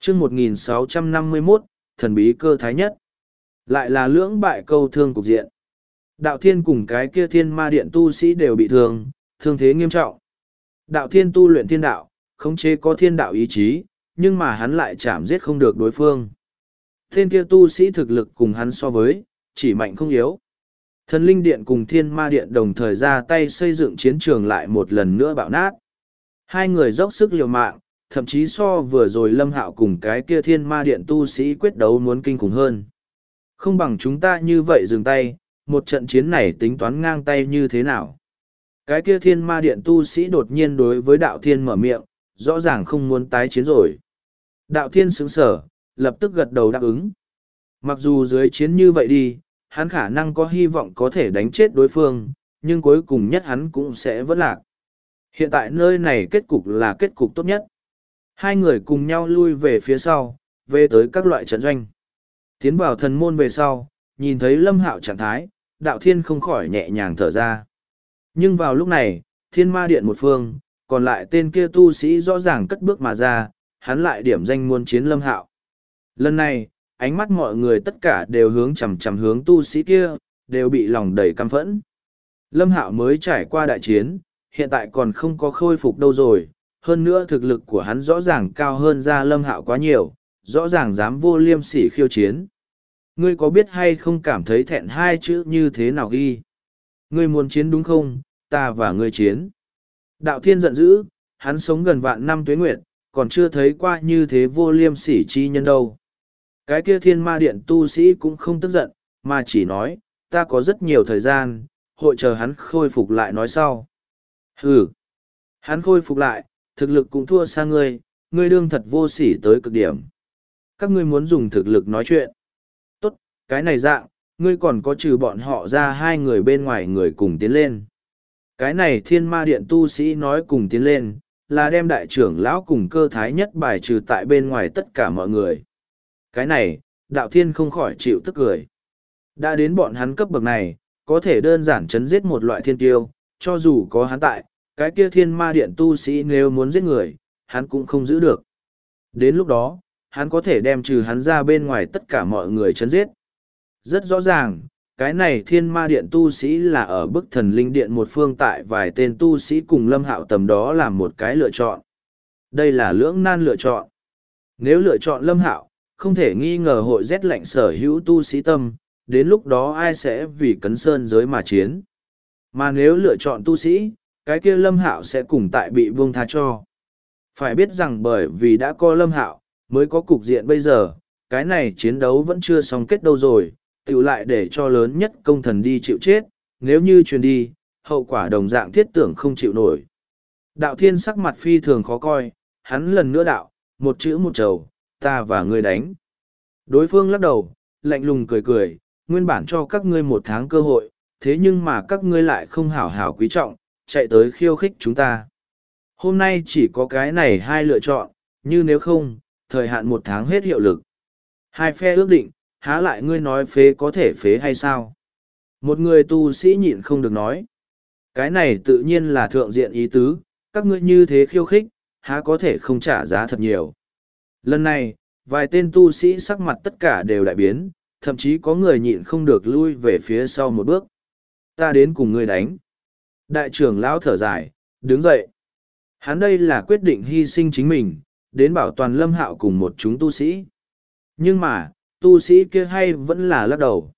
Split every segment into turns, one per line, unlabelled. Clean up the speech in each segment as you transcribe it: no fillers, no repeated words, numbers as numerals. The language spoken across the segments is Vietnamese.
chương 1651, thần bí cơ thái nhất. Lại là lưỡng bại câu thương cục diện. Đạo thiên cùng cái kia thiên ma điện tu sĩ đều bị thương, thương thế nghiêm trọng. Đạo thiên tu luyện thiên đạo, khống chế có thiên đạo ý chí, nhưng mà hắn lại chạm giết không được đối phương. Thiên kia tu sĩ thực lực cùng hắn so với, chỉ mạnh không yếu. Thần linh điện cùng thiên ma điện đồng thời ra tay xây dựng chiến trường lại một lần nữa bạo nát. Hai người dốc sức liều mạng, thậm chí so vừa rồi Lâm Hạo cùng cái kia thiên ma điện tu sĩ quyết đấu muốn kinh khủng hơn. Không bằng chúng ta như vậy dừng tay, một trận chiến này tính toán ngang tay như thế nào. Cái kia thiên ma điện tu sĩ đột nhiên đối với đạo thiên mở miệng, rõ ràng không muốn tái chiến rồi. Đạo thiên sững sở, lập tức gật đầu đáp ứng. Mặc dù dưới chiến như vậy đi, hắn khả năng có hy vọng có thể đánh chết đối phương, nhưng cuối cùng nhất hắn cũng sẽ vẫn lạc. Hiện tại nơi này kết cục là kết cục tốt nhất. Hai người cùng nhau lui về phía sau, về tới các loại trận doanh. Tiến vào thần môn về sau, nhìn thấy Lâm Hạo trạng thái, đạo thiên không khỏi nhẹ nhàng thở ra. Nhưng vào lúc này, thiên ma điện một phương, còn lại tên kia tu sĩ rõ ràng cất bước mà ra, hắn lại điểm danh muốn chiến Lâm Hạo. Lần này, ánh mắt mọi người tất cả đều hướng chằm chằm hướng tu sĩ kia, đều bị lòng đầy căm phẫn. Lâm Hạo mới trải qua đại chiến, hiện tại còn không có khôi phục đâu rồi, hơn nữa thực lực của hắn rõ ràng cao hơn ra Lâm Hạo quá nhiều, rõ ràng dám vô liêm sỉ khiêu chiến. Ngươi có biết hay không cảm thấy thẹn hai chữ như thế nào ghi? Ngươi muốn chiến đúng không? Ta và ngươi chiến. Đạo thiên giận dữ, hắn sống gần vạn năm tuế nguyệt, còn chưa thấy qua như thế vô liêm sỉ chi nhân đâu. Cái kia thiên ma điện tu sĩ cũng không tức giận, mà chỉ nói, ta có rất nhiều thời gian, hội chờ hắn khôi phục lại nói sau. Hừ, hắn khôi phục lại, thực lực cũng thua xa ngươi, ngươi đương thật vô sỉ tới cực điểm. Các ngươi muốn dùng thực lực nói chuyện. Tốt, cái này dạng, ngươi còn có trừ bọn họ ra hai người bên ngoài người cùng tiến lên. Cái này thiên ma điện tu sĩ nói cùng tiến lên, là đem đại trưởng lão cùng cơ thái nhất bài trừ tại bên ngoài tất cả mọi người. Cái này, đạo thiên không khỏi chịu tức cười. Đã đến bọn hắn cấp bậc này, có thể đơn giản chấn giết một loại thiên tiêu, cho dù có hắn tại, cái kia thiên ma điện tu sĩ nếu muốn giết người, hắn cũng không giữ được. Đến lúc đó, hắn có thể đem trừ hắn ra bên ngoài tất cả mọi người chấn giết. Rất rõ ràng, cái này thiên ma điện tu sĩ là ở bức thần linh điện một phương tại vài tên tu sĩ cùng Lâm Hạo tầm đó làm một cái lựa chọn. Đây là lưỡng nan lựa chọn. Nếu lựa chọn Lâm Hạo, không thể nghi ngờ hội rét lạnh sở hữu tu sĩ tâm, đến lúc đó ai sẽ vì cấn sơn giới mà chiến. Mà nếu lựa chọn tu sĩ, cái kia Lâm Hạo sẽ cùng tại bị buông tha cho. Phải biết rằng bởi vì đã có Lâm Hạo, mới có cục diện bây giờ, cái này chiến đấu vẫn chưa xong kết đâu rồi, tự lại để cho lớn nhất công thần đi chịu chết, nếu như truyền đi, hậu quả đồng dạng thiết tưởng không chịu nổi. Đạo thiên sắc mặt phi thường khó coi, hắn lần nữa đạo, một chữ một trầu, ta và ngươi đánh. Đối phương lắc đầu, lạnh lùng cười cười, nguyên bản cho các ngươi một tháng cơ hội, thế nhưng mà các ngươi lại không hảo hảo quý trọng, chạy tới khiêu khích chúng ta. Hôm nay chỉ có cái này hai lựa chọn, như nếu không, thời hạn một tháng hết hiệu lực. Hai phe ước định, há lại ngươi nói phế có thể phế hay sao? Một người tu sĩ nhịn không được nói. Cái này tự nhiên là thượng diện ý tứ, các ngươi như thế khiêu khích, há có thể không trả giá thật nhiều. Lần này, vài tên tu sĩ sắc mặt tất cả đều đại biến, thậm chí có người nhịn không được lui về phía sau một bước. Ta đến cùng ngươi đánh. Đại trưởng lão thở dài, đứng dậy. Hắn đây là quyết định hy sinh chính mình, đến bảo toàn Lâm Hạo cùng một chúng tu sĩ. Nhưng mà, tu sĩ kia hay vẫn là lắc đầu.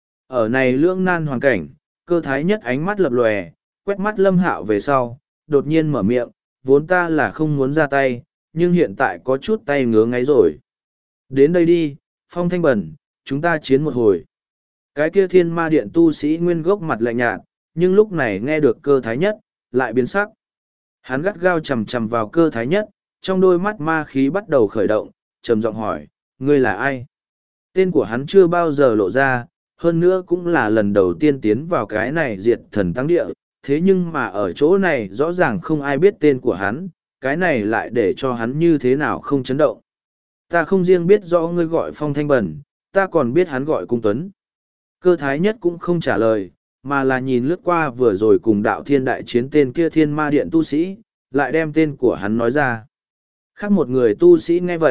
Ở này lưỡng nan hoàn cảnh, cơ thái nhất ánh mắt lập lòe, quét mắt Lâm Hạo về sau, đột nhiên mở miệng, vốn ta là không muốn ra tay, nhưng hiện tại có chút tay ngứa ngáy rồi. Đến đây đi, Phong Thanh Bẩn, chúng ta chiến một hồi. Cái kia thiên ma điện tu sĩ nguyên gốc mặt lạnh nhạt, nhưng lúc này nghe được cơ thái nhất, lại biến sắc. Hắn gắt gao chầm chầm vào cơ thái nhất, trong đôi mắt ma khí bắt đầu khởi động, trầm giọng hỏi, ngươi là ai? Tên của hắn chưa bao giờ lộ ra, hơn nữa cũng là lần đầu tiên tiến vào cái này diệt thần tăng địa, thế nhưng mà ở chỗ này rõ ràng không ai biết tên của hắn, cái này lại để cho hắn như thế nào không chấn động. Ta không riêng biết rõ ngươi gọi Phong Thanh Bẩn, ta còn biết hắn gọi Cung Tuấn. Cơ thái nhất cũng không trả lời, mà là nhìn lướt qua vừa rồi cùng đạo thiên đại chiến tên kia thiên ma điện tu sĩ, lại đem tên của hắn nói ra. Khác một người tu sĩ nghe vậy,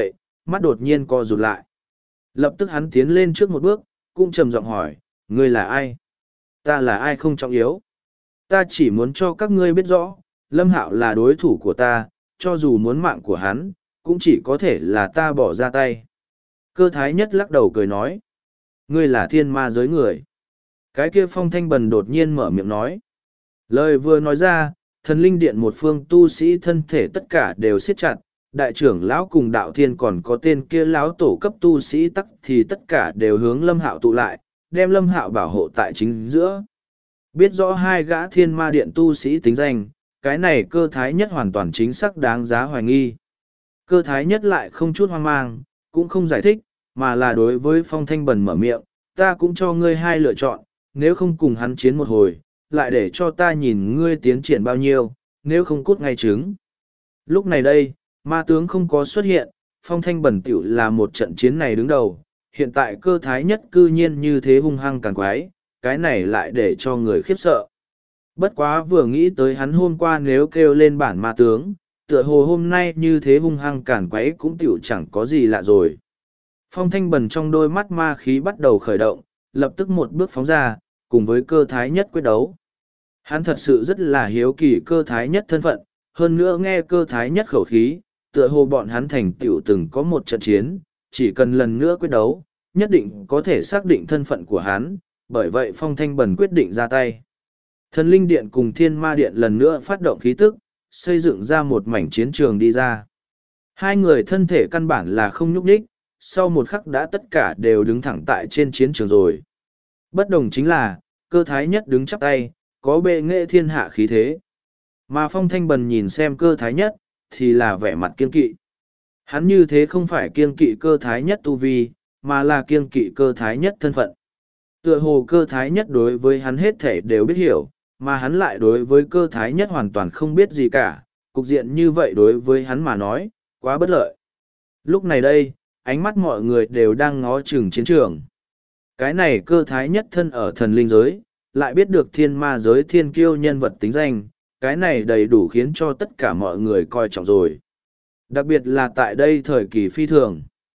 mắt đột nhiên co rụt lại. Lập tức hắn tiến lên trước một bước, cũng trầm giọng hỏi, ngươi là ai? Ta là ai không trọng yếu. Ta chỉ muốn cho các ngươi biết rõ, Lâm Hạo là đối thủ của ta, cho dù muốn mạng của hắn, cũng chỉ có thể là ta bỏ ra tay. Cơ thái nhất lắc đầu cười nói, ngươi là thiên ma giới người. Cái kia Phong Thanh Bần đột nhiên mở miệng nói. Lời vừa nói ra, thần linh điện một phương tu sĩ thân thể tất cả đều siết chặt, đại trưởng lão cùng đạo thiên còn có tên kia lão tổ cấp tu sĩ tắc thì tất cả đều hướng Lâm Hạo tụ lại, đem Lâm Hạo bảo hộ tại chính giữa. Biết rõ hai gã thiên ma điện tu sĩ tính danh, cái này cơ thái nhất hoàn toàn chính xác đáng giá hoài nghi. Cơ thái nhất lại không chút hoang mang, cũng không giải thích, mà là đối với Phong Thanh Bần mở miệng, ta cũng cho ngươi hai lựa chọn, nếu không cùng hắn chiến một hồi, lại để cho ta nhìn ngươi tiến triển bao nhiêu, nếu không cút ngay trứng. Lúc này đây, ma tướng không có xuất hiện, Phong Thanh Bần tiểu là một trận chiến này đứng đầu, hiện tại cơ thái nhất cư nhiên như thế hung hăng càng quái, cái này lại để cho người khiếp sợ. Bất quá vừa nghĩ tới hắn hôm qua nếu kêu lên bản ma tướng, tựa hồ hôm nay như thế hung hăng cản quấy cũng tiểu chẳng có gì lạ rồi. Phong Thanh Bần trong đôi mắt ma khí bắt đầu khởi động, lập tức một bước phóng ra, cùng với cơ thái nhất quyết đấu. Hắn thật sự rất là hiếu kỳ cơ thái nhất thân phận, hơn nữa nghe cơ thái nhất khẩu khí, tựa hồ bọn hắn thành tựu từng có một trận chiến, chỉ cần lần nữa quyết đấu, nhất định có thể xác định thân phận của hắn, bởi vậy Phong Thanh Bần quyết định ra tay. Thần Linh Điện cùng Thiên Ma Điện lần nữa phát động khí tức, xây dựng ra một mảnh chiến trường đi ra. Hai người thân thể căn bản là không nhúc nhích, sau một khắc đã tất cả đều đứng thẳng tại trên chiến trường rồi. Bất đồng chính là, cơ thái nhất đứng chắp tay, có bệ nghệ thiên hạ khí thế. Mà Phong Thanh Bần nhìn xem cơ thái nhất, thì là vẻ mặt kiên kỵ. Hắn như thế không phải kiên kỵ cơ thái nhất tu vi, mà là kiên kỵ cơ thái nhất thân phận. Tựa hồ cơ thái nhất đối với hắn hết thể đều biết hiểu, mà hắn lại đối với cơ thái nhất hoàn toàn không biết gì cả, cục diện như vậy đối với hắn mà nói, quá bất lợi. Lúc này đây, ánh mắt mọi người đều đang ngó chừng chiến trường. Cái này cơ thái nhất thân ở thần linh giới, lại biết được thiên ma giới thiên kiêu nhân vật tính danh, cái này đầy đủ khiến cho tất cả mọi người coi trọng rồi. Đặc biệt là tại đây thời kỳ phi thường.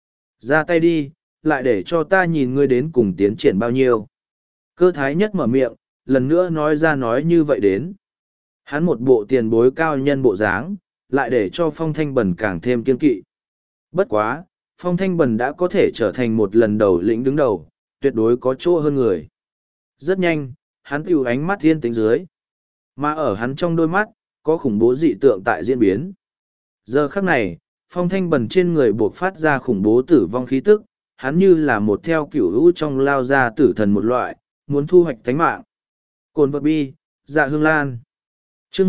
Ra tay đi, lại để cho ta nhìn ngươi đến cùng tiến triển bao nhiêu. Cơ thái nhất mở miệng, lần nữa nói ra nói như vậy đến. Hắn một bộ tiền bối cao nhân bộ dáng, lại để cho Phong Thanh Bần càng thêm kiên kỵ. Bất quá, Phong Thanh Bần đã có thể trở thành một lần đầu lĩnh đứng đầu, tuyệt đối có chỗ hơn người. Rất nhanh, hắn tiêu ánh mắt thiên tính dưới. Mà ở hắn trong đôi mắt, có khủng bố dị tượng tại diễn biến. Giờ khắc này, Phong Thanh Bần trên người buộc phát ra khủng bố tử vong khí tức, hắn như là một theo kiểu hữu trong lao ra tử thần một loại, muốn thu hoạch tánh mạng. Cồn vật bi, dạ hương lan. chương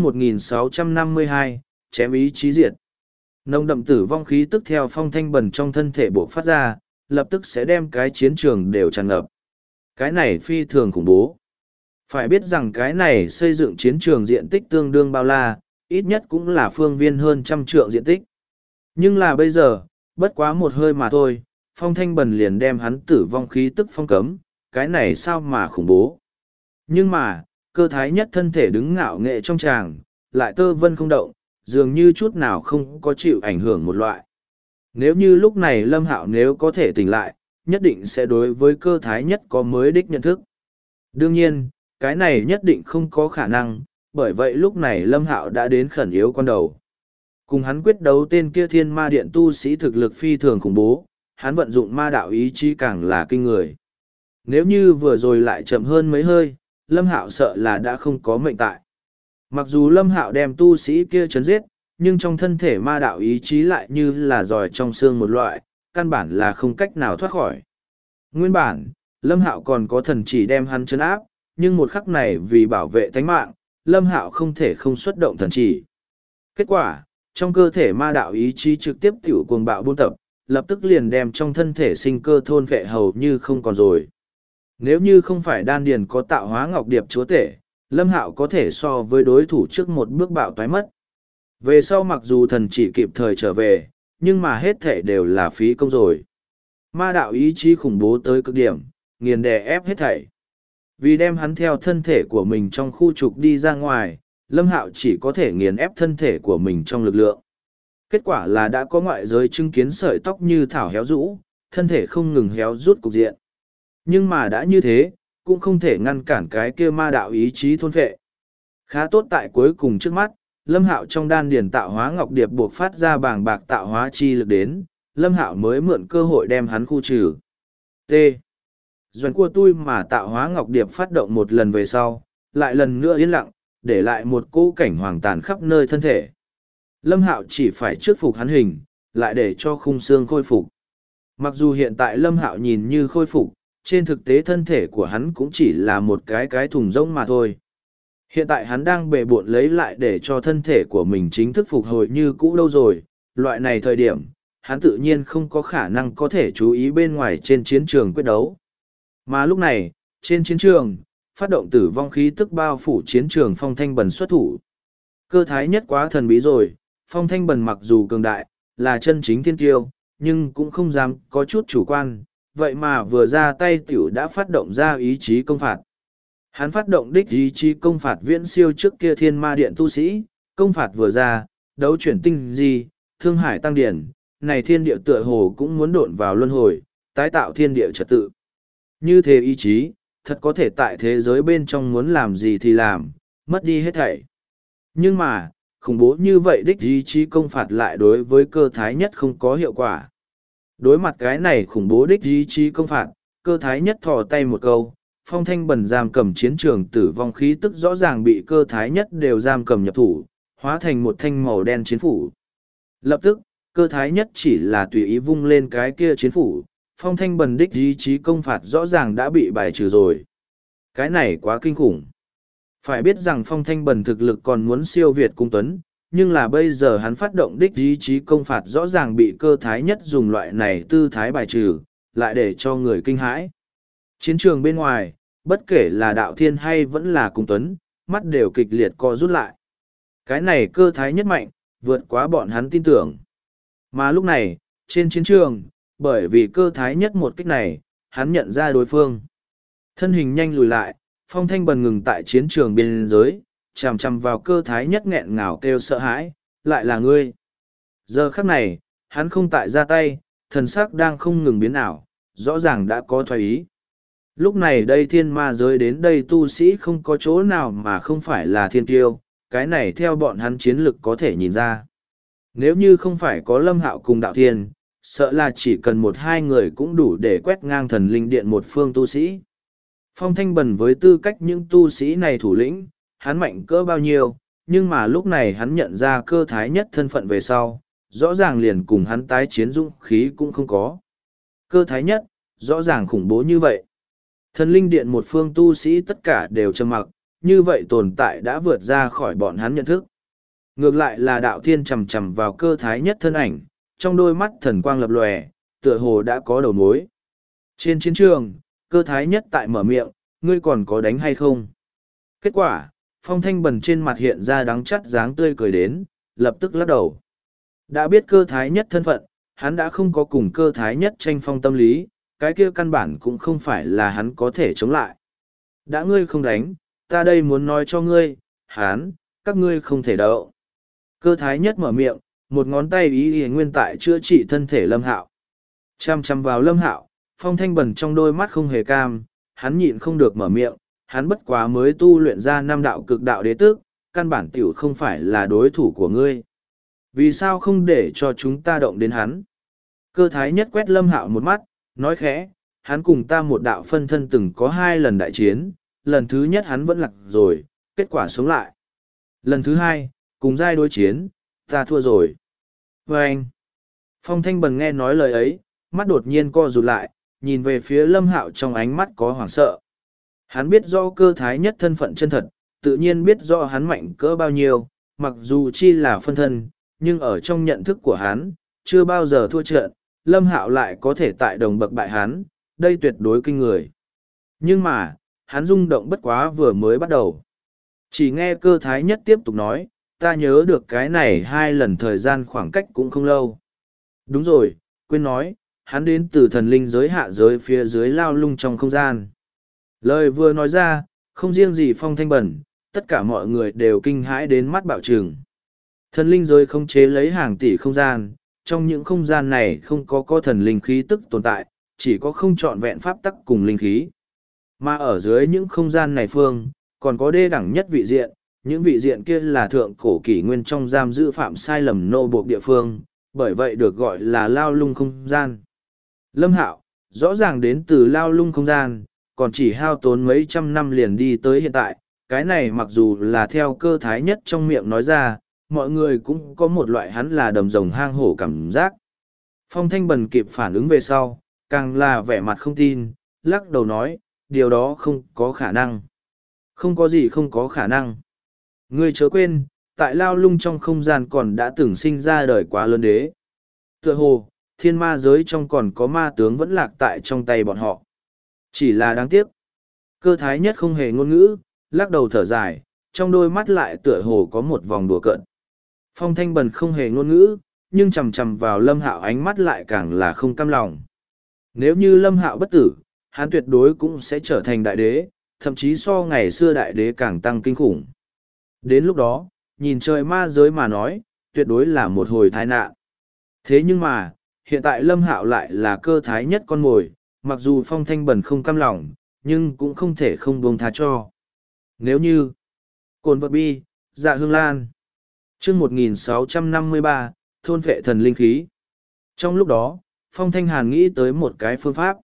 1652, chém ý chí diệt. Nồng đậm tử vong khí tức theo Phong Thanh Bần trong thân thể buộc phát ra, lập tức sẽ đem cái chiến trường đều tràn ngập. Cái này phi thường khủng bố. Phải biết rằng cái này xây dựng chiến trường diện tích tương đương bao la, ít nhất cũng là phương viên hơn 100 trượng diện tích. Nhưng là bây giờ, bất quá một hơi mà thôi, Phong Thanh Bần liền đem hắn tử vong khí tức phong cấm, cái này sao mà khủng bố. Nhưng mà, cơ thái nhất thân thể đứng ngạo nghệ trong tràng, lại tơ vân không động, dường như chút nào không có chịu ảnh hưởng một loại. Nếu như lúc này Lâm Hạo nếu có thể tỉnh lại, nhất định sẽ đối với cơ thái nhất có mới đích nhận thức. Đương nhiên, cái này nhất định không có khả năng, bởi vậy lúc này Lâm Hạo đã đến khẩn yếu con đầu. Cùng hắn quyết đấu tên kia thiên ma điện tu sĩ thực lực phi thường khủng bố, hắn vận dụng ma đạo ý chí càng là kinh người. Nếu như vừa rồi lại chậm hơn mấy hơi, Lâm Hạo sợ là đã không có mệnh tại. Mặc dù Lâm Hạo đem tu sĩ kia chấn giết, nhưng trong thân thể ma đạo ý chí lại như là giòi trong xương một loại, căn bản là không cách nào thoát khỏi. Nguyên bản, Lâm Hạo còn có thần chỉ đem hắn chấn áp, nhưng một khắc này vì bảo vệ tánh mạng, Lâm Hạo không thể không xuất động thần chỉ. Kết quả, trong cơ thể ma đạo ý chí trực tiếp tiểu cuồng bạo buôn tập, lập tức liền đem trong thân thể sinh cơ thôn phệ hầu như không còn rồi. Nếu như không phải đan điền có tạo hóa ngọc điệp chúa tể, Lâm Hạo có thể so với đối thủ trước một bước bạo toái mất. Về sau mặc dù thần chỉ kịp thời trở về, nhưng mà hết thể đều là phí công rồi. Ma đạo ý chí khủng bố tới cực điểm, nghiền đè ép hết thảy. Vì đem hắn theo thân thể của mình trong khu trục đi ra ngoài, Lâm Hạo chỉ có thể nghiền ép thân thể của mình trong lực lượng. Kết quả là đã có ngoại giới chứng kiến sợi tóc như thảo héo rũ, thân thể không ngừng héo rút cục diện. Nhưng mà đã như thế, cũng không thể ngăn cản cái kia ma đạo ý chí thôn phệ. Khá tốt tại cuối cùng trước mắt, Lâm Hạo trong đan điền tạo hóa ngọc điệp buộc phát ra bàng bạc tạo hóa chi lực đến, Lâm Hạo mới mượn cơ hội đem hắn khu trừ. T. Doan của tôi mà tạo hóa ngọc điệp phát động một lần về sau, lại lần nữa yên lặng, để lại một cỗ cảnh hoàng tàn khắp nơi thân thể. Lâm Hạo chỉ phải trước phục hắn hình, lại để cho khung xương khôi phục. Mặc dù hiện tại Lâm Hạo nhìn như khôi phục, trên thực tế thân thể của hắn cũng chỉ là một cái thùng rỗng mà thôi. Hiện tại hắn đang bề bộn lấy lại để cho thân thể của mình chính thức phục hồi như cũ đâu rồi, loại này thời điểm, hắn tự nhiên không có khả năng có thể chú ý bên ngoài trên chiến trường quyết đấu. Mà lúc này, trên chiến trường, phát động tử vong khí tức bao phủ chiến trường Phong Thanh Bần xuất thủ. Cơ thái nhất quá thần bí rồi, Phong Thanh Bần mặc dù cường đại, là chân chính thiên kiêu, nhưng cũng không dám có chút chủ quan, vậy mà vừa ra tay tiểu đã phát động ra ý chí công phạt. Hắn phát động đích ý chí công phạt viễn siêu trước kia thiên ma điện tu sĩ, công phạt vừa ra, đấu chuyển tinh di, thương hải tăng điển, này thiên địa tựa hồ cũng muốn độn vào luân hồi, tái tạo thiên địa trật tự. Như thế ý chí, thật có thể tại thế giới bên trong muốn làm gì thì làm, mất đi hết thảy. Nhưng mà, khủng bố như vậy đích ý chí công phạt lại đối với cơ thái nhất không có hiệu quả. Đối mặt cái này khủng bố đích ý chí công phạt, cơ thái nhất thò tay một câu, Phong Thanh Bần giam cầm chiến trường tử vong khí tức rõ ràng bị cơ thái nhất đều giam cầm nhập thủ, hóa thành một thanh màu đen chiến phủ. Lập tức, cơ thái nhất chỉ là tùy ý vung lên cái kia chiến phủ, Phong Thanh Bần đích ý chí công phạt rõ ràng đã bị bài trừ rồi. Cái này quá kinh khủng. Phải biết rằng Phong Thanh Bần thực lực còn muốn siêu việt cung tuấn, nhưng là bây giờ hắn phát động đích ý chí công phạt rõ ràng bị cơ thái nhất dùng loại này tư thái bài trừ, lại để cho người kinh hãi. Chiến trường bên ngoài, bất kể là đạo thiên hay vẫn là cung tuấn, mắt đều kịch liệt co rút lại. Cái này cơ thái nhất mạnh, vượt quá bọn hắn tin tưởng. Mà lúc này, trên chiến trường, bởi vì cơ thái nhất một kích này, hắn nhận ra đối phương. Thân hình nhanh lùi lại, Phong Thanh Bần ngừng tại chiến trường biên giới, chằm chằm vào cơ thái nhất nghẹn ngào kêu sợ hãi, lại là ngươi. Giờ khắc này, hắn không tại ra tay, thần sắc đang không ngừng biến ảo, rõ ràng đã có thoái ý. Lúc này đây thiên ma giới đến đây tu sĩ không có chỗ nào mà không phải là thiên tiêu, cái này theo bọn hắn chiến lực có thể nhìn ra. Nếu như không phải có Lâm Hạo cùng đạo thiên, sợ là chỉ cần một hai người cũng đủ để quét ngang thần linh điện một phương tu sĩ. Phong Thanh Bần với tư cách những tu sĩ này thủ lĩnh, hắn mạnh cỡ bao nhiêu, nhưng mà lúc này hắn nhận ra cơ thái nhất thân phận về sau, rõ ràng liền cùng hắn tái chiến dũng khí cũng không có. Cơ thái nhất, rõ ràng khủng bố như vậy. Thần linh điện một phương tu sĩ tất cả đều trầm mặc, như vậy tồn tại đã vượt ra khỏi bọn hắn nhận thức. Ngược lại là đạo thiên chầm chầm vào cơ thái nhất thân ảnh, trong đôi mắt thần quang lập lòe, tựa hồ đã có đầu mối. Trên chiến trường, cơ thái nhất tại mở miệng, ngươi còn có đánh hay không? Kết quả, Phong Thanh Bần trên mặt hiện ra đắng chắt dáng tươi cười đến, lập tức lắc đầu. Đã biết cơ thái nhất thân phận, hắn đã không có cùng cơ thái nhất tranh phong tâm lý, cái kia căn bản cũng không phải là hắn có thể chống lại. Đã ngươi không đánh, ta đây muốn nói cho ngươi, hắn, các ngươi không thể đậu. Cơ thái nhất mở miệng, một ngón tay ý nguyên tại chữa trị thân thể Lâm Hạo. Chăm chăm vào Lâm Hạo, Phong Thanh Bần trong đôi mắt không hề cam, hắn nhịn không được mở miệng, hắn bất quá mới tu luyện ra 5 đạo cực đạo đế tước, căn bản tiểu không phải là đối thủ của ngươi. Vì sao không để cho chúng ta động đến hắn? Cơ thái nhất quét Lâm Hạo một mắt, nói khẽ, hắn cùng ta một đạo phân thân từng có 2 lần đại chiến, lần thứ nhất hắn vẫn lạc rồi, kết quả sống lại. Lần thứ 2, cùng giai đối chiến, ta thua rồi. Và anh, Phong Thanh Bần nghe nói lời ấy, mắt đột nhiên co rụt lại, nhìn về phía Lâm Hạo trong ánh mắt có hoảng sợ. Hắn biết rõ cơ thái nhất thân phận chân thật, tự nhiên biết rõ hắn mạnh cỡ bao nhiêu, mặc dù chi là phân thân, nhưng ở trong nhận thức của hắn, chưa bao giờ thua trận, Lâm Hạo lại có thể tại đồng bậc bại hắn, đây tuyệt đối kinh người. Nhưng mà, hắn rung động bất quá vừa mới bắt đầu. Chỉ nghe cơ thái nhất tiếp tục nói, ta nhớ được cái này 2 lần thời gian khoảng cách cũng không lâu. Đúng rồi, quên nói, hắn đến từ thần linh giới hạ giới phía dưới lao lung trong không gian. Lời vừa nói ra, không riêng gì Phong Thanh Bần, tất cả mọi người đều kinh hãi đến mắt bạo trừng. Thần linh giới khống chế lấy hàng tỷ không gian, trong những không gian này không có thần linh khí tức tồn tại, chỉ có không trọn vẹn pháp tắc cùng linh khí. Mà ở dưới những không gian này phương, còn có đê đẳng nhất vị diện, những vị diện kia là thượng cổ kỷ nguyên trong giam giữ phạm sai lầm nô buộc địa phương, bởi vậy được gọi là lao lung không gian. Lâm Hạo, rõ ràng đến từ lao lung không gian, còn chỉ hao tốn mấy trăm năm liền đi tới hiện tại, cái này mặc dù là theo cơ thái nhất trong miệng nói ra, mọi người cũng có một loại hắn là đầm rồng hang hổ cảm giác. Phong Thanh Bần kịp phản ứng về sau, càng là vẻ mặt không tin, lắc đầu nói, điều đó không có khả năng. Không có gì không có khả năng. Ngươi chớ quên, tại lao lung trong không gian còn đã từng sinh ra đời quá lớn đế. Tựa hồ, thiên ma giới trong còn có ma tướng vẫn lạc tại trong tay bọn họ. Chỉ là đáng tiếc. Cơ thái nhất không hề ngôn ngữ, lắc đầu thở dài, trong đôi mắt lại tựa hồ có một vòng đùa cợt. Phong Thanh Bần không hề ngôn ngữ, nhưng chằm chằm vào Lâm Hạo ánh mắt lại càng là không cam lòng. Nếu như Lâm Hạo bất tử, hắn tuyệt đối cũng sẽ trở thành đại đế, thậm chí so ngày xưa đại đế càng tăng kinh khủng. Đến lúc đó, nhìn trời ma giới mà nói, tuyệt đối là một hồi tai nạn. Thế nhưng mà, hiện tại Lâm Hạo lại là cơ thái nhất con mồi, mặc dù Phong Thanh Bần không cam lòng, nhưng cũng không thể không buông tha cho. Nếu như, Cồn vật bi, Dạ Hương Lan, chương 1653, thôn vệ thần linh khí. Trong lúc đó, Phong Thanh Hàn nghĩ tới một cái phương pháp.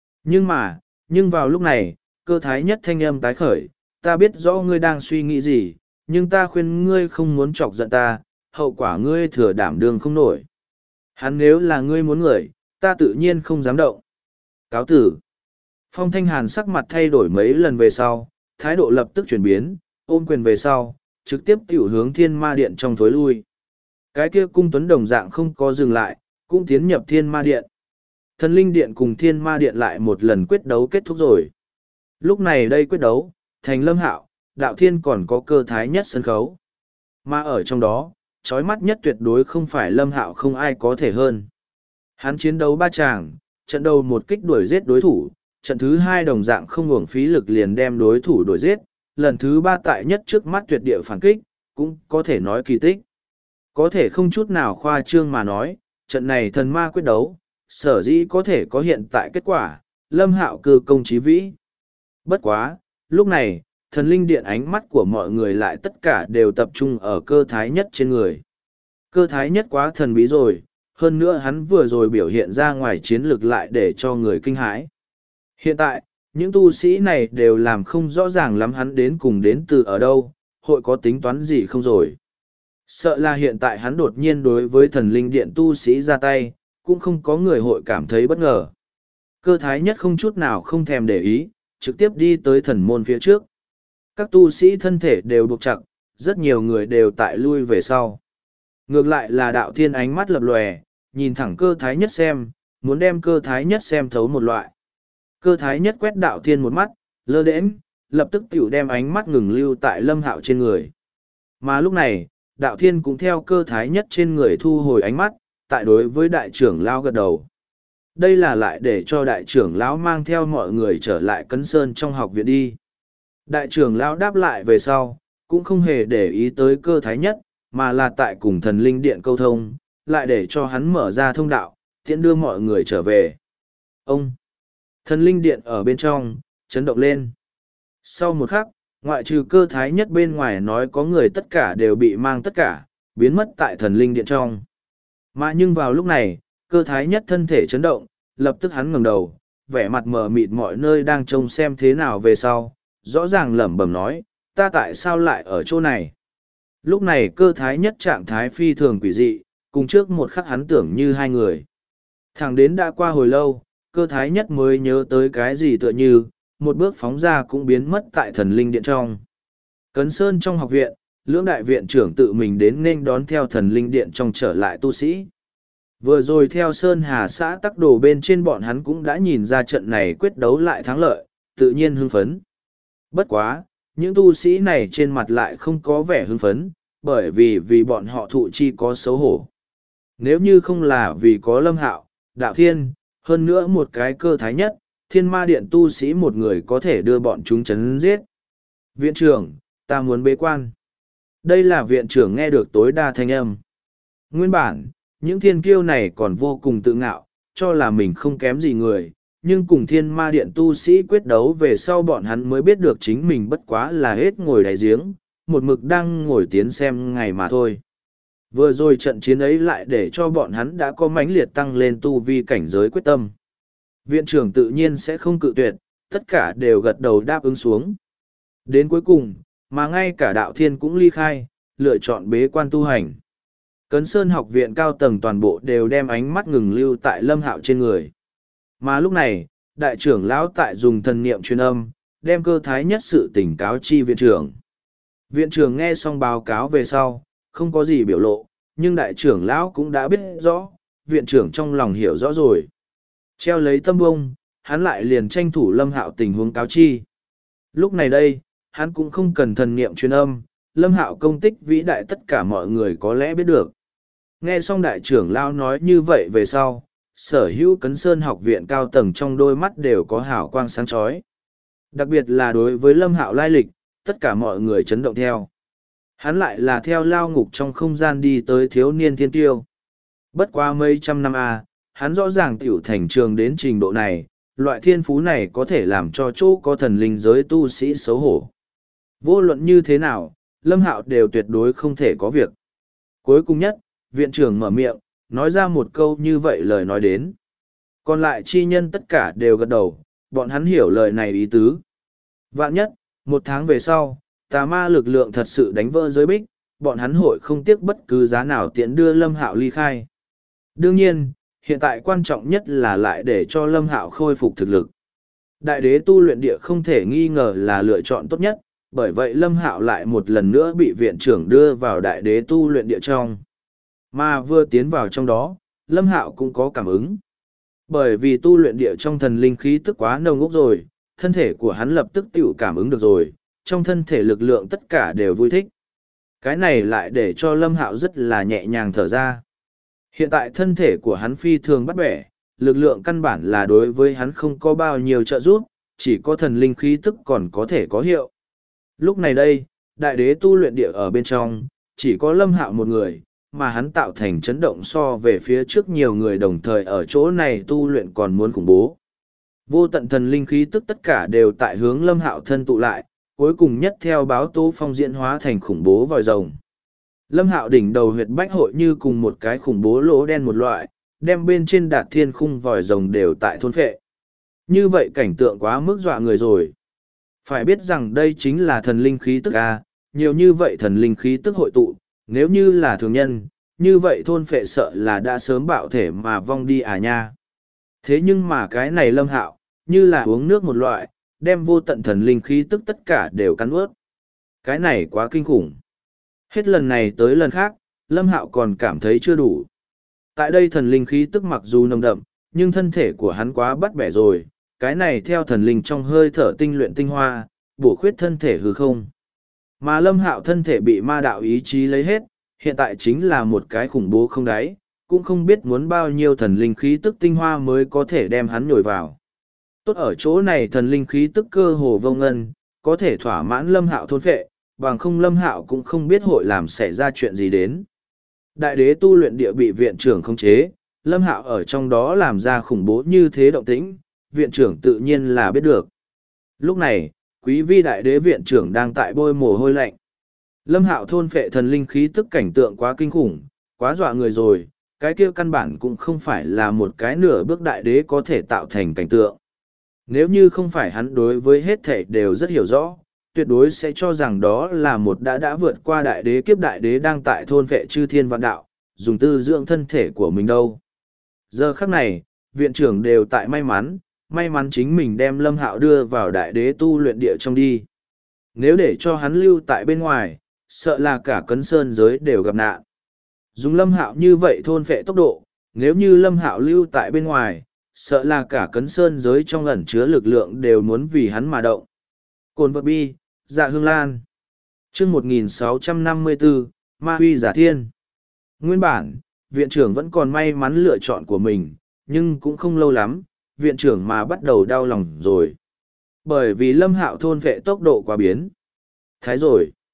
Nhưng vào lúc này, cơ thái nhất thanh âm tái khởi, ta biết rõ ngươi đang suy nghĩ gì, nhưng ta khuyên ngươi không muốn chọc giận ta, hậu quả ngươi thừa đảm đương không nổi. Hắn nếu là ngươi muốn người, ta tự nhiên không dám động. Cáo tử. Phong Thanh Hàn sắc mặt thay đổi mấy lần về sau, thái độ lập tức chuyển biến, ôm quyền về sau, trực tiếp tiểu hướng thiên ma điện trong thối lui. Cái kia cung tuấn đồng dạng không có dừng lại, cũng tiến nhập thiên ma điện. Thần linh điện cùng thiên ma điện lại một lần quyết đấu kết thúc rồi. Lúc này đây quyết đấu, thành Lâm Hạo, đạo thiên còn có cơ thái nhất sân khấu. Mà ở trong đó, chói mắt nhất tuyệt đối không phải Lâm Hạo không ai có thể hơn. Hắn chiến đấu ba tràng, trận đầu một kích đuổi giết đối thủ, trận thứ hai đồng dạng không uổng phí lực liền đem đối thủ đuổi giết, lần thứ ba tại nhất trước mắt tuyệt địa phản kích, cũng có thể nói kỳ tích. Có thể không chút nào khoa trương mà nói, trận này thần ma quyết đấu, sở dĩ có thể có hiện tại kết quả, Lâm Hạo cư công chí vĩ. Bất quá, lúc này, thần linh điện ánh mắt của mọi người lại tất cả đều tập trung ở cơ thái nhất trên người. Cơ thái nhất quá thần bí rồi, hơn nữa hắn vừa rồi biểu hiện ra ngoài chiến lược lại để cho người kinh hãi. Hiện tại, những tu sĩ này đều làm không rõ ràng lắm hắn đến cùng đến từ ở đâu, hội có tính toán gì không rồi. Sợ là hiện tại hắn đột nhiên đối với thần linh điện tu sĩ ra tay, cũng không có người hội cảm thấy bất ngờ. Cơ thái nhất không chút nào không thèm để ý, trực tiếp đi tới thần môn phía trước. Các tu sĩ thân thể đều buộc chặt, rất nhiều người đều tại lui về sau. Ngược lại là đạo thiên ánh mắt lập lòe, nhìn thẳng cơ thái nhất xem, muốn đem cơ thái nhất xem thấu một loại. Cơ thái nhất quét đạo thiên một mắt, lơ đễnh, lập tức tiểu đem ánh mắt ngừng lưu tại Lâm Hạo trên người. Mà lúc này, đạo thiên cũng theo cơ thái nhất trên người thu hồi ánh mắt, tại đối với đại trưởng lão gật đầu. Đây là lại để cho đại trưởng lão mang theo mọi người trở lại Cấn Sơn trong học viện đi. Đại trưởng lão đáp lại về sau, cũng không hề để ý tới cơ thái nhất, mà là tại cùng thần linh điện câu thông, lại để cho hắn mở ra thông đạo, tiện đưa mọi người trở về. Ông! Thần linh điện ở bên trong, chấn động lên. Sau một khắc, ngoại trừ cơ thái nhất bên ngoài nói có người tất cả đều bị mang tất cả, biến mất tại thần linh điện trong. Mà nhưng vào lúc này, cơ thái nhất thân thể chấn động, lập tức hắn ngẩng đầu, vẻ mặt mờ mịt mọi nơi đang trông xem thế nào về sau, rõ ràng lẩm bẩm nói, ta tại sao lại ở chỗ này? Lúc này cơ thái nhất trạng thái phi thường quỷ dị, cùng trước một khắc hắn tưởng như hai người. Thẳng đến đã qua hồi lâu, cơ thái nhất mới nhớ tới cái gì tựa như, một bước phóng ra cũng biến mất tại thần linh điện trong. Cấn Sơn trong học viện, lưỡng đại viện trưởng tự mình đến nên đón theo thần linh điện trong trở lại tu sĩ. Vừa rồi theo Sơn Hà xã tắc đồ bên trên bọn hắn cũng đã nhìn ra trận này quyết đấu lại thắng lợi, tự nhiên hưng phấn. Bất quá, những tu sĩ này trên mặt lại không có vẻ hưng phấn, bởi vì bọn họ thụ chi có xấu hổ. Nếu như không là vì có Lâm Hạo, Đạo Thiên, hơn nữa một cái cơ thái nhất, Thiên Ma Điện tu sĩ một người có thể đưa bọn chúng chấn giết. Viện trưởng, ta muốn bế quan. Đây là viện trưởng nghe được tối đa thanh âm. Nguyên bản, những thiên kiêu này còn vô cùng tự ngạo, cho là mình không kém gì người, nhưng cùng thiên ma điện tu sĩ quyết đấu về sau bọn hắn mới biết được chính mình bất quá là hết ngồi đáy giếng, một mực đang ngồi tiến xem ngày mà thôi. Vừa rồi trận chiến ấy lại để cho bọn hắn đã có mãnh liệt tăng lên tu vi cảnh giới quyết tâm. Viện trưởng tự nhiên sẽ không cự tuyệt, tất cả đều gật đầu đáp ứng xuống. Đến cuối cùng, mà ngay cả đạo thiên cũng ly khai, lựa chọn bế quan tu hành. Cấn Sơn học viện cao tầng toàn bộ đều đem ánh mắt ngừng lưu tại Lâm Hạo trên người. Mà lúc này, đại trưởng lão tại dùng thần niệm truyền âm, đem cơ thái nhất sự tỉnh cáo chi viện trưởng. Viện trưởng nghe xong báo cáo về sau, không có gì biểu lộ, nhưng đại trưởng lão cũng đã biết rõ, viện trưởng trong lòng hiểu rõ rồi. Treo lấy tâm bông, hắn lại liền tranh thủ Lâm Hạo tình huống cáo chi. Lúc này đây, hắn cũng không cần thần niệm truyền âm, Lâm Hạo công tích vĩ đại tất cả mọi người có lẽ biết được. Nghe xong đại trưởng lão nói như vậy về sau, sở hữu Cấn Sơn học viện cao tầng trong đôi mắt đều có hào quang sáng chói. Đặc biệt là đối với Lâm Hạo lai lịch, tất cả mọi người chấn động theo. Hắn lại là theo lao ngục trong không gian đi tới thiếu niên thiên tiêu. Bất quá mấy trăm năm hắn rõ ràng tiểu thành trường đến trình độ này, loại thiên phú này có thể làm cho chỗ có thần linh giới tu sĩ xấu hổ. Vô luận như thế nào, Lâm Hạo đều tuyệt đối không thể có việc. Cuối cùng nhất, viện trưởng mở miệng, nói ra một câu như vậy lời nói đến. Còn lại chi nhân tất cả đều gật đầu, bọn hắn hiểu lời này ý tứ. Vạn nhất, một tháng về sau, tà ma lực lượng thật sự đánh vỡ giới bích, bọn hắn hội không tiếc bất cứ giá nào tiện đưa Lâm Hạo ly khai. Đương nhiên, hiện tại quan trọng nhất là lại để cho Lâm Hạo khôi phục thực lực. Đại đế tu luyện địa không thể nghi ngờ là lựa chọn tốt nhất, bởi vậy Lâm Hạo lại một lần nữa bị viện trưởng đưa vào đại đế tu luyện địa trong. Mà vừa tiến vào trong đó, Lâm Hạo cũng có cảm ứng. Bởi vì tu luyện địa trong thần linh khí tức quá nồng ốc rồi, thân thể của hắn lập tức tự cảm ứng được rồi, trong thân thể lực lượng tất cả đều vui thích. Cái này lại để cho Lâm Hạo rất là nhẹ nhàng thở ra. Hiện tại thân thể của hắn phi thường bắt bẻ, lực lượng căn bản là đối với hắn không có bao nhiêu trợ giúp, chỉ có thần linh khí tức còn có thể có hiệu. Lúc này đây, đại đế tu luyện địa ở bên trong, chỉ có Lâm Hạo một người, mà hắn tạo thành chấn động so về phía trước nhiều người đồng thời ở chỗ này tu luyện còn muốn khủng bố. Vô tận thần linh khí tức tất cả đều tại hướng Lâm Hạo thân tụ lại, cuối cùng nhất theo báo tố phong diễn hóa thành khủng bố vòi rồng. Lâm Hạo đỉnh đầu huyệt bách hội như cùng một cái khủng bố lỗ đen một loại, đem bên trên đạt thiên khung vòi rồng đều tại thôn phệ. Như vậy cảnh tượng quá mức dọa người rồi. Phải biết rằng đây chính là thần linh khí tức nhiều như vậy thần linh khí tức hội tụ, nếu như là thường nhân, như vậy thôn phệ sợ là đã sớm bạo thể mà vong đi nha. Thế nhưng mà cái này Lâm Hạo, như là uống nước một loại, đem vô tận thần linh khí tức tất cả đều cắn ướt. Cái này quá kinh khủng. Hết lần này tới lần khác, Lâm Hạo còn cảm thấy chưa đủ. Tại đây thần linh khí tức mặc dù nồng đậm, nhưng thân thể của hắn quá bắt bẻ rồi, cái này theo thần linh trong hơi thở tinh luyện tinh hoa, bổ khuyết thân thể hư không. Mà Lâm Hạo thân thể bị ma đạo ý chí lấy hết, hiện tại chính là một cái khủng bố không đáy, cũng không biết muốn bao nhiêu thần linh khí tức tinh hoa mới có thể đem hắn nhồi vào. Tốt ở chỗ này thần linh khí tức cơ hồ vô ngân, có thể thỏa mãn Lâm Hạo thôn phệ, bằng không Lâm Hạo cũng không biết hội làm xảy ra chuyện gì đến. Đại đế tu luyện địa bị viện trưởng khống chế, Lâm Hạo ở trong đó làm ra khủng bố như thế động tĩnh, viện trưởng tự nhiên là biết được. Lúc này, quý vi đại đế viện trưởng đang tại bôi mồ hôi lạnh. Lâm Hạo thôn phệ thần linh khí tức cảnh tượng quá kinh khủng, quá dọa người rồi, cái kia căn bản cũng không phải là một cái nửa bước đại đế có thể tạo thành cảnh tượng. Nếu như không phải hắn đối với hết thể đều rất hiểu rõ, tuyệt đối sẽ cho rằng đó là một đã vượt qua đại đế kiếp đại đế đang tại thôn vệ chư thiên vạn đạo, dùng tư dưỡng thân thể của mình đâu. Giờ khắc này, viện trưởng đều tại may mắn chính mình đem Lâm Hạo đưa vào đại đế tu luyện địa trong đi. Nếu để cho hắn lưu tại bên ngoài, sợ là cả Cấn Sơn giới đều gặp nạn. Dùng Lâm Hạo như vậy thôn vệ tốc độ, nếu như Lâm Hạo lưu tại bên ngoài, sợ là cả Cấn Sơn giới trong ẩn chứa lực lượng đều muốn vì hắn mà động. Cồn vật bi, dạ hương lan. Chương 1654, Ma huy giả thiên. Nguyên bản, viện trưởng vẫn còn may mắn lựa chọn của mình, nhưng cũng không lâu lắm, viện trưởng mà bắt đầu đau lòng rồi. Bởi vì Lâm Hạo thôn vệ tốc độ quá biến. Thái rồi.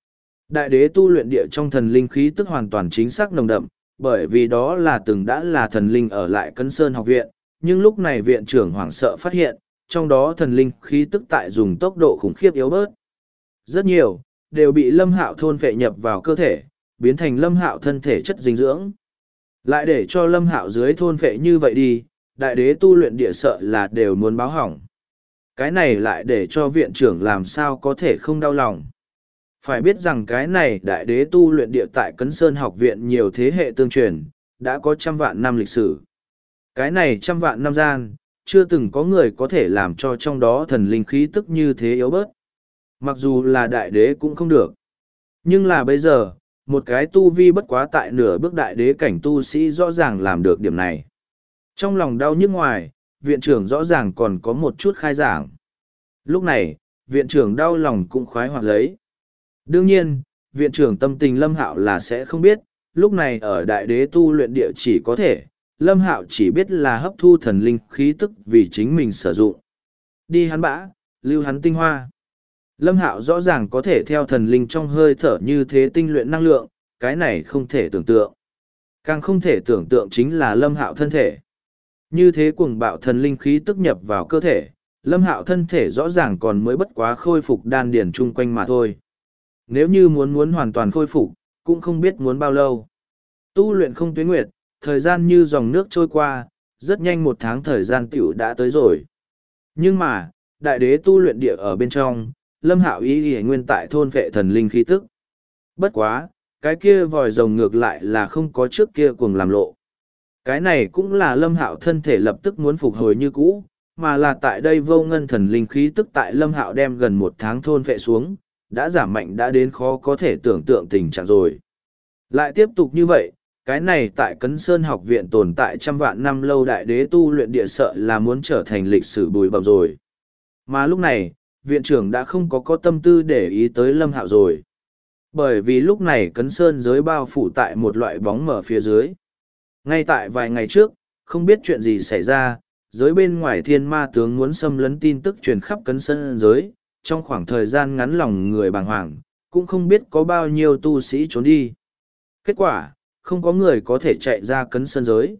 Đại đế tu luyện địa trong thần linh khí tức hoàn toàn chính xác nồng đậm, bởi vì đó là từng đã là thần linh ở lại Cấn Sơn học viện, nhưng lúc này viện trưởng hoảng sợ phát hiện, trong đó thần linh khí tức tại dùng tốc độ khủng khiếp yếu bớt. Rất nhiều, đều bị Lâm Hạo thôn phệ nhập vào cơ thể, biến thành Lâm Hạo thân thể chất dinh dưỡng. Lại để cho Lâm Hạo dưới thôn phệ như vậy đi, đại đế tu luyện địa sợ là đều muốn báo hỏng. Cái này lại để cho viện trưởng làm sao có thể không đau lòng. Phải biết rằng cái này đại đế tu luyện địa tại Cấn Sơn học viện nhiều thế hệ tương truyền, đã có 100 vạn năm lịch sử. Cái này 100 vạn năm gian, chưa từng có người có thể làm cho trong đó thần linh khí tức như thế yếu bớt. Mặc dù là đại đế cũng không được. Nhưng là bây giờ, một cái tu vi bất quá tại nửa bước đại đế cảnh tu sĩ rõ ràng làm được điểm này. Trong lòng đau nhức ngoài, viện trưởng rõ ràng còn có một chút khai giảng. Lúc này, viện trưởng đau lòng cũng khoái hoạt lấy. Đương nhiên, viện trưởng tâm tình Lâm Hạo là sẽ không biết, lúc này ở đại đế tu luyện địa chỉ có thể, Lâm Hạo chỉ biết là hấp thu thần linh khí tức vì chính mình sử dụng. Đi hắn bã, lưu hắn tinh hoa. Lâm Hạo rõ ràng có thể theo thần linh trong hơi thở như thế tinh luyện năng lượng, cái này không thể tưởng tượng. Càng không thể tưởng tượng chính là Lâm Hạo thân thể. Như thế cuồng bạo thần linh khí tức nhập vào cơ thể, Lâm Hạo thân thể rõ ràng còn mới bất quá khôi phục đan điền chung quanh mà thôi. Nếu như muốn hoàn toàn khôi phục, cũng không biết muốn bao lâu. Tu luyện không tuyến nguyệt, thời gian như dòng nước trôi qua, rất nhanh 1 tháng thời gian tiểu đã tới rồi. Nhưng mà, đại đế tu luyện địa ở bên trong, Lâm Hạo ý nguyên tại thôn vệ thần linh khí tức. Bất quá, cái kia vòi rồng ngược lại là không có trước kia cuồng làm lộ. Cái này cũng là Lâm Hạo thân thể lập tức muốn phục hồi như cũ, mà là tại đây vô ngân thần linh khí tức tại Lâm Hạo đem gần 1 tháng thôn vệ xuống, đã giảm mạnh đã đến khó có thể tưởng tượng tình trạng rồi. Lại tiếp tục như vậy, cái này tại Cấn Sơn học viện tồn tại 100 vạn năm lâu đại đế tu luyện địa sợ là muốn trở thành lịch sử bùi bặm rồi. Mà lúc này, viện trưởng đã không có tâm tư để ý tới Lâm Hạo rồi. Bởi vì lúc này Cấn Sơn giới bao phủ tại một loại bóng mở phía dưới. Ngay tại vài ngày trước, không biết chuyện gì xảy ra, giới bên ngoài thiên ma tướng muốn xâm lấn tin tức truyền khắp Cấn Sơn giới, trong khoảng thời gian ngắn lòng người bàng hoàng, cũng không biết có bao nhiêu tu sĩ trốn đi. Kết quả, không có người có thể chạy ra Cấn Sơn giới.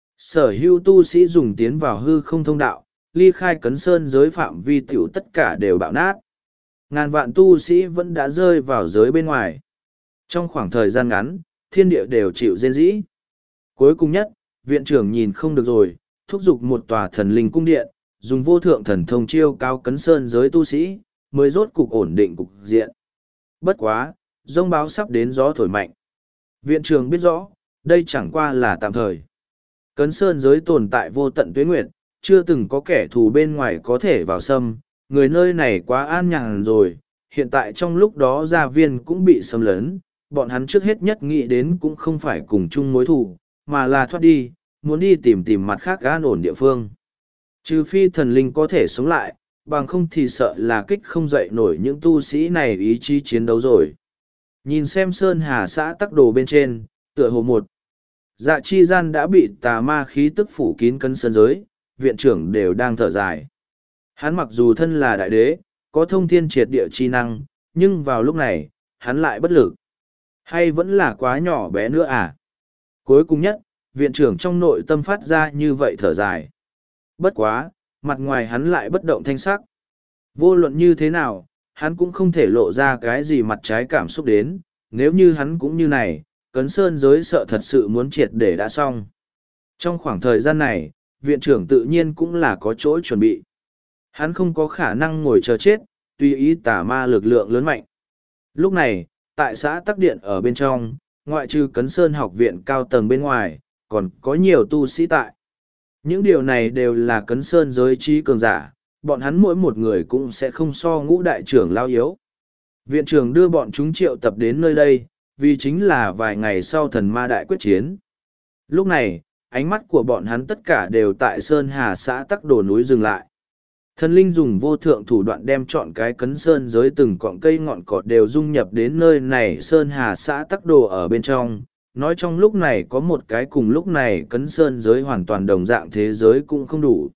Sở hữu tu sĩ dùng tiến vào hư không thông đạo, ly khai Cấn Sơn giới phạm vi tiểu tất cả đều bạo nát. Ngàn vạn tu sĩ vẫn đã rơi vào giới bên ngoài. Trong khoảng thời gian ngắn, thiên địa đều chịu rên rỉ. Cuối cùng nhất, viện trưởng nhìn không được rồi, thúc giục một tòa thần linh cung điện, dùng vô thượng thần thông chiêu cao Cấn Sơn giới tu sĩ, mới rốt cục ổn định cục diện. Bất quá, giông báo sắp đến gió thổi mạnh. Viện trưởng biết rõ, đây chẳng qua là tạm thời. Cấn Sơn giới tồn tại vô tận tuế nguyệt, chưa từng có kẻ thù bên ngoài có thể vào xâm, người nơi này quá an nhàn rồi, hiện tại trong lúc đó gia viên cũng bị xâm lấn, bọn hắn trước hết nhất nghĩ đến cũng không phải cùng chung mối thù, mà là thoát đi, muốn đi tìm mặt khác an ổn địa phương. Trừ phi thần linh có thể sống lại, bằng không thì sợ là kích không dậy nổi những tu sĩ này ý chí chiến đấu rồi. Nhìn xem Sơn Hà xã tắc đồ bên trên, tựa hồ một. Dạ chi gian đã bị tà ma khí tức phủ kín Cấn Sơn giới, viện trưởng đều đang thở dài. Hắn mặc dù thân là đại đế, có thông thiên triệt địa chi năng, nhưng vào lúc này, hắn lại bất lực. Hay vẫn là quá nhỏ bé nữa à? Cuối cùng nhất, viện trưởng trong nội tâm phát ra như vậy thở dài. Bất quá, mặt ngoài hắn lại bất động thanh sắc. Vô luận như thế nào, hắn cũng không thể lộ ra cái gì mặt trái cảm xúc đến, nếu như hắn cũng như này, Cấn Sơn giới sợ thật sự muốn triệt để đã xong. Trong khoảng thời gian này, viện trưởng tự nhiên cũng là có chỗ chuẩn bị. Hắn không có khả năng ngồi chờ chết, tùy ý tà ma lực lượng lớn mạnh. Lúc này, tại xã Tắc Điện ở bên trong, ngoại trừ Cấn Sơn học viện cao tầng bên ngoài, còn có nhiều tu sĩ tại. Những điều này đều là Cấn Sơn giới trí cường giả, bọn hắn mỗi một người cũng sẽ không so ngũ đại trưởng lao yếu. Viện trưởng đưa bọn chúng triệu tập đến nơi đây, vì chính là vài ngày sau thần ma đại quyết chiến. Lúc này, ánh mắt của bọn hắn tất cả đều tại Sơn Hà xã Tắc Đồ núi dừng lại. Thần linh dùng vô thượng thủ đoạn đem chọn cái Cấn Sơn giới từng cọng cây ngọn cỏ đều dung nhập đến nơi này Sơn Hà xã Tắc Đồ ở bên trong. Nói trong lúc này có một cái cùng lúc này Cấn Sơn giới hoàn toàn đồng dạng thế giới cũng không đủ.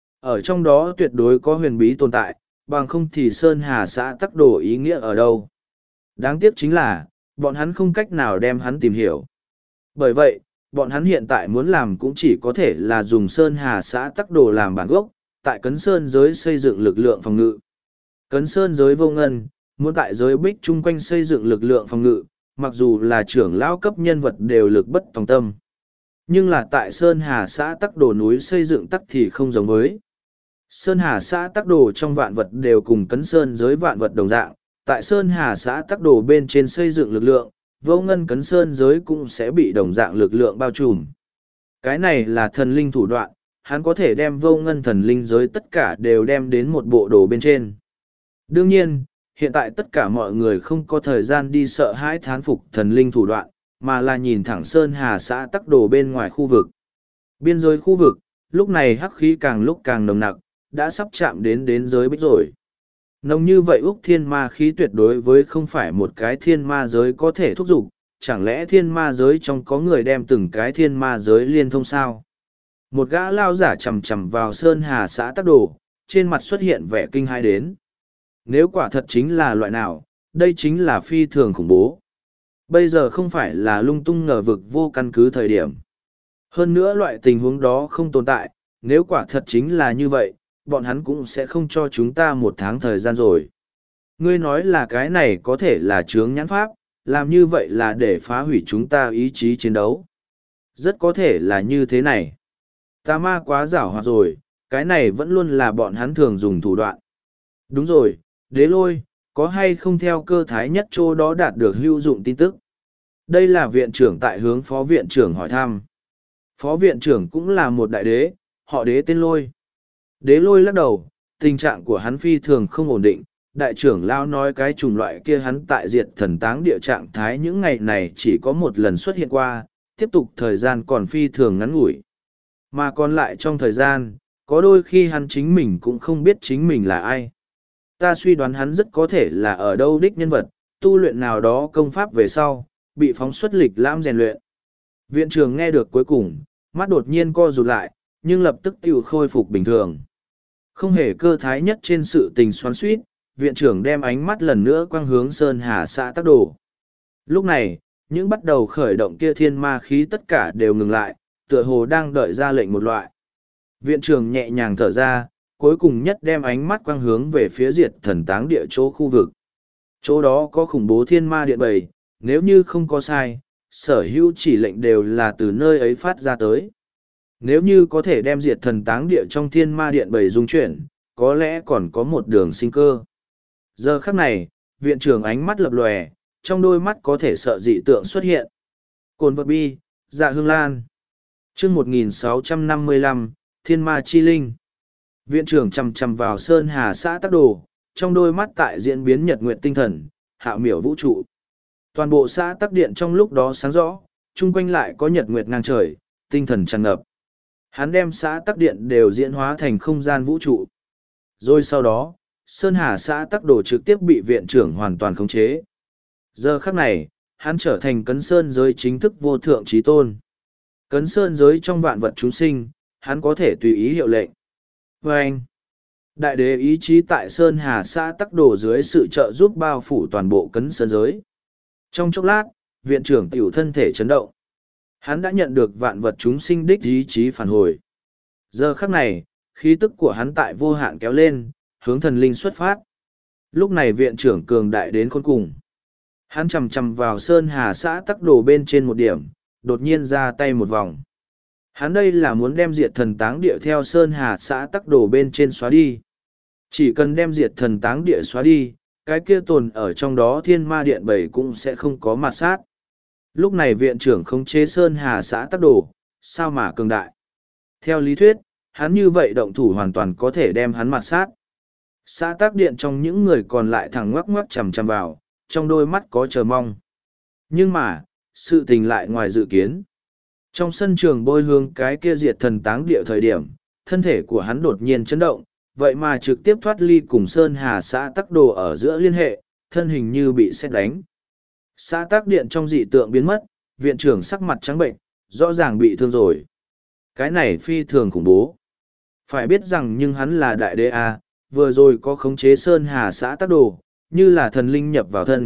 Ở trong đó tuyệt đối có huyền bí tồn tại, bằng không thì Sơn Hà xã Tắc Đồ ý nghĩa ở đâu. Đáng tiếc chính là, bọn hắn không cách nào đem hắn tìm hiểu. Bởi vậy, bọn hắn hiện tại muốn làm cũng chỉ có thể là dùng Sơn Hà xã Tắc Đồ làm bản gốc, tại Cấn Sơn giới xây dựng lực lượng phòng ngự. Cấn Sơn giới vô ngân, muốn tại giới bích chung quanh xây dựng lực lượng phòng ngự, mặc dù là trưởng lão cấp nhân vật đều lực bất tòng tâm. Nhưng là tại Sơn Hà xã Tắc Đồ núi xây dựng tắc thì không giống với. Sơn Hà xã Tắc Đồ trong vạn vật đều cùng Cấn Sơn giới vạn vật đồng dạng, tại Sơn Hà xã Tắc Đồ bên trên xây dựng lực lượng, vô ngân Cấn Sơn giới cũng sẽ bị đồng dạng lực lượng bao trùm. Cái này là thần linh thủ đoạn, hắn có thể đem vô ngân thần linh giới tất cả đều đem đến một bộ đồ bên trên. Đương nhiên, hiện tại tất cả mọi người không có thời gian đi sợ hãi thán phục thần linh thủ đoạn, mà là nhìn thẳng Sơn Hà xã Tắc Đồ bên ngoài khu vực. Biên giới khu vực, lúc này hắc khí càng lúc càng nồng nặc, đã sắp chạm đến giới bích rồi. Nồng như vậy Úc thiên ma khí tuyệt đối với không phải một cái thiên ma giới có thể thúc giục, chẳng lẽ thiên ma giới trong có người đem từng cái thiên ma giới liên thông sao? Một gã lao giả chầm chầm vào Sơn Hà xã Tắc Đồ, trên mặt xuất hiện vẻ kinh hãi đến. Nếu quả thật chính là loại nào, đây chính là phi thường khủng bố. Bây giờ không phải là lung tung ngờ vực vô căn cứ thời điểm. Hơn nữa loại tình huống đó không tồn tại, nếu quả thật chính là như vậy, bọn hắn cũng sẽ không cho chúng ta một tháng thời gian rồi. Ngươi nói là cái này có thể là chướng nhãn pháp, làm như vậy là để phá hủy chúng ta ý chí chiến đấu. Rất có thể là như thế này. Tà ma quá giảo hoạt rồi, cái này vẫn luôn là bọn hắn thường dùng thủ đoạn. Đúng rồi, Đế Lôi, có hay không theo cơ thái nhất chỗ đó đạt được hữu dụng tin tức? Đây là viện trưởng tại hướng phó viện trưởng hỏi thăm. Phó viện trưởng cũng là một đại đế, họ Đế tên Lôi. Đế Lôi lắc đầu, tình trạng của hắn phi thường không ổn định. Đại trưởng lão nói cái chủng loại kia hắn tại diệt thần táng địa trạng thái những ngày này chỉ có một lần xuất hiện qua, tiếp tục thời gian còn phi thường ngắn ngủi. Mà còn lại trong thời gian, có đôi khi hắn chính mình cũng không biết chính mình là ai. Ta suy đoán hắn rất có thể là ở đâu đích nhân vật, tu luyện nào đó công pháp về sau, bị phóng xuất lịch lãm rèn luyện. Viện trưởng nghe được cuối cùng, mắt đột nhiên co rụt lại, nhưng lập tức tiêu khôi phục bình thường. Không hề cơ thái nhất trên sự tình xoắn suýt, viện trưởng đem ánh mắt lần nữa quang hướng Sơn Hà xã Tắc Đồ. Lúc này, những bắt đầu khởi động kia thiên ma khí tất cả đều ngừng lại, tựa hồ đang đợi ra lệnh một loại. Viện trưởng nhẹ nhàng thở ra, cuối cùng nhất đem ánh mắt quang hướng về phía diệt thần táng địa chỗ khu vực. Chỗ đó có khủng bố thiên ma điện bầy, nếu như không có sai, sở hữu chỉ lệnh đều là từ nơi ấy phát ra tới. Nếu như có thể đem diệt thần táng địa trong thiên ma điện bầy dung chuyển, có lẽ còn có một đường sinh cơ. Giờ khắc này, viện trưởng ánh mắt lập lòe, trong đôi mắt có thể sợ dị tượng xuất hiện. Cồn vật bi, dạ hương lan. Chương 1655, Thiên Ma Chi Linh. Viện trưởng chầm chầm vào Sơn Hà xã Tắc Đồ, trong đôi mắt tại diễn biến nhật nguyệt tinh thần, hạo miểu vũ trụ. Toàn bộ xã Tắc Điện trong lúc đó sáng rõ, chung quanh lại có nhật nguyệt ngang trời, tinh thần tràn ngập. Hắn đem xã Tắc Điện đều diễn hóa thành không gian vũ trụ. Rồi sau đó, Sơn Hà xã Tắc Đồ trực tiếp bị viện trưởng hoàn toàn khống chế. Giờ khắc này, hắn trở thành Cấn Sơn giới chính thức vô thượng chí tôn. Cấn Sơn giới trong vạn vật chúng sinh, hắn có thể tùy ý hiệu lệnh. Và anh, đại đế ý chí tại Sơn Hà xã Tắc Đồ dưới sự trợ giúp bao phủ toàn bộ Cấn Sơn giới. Trong chốc lát, viện trưởng tiểu thân thể chấn động. Hắn đã nhận được vạn vật chúng sinh đích ý chí phản hồi. Giờ khắc này, khí tức của hắn tại vô hạn kéo lên, hướng thần linh xuất phát. Lúc này viện trưởng cường đại đến khôn cùng. Hắn chầm chầm vào Sơn Hà xã Tắc Đồ bên trên một điểm, đột nhiên ra tay một vòng. Hắn đây là muốn đem diệt thần táng địa theo Sơn Hà xã Tắc Đồ bên trên xóa đi. Chỉ cần đem diệt thần táng địa xóa đi, cái kia tồn ở trong đó thiên ma điện bầy cũng sẽ không có mặt sát. Lúc này viện trưởng khống chế Sơn Hà xã Tắc Đồ, sao mà cường đại. Theo lý thuyết, hắn như vậy động thủ hoàn toàn có thể đem hắn mặt sát. Xã Tắc Điện trong những người còn lại thẳng ngoắc ngoắc chằm chằm vào, trong đôi mắt có chờ mong. Nhưng mà, sự tình lại ngoài dự kiến. Trong sân trường bôi hướng cái kia diệt thần táng địa thời điểm, thân thể của hắn đột nhiên chấn động, vậy mà trực tiếp thoát ly cùng Sơn Hà xã Tắc Đồ ở giữa liên hệ, thân hình như bị sét đánh. Xã Tắc Điện trong dị tượng biến mất, viện trưởng sắc mặt trắng bệnh, rõ ràng bị thương rồi. Cái này phi thường khủng bố. Phải biết rằng nhưng hắn là đại đế A, vừa rồi có khống chế Sơn Hà xã Tắc Đồ, như là thần linh nhập vào thân,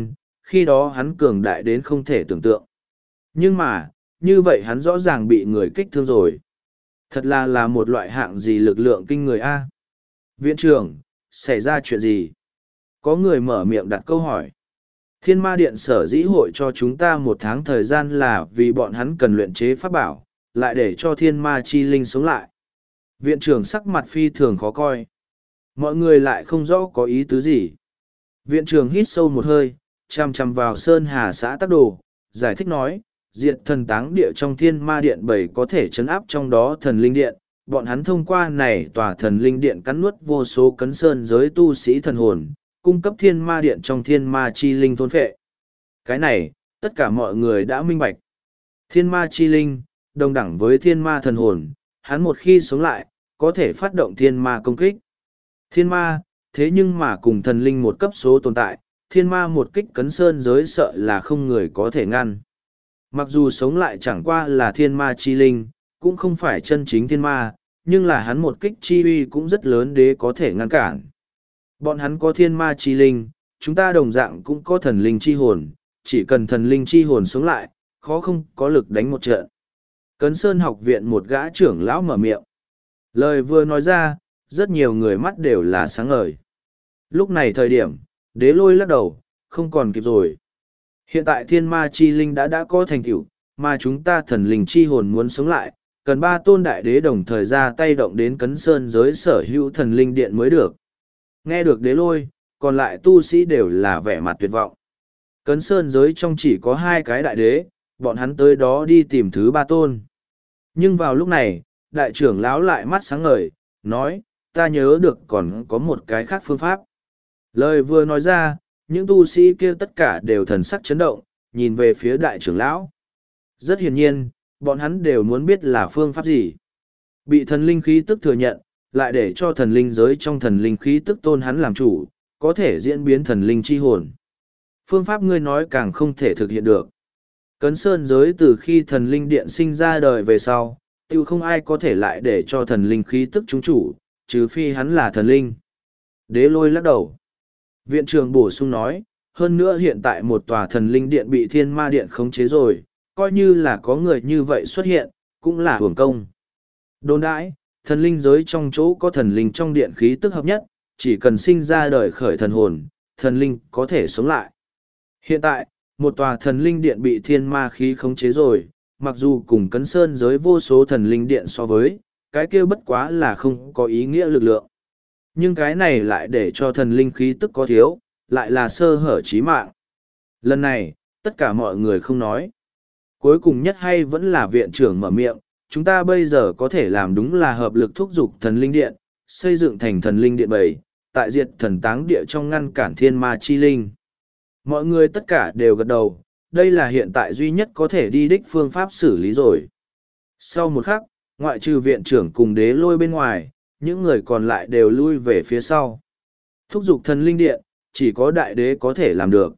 khi đó hắn cường đại đến không thể tưởng tượng. Nhưng mà, như vậy hắn rõ ràng bị người kích thương rồi. Thật là một loại hạng gì lực lượng kinh người a. Viện trưởng, xảy ra chuyện gì? Có người mở miệng đặt câu hỏi. Thiên Ma Điện sở dĩ hội cho chúng ta 1 tháng thời gian là vì bọn hắn cần luyện chế pháp bảo, lại để cho thiên ma chi linh sống lại. Viện trưởng sắc mặt phi thường khó coi. Mọi người lại không rõ có ý tứ gì. Viện trưởng hít sâu một hơi, chằm chằm vào Sơn Hà xã Tắc Đồ, giải thích nói, diệt thần táng địa trong thiên ma điện 7 có thể chấn áp trong đó thần linh điện. Bọn hắn thông qua này tòa thần linh điện cắn nuốt vô số cấn sơn giới tu sĩ thần hồn, cung cấp thiên ma điện trong thiên ma chi linh thôn phệ. Cái này, tất cả mọi người đã minh bạch. Thiên ma chi linh, đồng đẳng với thiên ma thần hồn, hắn một khi sống lại, có thể phát động thiên ma công kích. Thiên ma, thế nhưng mà cùng thần linh một cấp số tồn tại, thiên ma một kích cấn sơn giới sợ là không người có thể ngăn. Mặc dù sống lại chẳng qua là thiên ma chi linh, cũng không phải chân chính thiên ma, nhưng là hắn một kích chi uy cũng rất lớn để có thể ngăn cản. Bọn hắn có thiên ma chi linh, chúng ta đồng dạng cũng có thần linh chi hồn, chỉ cần thần linh chi hồn sống lại, khó không có lực đánh một trận. Cấn Sơn học viện một gã trưởng lão mở miệng. Lời vừa nói ra, rất nhiều người mắt đều là sáng ngời. Lúc này thời điểm, Đế Lôi lắc đầu, không còn kịp rồi. Hiện tại thiên ma chi linh đã có thành tựu, mà chúng ta thần linh chi hồn muốn sống lại, cần 3 tôn đại đế đồng thời ra tay động đến Cấn Sơn giới sở hữu thần linh điện mới được. Nghe được Đế Lôi, còn lại tu sĩ đều là vẻ mặt tuyệt vọng. Cấn Sơn giới trong chỉ có 2 cái đại đế, bọn hắn tới đó đi tìm thứ 3 tôn. Nhưng vào lúc này, đại trưởng lão lại mắt sáng ngời, nói, ta nhớ được còn có một cái khác phương pháp. Lời vừa nói ra, những tu sĩ kia tất cả đều thần sắc chấn động, nhìn về phía đại trưởng lão. Rất hiển nhiên, bọn hắn đều muốn biết là phương pháp gì. Bị thần linh khí tức thừa nhận, lại để cho thần linh giới trong thần linh khí tức tôn hắn làm chủ, có thể diễn biến thần linh chi hồn. Phương pháp ngươi nói càng không thể thực hiện được. Cấn Sơn giới từ khi thần linh điện sinh ra đời về sau, tiêu không ai có thể lại để cho thần linh khí tức chúng chủ, trừ phi hắn là thần linh. Đế Lôi lắc đầu. Viện trưởng bổ sung nói, hơn nữa hiện tại một tòa thần linh điện bị thiên ma điện khống chế rồi, coi như là có người như vậy xuất hiện, cũng là hưởng công. Đồn đãi, thần linh giới trong chỗ có thần linh trong điện khí tức hợp nhất, chỉ cần sinh ra đời khởi thần hồn, thần linh có thể sống lại. Hiện tại, một tòa thần linh điện bị thiên ma khí khống chế rồi, mặc dù cùng Cấn Sơn giới vô số thần linh điện so với, cái kia bất quá là không có ý nghĩa lực lượng. Nhưng cái này lại để cho thần linh khí tức có thiếu, lại là sơ hở chí mạng. Lần này, tất cả mọi người không nói. Cuối cùng nhất hay vẫn là viện trưởng mở miệng, chúng ta bây giờ có thể làm đúng là hợp lực thúc giục thần linh điện, xây dựng thành thần linh điện 7, tại diệt thần táng địa trong ngăn cản thiên ma chi linh. Mọi người tất cả đều gật đầu, đây là hiện tại duy nhất có thể đi đích phương pháp xử lý rồi. Sau một khắc, ngoại trừ viện trưởng cùng Đế Lôi bên ngoài, những người còn lại đều lui về phía sau. Thúc giục thần linh điện, chỉ có đại đế có thể làm được.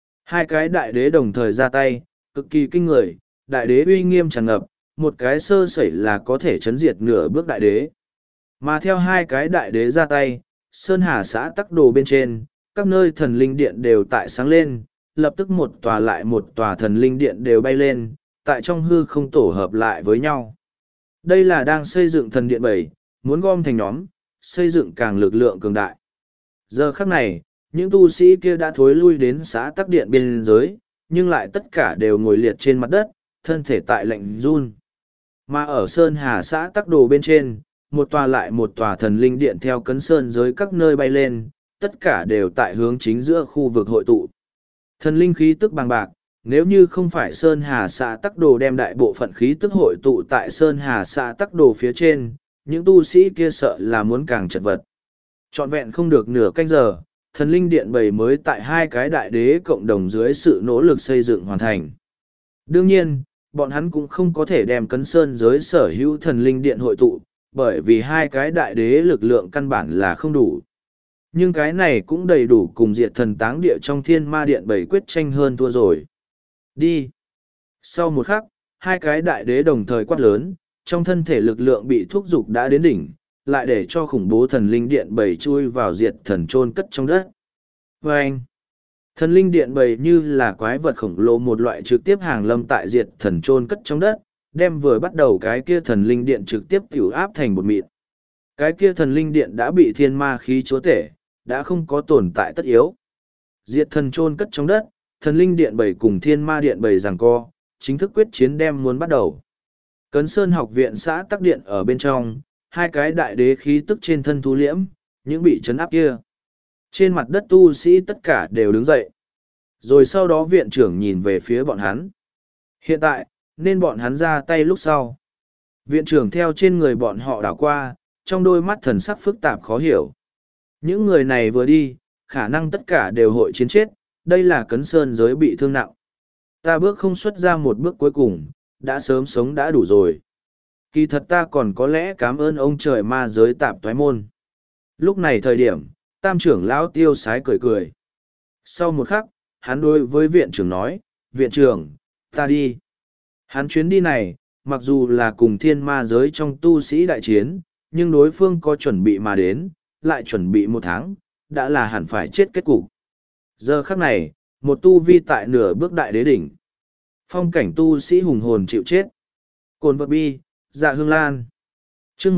2 cái đại đế đồng thời ra tay, cực kỳ kinh người, đại đế uy nghiêm tràn ngập, một cái sơ sẩy là có thể chấn diệt nửa bước đại đế. Mà theo 2 cái đại đế ra tay, Sơn Hà xã Tắc Đồ bên trên, các nơi thần linh điện đều tại sáng lên, lập tức một tòa lại một tòa thần linh điện đều bay lên, tại trong hư không tổ hợp lại với nhau. Đây là đang xây dựng thần điện 7, muốn gom thành nhóm, xây dựng càng lực lượng cường đại. Giờ khắc này, những tu sĩ kia đã thối lui đến xã Tắc Điện biên giới, nhưng lại tất cả đều ngồi liệt trên mặt đất, thân thể tại lạnh run. Mà ở Sơn Hà xã Tắc Đồ bên trên, một tòa lại một tòa thần linh điện theo Cấn Sơn giới các nơi bay lên, tất cả đều tại hướng chính giữa khu vực hội tụ. Thần linh khí tức bằng bạc, nếu như không phải Sơn Hà xã Tắc Đồ đem đại bộ phận khí tức hội tụ tại Sơn Hà xã Tắc Đồ phía trên, những tu sĩ kia sợ là muốn càng chật vật. Trọn vẹn không được nửa canh giờ, thần linh điện 7 mới tại 2 cái đại đế cộng đồng dưới sự nỗ lực xây dựng hoàn thành. Đương nhiên, bọn hắn cũng không có thể đem Cấn Sơn giới sở hữu thần linh điện hội tụ, bởi vì 2 cái đại đế lực lượng căn bản là không đủ. Nhưng cái này cũng đầy đủ cùng diệt thần táng địa trong thiên ma điện 7 quyết tranh hơn thua rồi. Đi! Sau một khắc, 2 cái đại đế đồng thời quát lớn, trong thân thể lực lượng bị thúc giục đã đến đỉnh, lại để cho khủng bố thần linh điện 7 chui vào diệt thần chôn cất trong đất. Và anh, Thần linh điện bầy như là quái vật khổng lồ một loại trực tiếp hàng lâm tại diệt thần chôn cất trong đất, đem vừa bắt đầu cái kia thần linh điện trực tiếp tiểu áp thành bột mịn. Cái kia thần linh điện đã bị thiên ma khí chúa tể, đã không có tồn tại tất yếu. Diệt thần chôn cất trong đất, thần linh điện bầy cùng thiên ma điện bầy giằng co, chính thức quyết chiến đem muốn bắt đầu. Cấn Sơn học viện xã tắc điện ở bên trong, hai cái đại đế khí tức trên thân thu liễm, những bị chấn áp kia. Trên mặt đất tu sĩ tất cả đều đứng dậy. Rồi sau đó viện trưởng nhìn về phía bọn hắn. Hiện tại, nên bọn hắn ra tay lúc sau. Viện trưởng theo trên người bọn họ đảo qua, trong đôi mắt thần sắc phức tạp khó hiểu. Những người này vừa đi, khả năng tất cả đều hội chiến chết, đây là Cấn Sơn giới bị thương nặng. Ta bước không xuất ra một bước cuối cùng, đã sớm sống đã đủ rồi. Kỳ thật ta còn có lẽ cảm ơn ông trời ma giới tạp thoái môn. Lúc này thời điểm, tam trưởng lão tiêu sái cười cười. Sau một khắc, hắn đối với viện trưởng nói, viện trưởng, ta đi. Hắn chuyến đi này, mặc dù là cùng thiên ma giới trong tu sĩ đại chiến, nhưng đối phương có chuẩn bị mà đến, lại chuẩn bị 1 tháng, đã là hẳn phải chết kết cục. Giờ khắc này, một tu vi tại nửa bước đại đế đỉnh. Phong cảnh tu sĩ hùng hồn chịu chết. Cồn vật bi, dạ hương lan. chương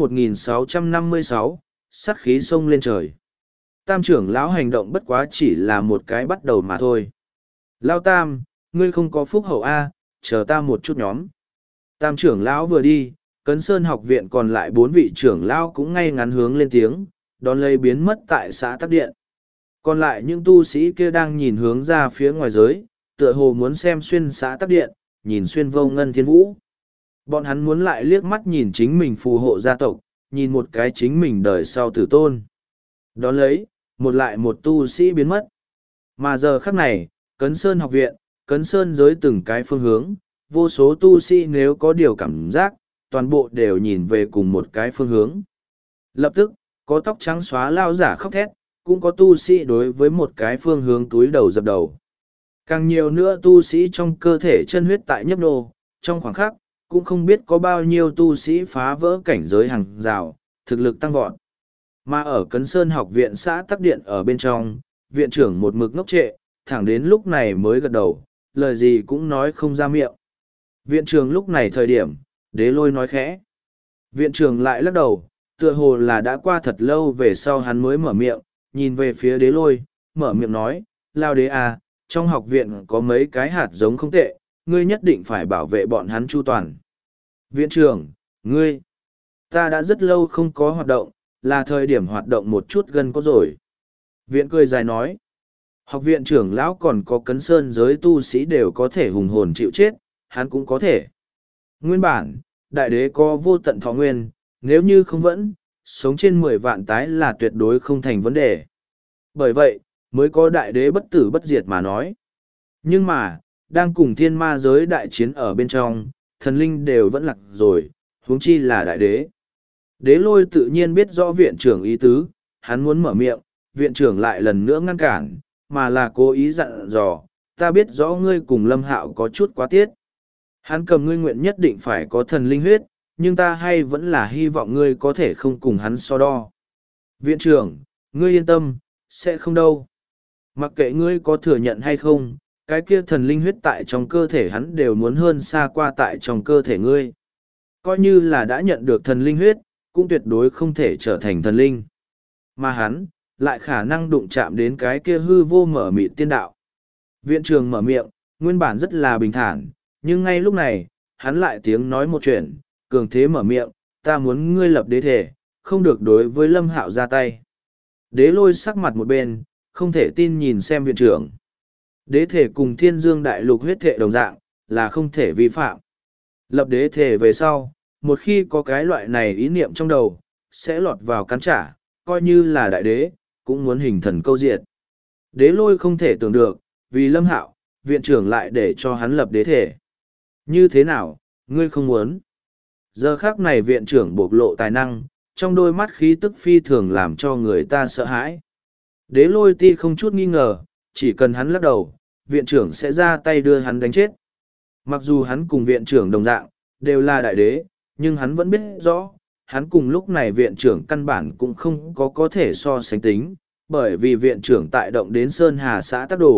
1656, sát khí sông lên trời. Tam trưởng lão hành động bất quá chỉ là một cái bắt đầu mà thôi. Lão Tam, ngươi không có phúc hậu A, chờ ta một chút nhóm. Tam trưởng lão vừa đi, Cấn Sơn học viện còn lại 4 vị trưởng lão cũng ngay ngắn hướng lên tiếng, đón lấy biến mất tại xã Tắc Điện. Còn lại những tu sĩ kia đang nhìn hướng ra phía ngoài giới, tựa hồ muốn xem xuyên xã Tắc Điện, nhìn xuyên vô ngân thiên vũ. Bọn hắn muốn lại liếc mắt nhìn chính mình phù hộ gia tộc, nhìn một cái chính mình đời sau tử tôn. Đón lấy, một tu sĩ biến mất. Mà giờ khắc này, Cấn Sơn học viện, Cấn Sơn giới từng cái phương hướng, vô số tu sĩ nếu có điều cảm giác, toàn bộ đều nhìn về cùng một cái phương hướng. Lập tức, có tóc trắng xóa lao giả khóc thét, cũng có tu sĩ đối với một cái phương hướng túi đầu dập đầu. Càng nhiều nữa tu sĩ trong cơ thể chân huyết tại nhấp nô, trong khoảng khắc, cũng không biết có bao nhiêu tu sĩ phá vỡ cảnh giới hàng rào, thực lực tăng vọt. Mà ở Cấn Sơn học viện xã Tắc Điện ở bên trong, viện trưởng một mực ngốc trệ, thẳng đến lúc này mới gật đầu, lời gì cũng nói không ra miệng. Viện trưởng lúc này thời điểm, Đế Lôi nói khẽ. Viện trưởng lại lắc đầu, tựa hồ là đã qua thật lâu về sau hắn mới mở miệng, nhìn về phía Đế Lôi, mở miệng nói, Lao đế à, trong học viện có mấy cái hạt giống không tệ, ngươi nhất định phải bảo vệ bọn hắn chu toàn. Viện trưởng, ngươi, ta đã rất lâu không có hoạt động, là thời điểm hoạt động một chút gần có rồi. Viện cười dài nói, học viện trưởng lão còn có Cấn Sơn giới tu sĩ đều có thể hùng hồn chịu chết, hắn cũng có thể. Nguyên bản, đại đế có vô tận thọ nguyên, nếu như không vẫn, sống trên 10 vạn tái là tuyệt đối không thành vấn đề. Bởi vậy, mới có đại đế bất tử bất diệt mà nói. Nhưng mà, đang cùng thiên ma giới đại chiến ở bên trong, thần linh đều vẫn lạc rồi, huống chi là đại đế. Đế Lôi tự nhiên biết rõ viện trưởng ý tứ, hắn muốn mở miệng, viện trưởng lại lần nữa ngăn cản, mà là cố ý dặn dò, ta biết rõ ngươi cùng Lâm Hạo có chút quá tiết. Hắn cầm ngươi nguyện nhất định phải có thần linh huyết, nhưng ta hay vẫn là hy vọng ngươi có thể không cùng hắn so đo. Viện trưởng, ngươi yên tâm, sẽ không đâu. Mặc kệ ngươi có thừa nhận hay không, cái kia thần linh huyết tại trong cơ thể hắn đều muốn hơn xa qua tại trong cơ thể ngươi. Coi như là đã nhận được thần linh huyết, cũng tuyệt đối không thể trở thành thần linh. Mà hắn, lại khả năng đụng chạm đến cái kia hư vô mở mịt tiên đạo. Viện trưởng mở miệng, nguyên bản rất là bình thản, nhưng ngay lúc này, hắn lại tiếng nói một chuyện, cường thế mở miệng, ta muốn ngươi lập đế thể, không được đối với Lâm Hạo ra tay. Đế Lôi sắc mặt một bên, không thể tin nhìn xem viện trưởng. Đế thể cùng thiên dương đại lục huyết thể đồng dạng, là không thể vi phạm. Lập đế thể về sau, một khi có cái loại này ý niệm trong đầu, sẽ lọt vào cắn trả, coi như là đại đế, cũng muốn hình thần câu diệt. Đế Lôi không thể tưởng được, vì Lâm Hạo, viện trưởng lại để cho hắn lập đế thể. Như thế nào, ngươi không muốn? Giờ khác này viện trưởng bộc lộ tài năng, trong đôi mắt khí tức phi thường làm cho người ta sợ hãi. Đế Lôi ti không chút nghi ngờ, chỉ cần hắn lắc đầu, viện trưởng sẽ ra tay đưa hắn đánh chết. Mặc dù hắn cùng viện trưởng đồng dạng, đều là đại đế, nhưng hắn vẫn biết rõ, hắn cùng lúc này viện trưởng căn bản cũng không có thể so sánh tính, bởi vì viện trưởng tại động đến Sơn Hà xã Tắc Đồ,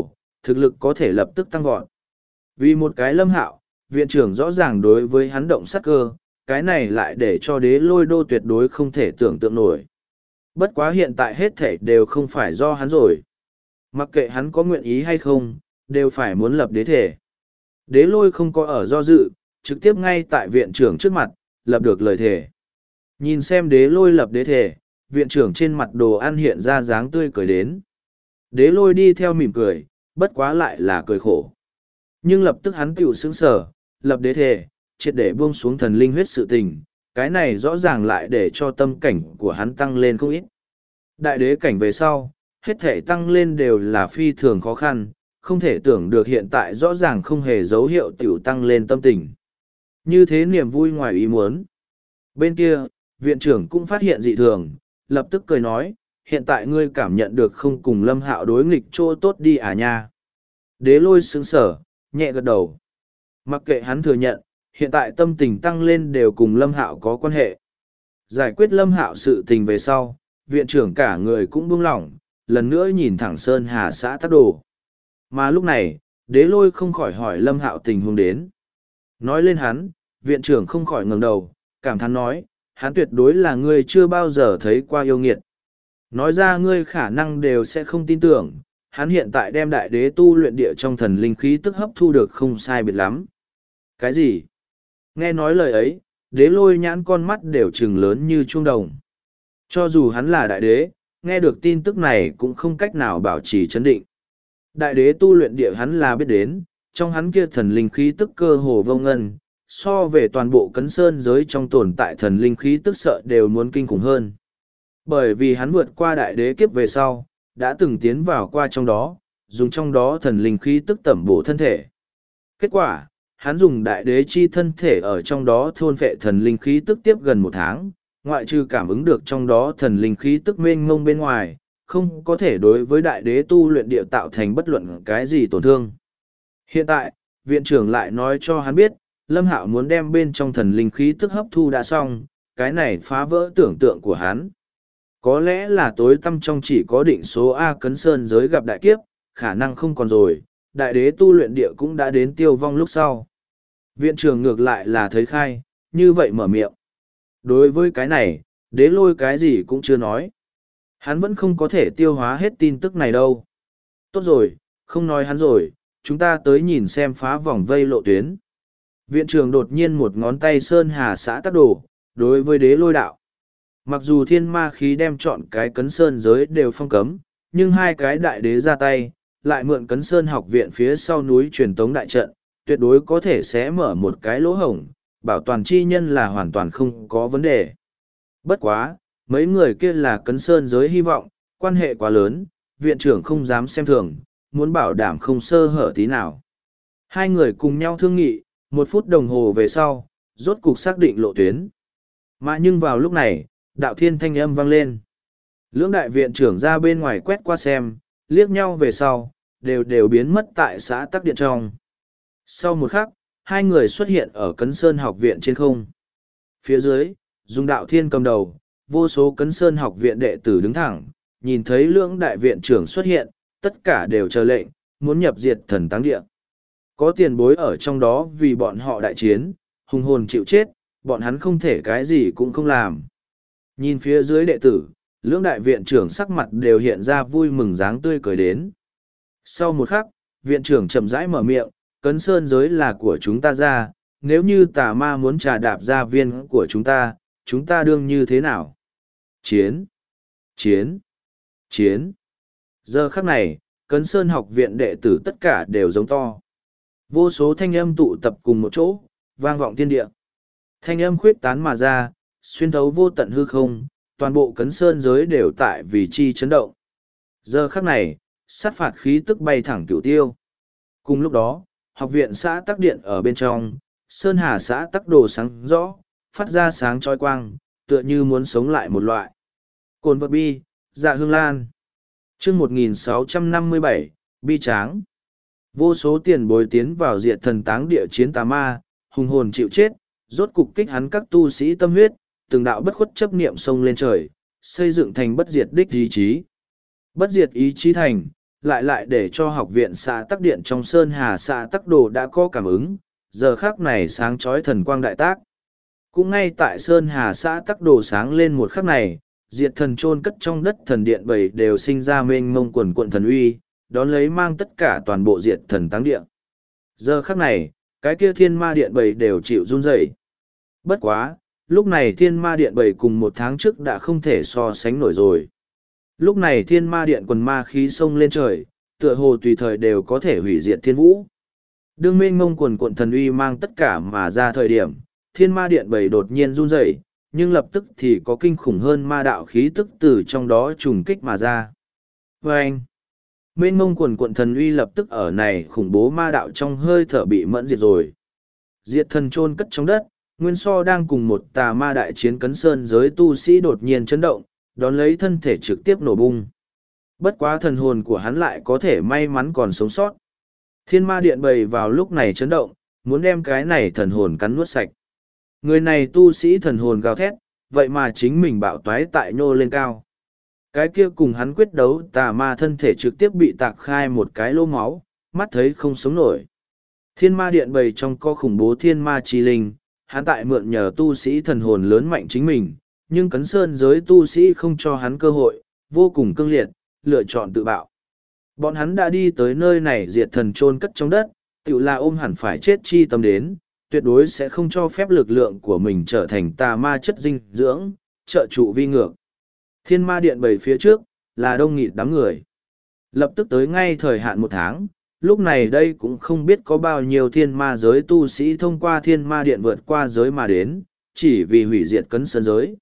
thực lực có thể lập tức tăng vọt. Vì một cái Lâm Hạo, viện trưởng rõ ràng đối với hắn động sát cơ, cái này lại để cho Đế Lôi Đô tuyệt đối không thể tưởng tượng nổi. Bất quá hiện tại hết thể đều không phải do hắn rồi. Mặc kệ hắn có nguyện ý hay không, đều phải muốn lập đế thể. Đế Lôi không có ở do dự, trực tiếp ngay tại viện trưởng trước mặt, lập được lời thể. Nhìn xem Đế Lôi lập đế thể, viện trưởng trên mặt đồ ăn hiện ra dáng tươi cười đến. Đế Lôi đi theo mỉm cười, bất quá lại là cười khổ. Nhưng lập tức hắn tiểu sững sờ, lập đế thể, triệt để buông xuống thần linh huyết sự tình, cái này rõ ràng lại để cho tâm cảnh của hắn tăng lên không ít. Đại đế cảnh về sau, hết thể tăng lên đều là phi thường khó khăn, không thể tưởng được hiện tại rõ ràng không hề dấu hiệu tiểu tăng lên tâm tình. Như thế niềm vui ngoài ý muốn. Bên kia, viện trưởng cũng phát hiện dị thường, lập tức cười nói, hiện tại ngươi cảm nhận được không cùng Lâm Hạo đối nghịch chỗ tốt đi à nha. Đế Lôi sững sở, nhẹ gật đầu. Mặc kệ hắn thừa nhận, hiện tại tâm tình tăng lên đều cùng Lâm Hạo có quan hệ. Giải quyết Lâm Hạo sự tình về sau, viện trưởng cả người cũng buông lỏng, lần nữa nhìn thẳng Sơn Hà xã Tắc Đồ. Mà lúc này, Đế Lôi không khỏi hỏi Lâm Hạo tình huống đến. Nói lên hắn, viện trưởng không khỏi ngẩng đầu, cảm thán nói, hắn tuyệt đối là ngươi chưa bao giờ thấy qua yêu nghiệt. Nói ra ngươi khả năng đều sẽ không tin tưởng, hắn hiện tại đem đại đế tu luyện địa trong thần linh khí tức hấp thu được không sai biệt lắm. Cái gì? Nghe nói lời ấy, Đế Lôi nhãn con mắt đều trừng lớn như chuông đồng. Cho dù hắn là đại đế, nghe được tin tức này cũng không cách nào bảo trì chấn định. Đại đế tu luyện địa hắn là biết đến, trong hắn kia thần linh khí tức cơ hồ vô ngân, so về toàn bộ cấn sơn giới trong tồn tại thần linh khí tức sợ đều muốn kinh khủng hơn. Bởi vì hắn vượt qua đại đế kiếp về sau, đã từng tiến vào qua trong đó, dùng trong đó thần linh khí tức tẩm bổ thân thể. Kết quả, hắn dùng đại đế chi thân thể ở trong đó thôn phệ thần linh khí tức tiếp gần 1 tháng, ngoại trừ cảm ứng được trong đó thần linh khí tức mênh mông bên ngoài, không có thể đối với đại đế tu luyện địa tạo thành bất luận cái gì tổn thương. Hiện tại, viện trưởng lại nói cho hắn biết, Lâm Hạo muốn đem bên trong thần linh khí tức hấp thu đã xong, cái này phá vỡ tưởng tượng của hắn. Có lẽ là tối tăm trong chỉ có định số A cấn sơn giới gặp đại kiếp, khả năng không còn rồi, đại đế tu luyện địa cũng đã đến tiêu vong lúc sau. Viện trưởng ngược lại là thấy khai, như vậy mở miệng. Đối với cái này, Đế Lôi cái gì cũng chưa nói. Hắn vẫn không có thể tiêu hóa hết tin tức này đâu. Tốt rồi, không nói hắn rồi, chúng ta tới nhìn xem phá vòng vây lộ tuyến. Viện trưởng đột nhiên một ngón tay Sơn Hà xã Tắc Đồ, đối với Đế Lôi đạo. Mặc dù thiên ma khí đem chọn cái cấn sơn giới đều phong cấm, nhưng hai cái đại đế ra tay, lại mượn cấn sơn học viện phía sau núi truyền tống đại trận, tuyệt đối có thể sẽ mở một cái lỗ hổng, bảo toàn chi nhân là hoàn toàn không có vấn đề. Bất quá, mấy người kia là cấn sơn giới hy vọng, quan hệ quá lớn, viện trưởng không dám xem thường, muốn bảo đảm không sơ hở tí nào. Hai người cùng nhau thương nghị, 1 phút đồng hồ về sau, rốt cục xác định lộ tuyến. Mà nhưng vào lúc này, đạo thiên thanh âm vang lên. Lưỡng đại viện trưởng ra bên ngoài quét qua xem, liếc nhau về sau, đều biến mất tại xã Tắc Điện trong. Sau một khắc, hai người xuất hiện ở Cấn Sơn học viện trên không. Phía dưới, dùng đạo thiên cầm đầu, vô số Cấn Sơn học viện đệ tử đứng thẳng, nhìn thấy lưỡng đại viện trưởng xuất hiện, tất cả đều chờ lệnh, muốn nhập diệt thần táng địa. Có tiền bối ở trong đó vì bọn họ đại chiến, hùng hồn chịu chết, bọn hắn không thể cái gì cũng không làm. Nhìn phía dưới đệ tử, lưỡng đại viện trưởng sắc mặt đều hiện ra vui mừng dáng tươi cười đến. Sau một khắc, viện trưởng chậm rãi mở miệng, Cấn Sơn giới là của chúng ta ra, nếu như tà ma muốn trà đạp gia viên của chúng ta đương như thế nào? Chiến! Chiến! Chiến! Giờ khắc này, Cấn Sơn học viện đệ tử tất cả đều giống to. Vô số thanh âm tụ tập cùng một chỗ, vang vọng thiên địa. Thanh âm khuyết tán mà ra, xuyên thấu vô tận hư không, toàn bộ Cấn Sơn giới đều tại vì chi chấn động. Giờ khắc này, sát phạt khí tức bay thẳng cửu tiêu. Cùng lúc đó, học viện xã Tắc Điện ở bên trong, Sơn Hà xã Tắc Đồ sáng rõ, phát ra sáng chói quang, tựa như muốn sống lại một loại. Cồn vật bi, dạ hương lan. Chương 1657, bi tráng. Vô số tiền bối tiến vào diệt thần táng địa chiến tà ma, hùng hồn chịu chết, rốt cục kích hắn các tu sĩ tâm huyết, từng đạo bất khuất chấp niệm sông lên trời, xây dựng thành bất diệt đích ý chí. Bất diệt ý chí thành, lại để cho học viện xã tắc điện trong Sơn Hà xã tắc đồ đã có cảm ứng, giờ khắc này sáng chói thần quang đại tác. Cũng ngay tại Sơn Hà xã tắc đồ sáng lên một khắc này, diệt thần chôn cất trong đất thần điện bảy đều sinh ra mênh mông quần quận thần uy, đón lấy mang tất cả toàn bộ diệt thần táng điện. Giờ khắc này, cái kia thiên ma điện bảy đều chịu run rẩy. Bất quá, lúc này thiên ma điện bảy cùng một tháng trước đã không thể so sánh nổi rồi. Lúc này thiên ma điện quần ma khí sông lên trời, tựa hồ tùy thời đều có thể hủy diệt thiên vũ. Đương mênh mông quần quận thần uy mang tất cả mà ra thời điểm, thiên ma điện bảy đột nhiên run rẩy, nhưng lập tức thì có kinh khủng hơn ma đạo khí tức từ trong đó trùng kích mà ra. Vâng! Mênh mông quần quận thần uy lập tức ở này khủng bố ma đạo trong hơi thở bị mẫn diệt rồi. Diệt thần chôn cất trong đất, Nguyên So đang cùng một tà ma đại chiến cấn sơn giới tu sĩ đột nhiên chấn động, đón lấy thân thể trực tiếp nổ bung. Bất quá thần hồn của hắn lại có thể may mắn còn sống sót. Thiên ma điện bầy vào lúc này chấn động, muốn đem cái này thần hồn cắn nuốt sạch. Người này tu sĩ thần hồn gào thét, vậy mà chính mình bạo toái tại nhô lên cao. Cái kia cùng hắn quyết đấu tà ma thân thể trực tiếp bị tạc khai một cái lỗ máu, mắt thấy không sống nổi. Thiên ma điện bầy trong có khủng bố thiên ma chi linh, hắn tại mượn nhờ tu sĩ thần hồn lớn mạnh chính mình, nhưng cấn sơn giới tu sĩ không cho hắn cơ hội, vô cùng cương liệt, lựa chọn tự bạo. Bọn hắn đã đi tới nơi này diệt thần chôn cất trong đất, tự là ôm hẳn phải chết chi tâm đến, tuyệt đối sẽ không cho phép lực lượng của mình trở thành tà ma chất dinh dưỡng, trợ trụ vi ngược. Thiên ma điện bầy phía trước, là đông nghịt đám người. Lập tức tới ngay thời hạn một tháng, lúc này đây cũng không biết có bao nhiêu thiên ma giới tu sĩ thông qua thiên ma điện vượt qua giới mà đến, chỉ vì hủy diệt cấn sơn giới.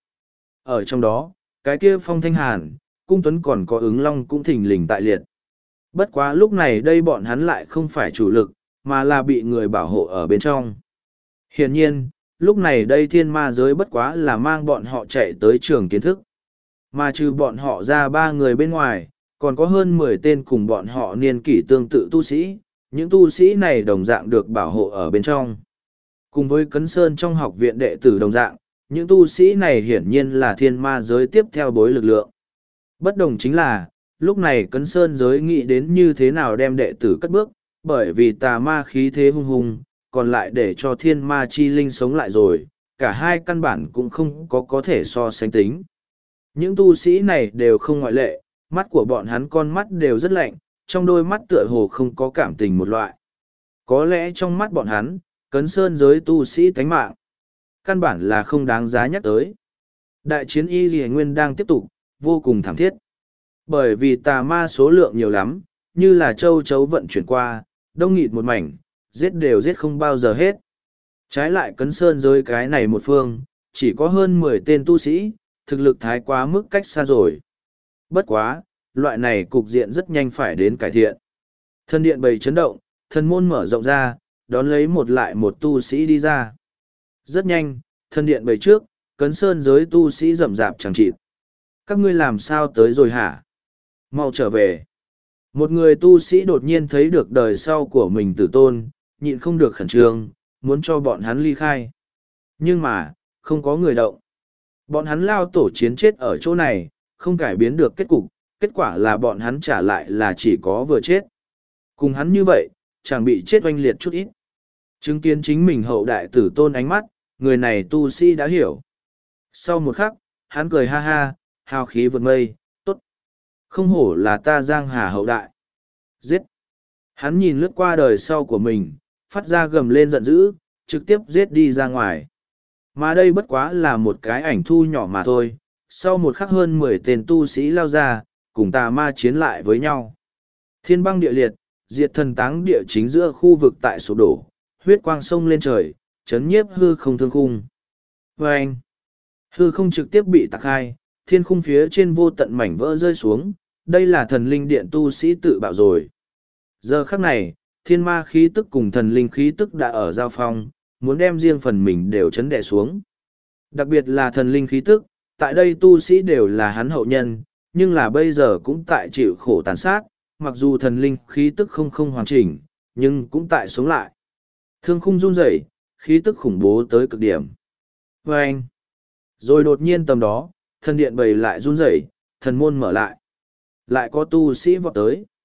Ở trong đó, cái kia Phong Thanh Hàn, Cung Tuấn còn có ứng long cũng thình lình tại liệt. Bất quá lúc này đây bọn hắn lại không phải chủ lực, mà là bị người bảo hộ ở bên trong. Hiển nhiên, lúc này đây thiên ma giới bất quá là mang bọn họ chạy tới trường kiến thức. Mà trừ bọn họ ra ba người bên ngoài, còn có hơn 10 tên cùng bọn họ niên kỷ tương tự tu sĩ, những tu sĩ này đồng dạng được bảo hộ ở bên trong. Cùng với Cấn Sơn trong học viện đệ tử đồng dạng, những tu sĩ này hiển nhiên là thiên ma giới tiếp theo bối lực lượng. Bất đồng chính là, lúc này Cấn Sơn giới nghĩ đến như thế nào đem đệ tử cất bước, bởi vì tà ma khí thế hung hùng, còn lại để cho thiên ma chi linh sống lại rồi, cả hai căn bản cũng không có thể so sánh tính. Những tu sĩ này đều không ngoại lệ, mắt của bọn hắn con mắt đều rất lạnh, trong đôi mắt tựa hồ không có cảm tình một loại. Có lẽ trong mắt bọn hắn, Cấn Sơn giới tu sĩ tánh mạng, căn bản là không đáng giá nhắc tới. Đại chiến Y Lì Nguyên đang tiếp tục, vô cùng thảm thiết. Bởi vì tà ma số lượng nhiều lắm, như là châu chấu vận chuyển qua, đông nghịt một mảnh, giết đều giết không bao giờ hết. Trái lại Cấn Sơn giới cái này một phương, chỉ có hơn 10 tên tu sĩ, thực lực thái quá mức cách xa rồi. Bất quá, loại này cục diện rất nhanh phải đến cải thiện. Thần điện bầy chấn động, thần môn mở rộng ra, đón lấy một lại một tu sĩ đi ra. Rất nhanh, thần điện bầy trước, Cấn Sơn giới tu sĩ rậm rạp chẳng chịt. Các ngươi làm sao tới rồi hả? Mau trở về. Một người tu sĩ đột nhiên thấy được đời sau của mình tử tôn, nhịn không được khẩn trương, muốn cho bọn hắn ly khai. Nhưng mà, không có người động. Bọn hắn lao tổ chiến chết ở chỗ này, không cải biến được kết cục, kết quả là bọn hắn trả lại là chỉ có vừa chết. Cùng hắn như vậy, chẳng bị chết oanh liệt chút ít. Chứng kiến chính mình hậu đại tử tôn ánh mắt, người này tu sĩ đã hiểu. Sau một khắc, hắn cười ha ha, hào khí vượt mây, tốt. Không hổ là ta Giang Hà hậu đại. Giết. Hắn nhìn lướt qua đời sau của mình, phát ra gầm lên giận dữ, trực tiếp giết đi ra ngoài. Mà đây bất quá là một cái ảnh thu nhỏ mà thôi, sau một khắc hơn 10 tên tu sĩ lao ra, cùng tà ma chiến lại với nhau. Thiên băng địa liệt, diệt thần táng địa chính giữa khu vực tại sụp đổ, huyết quang sông lên trời, chấn nhiếp hư không thương khung. Và anh, hư không trực tiếp bị tạc hai, thiên khung phía trên vô tận mảnh vỡ rơi xuống, đây là thần linh điện tu sĩ tự bạo rồi. Giờ khắc này, thiên ma khí tức cùng thần linh khí tức đã ở giao phong, muốn đem riêng phần mình đều chấn đè xuống. Đặc biệt là thần linh khí tức, tại đây tu sĩ đều là hắn hậu nhân, nhưng là bây giờ cũng tại chịu khổ tàn sát, mặc dù thần linh khí tức không hoàn chỉnh, nhưng cũng tại sống lại. Thương khung run rẩy, khí tức khủng bố tới cực điểm. Và anh, rồi đột nhiên tầm đó, thần điện bầy lại run rẩy, thần môn mở lại. Lại có tu sĩ vọt tới.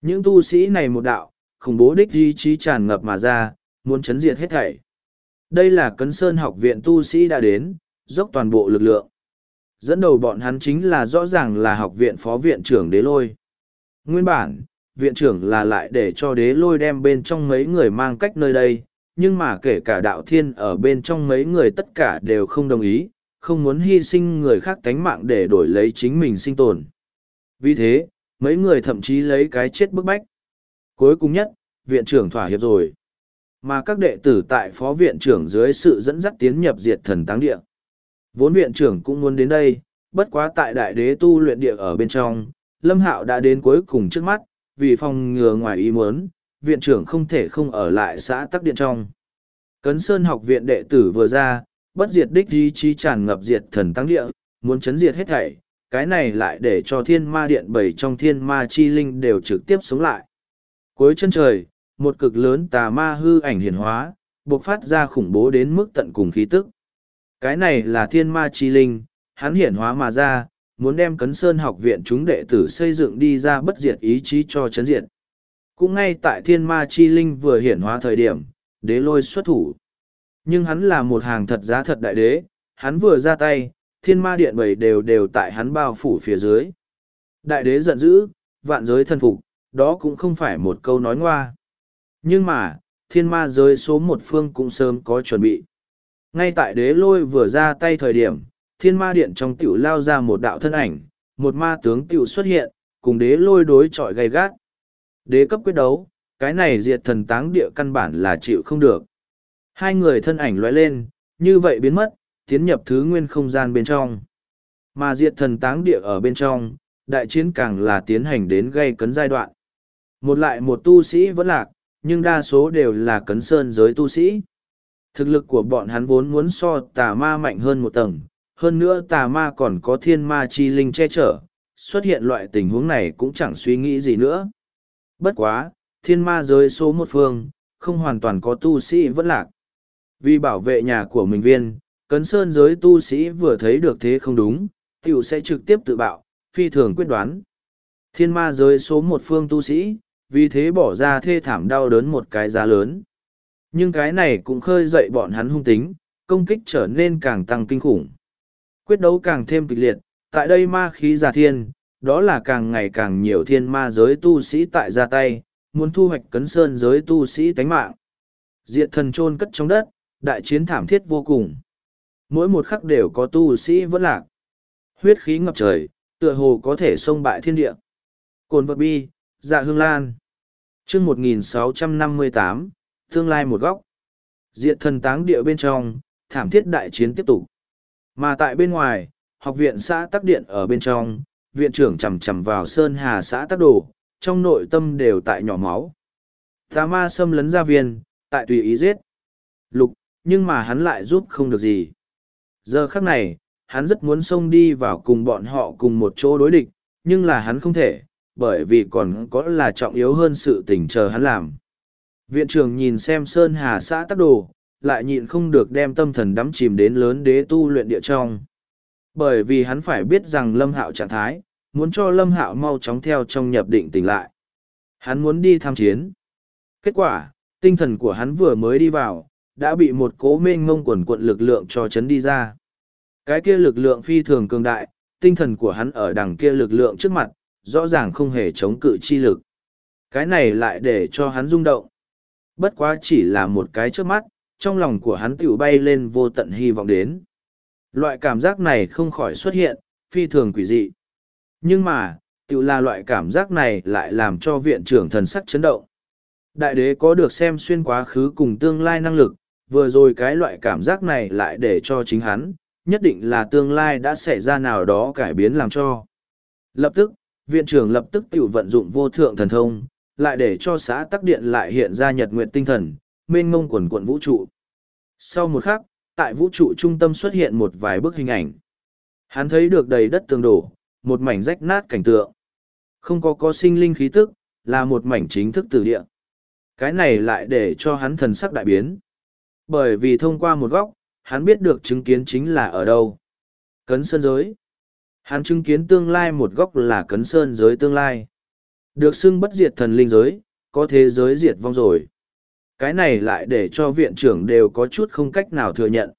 Những tu sĩ này một đạo, khủng bố đích ý chí tràn ngập mà ra, muốn chấn diệt hết thảy. Đây là Cấn Sơn học viện tu sĩ đã đến, dốc toàn bộ lực lượng. Dẫn đầu bọn hắn chính là rõ ràng là học viện phó viện trưởng Đế Lôi. Nguyên bản, viện trưởng là lại để cho Đế Lôi đem bên trong mấy người mang cách nơi đây, nhưng mà kể cả đạo thiên ở bên trong mấy người tất cả đều không đồng ý, không muốn hy sinh người khác tánh mạng để đổi lấy chính mình sinh tồn. Vì thế, mấy người thậm chí lấy cái chết bức bách. Cuối cùng nhất, viện trưởng thỏa hiệp rồi. Mà các đệ tử tại phó viện trưởng dưới sự dẫn dắt tiến nhập diệt thần táng địa. Vốn viện trưởng cũng muốn đến đây, bất quá tại đại đế tu luyện địa ở bên trong, Lâm Hạo đã đến cuối cùng trước mắt, vì phòng ngừa ngoài ý muốn, viện trưởng không thể không ở lại xã Tắc Điện trong. Cấn Sơn học viện đệ tử vừa ra, bất diệt đích ý chí tràn ngập diệt thần táng địa, muốn chấn diệt hết thảy, cái này lại để cho thiên ma điện bảy trong thiên ma chi linh đều trực tiếp sống lại. Cuối chân trời, một cực lớn tà ma hư ảnh hiển hóa, bộc phát ra khủng bố đến mức tận cùng khí tức. Cái này là thiên ma chi linh, hắn hiển hóa mà ra, muốn đem Cấn Sơn học viện chúng đệ tử xây dựng đi ra bất diệt ý chí cho chấn diệt. Cũng ngay tại thiên ma chi linh vừa hiển hóa thời điểm, Đế Lôi xuất thủ. Nhưng hắn là một hàng thật giá thật đại đế, hắn vừa ra tay, thiên ma điện bảy đều tại hắn bao phủ phía dưới. Đại đế giận dữ, vạn giới thân phục, đó cũng không phải một câu nói ngoa. Nhưng mà, thiên ma giới số một phương cũng sớm có chuẩn bị. Ngay tại Đế Lôi vừa ra tay thời điểm, thiên ma điện trong tiểu lao ra một đạo thân ảnh, một ma tướng tiểu xuất hiện, cùng Đế Lôi đối chọi gay gắt. Đế cấp quyết đấu, cái này diệt thần táng địa căn bản là chịu không được. Hai người thân ảnh lóe lên, như vậy biến mất, tiến nhập thứ nguyên không gian bên trong. Mà diệt thần táng địa ở bên trong, đại chiến càng là tiến hành đến gây cấn giai đoạn. Một lại một tu sĩ vẫn lạc, nhưng đa số đều là Cấn Sơn giới tu sĩ. Thực lực của bọn hắn vốn muốn so tà ma mạnh hơn một tầng, hơn nữa tà ma còn có thiên ma chi linh che chở, xuất hiện loại tình huống này cũng chẳng suy nghĩ gì nữa. Bất quá, thiên ma giới số một phương, không hoàn toàn có tu sĩ vẫn lạc. Vì bảo vệ nhà của mình viên, Cấn Sơn giới tu sĩ vừa thấy được thế không đúng, tiểu sẽ trực tiếp tự bạo, phi thường quyết đoán. Thiên ma giới số một phương tu sĩ, vì thế bỏ ra thê thảm đau đớn một cái giá lớn. Nhưng cái này cũng khơi dậy bọn hắn hung tính, công kích trở nên càng tăng kinh khủng. Quyết đấu càng thêm kịch liệt, tại đây ma khí già thiên, đó là càng ngày càng nhiều thiên ma giới tu sĩ tại ra tay, muốn thu hoạch Cấn Sơn giới tu sĩ tánh mạng. Diệt thần chôn cất trong đất, đại chiến thảm thiết vô cùng. Mỗi một khắc đều có tu sĩ vẫn lạc. Huyết khí ngập trời, tựa hồ có thể xông bại thiên địa. Cồn vật bi, dạ hương lan. chương 1658, tương lai một góc. Diệt thần táng địa bên trong, thảm thiết đại chiến tiếp tục. Mà tại bên ngoài, học viện xã Tắc Điện ở bên trong, viện trưởng chầm chầm vào Sơn Hà xã Tắc Đồ, trong nội tâm đều tại nhỏ máu. Tà ma xâm lấn gia viên, tại tùy ý giết. Lục, nhưng mà hắn lại giúp không được gì. Giờ khắc này, hắn rất muốn xông đi vào cùng bọn họ cùng một chỗ đối địch, nhưng là hắn không thể, bởi vì còn có là trọng yếu hơn sự tình chờ hắn làm. Viện trưởng nhìn xem Sơn Hà xã Tắc Đồ, lại nhịn không được đem tâm thần đắm chìm đến lớn đế tu luyện địa trong. Bởi vì hắn phải biết rằng Lâm Hạo trạng thái, muốn cho Lâm Hạo mau chóng theo trong nhập định tỉnh lại. Hắn muốn đi tham chiến. Kết quả, tinh thần của hắn vừa mới đi vào, đã bị một cố mênh ngông quần quận lực lượng cho chấn đi ra. Cái kia lực lượng phi thường cường đại, tinh thần của hắn ở đằng kia lực lượng trước mặt, rõ ràng không hề chống cự chi lực. Cái này lại để cho hắn rung động. Bất quá chỉ là một cái trước mắt, trong lòng của hắn tiểu bay lên vô tận hy vọng đến. Loại cảm giác này không khỏi xuất hiện, phi thường quỷ dị. Nhưng mà, tiểu là loại cảm giác này lại làm cho viện trưởng thần sắc chấn động. Đại đế có được xem xuyên quá khứ cùng tương lai năng lực, vừa rồi cái loại cảm giác này lại để cho chính hắn, nhất định là tương lai đã xảy ra nào đó cải biến làm cho. Lập tức, viện trưởng lập tức tiểu vận dụng vô thượng thần thông, lại để cho xã Tắc Điện lại hiện ra nhật nguyện tinh thần, mênh mông quần quận vũ trụ. Sau một khắc, tại vũ trụ trung tâm xuất hiện một vài bức hình ảnh. Hắn thấy được đầy đất tường đổ, một mảnh rách nát cảnh tượng. Không có sinh linh khí tức, là một mảnh chính thức từ địa. Cái này lại để cho hắn thần sắc đại biến. Bởi vì thông qua một góc, hắn biết được chứng kiến chính là ở đâu. Cấn Sơn giới. Hắn chứng kiến tương lai một góc là Cấn Sơn giới tương lai. Được xưng bất diệt thần linh giới, có thế giới diệt vong rồi. Cái này lại để cho viện trưởng đều có chút không cách nào thừa nhận.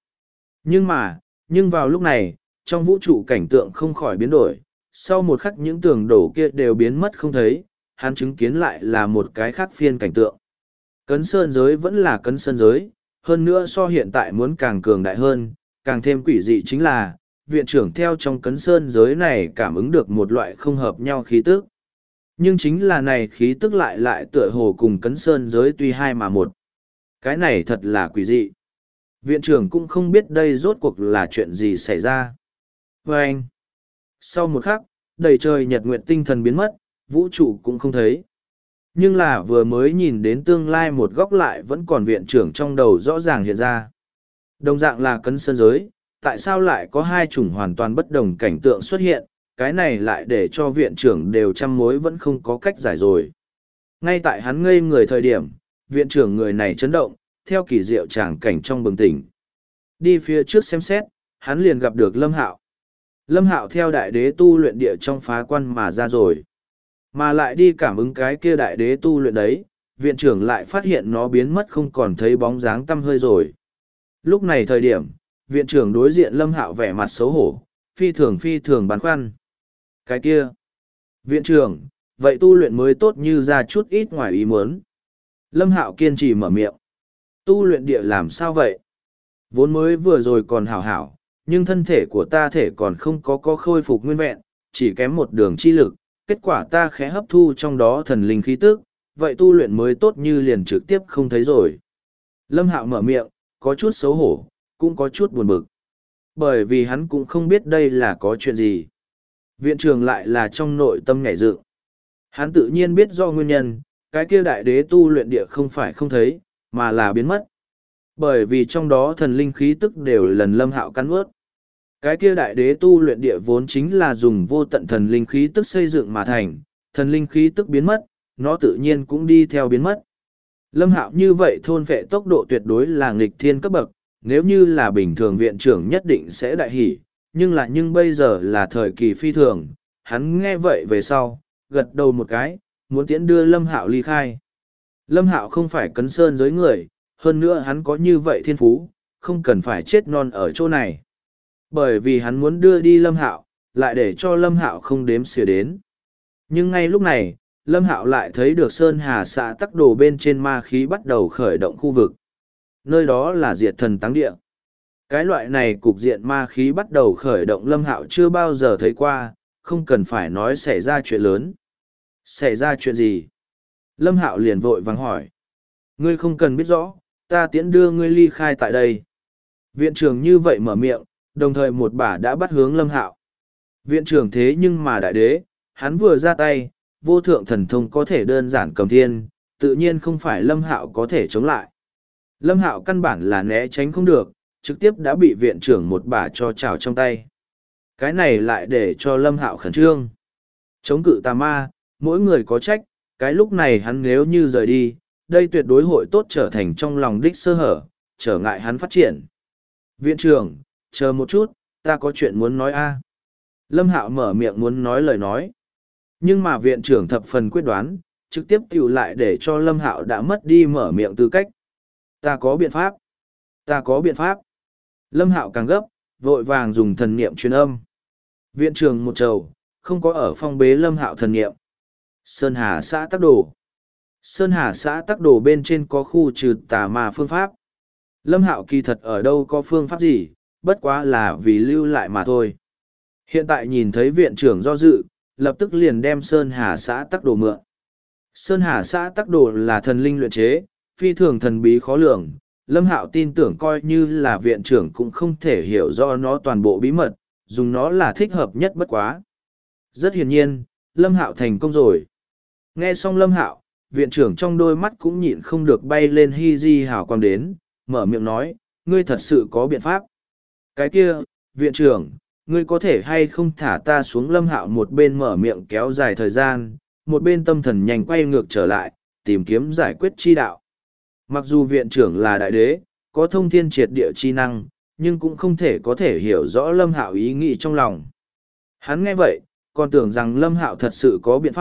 Nhưng vào lúc này, trong vũ trụ cảnh tượng không khỏi biến đổi, sau một khắc những tường đổ kia đều biến mất không thấy, hắn chứng kiến lại là một cái khác phiên cảnh tượng. Cấn sơn giới vẫn là cấn sơn giới, hơn nữa so hiện tại muốn càng cường đại hơn, càng thêm quỷ dị chính là, viện trưởng theo trong cấn sơn giới này cảm ứng được một loại không hợp nhau khí tức. Nhưng chính là này khí tức lại tựa hồ cùng cấn sơn giới tuy hai mà một. Cái này thật là quỷ dị. Viện trưởng cũng không biết đây rốt cuộc là chuyện gì xảy ra. Và anh, sau một khắc, đầy trời nhật nguyện tinh thần biến mất, vũ trụ cũng không thấy. Nhưng là vừa mới nhìn đến tương lai một góc lại vẫn còn viện trưởng trong đầu rõ ràng hiện ra. Đồng dạng là cấn sơn giới, tại sao lại có hai chủng hoàn toàn bất đồng cảnh tượng xuất hiện, cái này lại để cho viện trưởng đều trăm mối vẫn không có cách giải rồi. Ngay tại hắn ngây người thời điểm, viện trưởng người này chấn động, theo kỳ diệu tràng cảnh trong bừng tỉnh. Đi phía trước xem xét, hắn liền gặp được Lâm Hạo. Lâm Hạo theo đại đế tu luyện địa trong phá quan mà ra rồi. Mà lại đi cảm ứng cái kia đại đế tu luyện đấy, viện trưởng lại phát hiện nó biến mất không còn thấy bóng dáng tăm hơi rồi. Lúc này thời điểm, viện trưởng đối diện Lâm Hạo vẻ mặt xấu hổ, phi thường băn khoăn. Cái kia, viện trưởng, vậy tu luyện mới tốt như ra chút ít ngoài ý muốn. Lâm Hạo kiên trì mở miệng. Tu luyện địa làm sao vậy? Vốn mới vừa rồi còn hảo hảo, nhưng thân thể của ta thể còn không có khôi phục nguyên vẹn, chỉ kém một đường chi lực, kết quả ta khẽ hấp thu trong đó thần linh khí tức, vậy tu luyện mới tốt như liền trực tiếp không thấy rồi. Lâm Hạo mở miệng, có chút xấu hổ, cũng có chút buồn bực. Bởi vì hắn cũng không biết đây là có chuyện gì. Viện trưởng lại là trong nội tâm nhảy dựng. Hắn tự nhiên biết do nguyên nhân, cái kia đại đế tu luyện địa không phải không thấy, mà là biến mất. Bởi vì trong đó thần linh khí tức đều lần Lâm Hạo cắn ướt. Cái kia đại đế tu luyện địa vốn chính là dùng vô tận thần linh khí tức xây dựng mà thành, thần linh khí tức biến mất, nó tự nhiên cũng đi theo biến mất. Lâm Hạo như vậy thôn vệ tốc độ tuyệt đối là nghịch thiên cấp bậc, nếu như là bình thường viện trưởng nhất định sẽ đại hỉ, nhưng bây giờ là thời kỳ phi thường, hắn nghe vậy về sau, gật đầu một cái, muốn tiễn đưa Lâm Hạo ly khai. Lâm Hạo không phải cấn sơn giới người, hơn nữa hắn có như vậy thiên phú, không cần phải chết non ở chỗ này. Bởi vì hắn muốn đưa đi Lâm Hạo, lại để cho Lâm Hạo không đếm xỉa đến. Nhưng ngay lúc này, Lâm Hạo lại thấy được Sơn Hà xã tắc đồ bên trên ma khí bắt đầu khởi động khu vực. Nơi đó là diệt thần táng địa. Cái loại này cục diện ma khí bắt đầu khởi động Lâm Hạo chưa bao giờ thấy qua, không cần phải nói xảy ra chuyện lớn. Xảy ra chuyện gì? Lâm Hạo liền vội vàng hỏi. Ngươi không cần biết rõ, ta tiễn đưa ngươi ly khai tại đây. Viện trưởng như vậy mở miệng, đồng thời một bả đã bắt hướng Lâm Hạo. Viện trưởng thế nhưng mà đại đế, hắn vừa ra tay, vô thượng thần thông có thể đơn giản cầm thiên, tự nhiên không phải Lâm Hạo có thể chống lại. Lâm Hạo căn bản là né tránh không được, trực tiếp đã bị viện trưởng một bả cho chảo trong tay. Cái này lại để cho Lâm Hạo khẩn trương. Chống cự tà ma, mỗi người có trách, cái lúc này hắn nếu như rời đi, đây tuyệt đối hội tốt trở thành trong lòng đích sơ hở, trở ngại hắn phát triển. Viện trưởng, chờ một chút, ta có chuyện muốn nói a. Lâm Hạo mở miệng muốn nói lời nói. Nhưng mà viện trưởng thập phần quyết đoán, trực tiếp tiểu lại để cho Lâm Hạo đã mất đi mở miệng tư cách. Ta có biện pháp. Ta có biện pháp. Lâm Hạo càng gấp, vội vàng dùng thần niệm truyền âm. Viện trưởng một trầu, không có ở phong bế Lâm Hạo thần niệm. Sơn Hà xã Tắc Đồ. Sơn Hà xã Tắc Đồ bên trên có khu trừ tà ma phương pháp. Lâm Hạo kỳ thật ở đâu có phương pháp gì, bất quá là vì lưu lại mà thôi. Hiện tại nhìn thấy viện trưởng do dự, lập tức liền đem Sơn Hà xã Tắc Đồ mượn. Sơn Hà xã Tắc Đồ là thần linh luyện chế, phi thường thần bí khó lường. Lâm Hạo tin tưởng coi như là viện trưởng cũng không thể hiểu rõ nó toàn bộ bí mật, dùng nó là thích hợp nhất bất quá. Rất hiển nhiên, Lâm Hạo thành công rồi. Nghe xong Lâm Hạo, viện trưởng trong đôi mắt cũng nhịn không được bay lên hi di hào quang đến, mở miệng nói, ngươi thật sự có biện pháp. Cái kia, viện trưởng, ngươi có thể hay không thả ta xuống? Lâm Hạo một bên mở miệng kéo dài thời gian, một bên tâm thần nhanh quay ngược trở lại, tìm kiếm giải quyết chi đạo. Mặc dù viện trưởng là đại đế, có thông thiên triệt địa chi năng, nhưng cũng không thể có thể hiểu rõ Lâm Hạo ý nghĩ trong lòng. Hắn nghe vậy, còn tưởng rằng Lâm Hạo thật sự có biện pháp,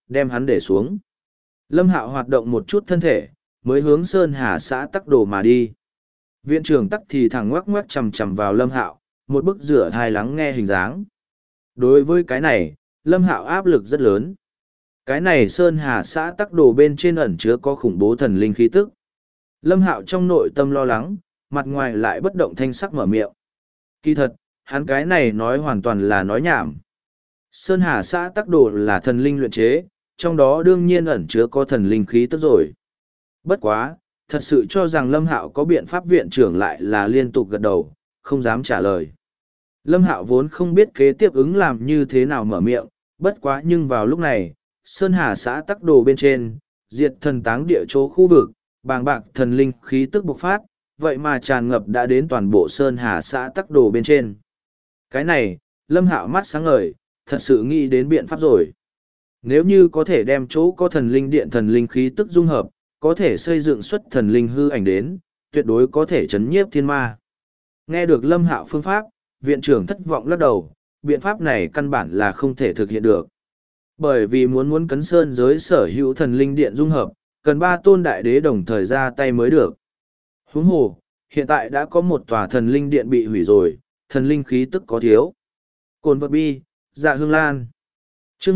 đem hắn để xuống. Lâm Hạo hoạt động một chút thân thể, mới hướng Sơn Hà xã Tắc Đồ mà đi. Viện trưởng Tắc thì thẳng ngoắc ngoắc chằm chằm vào Lâm Hạo, một bức rửa thai lắng nghe hình dáng. Đối với cái này, Lâm Hạo áp lực rất lớn. Cái này Sơn Hà xã Tắc Đồ bên trên ẩn chứa có khủng bố thần linh khí tức. Lâm Hạo trong nội tâm lo lắng, mặt ngoài lại bất động thanh sắc mở miệng. Kỳ thật, hắn cái này nói hoàn toàn là nói nhảm. Sơn Hà xã Tắc Đồ là thần linh luyện chế, trong đó đương nhiên ẩn chứa có thần linh khí tức rồi. Bất quá, thật sự cho rằng Lâm Hạo có biện pháp, viện trưởng lại là liên tục gật đầu, không dám trả lời. Lâm Hạo vốn không biết kế tiếp ứng làm như thế nào mở miệng, bất quá nhưng vào lúc này, Sơn Hà xã Tắc Đồ bên trên, diệt thần táng địa chỗ khu vực, bàng bạc thần linh khí tức bộc phát, vậy mà tràn ngập đã đến toàn bộ Sơn Hà xã Tắc Đồ bên trên. Cái này, Lâm Hạo mắt sáng ngời, thật sự nghĩ đến biện pháp rồi. Nếu như có thể đem chỗ có thần linh điện thần linh khí tức dung hợp, có thể xây dựng xuất thần linh hư ảnh đến, tuyệt đối có thể chấn nhiếp thiên ma. Nghe được Lâm Hạo phương pháp, viện trưởng thất vọng lắc đầu, biện pháp này căn bản là không thể thực hiện được. Bởi vì muốn cấn sơn giới sở hữu thần linh điện dung hợp, cần 3 tôn đại đế đồng thời ra tay mới được. Huống hồ, hiện tại đã có một tòa thần linh điện bị hủy rồi, thần linh khí tức có thiếu. Cồn vật bi, dạ hương lan. Chương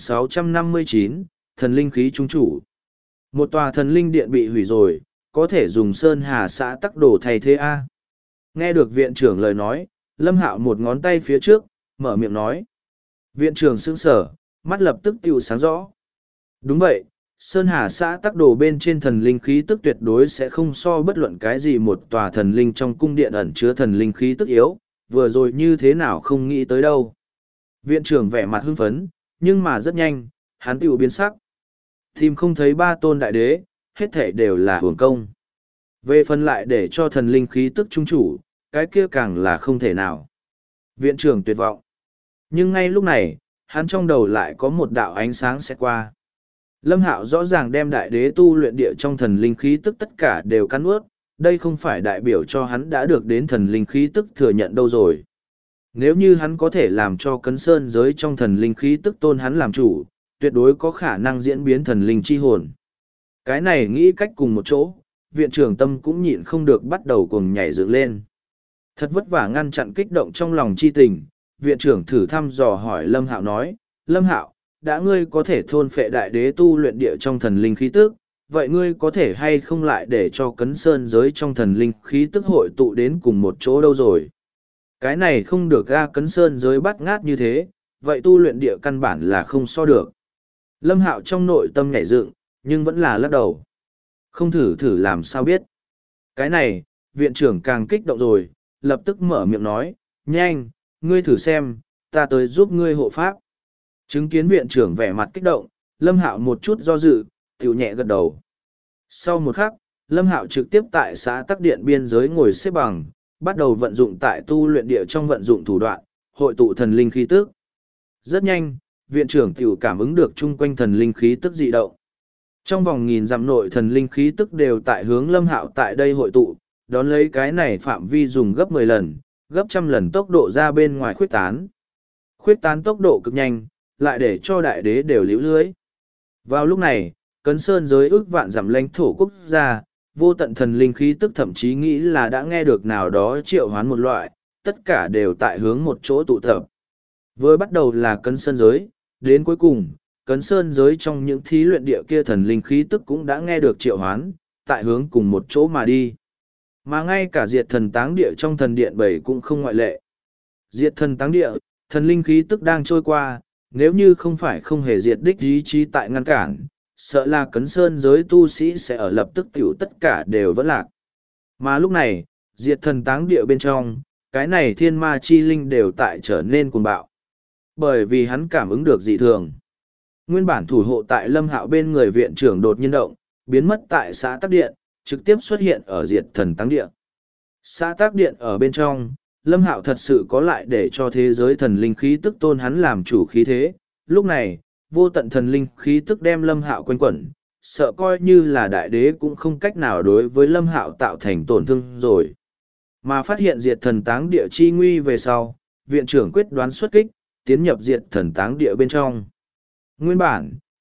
1659, thần linh khí trung chủ. Một tòa thần linh điện bị hủy rồi, có thể dùng Sơn Hà xã Tắc Đồ thay thế A. Nghe được viện trưởng lời nói, Lâm Hạo một ngón tay phía trước, mở miệng nói. Viện trưởng sững sờ, mắt lập tức tiêu sáng rõ. Đúng vậy, Sơn Hà xã Tắc Đồ bên trên thần linh khí tức tuyệt đối sẽ không so bất luận cái gì một tòa thần linh trong cung điện ẩn chứa thần linh khí tức yếu, vừa rồi như thế nào không nghĩ tới đâu. Viện trưởng vẻ mặt hưng phấn, nhưng mà rất nhanh, hắn tiểu biến sắc. Tìm không thấy 3 tôn đại đế, hết thể đều là hưởng công. Về phần lại để cho thần linh khí tức trung chủ, cái kia càng là không thể nào. Viện trưởng tuyệt vọng. Nhưng ngay lúc này, hắn trong đầu lại có một đạo ánh sáng sẽ qua. Lâm Hạo rõ ràng đem đại đế tu luyện địa trong thần linh khí tức tất cả đều cắn ướt, đây không phải đại biểu cho hắn đã được đến thần linh khí tức thừa nhận đâu rồi. Nếu như hắn có thể làm cho cấn sơn giới trong thần linh khí tức tôn hắn làm chủ, tuyệt đối có khả năng diễn biến thần linh chi hồn. Cái này nghĩ cách cùng một chỗ, viện trưởng tâm cũng nhịn không được bắt đầu cuồng nhảy dựng lên. Thật vất vả ngăn chặn kích động trong lòng chi tình, viện trưởng thử thăm dò hỏi Lâm Hạo nói, Lâm Hạo, đã ngươi có thể thôn phệ đại đế tu luyện địa trong thần linh khí tức, vậy ngươi có thể hay không lại để cho cấn sơn giới trong thần linh khí tức hội tụ đến cùng một chỗ đâu rồi? Cái này không được ga, cấn sơn giới bắt ngát như thế, vậy tu luyện địa căn bản là không so được. Lâm Hạo trong nội tâm nhảy dựng, nhưng vẫn là lắc đầu. Không thử thử làm sao biết. Cái này, viện trưởng càng kích động rồi, lập tức mở miệng nói, nhanh, ngươi thử xem, ta tới giúp ngươi hộ pháp. Chứng kiến viện trưởng vẻ mặt kích động, Lâm Hạo một chút do dự, tiểu nhẹ gật đầu. Sau một khắc, Lâm Hạo trực tiếp tại xã Tắc Điện biên giới ngồi xếp bằng, bắt đầu vận dụng tại tu luyện địa trong vận dụng thủ đoạn, hội tụ thần linh khí tức. Rất nhanh, viện trưởng tiểu cảm ứng được chung quanh thần linh khí tức dị động. Trong vòng 1000 dặm nội thần linh khí tức đều tại hướng Lâm Hạo tại đây hội tụ, đón lấy cái này phạm vi dùng gấp 10 lần, gấp trăm lần tốc độ ra bên ngoài khuyết tán. Khuyết tán tốc độ cực nhanh, lại để cho đại đế đều liễu lưới. Vào lúc này, cấn sơn giới ước vạn dặm lãnh thổ quốc gia, vô tận thần linh khí tức thậm chí nghĩ là đã nghe được nào đó triệu hoán một loại, tất cả đều tại hướng một chỗ tụ tập. Vừa bắt đầu là cấn sơn giới, đến cuối cùng, cấn sơn giới trong những thí luyện địa kia thần linh khí tức cũng đã nghe được triệu hoán, tại hướng cùng một chỗ mà đi. Mà ngay cả diệt thần táng địa trong thần điện 7 cũng không ngoại lệ. Diệt thần táng địa, thần linh khí tức đang trôi qua, nếu như không phải không hề diệt đích ý chí tại ngăn cản, sợ là cấn sơn giới tu sĩ sẽ ở lập tức tiểu tất cả đều vẫn lạc. Mà lúc này, diệt thần táng địa bên trong, cái này thiên ma chi linh đều tại trở nên cuồng bạo. Bởi vì hắn cảm ứng được dị thường. Nguyên bản thủ hộ tại Lâm Hạo bên người viện trưởng đột nhiên động, biến mất tại xã Tắc Điện, trực tiếp xuất hiện ở diệt thần táng địa. Xã Tắc Điện ở bên trong, Lâm Hạo thật sự có lại để cho thế giới thần linh khí tức tôn hắn làm chủ khí thế. Lúc này, vô tận thần linh khí tức đem Lâm Hạo quanh quẩn, sợ coi như là đại đế cũng không cách nào đối với Lâm Hạo tạo thành tổn thương rồi. Mà phát hiện diệt thần táng địa chi nguy về sau, viện trưởng quyết đoán xuất kích, tiến nhập diệt thần táng địa bên trong. Nguyên bản,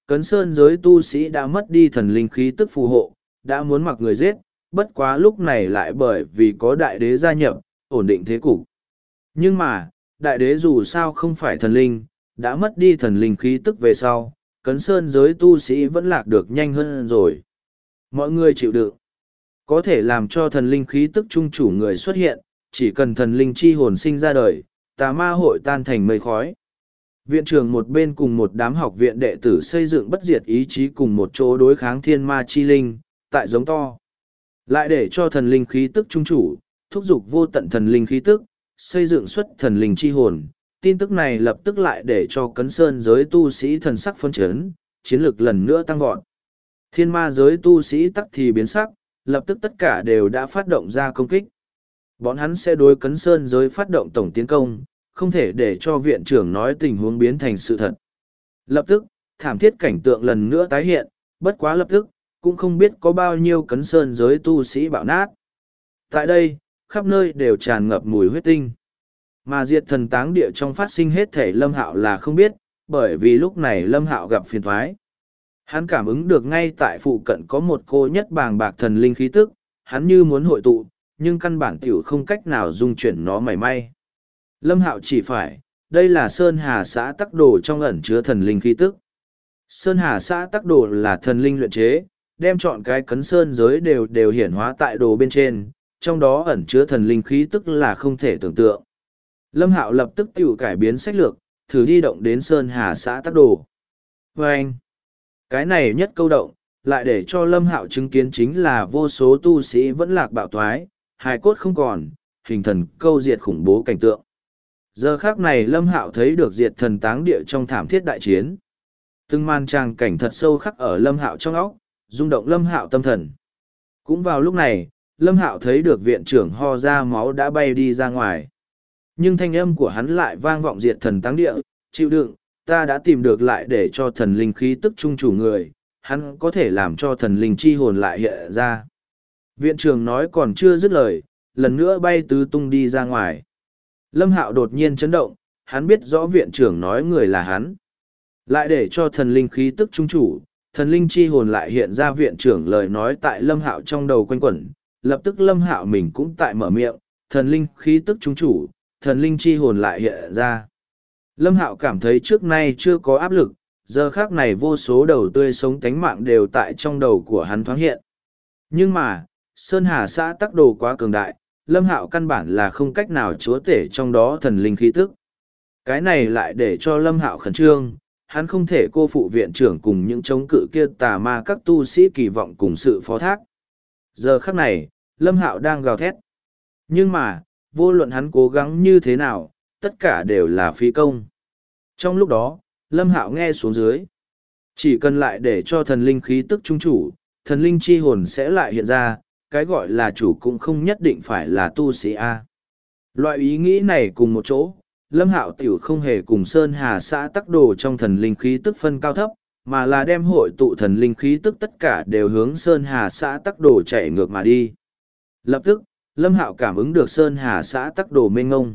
Cấn sơn giới tu sĩ đã mất đi thần linh khí tức phù hộ, đã muốn mặc người giết, bất quá lúc này lại bởi vì có đại đế gia nhập, ổn định thế cục. Nhưng mà, đại đế dù sao không phải thần linh, đã mất đi thần linh khí tức về sau, cấn sơn giới tu sĩ vẫn lạc được nhanh hơn rồi. Mọi người chịu đựng. Có thể làm cho thần linh khí tức trung chủ người xuất hiện, chỉ cần thần linh chi hồn sinh ra đời, tà ma hội tan thành mây khói. Viện trưởng một bên cùng một đám học viện đệ tử xây dựng bất diệt ý chí cùng một chỗ đối kháng thiên ma chi linh, tại giống to. Lại để cho thần linh khí tức trung chủ, thúc giục vô tận thần linh khí tức, xây dựng xuất thần linh chi hồn. Tin tức này lập tức lại để cho cấn sơn giới tu sĩ thần sắc phân chấn, chiến lược lần nữa tăng vọt. Thiên ma giới tu sĩ tắc thì biến sắc, lập tức tất cả đều đã phát động ra công kích. Bọn hắn sẽ đối cấn sơn giới phát động tổng tiến công, không thể để cho viện trưởng nói tình huống biến thành sự thật. Lập tức, thảm thiết cảnh tượng lần nữa tái hiện, bất quá lập tức, cũng không biết có bao nhiêu cấn sơn giới tu sĩ bạo nát. Tại đây, khắp nơi đều tràn ngập mùi huyết tinh. Mà diệt thần táng địa trong phát sinh hết thể Lâm Hạo là không biết, bởi vì lúc này Lâm Hạo gặp phiền thoái. Hắn cảm ứng được ngay tại phụ cận có một cô nhất bàng bạc thần linh khí tức, hắn như muốn hội tụ, nhưng căn bản tiểu không cách nào dung chuyển nó mảy may. Lâm Hạo chỉ phải, đây là Sơn Hà xã tắc đồ trong ẩn chứa thần linh khí tức. Sơn Hà xã tắc đồ là thần linh luyện chế, đem chọn cái cấn sơn giới đều hiển hóa tại đồ bên trên, trong đó ẩn chứa thần linh khí tức là không thể tưởng tượng. Lâm Hạo lập tức tiểu cải biến sách lược, thử đi động đến Sơn Hà xã tắc đồ. Và anh, cái này nhất câu động, lại để cho Lâm Hạo chứng kiến chính là vô số tu sĩ vẫn lạc bạo thoái, hài cốt không còn, hình thần câu diệt khủng bố cảnh tượng. Giờ khác này Lâm Hạo thấy được diệt thần táng địa trong thảm thiết đại chiến. Từng màn tràng cảnh thật sâu khắc ở Lâm Hạo trong óc, rung động Lâm Hạo tâm thần. Cũng vào lúc này, Lâm Hạo thấy được viện trưởng ho ra máu đã bay đi ra ngoài. Nhưng thanh âm của hắn lại vang vọng diệt thần táng địa, chịu đựng, ta đã tìm được lại để cho thần linh khí tức trung chủ người, hắn có thể làm cho thần linh chi hồn lại hiện ra. Viện trưởng nói còn chưa dứt lời, lần nữa bay tứ tung đi ra ngoài. Lâm Hạo đột nhiên chấn động, hắn biết rõ viện trưởng nói người là hắn. Lại để cho thần linh khí tức trung chủ, thần linh chi hồn lại hiện ra viện trưởng lời nói tại Lâm Hạo trong đầu quanh quẩn, lập tức Lâm Hạo mình cũng tại mở miệng, thần linh khí tức trung chủ, thần linh chi hồn lại hiện ra. Lâm Hạo cảm thấy trước nay chưa có áp lực, giờ khác này vô số đầu tươi sống tánh mạng đều tại trong đầu của hắn thoáng hiện. Nhưng mà, Sơn Hà xã tắc đồ quá cường đại, Lâm Hạo căn bản là không cách nào chúa tể trong đó thần linh khí tức. Cái này lại để cho Lâm Hạo khẩn trương, hắn không thể cô phụ viện trưởng cùng những chống cự kia tà ma các tu sĩ kỳ vọng cùng sự phó thác. Giờ khắc này, Lâm Hạo đang gào thét. Nhưng mà, vô luận hắn cố gắng như thế nào, tất cả đều là phí công. Trong lúc đó, Lâm Hạo nghe xuống dưới. Chỉ cần lại để cho thần linh khí tức trung chủ, thần linh chi hồn sẽ lại hiện ra, cái gọi là chủ cũng không nhất định phải là tu sĩ A. Loại ý nghĩ này cùng một chỗ, Lâm Hạo tiểu không hề cùng Sơn Hà xã tắc đồ trong thần linh khí tức phân cao thấp, mà là đem hội tụ thần linh khí tức tất cả đều hướng Sơn Hà xã tắc đồ chạy ngược mà đi. Lập tức, Lâm Hạo cảm ứng được Sơn Hà xã tắc đồ mênh ngông.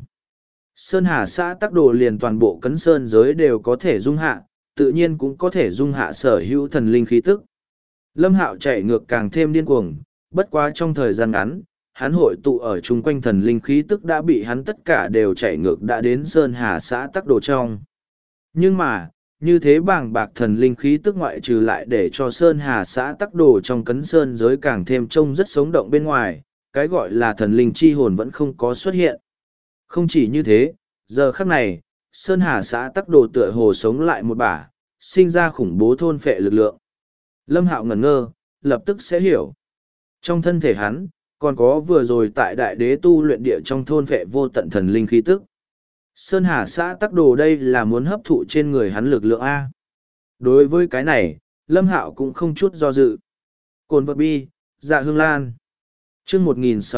Sơn Hà xã tắc đồ liền toàn bộ cấn sơn giới đều có thể dung hạ, tự nhiên cũng có thể dung hạ sở hữu thần linh khí tức. Lâm Hạo chạy ngược càng thêm điên cuồng, bất quá trong thời gian ngắn, hắn hội tụ ở chung quanh thần linh khí tức đã bị hắn tất cả đều chạy ngược đã đến Sơn Hà xã tắc đồ trong. Nhưng mà, như thế bàng bạc thần linh khí tức ngoại trừ lại để cho Sơn Hà xã tắc đồ trong cấn sơn giới càng thêm trông rất sống động bên ngoài, cái gọi là thần linh chi hồn vẫn không có xuất hiện. Không chỉ như thế, giờ khắc này, Sơn Hà xã tắc đồ tựa hồ sống lại một bả, sinh ra khủng bố thôn phệ lực lượng. Lâm Hạo ngẩn ngơ, lập tức sẽ hiểu. Trong thân thể hắn, còn có vừa rồi tại đại đế tu luyện địa trong thôn phệ vô tận thần linh khí tức. Sơn Hà xã tắc đồ đây là muốn hấp thụ trên người hắn lực lượng A. Đối với cái này, Lâm Hạo cũng không chút do dự. Cồn vật bi, dạ hương lan. chương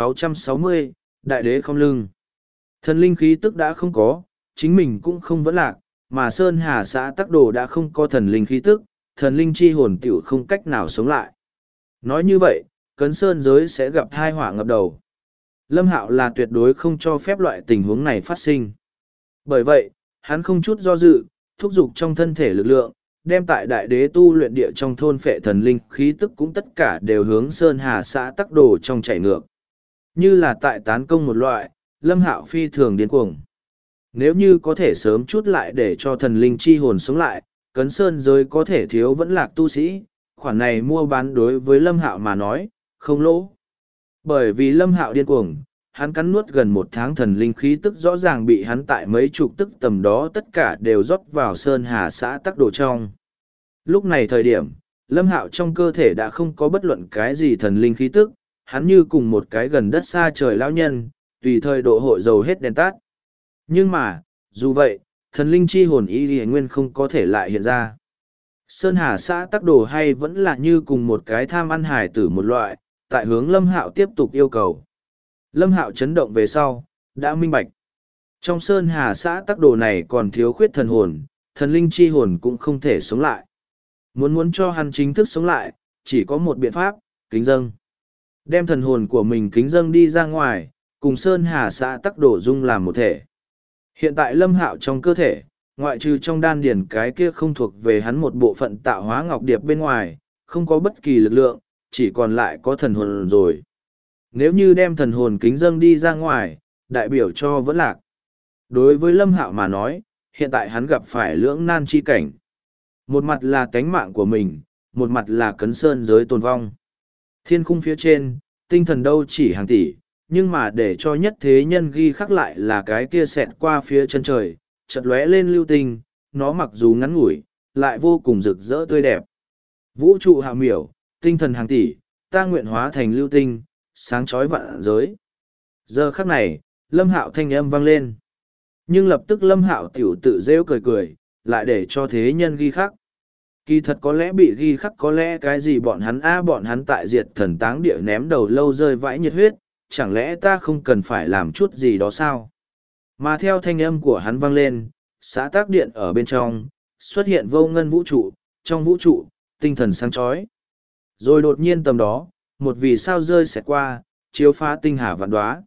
1660, đại đế không lưng. Thần linh khí tức đã không có, chính mình cũng không vẫn lạc, mà Sơn Hà xã tắc đồ đã không có thần linh khí tức, thần linh chi hồn tiểu không cách nào sống lại. Nói như vậy, cấn sơn giới sẽ gặp thai họa ngập đầu. Lâm Hạo là tuyệt đối không cho phép loại tình huống này phát sinh. Bởi vậy, hắn không chút do dự, thúc giục trong thân thể lực lượng, đem tại đại đế tu luyện địa trong thôn phệ thần linh khí tức cũng tất cả đều hướng Sơn Hà xã Tắc Đồ trong chảy ngược. Như là tại tán công một loại, Lâm Hạo phi thường điên cuồng. Nếu như có thể sớm chút lại để cho thần linh chi hồn sống lại, Cấn Sơn giới có thể thiếu vẫn lạc tu sĩ, khoản này mua bán đối với Lâm Hạo mà nói, không lỗ. Bởi vì Lâm Hạo điên cuồng, hắn cắn nuốt gần một tháng thần linh khí tức rõ ràng bị hắn tại mấy chục tức tầm đó tất cả đều rót vào Sơn Hà xã Tắc Đồ trong. Lúc này thời điểm, Lâm Hạo trong cơ thể đã không có bất luận cái gì thần linh khí tức, hắn như cùng một cái gần đất xa trời lão nhân, tùy thời độ hội dầu hết đèn tắt. Nhưng mà, dù vậy, thần linh chi hồn y lìa nguyên không có thể lại hiện ra. Sơn Hà xã Tắc Đồ hay vẫn là như cùng một cái tham ăn hải tử một loại, tại hướng Lâm Hạo tiếp tục yêu cầu. Lâm Hạo chấn động về sau, đã minh bạch. Trong Sơn Hà xã Tắc Đồ này còn thiếu khuyết thần hồn, thần linh chi hồn cũng không thể sống lại. Muốn cho hắn chính thức sống lại, chỉ có một biện pháp, kính dâng. Đem thần hồn của mình kính dâng đi ra ngoài, cùng Sơn Hà xã Tắc Đồ dung làm một thể. Hiện tại Lâm Hạo trong cơ thể, ngoại trừ trong đan điển cái kia không thuộc về hắn một bộ phận tạo hóa ngọc điệp bên ngoài, không có bất kỳ lực lượng, chỉ còn lại có thần hồn rồi. Nếu như đem thần hồn kính dâng đi ra ngoài, đại biểu cho vẫn lạc. Đối với Lâm Hạo mà nói, hiện tại hắn gặp phải lưỡng nan chi cảnh. Một mặt là tánh mạng của mình, một mặt là Cấn Sơn giới tồn vong. Thiên khung phía trên, tinh thần đâu chỉ hàng tỷ, nhưng mà để cho nhất thế nhân ghi khắc lại là cái kia xẹt qua phía chân trời, chợt lóe lên lưu tinh, nó mặc dù ngắn ngủi, lại vô cùng rực rỡ tươi đẹp. Vũ trụ hạ miểu, tinh thần hàng tỷ, ta nguyện hóa thành lưu tinh, sáng chói vạn giới. Giờ khắc này, Lâm Hạo thanh âm vang lên. Nhưng lập tức Lâm Hạo tiểu tự rêu cười cười, lại để cho thế nhân ghi khắc. Kỳ thật có lẽ bị ghi khắc có lẽ cái gì bọn hắn tại diệt thần táng địa ném đầu lâu rơi vãi nhiệt huyết, chẳng lẽ ta không cần phải làm chút gì đó sao? Mà theo thanh âm của hắn vang lên, xã tác điện ở bên trong, xuất hiện vô ngân vũ trụ, trong vũ trụ, tinh thần sáng chói. Rồi đột nhiên tầm đó, một vì sao rơi xẹt qua, chiếu phá tinh hà vạn đoá.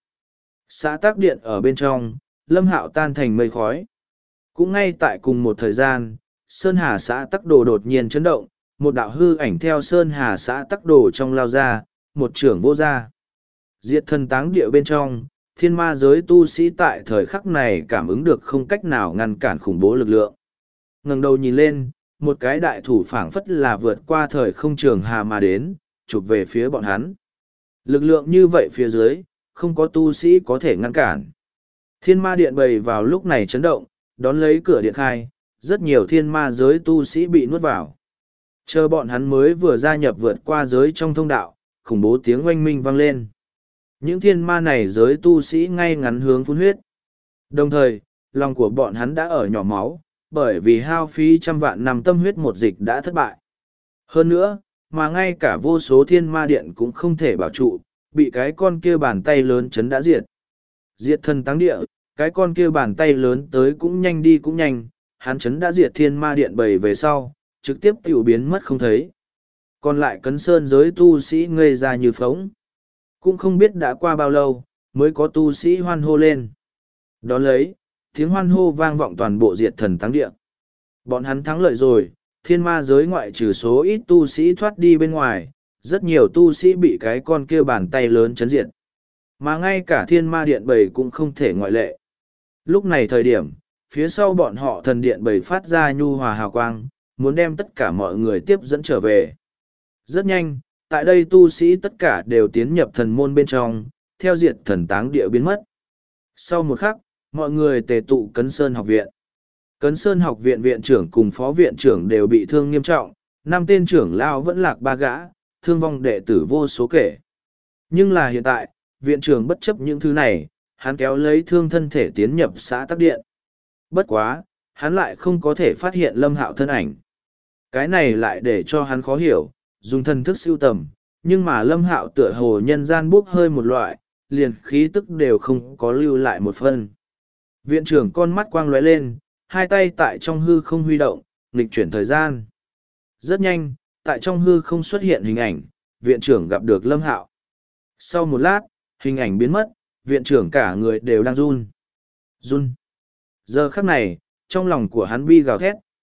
Xã tác điện ở bên trong, Lâm Hạo tan thành mây khói. Cũng ngay tại cùng một thời gian, Sơn Hà xã Tắc Đồ đột nhiên chấn động, một đạo hư ảnh theo Sơn Hà xã Tắc Đồ trong lao ra, một trưởng vô ra. Diệt thần táng địa bên trong, thiên ma giới tu sĩ tại thời khắc này cảm ứng được không cách nào ngăn cản khủng bố lực lượng. Ngẩng đầu nhìn lên, một cái đại thủ phảng phất là vượt qua thời không trường hà mà đến, chụp về phía bọn hắn. Lực lượng như vậy phía dưới, không có tu sĩ có thể ngăn cản. Thiên ma điện bày vào lúc này chấn động, đón lấy cửa điện khai, rất nhiều thiên ma giới tu sĩ bị nuốt vào. Chờ bọn hắn mới vừa gia nhập vượt qua giới trong thông đạo, khủng bố tiếng oanh minh vang lên. Những thiên ma này giới tu sĩ ngay ngắn hướng phun huyết. Đồng thời, lòng của bọn hắn đã ở nhỏ máu, bởi vì hao phí trăm vạn năm tâm huyết một dịch đã thất bại. Hơn nữa, mà ngay cả vô số thiên ma điện cũng không thể bảo trụ, bị cái con kia bàn tay lớn chấn đã diệt. Diệt thần táng địa, cái con kia bàn tay lớn tới cũng nhanh đi cũng nhanh, hắn chấn đã diệt thiên ma điện bầy về sau, trực tiếp tiểu biến mất không thấy. Còn lại Cấn Sơn giới tu sĩ ngây ra như phóng. Cũng không biết đã qua bao lâu, mới có tu sĩ hoan hô lên. Đón lấy, tiếng hoan hô vang vọng toàn bộ diệt thần táng địa. Bọn hắn thắng lợi rồi, thiên ma giới ngoại trừ số ít tu sĩ thoát đi bên ngoài, rất nhiều tu sĩ bị cái con kia bàn tay lớn chấn diệt. Mà ngay cả thiên ma điện bầy cũng không thể ngoại lệ. Lúc này thời điểm, phía sau bọn họ thần điện bầy phát ra nhu hòa hào quang, muốn đem tất cả mọi người tiếp dẫn trở về. Rất nhanh, tại đây tu sĩ tất cả đều tiến nhập thần môn bên trong, theo diệt thần táng địa biến mất. Sau một khắc, mọi người tề tụ Cấn Sơn học viện. Cấn Sơn học viện viện trưởng cùng phó viện trưởng đều bị thương nghiêm trọng, 5 tên trưởng lao vẫn lạc 3 gã, thương vong đệ tử vô số kể. Nhưng là hiện tại, viện trưởng bất chấp những thứ này, hắn kéo lấy thương thân thể tiến nhập xã Tắc Điện. Bất quá, hắn lại không có thể phát hiện Lâm Hạo thân ảnh. Cái này lại để cho hắn khó hiểu, dùng thần thức siêu tầm, nhưng mà Lâm Hạo tựa hồ nhân gian bốc hơi một loại, liền khí tức đều không có lưu lại một phân. Viện trưởng con mắt quang lóe lên, hai tay tại trong hư không huy động, nghịch chuyển thời gian. Rất nhanh, tại trong hư không xuất hiện hình ảnh, viện trưởng gặp được Lâm Hạo. Sau một lát, hình ảnh biến mất, viện trưởng cả người đều đang run. Run. Giờ khắc này, trong lòng của hắn bi gào thét,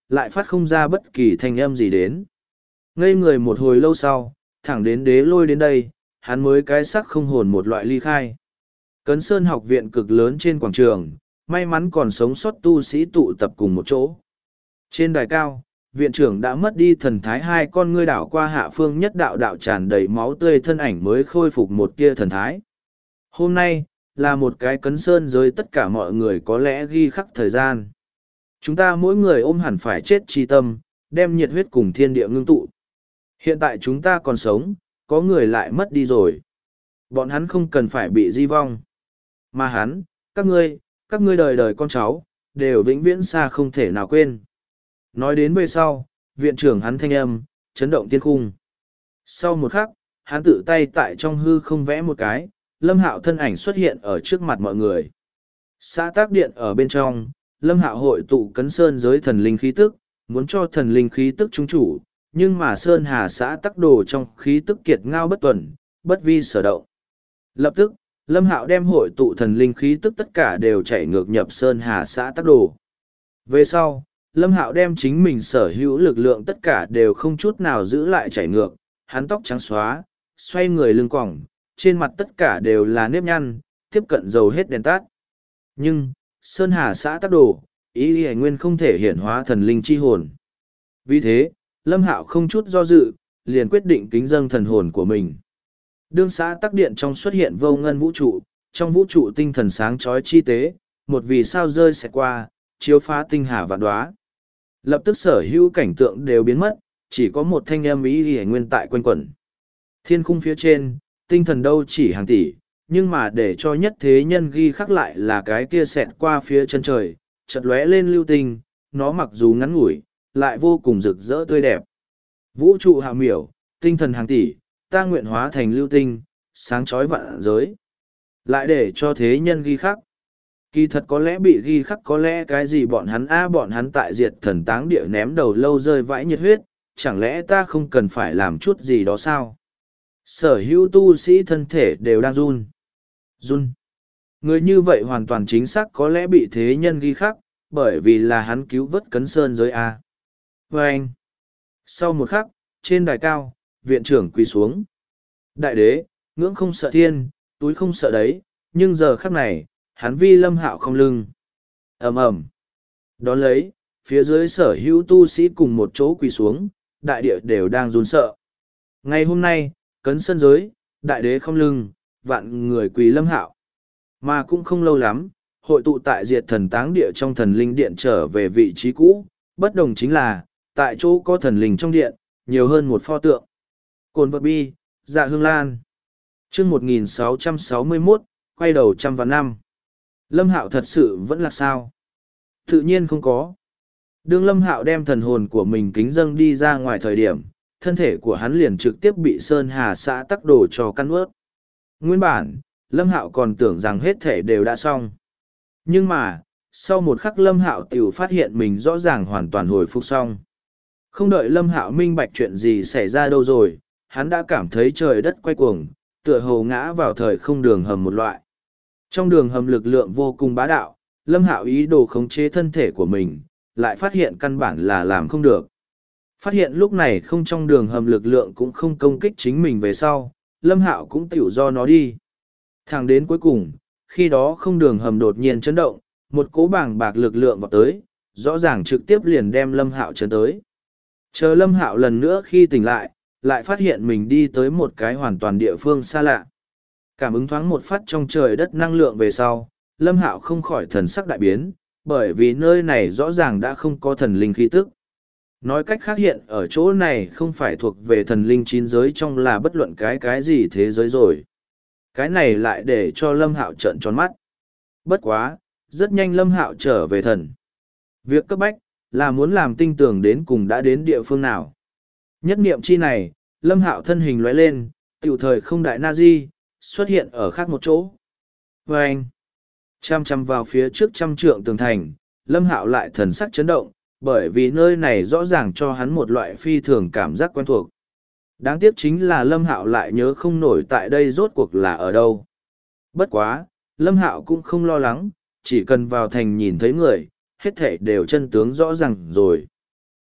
lại phát không ra bất kỳ thanh âm gì đến. Ngây người một hồi lâu sau, thẳng đến Đế Lôi đến đây, hắn mới cái sắc không hồn một loại ly khai. Cấn Sơn học viện cực lớn trên quảng trường, may mắn còn sống sót tu sĩ tụ tập cùng một chỗ. Trên đài cao, viện trưởng đã mất đi thần thái, hai con ngươi đảo qua Hạ Phương Nhất đạo đạo tràn đầy máu tươi thân ảnh mới khôi phục một tia thần thái. Hôm nay, là một cái Cấn Sơn giới tất cả mọi người có lẽ ghi khắc thời gian. Chúng ta mỗi người ôm hẳn phải chết chi tâm, đem nhiệt huyết cùng thiên địa ngưng tụ. Hiện tại chúng ta còn sống, có người lại mất đi rồi. Bọn hắn không cần phải bị di vong. Mà hắn, các ngươi đời đời con cháu, đều vĩnh viễn xa không thể nào quên. Nói đến về sau, viện trưởng hắn thanh âm, chấn động tiên khung. Sau một khắc, hắn tự tay tại trong hư không vẽ một cái, Lâm Hạo thân ảnh xuất hiện ở trước mặt mọi người. Xã tác điện ở bên trong, Lâm Hạo hội tụ Cấn Sơn giới thần linh khí tức, muốn cho thần linh khí tức chúng chủ, nhưng mà Sơn Hà xã tắc đồ trong khí tức kiệt ngao bất tuần, bất vi sở động. Lập tức, Lâm Hạo đem hội tụ thần linh khí tức tất cả đều chạy ngược nhập Sơn Hà xã tắc đồ. Về sau, Lâm Hạo đem chính mình sở hữu lực lượng tất cả đều không chút nào giữ lại chảy ngược, hắn tóc trắng xóa, xoay người lưng còng, trên mặt tất cả đều là nếp nhăn, tiếp cận dầu hết đèn tắt. Nhưng, Sơn Hà xã tắc đồ, ý Lý Nguyên không thể hiển hóa thần linh chi hồn. Vì thế, Lâm Hạo không chút do dự, liền quyết định kính dâng thần hồn của mình. Đương xã tắc điện trong xuất hiện vô ngân vũ trụ, trong vũ trụ tinh thần sáng chói chi tế, một vì sao rơi xẹt qua, chiếu phá tinh hà vạn đoá. Lập tức sở hữu cảnh tượng đều biến mất, chỉ có một thanh âm ý Lý Nguyên tại quanh quẩn. Thiên khung phía trên, tinh thần đâu chỉ hàng tỷ, nhưng mà để cho nhất thế nhân ghi khắc lại là cái kia xẹt qua phía chân trời, chợt lóe lên lưu tinh, nó mặc dù ngắn ngủi, lại vô cùng rực rỡ tươi đẹp. Vũ trụ hạo miểu, tinh thần hàng tỷ, ta nguyện hóa thành lưu tinh, sáng chói vạn giới. Lại để cho thế nhân ghi khắc. Kỳ thật có lẽ bị ghi khắc, có lẽ cái gì bọn hắn tại diệt thần táng địa ném đầu lâu rơi vãi nhiệt huyết, chẳng lẽ ta không cần phải làm chút gì đó sao? Sở hữu tu sĩ thân thể đều đang run. Run. Người như vậy hoàn toàn chính xác có lẽ bị thế nhân ghi khắc, bởi vì là hắn cứu vớt Cấn Sơn giới A. Và anh. Sau một khắc, trên đài cao, viện trưởng quỳ xuống. Đại đế, ngưỡng không sợ thiên, túi không sợ đấy, nhưng giờ khắc này, hắn vi Lâm Hạo không lưng. Ầm ầm. Đón lấy, phía dưới sở hữu tu sĩ cùng một chỗ quỳ xuống, đại địa đều đang run sợ. Ngày hôm nay, Cấn Sơn giới, đại đế không lưng, vạn người quỳ Lâm Hạo. Mà cũng không lâu lắm, hội tụ tại diệt thần táng địa trong thần linh điện trở về vị trí cũ, bất đồng chính là, tại chỗ có thần linh trong điện, nhiều hơn một pho tượng. Cồn vật bi, dạ hương lan. chương 1661, quay đầu trăm vạn năm. Lâm Hạo thật sự vẫn là sao? Tự nhiên không có. Đương Lâm Hạo đem thần hồn của mình kính dâng đi ra ngoài thời điểm, thân thể của hắn liền trực tiếp bị Sơn Hà xã tắc đồ cho căn ướt. Nguyên bản, Lâm Hạo còn tưởng rằng hết thể đều đã xong. Nhưng mà, sau một khắc Lâm Hạo tiểu phát hiện mình rõ ràng hoàn toàn hồi phục xong. Không đợi Lâm Hạo minh bạch chuyện gì xảy ra đâu rồi, hắn đã cảm thấy trời đất quay cuồng, tựa hồ ngã vào thời không đường hầm một loại. Trong đường hầm lực lượng vô cùng bá đạo, Lâm Hạo ý đồ khống chế thân thể của mình, lại phát hiện căn bản là làm không được. Phát hiện lúc này không trong đường hầm lực lượng cũng không công kích chính mình về sau, Lâm Hạo cũng tiểu do nó đi. Thẳng đến cuối cùng, khi đó không đường hầm đột nhiên chấn động, một cỗ bàng bạc lực lượng vào tới, rõ ràng trực tiếp liền đem Lâm Hạo chấn tới. Chờ Lâm Hạo lần nữa khi tỉnh lại phát hiện mình đi tới một cái hoàn toàn địa phương xa lạ. Cảm ứng thoáng một phát trong trời đất năng lượng về sau, Lâm Hạo không khỏi thần sắc đại biến, bởi vì nơi này rõ ràng đã không có thần linh khí tức. Nói cách khác hiện ở chỗ này không phải thuộc về thần linh chín giới trong là bất luận cái gì thế giới rồi. Cái này lại để cho Lâm Hạo trợn tròn mắt. Bất quá, rất nhanh Lâm Hạo trở về thần. Việc cấp bách là muốn làm tinh tường đến cùng đã đến địa phương nào. Nhất niệm chi này, Lâm Hạo thân hình lóe lên, tiểu thời không đại na-di, xuất hiện ở khác một chỗ. Và anh, chăm chăm vào phía trước trăm trượng tường thành, Lâm Hạo lại thần sắc chấn động, bởi vì nơi này rõ ràng cho hắn một loại phi thường cảm giác quen thuộc. Đáng tiếc chính là Lâm Hạo lại nhớ không nổi tại đây rốt cuộc là ở đâu. Bất quá, Lâm Hạo cũng không lo lắng, chỉ cần vào thành nhìn thấy người, hết thảy đều chân tướng rõ ràng rồi.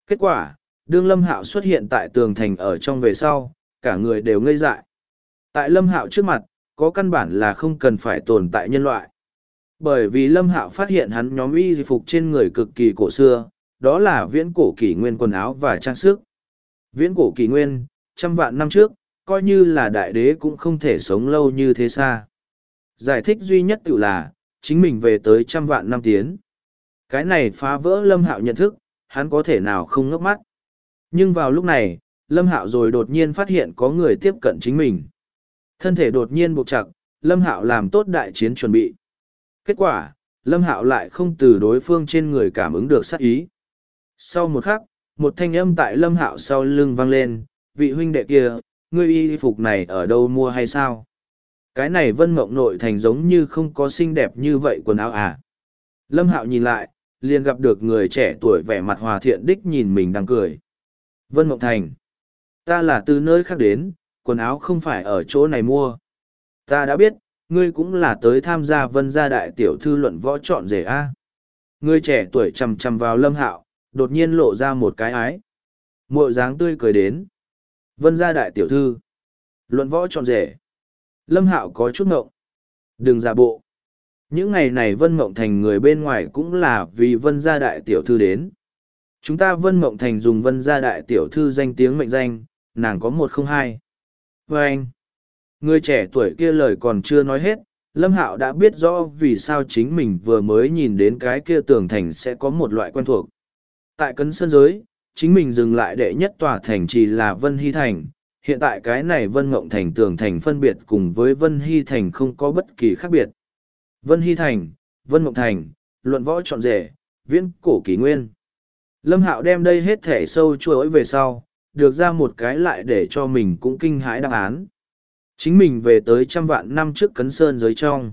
Kết quả, đương Lâm Hạo xuất hiện tại tường thành ở trong về sau, cả người đều ngây dại. Tại Lâm Hạo trước mặt, có căn bản là không cần phải tồn tại nhân loại. Bởi vì Lâm Hạo phát hiện hắn nhóm y phục trên người cực kỳ cổ xưa, đó là viễn cổ kỷ nguyên quần áo và trang sức. Viễn cổ kỷ nguyên, trăm vạn năm trước, coi như là đại đế cũng không thể sống lâu như thế xa. Giải thích duy nhất tự là, chính mình về tới trăm vạn năm tiến. Cái này phá vỡ Lâm Hạo nhận thức, hắn có thể nào không ngước mắt. Nhưng vào lúc này, Lâm Hạo rồi đột nhiên phát hiện có người tiếp cận chính mình. Thân thể đột nhiên buộc chặt, Lâm Hạo làm tốt đại chiến chuẩn bị. Kết quả, Lâm Hạo lại không từ đối phương trên người cảm ứng được sát ý. Sau một khắc, một thanh âm tại Lâm Hạo sau lưng vang lên, vị huynh đệ kia, ngươi y phục này ở đâu mua hay sao? Cái này Vân Mộng nội thành giống như không có xinh đẹp như vậy quần áo à? Lâm Hạo nhìn lại, liền gặp được người trẻ tuổi vẻ mặt hòa thiện đích nhìn mình đang cười. Vân Mộng Thành. Ta là từ nơi khác đến, quần áo không phải ở chỗ này mua. Ta đã biết, ngươi cũng là tới tham gia Vân gia đại tiểu thư luận võ chọn rể a. Người trẻ tuổi chằm chằm vào Lâm Hạo, đột nhiên lộ ra một cái ái. Mội dáng tươi cười đến. Vân gia đại tiểu thư. Luận võ chọn rể. Lâm Hạo có chút ngộng. Đừng giả bộ. Những ngày này Vân Mộng Thành người bên ngoài cũng là vì Vân gia đại tiểu thư đến. Chúng ta Vân Mộng Thành dùng Vân gia đại tiểu thư danh tiếng mệnh danh, nàng có 102. Và anh, người trẻ tuổi kia lời còn chưa nói hết, Lâm Hạo đã biết rõ vì sao chính mình vừa mới nhìn đến cái kia tường thành sẽ có một loại quen thuộc. Tại Cấn Sơn giới, chính mình dừng lại đệ nhất tòa thành chỉ là Vân Hy Thành, hiện tại cái này Vân Mộng Thành tường thành phân biệt cùng với Vân Hy Thành không có bất kỳ khác biệt. Vân Hy Thành, Vân Mộng Thành, luận võ chọn rể, viễn cổ kỷ nguyên. Lâm Hạo đem đây hết thể sâu chuỗi về sau, được ra một cái lại để cho mình cũng kinh hãi đáp án. Chính mình về tới trăm vạn năm trước Cấn Sơn giới trong.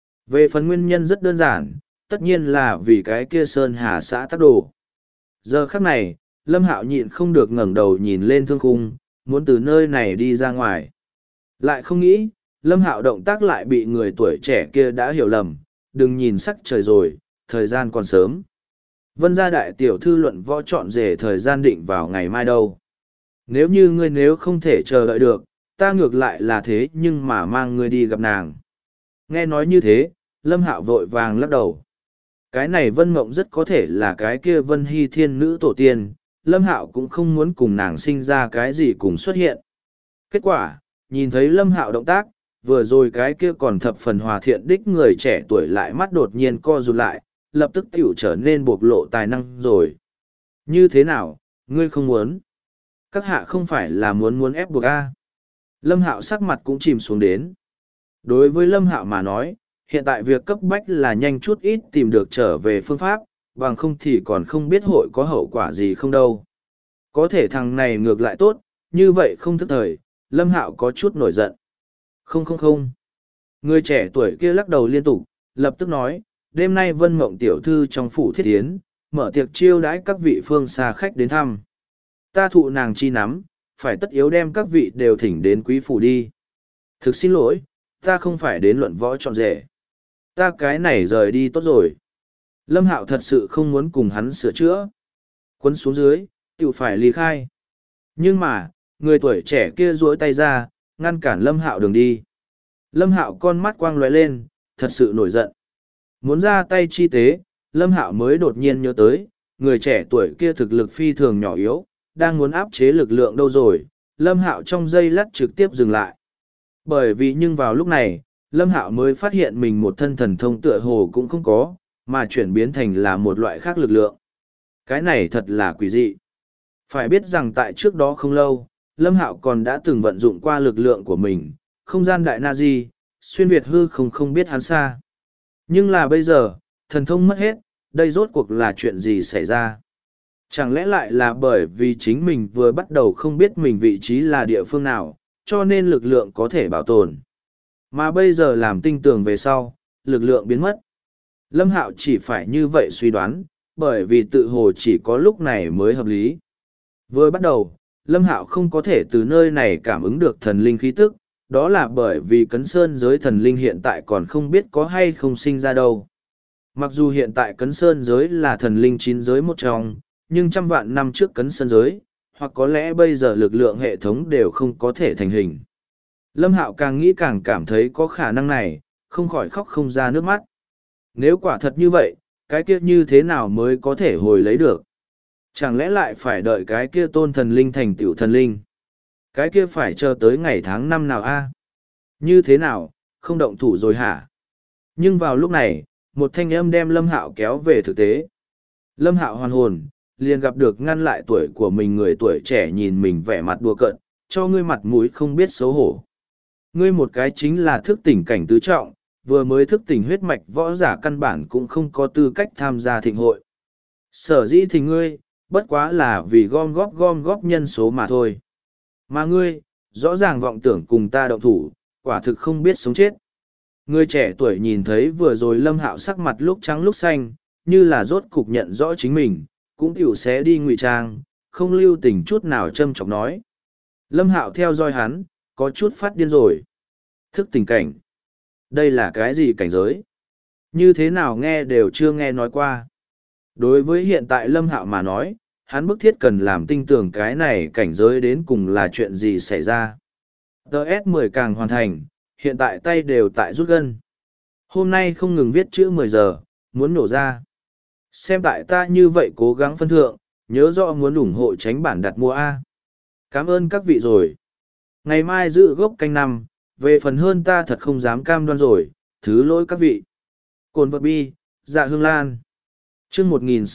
Về phần nguyên nhân rất đơn giản, tất nhiên là vì cái kia Sơn Hà xã tắc đồ. Giờ khắc này, Lâm Hạo nhịn không được ngẩng đầu nhìn lên thương khung, muốn từ nơi này đi ra ngoài. Lại không nghĩ, Lâm Hạo động tác lại bị người tuổi trẻ kia đã hiểu lầm, đừng nhìn sắc trời rồi, thời gian còn sớm. Vân gia đại tiểu thư luận võ chọn rể thời gian định vào ngày mai đâu. Nếu như ngươi nếu không thể chờ đợi được, ta ngược lại là thế nhưng mà mang ngươi đi gặp nàng. Nghe nói như thế, Lâm Hạo vội vàng lắc đầu. Cái này Vân Mộng rất có thể là cái kia Vân Hy thiên nữ tổ tiên, Lâm Hạo cũng không muốn cùng nàng sinh ra cái gì cùng xuất hiện. Kết quả, nhìn thấy Lâm Hạo động tác, vừa rồi cái kia còn thập phần hòa thiện đích người trẻ tuổi lại mắt đột nhiên co rụt lại, lập tức tiểu trở nên bộc lộ tài năng rồi. Như thế nào, ngươi không muốn? Các hạ không phải là muốn ép buộc a? Lâm Hạo sắc mặt cũng chìm xuống đến. Đối với Lâm Hạo mà nói, hiện tại việc cấp bách là nhanh chút ít tìm được trở về phương pháp, bằng không thì còn không biết hội có hậu quả gì không đâu. Có thể thằng này ngược lại tốt, như vậy không thức thời, Lâm Hạo có chút nổi giận. Không. Người trẻ tuổi kia lắc đầu liên tục, lập tức nói, đêm nay Vân Mộng tiểu thư trong phủ thiết tiến, mở tiệc chiêu đãi các vị phương xa khách đến thăm. Ta thụ nàng chi nắm, phải tất yếu đem các vị đều thỉnh đến quý phủ đi. Thực xin lỗi, ta không phải đến luận võ chọn rể. Ta cái này rời đi tốt rồi. Lâm Hạo thật sự không muốn cùng hắn sửa chữa. Quấn xuống dưới, tự phải ly khai. Nhưng mà, người tuổi trẻ kia duỗi tay ra, ngăn cản Lâm Hạo đường đi. Lâm Hạo con mắt quang lóe lên, thật sự nổi giận. Muốn ra tay chi tế, Lâm Hạo mới đột nhiên nhớ tới, người trẻ tuổi kia thực lực phi thường nhỏ yếu, đang muốn áp chế lực lượng đâu rồi, Lâm Hạo trong giây lát trực tiếp dừng lại. Bởi vì nhưng vào lúc này, Lâm Hạo mới phát hiện mình một thân thần thông tựa hồ cũng không có, mà chuyển biến thành là một loại khác lực lượng. Cái này thật là quỷ dị. Phải biết rằng tại trước đó không lâu, Lâm Hạo còn đã từng vận dụng qua lực lượng của mình, không gian đại Nazi, xuyên Việt hư không biết hắn xa. Nhưng là bây giờ, thần thông mất hết, đây rốt cuộc là chuyện gì xảy ra? Chẳng lẽ lại là bởi vì chính mình vừa bắt đầu không biết mình vị trí là địa phương nào, cho nên lực lượng có thể bảo tồn. Mà bây giờ làm tinh tường về sau, lực lượng biến mất. Lâm Hạo chỉ phải như vậy suy đoán, bởi vì tự hồ chỉ có lúc này mới hợp lý. Vừa bắt đầu, Lâm Hạo không có thể từ nơi này cảm ứng được thần linh khí tức, đó là bởi vì Cấn Sơn giới thần linh hiện tại còn không biết có hay không sinh ra đâu. Mặc dù hiện tại Cấn Sơn giới là thần linh 9 giới một trong, nhưng trăm vạn năm trước cấn sân giới, hoặc có lẽ bây giờ lực lượng hệ thống đều không có thể thành hình. Lâm Hạo càng nghĩ càng cảm thấy có khả năng này, không khỏi khóc không ra nước mắt. Nếu quả thật như vậy, cái kia như thế nào mới có thể hồi lấy được? Chẳng lẽ lại phải đợi cái kia tôn thần linh thành tựu thần linh? Cái kia phải chờ tới ngày tháng năm nào a? Như thế nào, không động thủ rồi hả? Nhưng vào lúc này, một thanh âm đem Lâm Hạo kéo về thực tế. Lâm Hạo hoàn hồn, liền gặp được ngăn lại tuổi của mình người tuổi trẻ nhìn mình vẻ mặt đùa cợt, cho ngươi mặt mũi không biết xấu hổ. Ngươi một cái chính là thức tỉnh cảnh tứ trọng, vừa mới thức tỉnh huyết mạch võ giả căn bản cũng không có tư cách tham gia thịnh hội. Sở dĩ thì ngươi, bất quá là vì gom góp nhân số mà thôi. Mà ngươi, rõ ràng vọng tưởng cùng ta động thủ, quả thực không biết sống chết. Người trẻ tuổi nhìn thấy vừa rồi Lâm Hạo sắc mặt lúc trắng lúc xanh, như là rốt cục nhận rõ chính mình, cũng tiểu xé đi ngụy trang, không lưu tình chút nào châm chọc nói. Lâm Hạo theo dõi hắn, có chút phát điên rồi. Thức tỉnh cảnh. Đây là cái gì cảnh giới? Như thế nào nghe đều chưa nghe nói qua. Đối với hiện tại Lâm Hạo mà nói, hắn bức thiết cần làm tinh tường cái này cảnh giới đến cùng là chuyện gì xảy ra. TS10 càng hoàn thành, hiện tại tay đều tại rút gân. Hôm nay không ngừng viết chữ 10 giờ, muốn nổ ra. Xem tại ta như vậy cố gắng phân thượng, nhớ rõ muốn ủng hộ tránh bản đặt mua A. Cảm ơn các vị rồi. Ngày mai giữ gốc canh năm, về phần hơn ta thật không dám cam đoan rồi, thứ lỗi các vị. Cồn vật bi, dạ hương lan. chương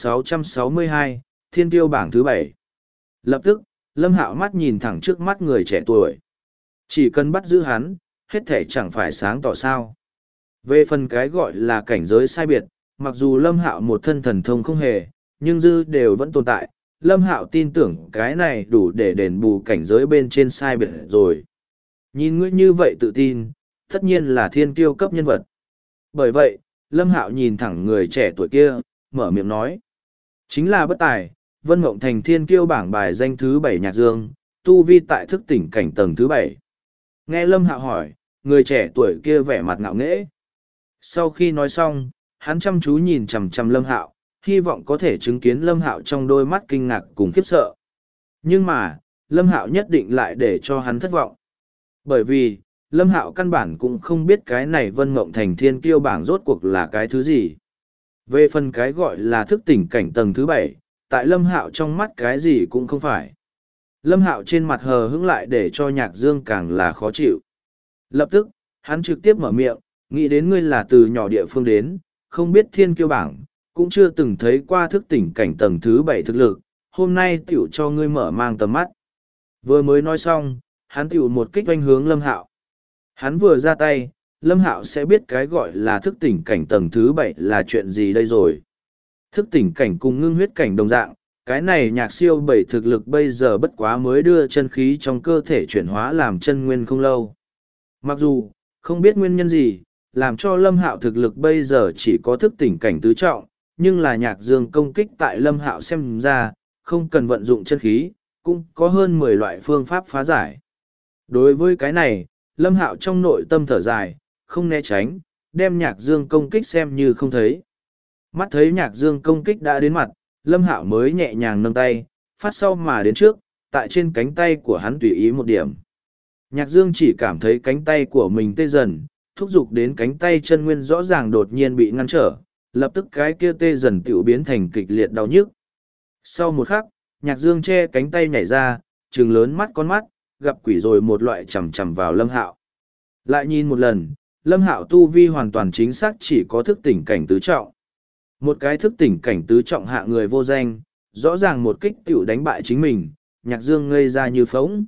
1662, Thiên Tiêu bảng thứ 7. Lập tức, Lâm Hạo mắt nhìn thẳng trước mắt người trẻ tuổi. Chỉ cần bắt giữ hắn, hết thể chẳng phải sáng tỏ sao. Về phần cái gọi là cảnh giới sai biệt, mặc dù Lâm Hạo một thân thần thông không hề, nhưng dư đều vẫn tồn tại. Lâm Hạo tin tưởng cái này đủ để đền bù cảnh giới bên trên sai biệt rồi. Nhìn ngươi như vậy tự tin, tất nhiên là thiên kiêu cấp nhân vật. Bởi vậy, Lâm Hạo nhìn thẳng người trẻ tuổi kia, mở miệng nói. Chính là bất tài, Vân Mộng Thành thiên kiêu bảng bài danh thứ 7 Nhạc Dương, tu vi tại thức tỉnh cảnh tầng thứ 7. Nghe Lâm Hạo hỏi, người trẻ tuổi kia vẻ mặt ngạo nghễ. Sau khi nói xong, hắn chăm chú nhìn chằm chằm Lâm Hạo, hy vọng có thể chứng kiến Lâm Hạo trong đôi mắt kinh ngạc cùng khiếp sợ. Nhưng mà, Lâm Hạo nhất định lại để cho hắn thất vọng. Bởi vì, Lâm Hạo căn bản cũng không biết cái này Vân Mộng Thành thiên kiêu bảng rốt cuộc là cái thứ gì. Về phần cái gọi là thức tỉnh cảnh tầng thứ 7, tại Lâm Hạo trong mắt cái gì cũng không phải. Lâm Hạo trên mặt hờ hững lại để cho Nhạc Dương càng là khó chịu. Lập tức, hắn trực tiếp mở miệng, nghĩ đến ngươi là từ nhỏ địa phương đến, không biết thiên kiêu bảng, cũng chưa từng thấy qua thức tỉnh cảnh tầng thứ 7 thực lực, hôm nay tiểu cho ngươi mở mang tầm mắt. Vừa mới nói xong, hắn tiểu một kích oanh hướng Lâm Hạo. Hắn vừa ra tay, Lâm Hạo sẽ biết cái gọi là thức tỉnh cảnh tầng thứ 7 là chuyện gì đây rồi. Thức tỉnh cảnh cùng ngưng huyết cảnh đồng dạng, cái này Nhạc Siêu 7 thực lực bây giờ bất quá mới đưa chân khí trong cơ thể chuyển hóa làm chân nguyên không lâu. Mặc dù, không biết nguyên nhân gì, làm cho Lâm Hạo thực lực bây giờ chỉ có thức tỉnh cảnh tứ trọng, nhưng là Nhạc Dương công kích tại Lâm Hạo xem ra, không cần vận dụng chân khí, cũng có hơn 10 loại phương pháp phá giải. Đối với cái này, Lâm Hạo trong nội tâm thở dài, không né tránh, đem Nhạc Dương công kích xem như không thấy. Mắt thấy Nhạc Dương công kích đã đến mặt, Lâm Hạo mới nhẹ nhàng nâng tay, phát sau mà đến trước, tại trên cánh tay của hắn tùy ý một điểm. Nhạc Dương chỉ cảm thấy cánh tay của mình tê dần, thúc giục đến cánh tay chân nguyên rõ ràng đột nhiên bị ngăn trở, lập tức cái kia tê dần tiểu biến thành kịch liệt đau nhức. Sau một khắc, Nhạc Dương che cánh tay nhảy ra, trừng lớn mắt con mắt, gặp quỷ rồi một loại chầm chầm vào Lâm Hạo. Lại nhìn một lần, Lâm Hạo tu vi hoàn toàn chính xác chỉ có thức tỉnh cảnh tứ trọng. Một cái thức tỉnh cảnh tứ trọng hạ người vô danh, rõ ràng một kích tiểu đánh bại chính mình, Nhạc Dương ngây ra như phóng.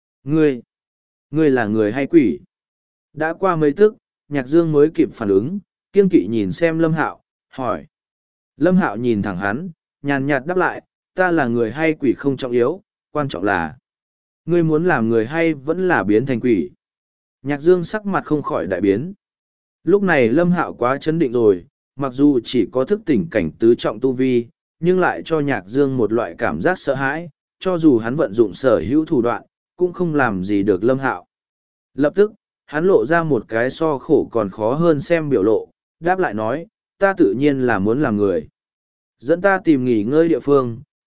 Ngươi là người hay quỷ? Đã qua mấy tức, Nhạc Dương mới kịp phản ứng, kiêng kỵ nhìn xem Lâm Hạo, hỏi. Lâm Hạo nhìn thẳng hắn, nhàn nhạt đáp lại, ta là người hay quỷ không trọng yếu, quan trọng là ngươi muốn làm người hay vẫn là biến thành quỷ. Nhạc Dương sắc mặt không khỏi đại biến. Lúc này Lâm Hạo quá chấn định rồi, mặc dù chỉ có thức tỉnh cảnh tứ trọng tu vi, nhưng lại cho Nhạc Dương một loại cảm giác sợ hãi, cho dù hắn vận dụng sở hữu thủ đoạn, cũng không làm gì được Lâm Hạo. Lập tức, hắn lộ ra một cái so khổ còn khó hơn xem biểu lộ, đáp lại nói, ta tự nhiên là muốn làm người. Dẫn ta tìm nghỉ ngơi địa phương,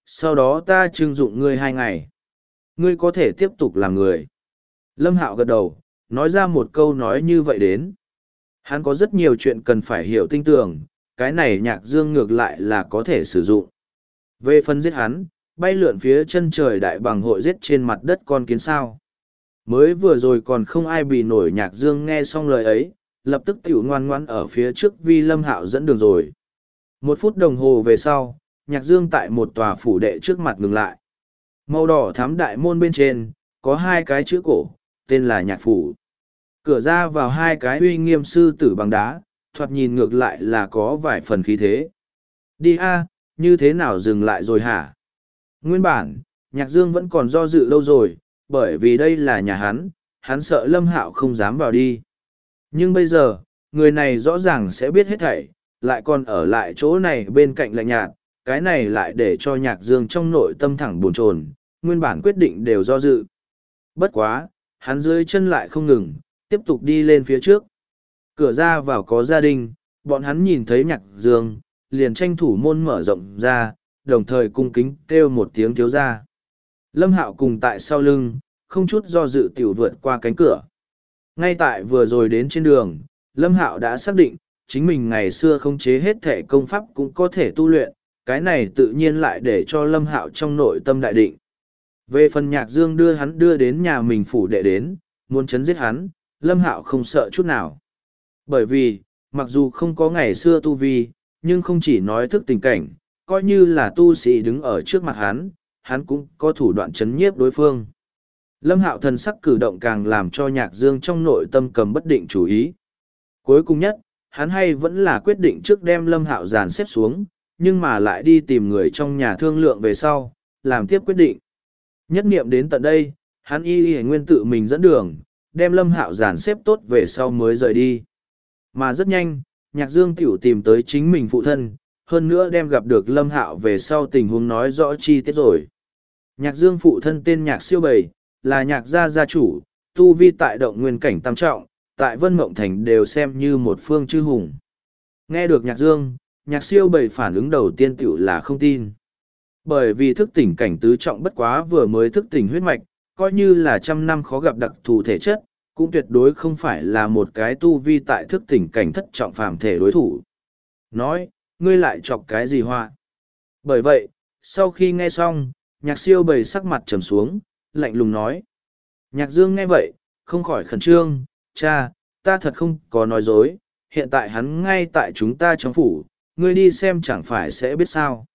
sau đó ta trưng dụng ngươi 2 ngày. Ngươi có thể tiếp tục làm người. Lâm Hạo gật đầu, nói ra một câu nói như vậy đến. Hắn có rất nhiều chuyện cần phải hiểu tinh tường, cái này Nhạc Dương ngược lại là có thể sử dụng. Về phần giết hắn, bay lượn phía chân trời đại bằng hội giết trên mặt đất con kiến sao. Mới vừa rồi còn không ai bị nổi. Nhạc Dương nghe xong lời ấy, lập tức tiểu ngoan ngoãn ở phía trước vi Lâm Hạo dẫn đường rồi. 1 phút đồng hồ về sau, Nhạc Dương tại một tòa phủ đệ trước mặt ngừng lại. Màu đỏ thắm đại môn bên trên, có 2 cái chữ cổ, tên là Nhạc Phủ. Cửa ra vào 2 cái uy nghiêm sư tử bằng đá, thoạt nhìn ngược lại là có vài phần khí thế. Đi a, như thế nào dừng lại rồi hả? Nguyên bản, Nhạc Dương vẫn còn do dự lâu rồi, bởi vì đây là nhà hắn sợ Lâm Hạo không dám vào đi. Nhưng bây giờ, người này rõ ràng sẽ biết hết thảy, lại còn ở lại chỗ này bên cạnh lạnh nhạt, cái này lại để cho Nhạc Dương trong nội tâm thẳng buồn chồn, nguyên bản quyết định đều do dự. Bất quá, hắn dưới chân lại không ngừng, tiếp tục đi lên phía trước. Cửa ra vào có gia đình, bọn hắn nhìn thấy Nhạc Dương, liền tranh thủ môn mở rộng ra, đồng thời cung kính kêu một tiếng thiếu gia. Lâm Hạo cùng tại sau lưng, không chút do dự tiểu vượt qua cánh cửa. Ngay tại vừa rồi đến trên đường, Lâm Hạo đã xác định, chính mình ngày xưa không chế hết thể công pháp cũng có thể tu luyện, cái này tự nhiên lại để cho Lâm Hạo trong nội tâm đại định. Về phần Nhạc Dương đưa hắn đưa đến nhà mình phủ đệ đến, muốn chấn giết hắn, Lâm Hạo không sợ chút nào. Bởi vì, mặc dù không có ngày xưa tu vi, nhưng không chỉ nói thức tình cảnh, coi như là tu sĩ đứng ở trước mặt hắn cũng có thủ đoạn chấn nhiếp đối phương. Lâm Hạo thần sắc cử động càng làm cho Nhạc Dương trong nội tâm cầm bất định chủ ý. Cuối cùng nhất, hắn hay vẫn là quyết định trước đem Lâm Hạo dàn xếp xuống, nhưng mà lại đi tìm người trong nhà thương lượng về sau, làm tiếp quyết định. Nhất niệm đến tận đây, hắn y nguyên tự mình dẫn đường, đem Lâm Hạo dàn xếp tốt về sau mới rời đi. Mà rất nhanh, Nhạc Dương tiểu tìm tới chính mình phụ thân, hơn nữa đem gặp được Lâm Hạo về sau tình huống nói rõ chi tiết rồi. Nhạc Dương phụ thân tên Nhạc Siêu Bầy, là Nhạc gia gia chủ, tu vi tại động nguyên cảnh tam trọng, tại Vân Mộng Thành đều xem như một phương chư hùng. Nghe được Nhạc Dương, Nhạc Siêu Bầy phản ứng đầu tiên tiểu là không tin. Bởi vì thức tỉnh cảnh tứ trọng bất quá vừa mới thức tỉnh huyết mạch, coi như là 100 năm khó gặp đặc thù thể chất, cũng tuyệt đối không phải là một cái tu vi tại thức tỉnh cảnh thất trọng phàm thể đối thủ. Nói, ngươi lại chọc cái gì hoa? Bởi vậy, sau khi nghe xong, Nhạc Siêu Bầy sắc mặt trầm xuống, lạnh lùng nói. Nhạc Dương nghe vậy, không khỏi khẩn trương, cha, ta thật không có nói dối, hiện tại hắn ngay tại chúng ta trong phủ, ngươi đi xem chẳng phải sẽ biết sao.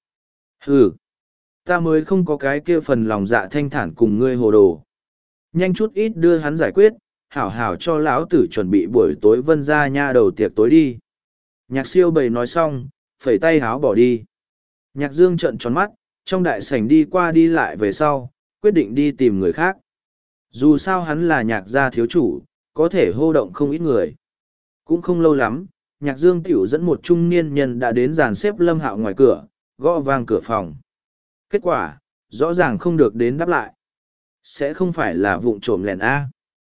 Ừ, ta mới không có cái kia phần lòng dạ thanh thản cùng ngươi hồ đồ. Nhanh chút ít đưa hắn giải quyết, hảo hảo cho lão tử chuẩn bị buổi tối Vân gia nha đầu tiệc tối đi. Nhạc Siêu Bầy nói xong, phẩy tay háo bỏ đi. Nhạc Dương trợn tròn mắt, trong đại sảnh đi qua đi lại về sau, quyết định đi tìm người khác. Dù sao hắn là Nhạc gia thiếu chủ, có thể hô động không ít người. Cũng không lâu lắm, Nhạc Dương tiểu dẫn một trung niên nhân đã đến dàn xếp Lâm Hạo ngoài cửa, gõ vang cửa phòng. Kết quả, rõ ràng không được đến đáp lại. Sẽ không phải là vụng trộm lẻn A.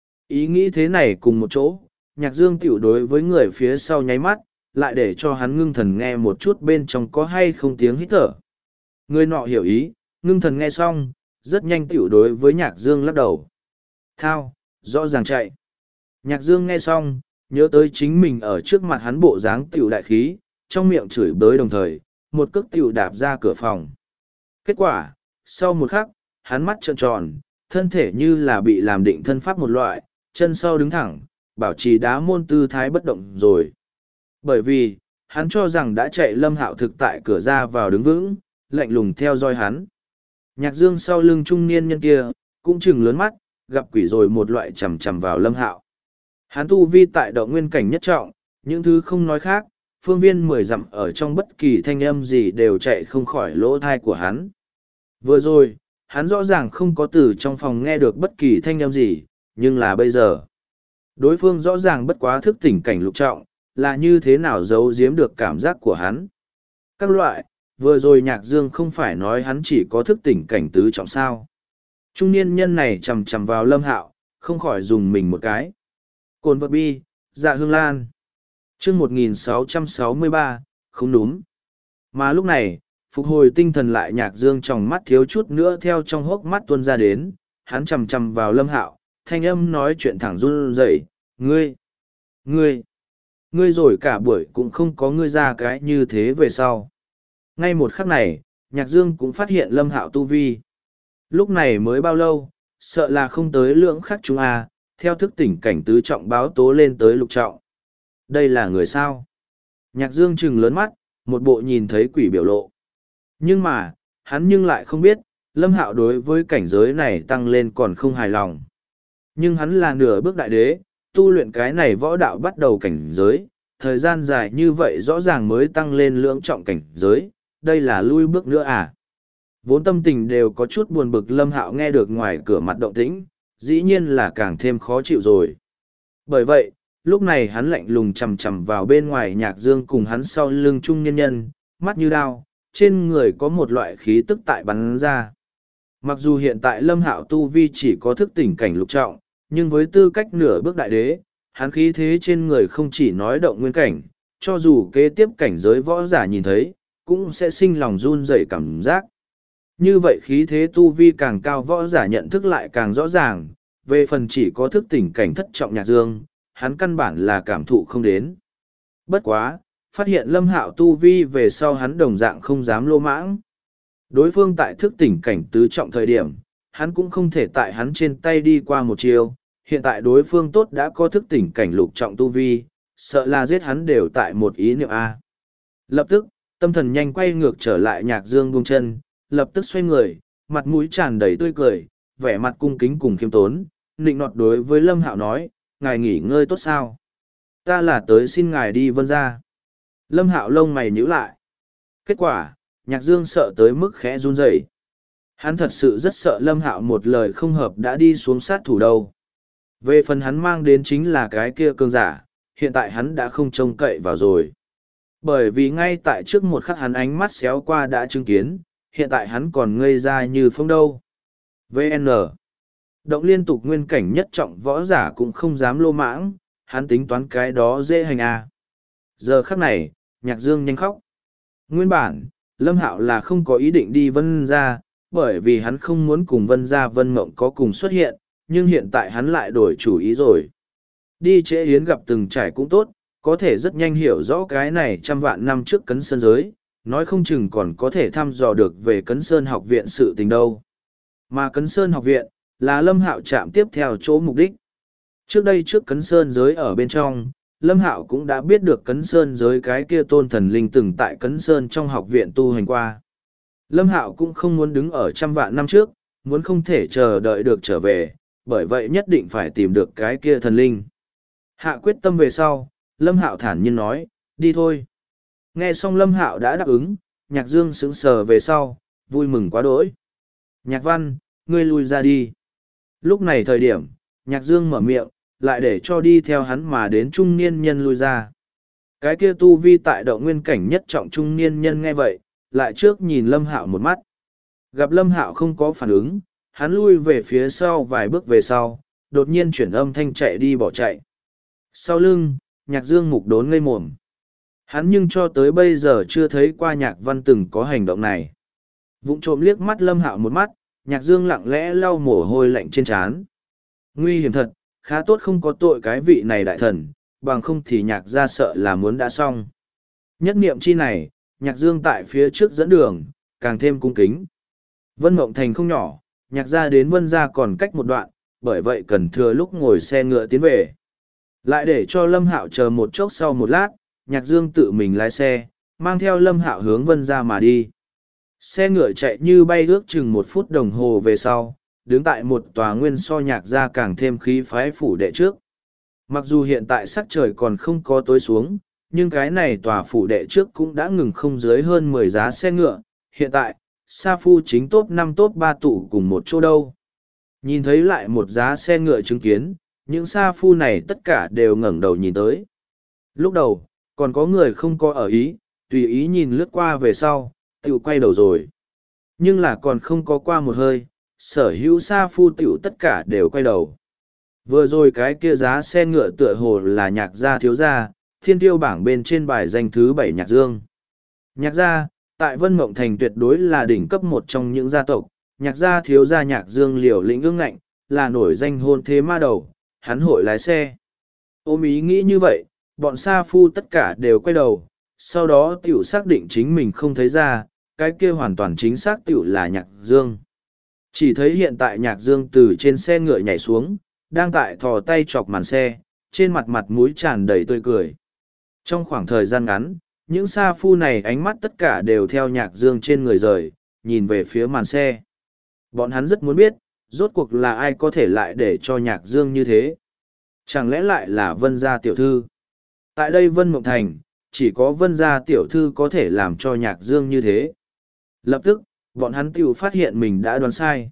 Ý nghĩ thế này cùng một chỗ, Nhạc Dương tiểu đối với người phía sau nháy mắt, lại để cho hắn ngưng thần nghe một chút bên trong có hay không tiếng hít thở. Người nọ hiểu ý, ngưng thần nghe xong, rất nhanh tiểu đối với Nhạc Dương lắc đầu. Thao, rõ ràng chạy. Nhạc Dương nghe xong, nhớ tới chính mình ở trước mặt hắn bộ dáng tiểu đại khí, trong miệng chửi bới đồng thời, một cước tiểu đạp ra cửa phòng. Kết quả, sau một khắc, hắn mắt trợn tròn, thân thể như là bị làm định thân pháp một loại, chân sau đứng thẳng, bảo trì đá môn tư thái bất động rồi. Bởi vì, hắn cho rằng đã chạy Lâm Hạo thực tại cửa ra vào đứng vững, lạnh lùng theo dõi hắn. Nhạc Dương sau lưng trung niên nhân kia, cũng chừng lớn mắt, gặp quỷ rồi một loại chầm chầm vào Lâm Hạo. Hắn tu vi tại động nguyên cảnh nhất trọng, những thứ không nói khác, phương viên 10 dặm ở trong bất kỳ thanh âm gì đều chạy không khỏi lỗ thai của hắn. Vừa rồi, hắn rõ ràng không có từ trong phòng nghe được bất kỳ thanh âm gì, nhưng là bây giờ. Đối phương rõ ràng bất quá thức tỉnh cảnh lục trọng, là như thế nào giấu giếm được cảm giác của hắn. Các loại, vừa rồi Nhạc Dương không phải nói hắn chỉ có thức tỉnh cảnh tứ trọng sao. Trung niên nhân này chầm chầm vào Lâm Hạo, không khỏi dùng mình một cái. Cồn vật bi, dạ hương lan. Chương 1663, không đúng. Mà lúc này, Phục hồi tinh thần lại Nhạc Dương trong mắt thiếu chút nữa theo trong hốc mắt tuôn ra đến, hắn chằm chằm vào Lâm Hạo, thanh âm nói chuyện thẳng run rẩy, ngươi, ngươi rồi cả buổi cũng không có ngươi ra cái như thế về sau. Ngay một khắc này, Nhạc Dương cũng phát hiện Lâm Hạo tu vi. Lúc này mới bao lâu, sợ là không tới lưỡng khắc chúng theo thức tỉnh cảnh tứ trọng báo tố lên tới lục trọng. Đây là người sao? Nhạc Dương trừng lớn mắt, một bộ nhìn thấy quỷ biểu lộ. Nhưng mà, hắn nhưng lại không biết, Lâm Hạo đối với cảnh giới này tăng lên còn không hài lòng. Nhưng hắn là nửa bước đại đế, tu luyện cái này võ đạo bắt đầu cảnh giới, thời gian dài như vậy rõ ràng mới tăng lên lưỡng trọng cảnh giới, đây là lui bước nữa à? Vốn tâm tình đều có chút buồn bực Lâm Hạo nghe được ngoài cửa mặt động tĩnh, dĩ nhiên là càng thêm khó chịu rồi. Bởi vậy, lúc này hắn lạnh lùng chằm chằm vào bên ngoài Nhạc Dương cùng hắn sau lưng trung nhân nhân, mắt như đao, trên người có một loại khí tức tại bắn ra. Mặc dù hiện tại Lâm Hạo tu vi chỉ có thức tỉnh cảnh lục trọng, nhưng với tư cách nửa bước đại đế, hắn khí thế trên người không chỉ nói động nguyên cảnh, cho dù kế tiếp cảnh giới võ giả nhìn thấy, cũng sẽ sinh lòng run rẩy cảm giác. Như vậy khí thế tu vi càng cao võ giả nhận thức lại càng rõ ràng, về phần chỉ có thức tỉnh cảnh thất trọng Nhạc Dương, hắn căn bản là cảm thụ không đến. Bất quá, phát hiện Lâm Hạo tu vi về sau hắn đồng dạng không dám lô mãng. Đối phương tại thức tỉnh cảnh tứ trọng thời điểm, hắn cũng không thể tại hắn trên tay đi qua một chiều, hiện tại đối phương tốt đã có thức tỉnh cảnh lục trọng tu vi, sợ là giết hắn đều tại một ý niệm A. Lập tức, tâm thần nhanh quay ngược trở lại Nhạc Dương buông chân, lập tức xoay người, mặt mũi tràn đầy tươi cười, vẻ mặt cung kính cùng khiêm tốn, nịnh nọt đối với Lâm Hạo nói, ngài nghỉ ngơi tốt sao? Ta là tới xin ngài đi Vân gia. Lâm Hạo lông mày nhíu lại. Kết quả, Nhạc Dương sợ tới mức khẽ run rẩy. Hắn thật sự rất sợ Lâm Hạo một lời không hợp đã đi xuống sát thủ đâu. Về phần hắn mang đến chính là cái kia cường giả, hiện tại hắn đã không trông cậy vào rồi. Bởi vì ngay tại trước một khắc hắn ánh mắt xéo qua đã chứng kiến, hiện tại hắn còn ngây ra như phong đâu. VN. Động liên tục nguyên cảnh nhất trọng võ giả cũng không dám lô mãng, hắn tính toán cái đó dễ hành à. Giờ khắc này, Nhạc Dương nhanh khóc. Nguyên bản, Lâm Hạo là không có ý định đi Vân gia, bởi vì hắn không muốn cùng Vân gia Vân Mộng có cùng xuất hiện, nhưng hiện tại hắn lại đổi chủ ý rồi. Đi trễ yến gặp từng trải cũng tốt, có thể rất nhanh hiểu rõ cái này trăm vạn năm trước Cấn Sơn giới, nói không chừng còn có thể thăm dò được về Cấn Sơn học viện sự tình đâu. Mà Cấn Sơn học viện, là Lâm Hạo chạm tiếp theo chỗ mục đích. Trước đây trước Cấn Sơn giới ở bên trong, Lâm Hạo cũng đã biết được Cấn Sơn giới cái kia tôn thần linh từng tại Cấn Sơn trong học viện tu hành qua. Lâm Hạo cũng không muốn đứng ở trăm vạn năm trước, muốn không thể chờ đợi được trở về, bởi vậy nhất định phải tìm được cái kia thần linh. Hạ quyết tâm về sau, Lâm Hạo thản nhiên nói, đi thôi. Nghe xong Lâm Hạo đã đáp ứng, Nhạc Dương sững sờ về sau, vui mừng quá đỗi. Nhạc Văn, ngươi lui ra đi. Lúc này thời điểm, Nhạc Dương mở miệng, lại để cho đi theo hắn mà đến trung niên nhân lui ra. Cái kia tu vi tại động nguyên cảnh nhất trọng trung niên nhân nghe vậy, lại trước nhìn Lâm Hạo một mắt. Gặp Lâm Hạo không có phản ứng, hắn lui về phía sau vài bước về sau, đột nhiên chuyển âm thanh chạy đi bỏ chạy. Sau lưng, Nhạc Dương mục đốn ngây mồm. Hắn nhưng cho tới bây giờ chưa thấy qua Nhạc Văn từng có hành động này. Vụng trộm liếc mắt Lâm Hạo một mắt, Nhạc Dương lặng lẽ lau mồ hôi lạnh trên trán. Nguy hiểm thật, khá tốt không có tội cái vị này đại thần, bằng không thì Nhạc gia sợ là muốn đã xong. Nhất niệm chi này, Nhạc Dương tại phía trước dẫn đường, càng thêm cung kính. Vân Mộng Thành không nhỏ, Nhạc gia đến Vân gia còn cách một đoạn, bởi vậy cần thừa lúc ngồi xe ngựa tiến về. Lại để cho Lâm Hạo chờ một chốc sau một lát, Nhạc Dương tự mình lái xe, mang theo Lâm Hạo hướng Vân gia mà đi. Xe ngựa chạy như bay ước chừng 1 phút đồng hồ về sau, đứng tại một tòa nguyên so Nhạc gia càng thêm khí phái phủ đệ trước. Mặc dù hiện tại sắc trời còn không có tối xuống, nhưng cái này tòa phủ đệ trước cũng đã ngừng không dưới hơn 10 giá xe ngựa. Hiện tại, Sa Phu chính top 5 top 3 tụ cùng một chỗ đâu. Nhìn thấy lại một giá xe ngựa chứng kiến, những Sa Phu này tất cả đều ngẩng đầu nhìn tới. Lúc đầu, còn có người không có ở ý, tùy ý nhìn lướt qua về sau, tiểu quay đầu rồi. Nhưng là còn không có qua một hơi, sở hữu Sa Phu tiểu tất cả đều quay đầu. Vừa rồi cái kia giá xe ngựa tựa hồ là Nhạc gia thiếu gia, thiên tiêu bảng bên trên bài danh thứ 7 Nhạc Dương. Nhạc gia, Tại Vân Mộng Thành tuyệt đối là đỉnh cấp một trong những gia tộc, nhạc gia thiếu gia Nhạc Dương liều lĩnh ương ngạnh, là nổi danh hôn thế ma đầu, hắn hội lái xe. Ôm ý nghĩ như vậy, bọn sa phu tất cả đều quay đầu, sau đó tiểu xác định chính mình không thấy ra, cái kia hoàn toàn chính xác tiểu là Nhạc Dương. Chỉ thấy hiện tại Nhạc Dương từ trên xe ngựa nhảy xuống, đang tại thò tay chọc màn xe, trên mặt mặt mũi tràn đầy tươi cười. Trong khoảng thời gian ngắn, những sa phu này ánh mắt tất cả đều theo Nhạc Dương trên người rời, nhìn về phía màn xe. Bọn hắn rất muốn biết, rốt cuộc là ai có thể lại để cho Nhạc Dương như thế. Chẳng lẽ lại là Vân gia tiểu thư? Tại đây Vân Mộng Thành, chỉ có Vân gia tiểu thư có thể làm cho Nhạc Dương như thế. Lập tức, bọn hắn tiểu phát hiện mình đã đoán sai.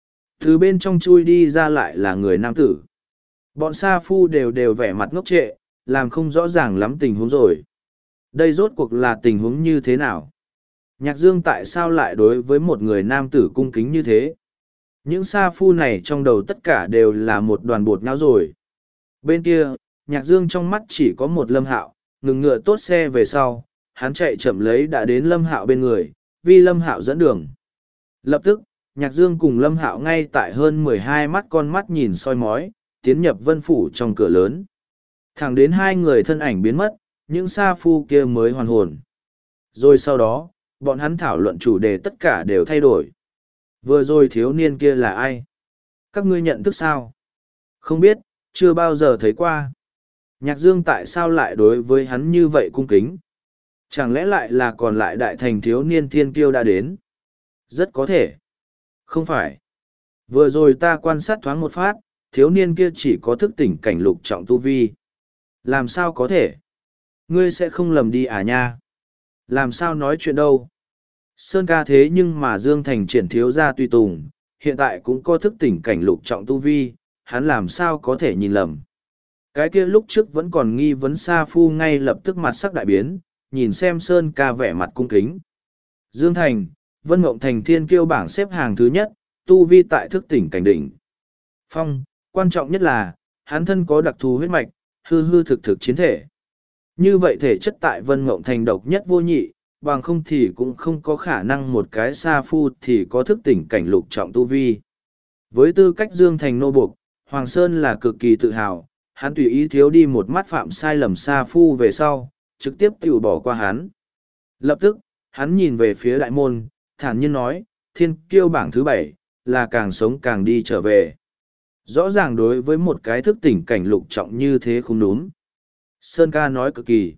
Từ bên trong chui đi ra lại là người nam tử. Bọn sa phu đều vẻ mặt ngốc trệ, làm không rõ ràng lắm tình huống rồi. Đây rốt cuộc là tình huống như thế nào? Nhạc Dương tại sao lại đối với một người nam tử cung kính như thế? Những sa phu này trong đầu tất cả đều là một đoàn bột não rồi. Bên kia, Nhạc Dương trong mắt chỉ có một Lâm Hạo, ngừng ngựa tốt xe về sau, hắn chạy chậm lấy đã đến Lâm Hạo bên người, vì Lâm Hạo dẫn đường. Lập tức, Nhạc Dương cùng Lâm Hạo ngay tại hơn 12 mắt con mắt nhìn soi mói, tiến nhập Vân Phủ trong cửa lớn. Thẳng đến hai người thân ảnh biến mất, những sa phu kia mới hoàn hồn. Rồi sau đó, bọn hắn thảo luận chủ đề tất cả đều thay đổi. Vừa rồi thiếu niên kia là ai? Các ngươi nhận thức sao? Không biết, chưa bao giờ thấy qua. Nhạc Dương tại sao lại đối với hắn như vậy cung kính? Chẳng lẽ lại là còn lại đại thành thiếu niên thiên kiêu đã đến? Rất có thể. Không phải. Vừa rồi ta quan sát thoáng một phát, thiếu niên kia chỉ có thức tỉnh cảnh lục trọng tu vi. Làm sao có thể? Ngươi sẽ không lầm đi à nha? Làm sao nói chuyện đâu? Sơn ca thế nhưng mà Dương Thành triển thiếu gia tùy tùng, hiện tại cũng có thức tỉnh cảnh lục trọng tu vi, hắn làm sao có thể nhìn lầm. Cái kia lúc trước vẫn còn nghi vấn Sa Phu ngay lập tức mặt sắc đại biến, nhìn xem Sơn ca vẻ mặt cung kính. Dương Thành, Vân Mộng Thành thiên kiêu bảng xếp hàng thứ nhất, tu vi tại thức tỉnh cảnh đỉnh. Phong, quan trọng nhất là, hắn thân có đặc thù huyết mạch, hư hư thực thực chiến thể. Như vậy thể chất tại Vân Mộng Thành độc nhất vô nhị, bằng không thì cũng không có khả năng một cái Sa Phu thì có thức tỉnh cảnh lục trọng tu vi. Với tư cách Dương Thành nô buộc, Hoàng Sơn là cực kỳ tự hào, hắn tùy ý thiếu đi một mắt phạm sai lầm Sa Phu về sau, trực tiếp tự bỏ qua hắn. Lập tức, hắn nhìn về phía đại môn, thản nhiên nói, thiên kiêu bảng thứ 7, là càng sống càng đi trở về. Rõ ràng đối với một cái thức tỉnh cảnh lục trọng như thế không đúng. Sơn ca nói cực kỳ.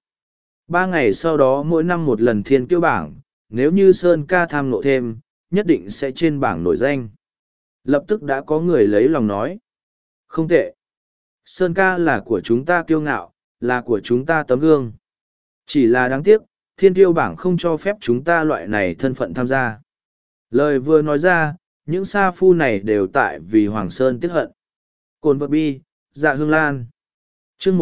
3 ngày sau đó mỗi năm một lần thiên kiêu bảng, nếu như Sơn ca tham nộ thêm, nhất định sẽ trên bảng nổi danh. Lập tức đã có người lấy lòng nói. Không tệ. Sơn ca là của chúng ta kiêu ngạo, là của chúng ta tấm gương. Chỉ là đáng tiếc, thiên kiêu bảng không cho phép chúng ta loại này thân phận tham gia. Lời vừa nói ra, những sa phu này đều tại vì Hoàng Sơn tiếc hận. Cồn vật bi, dạ hương lan. chương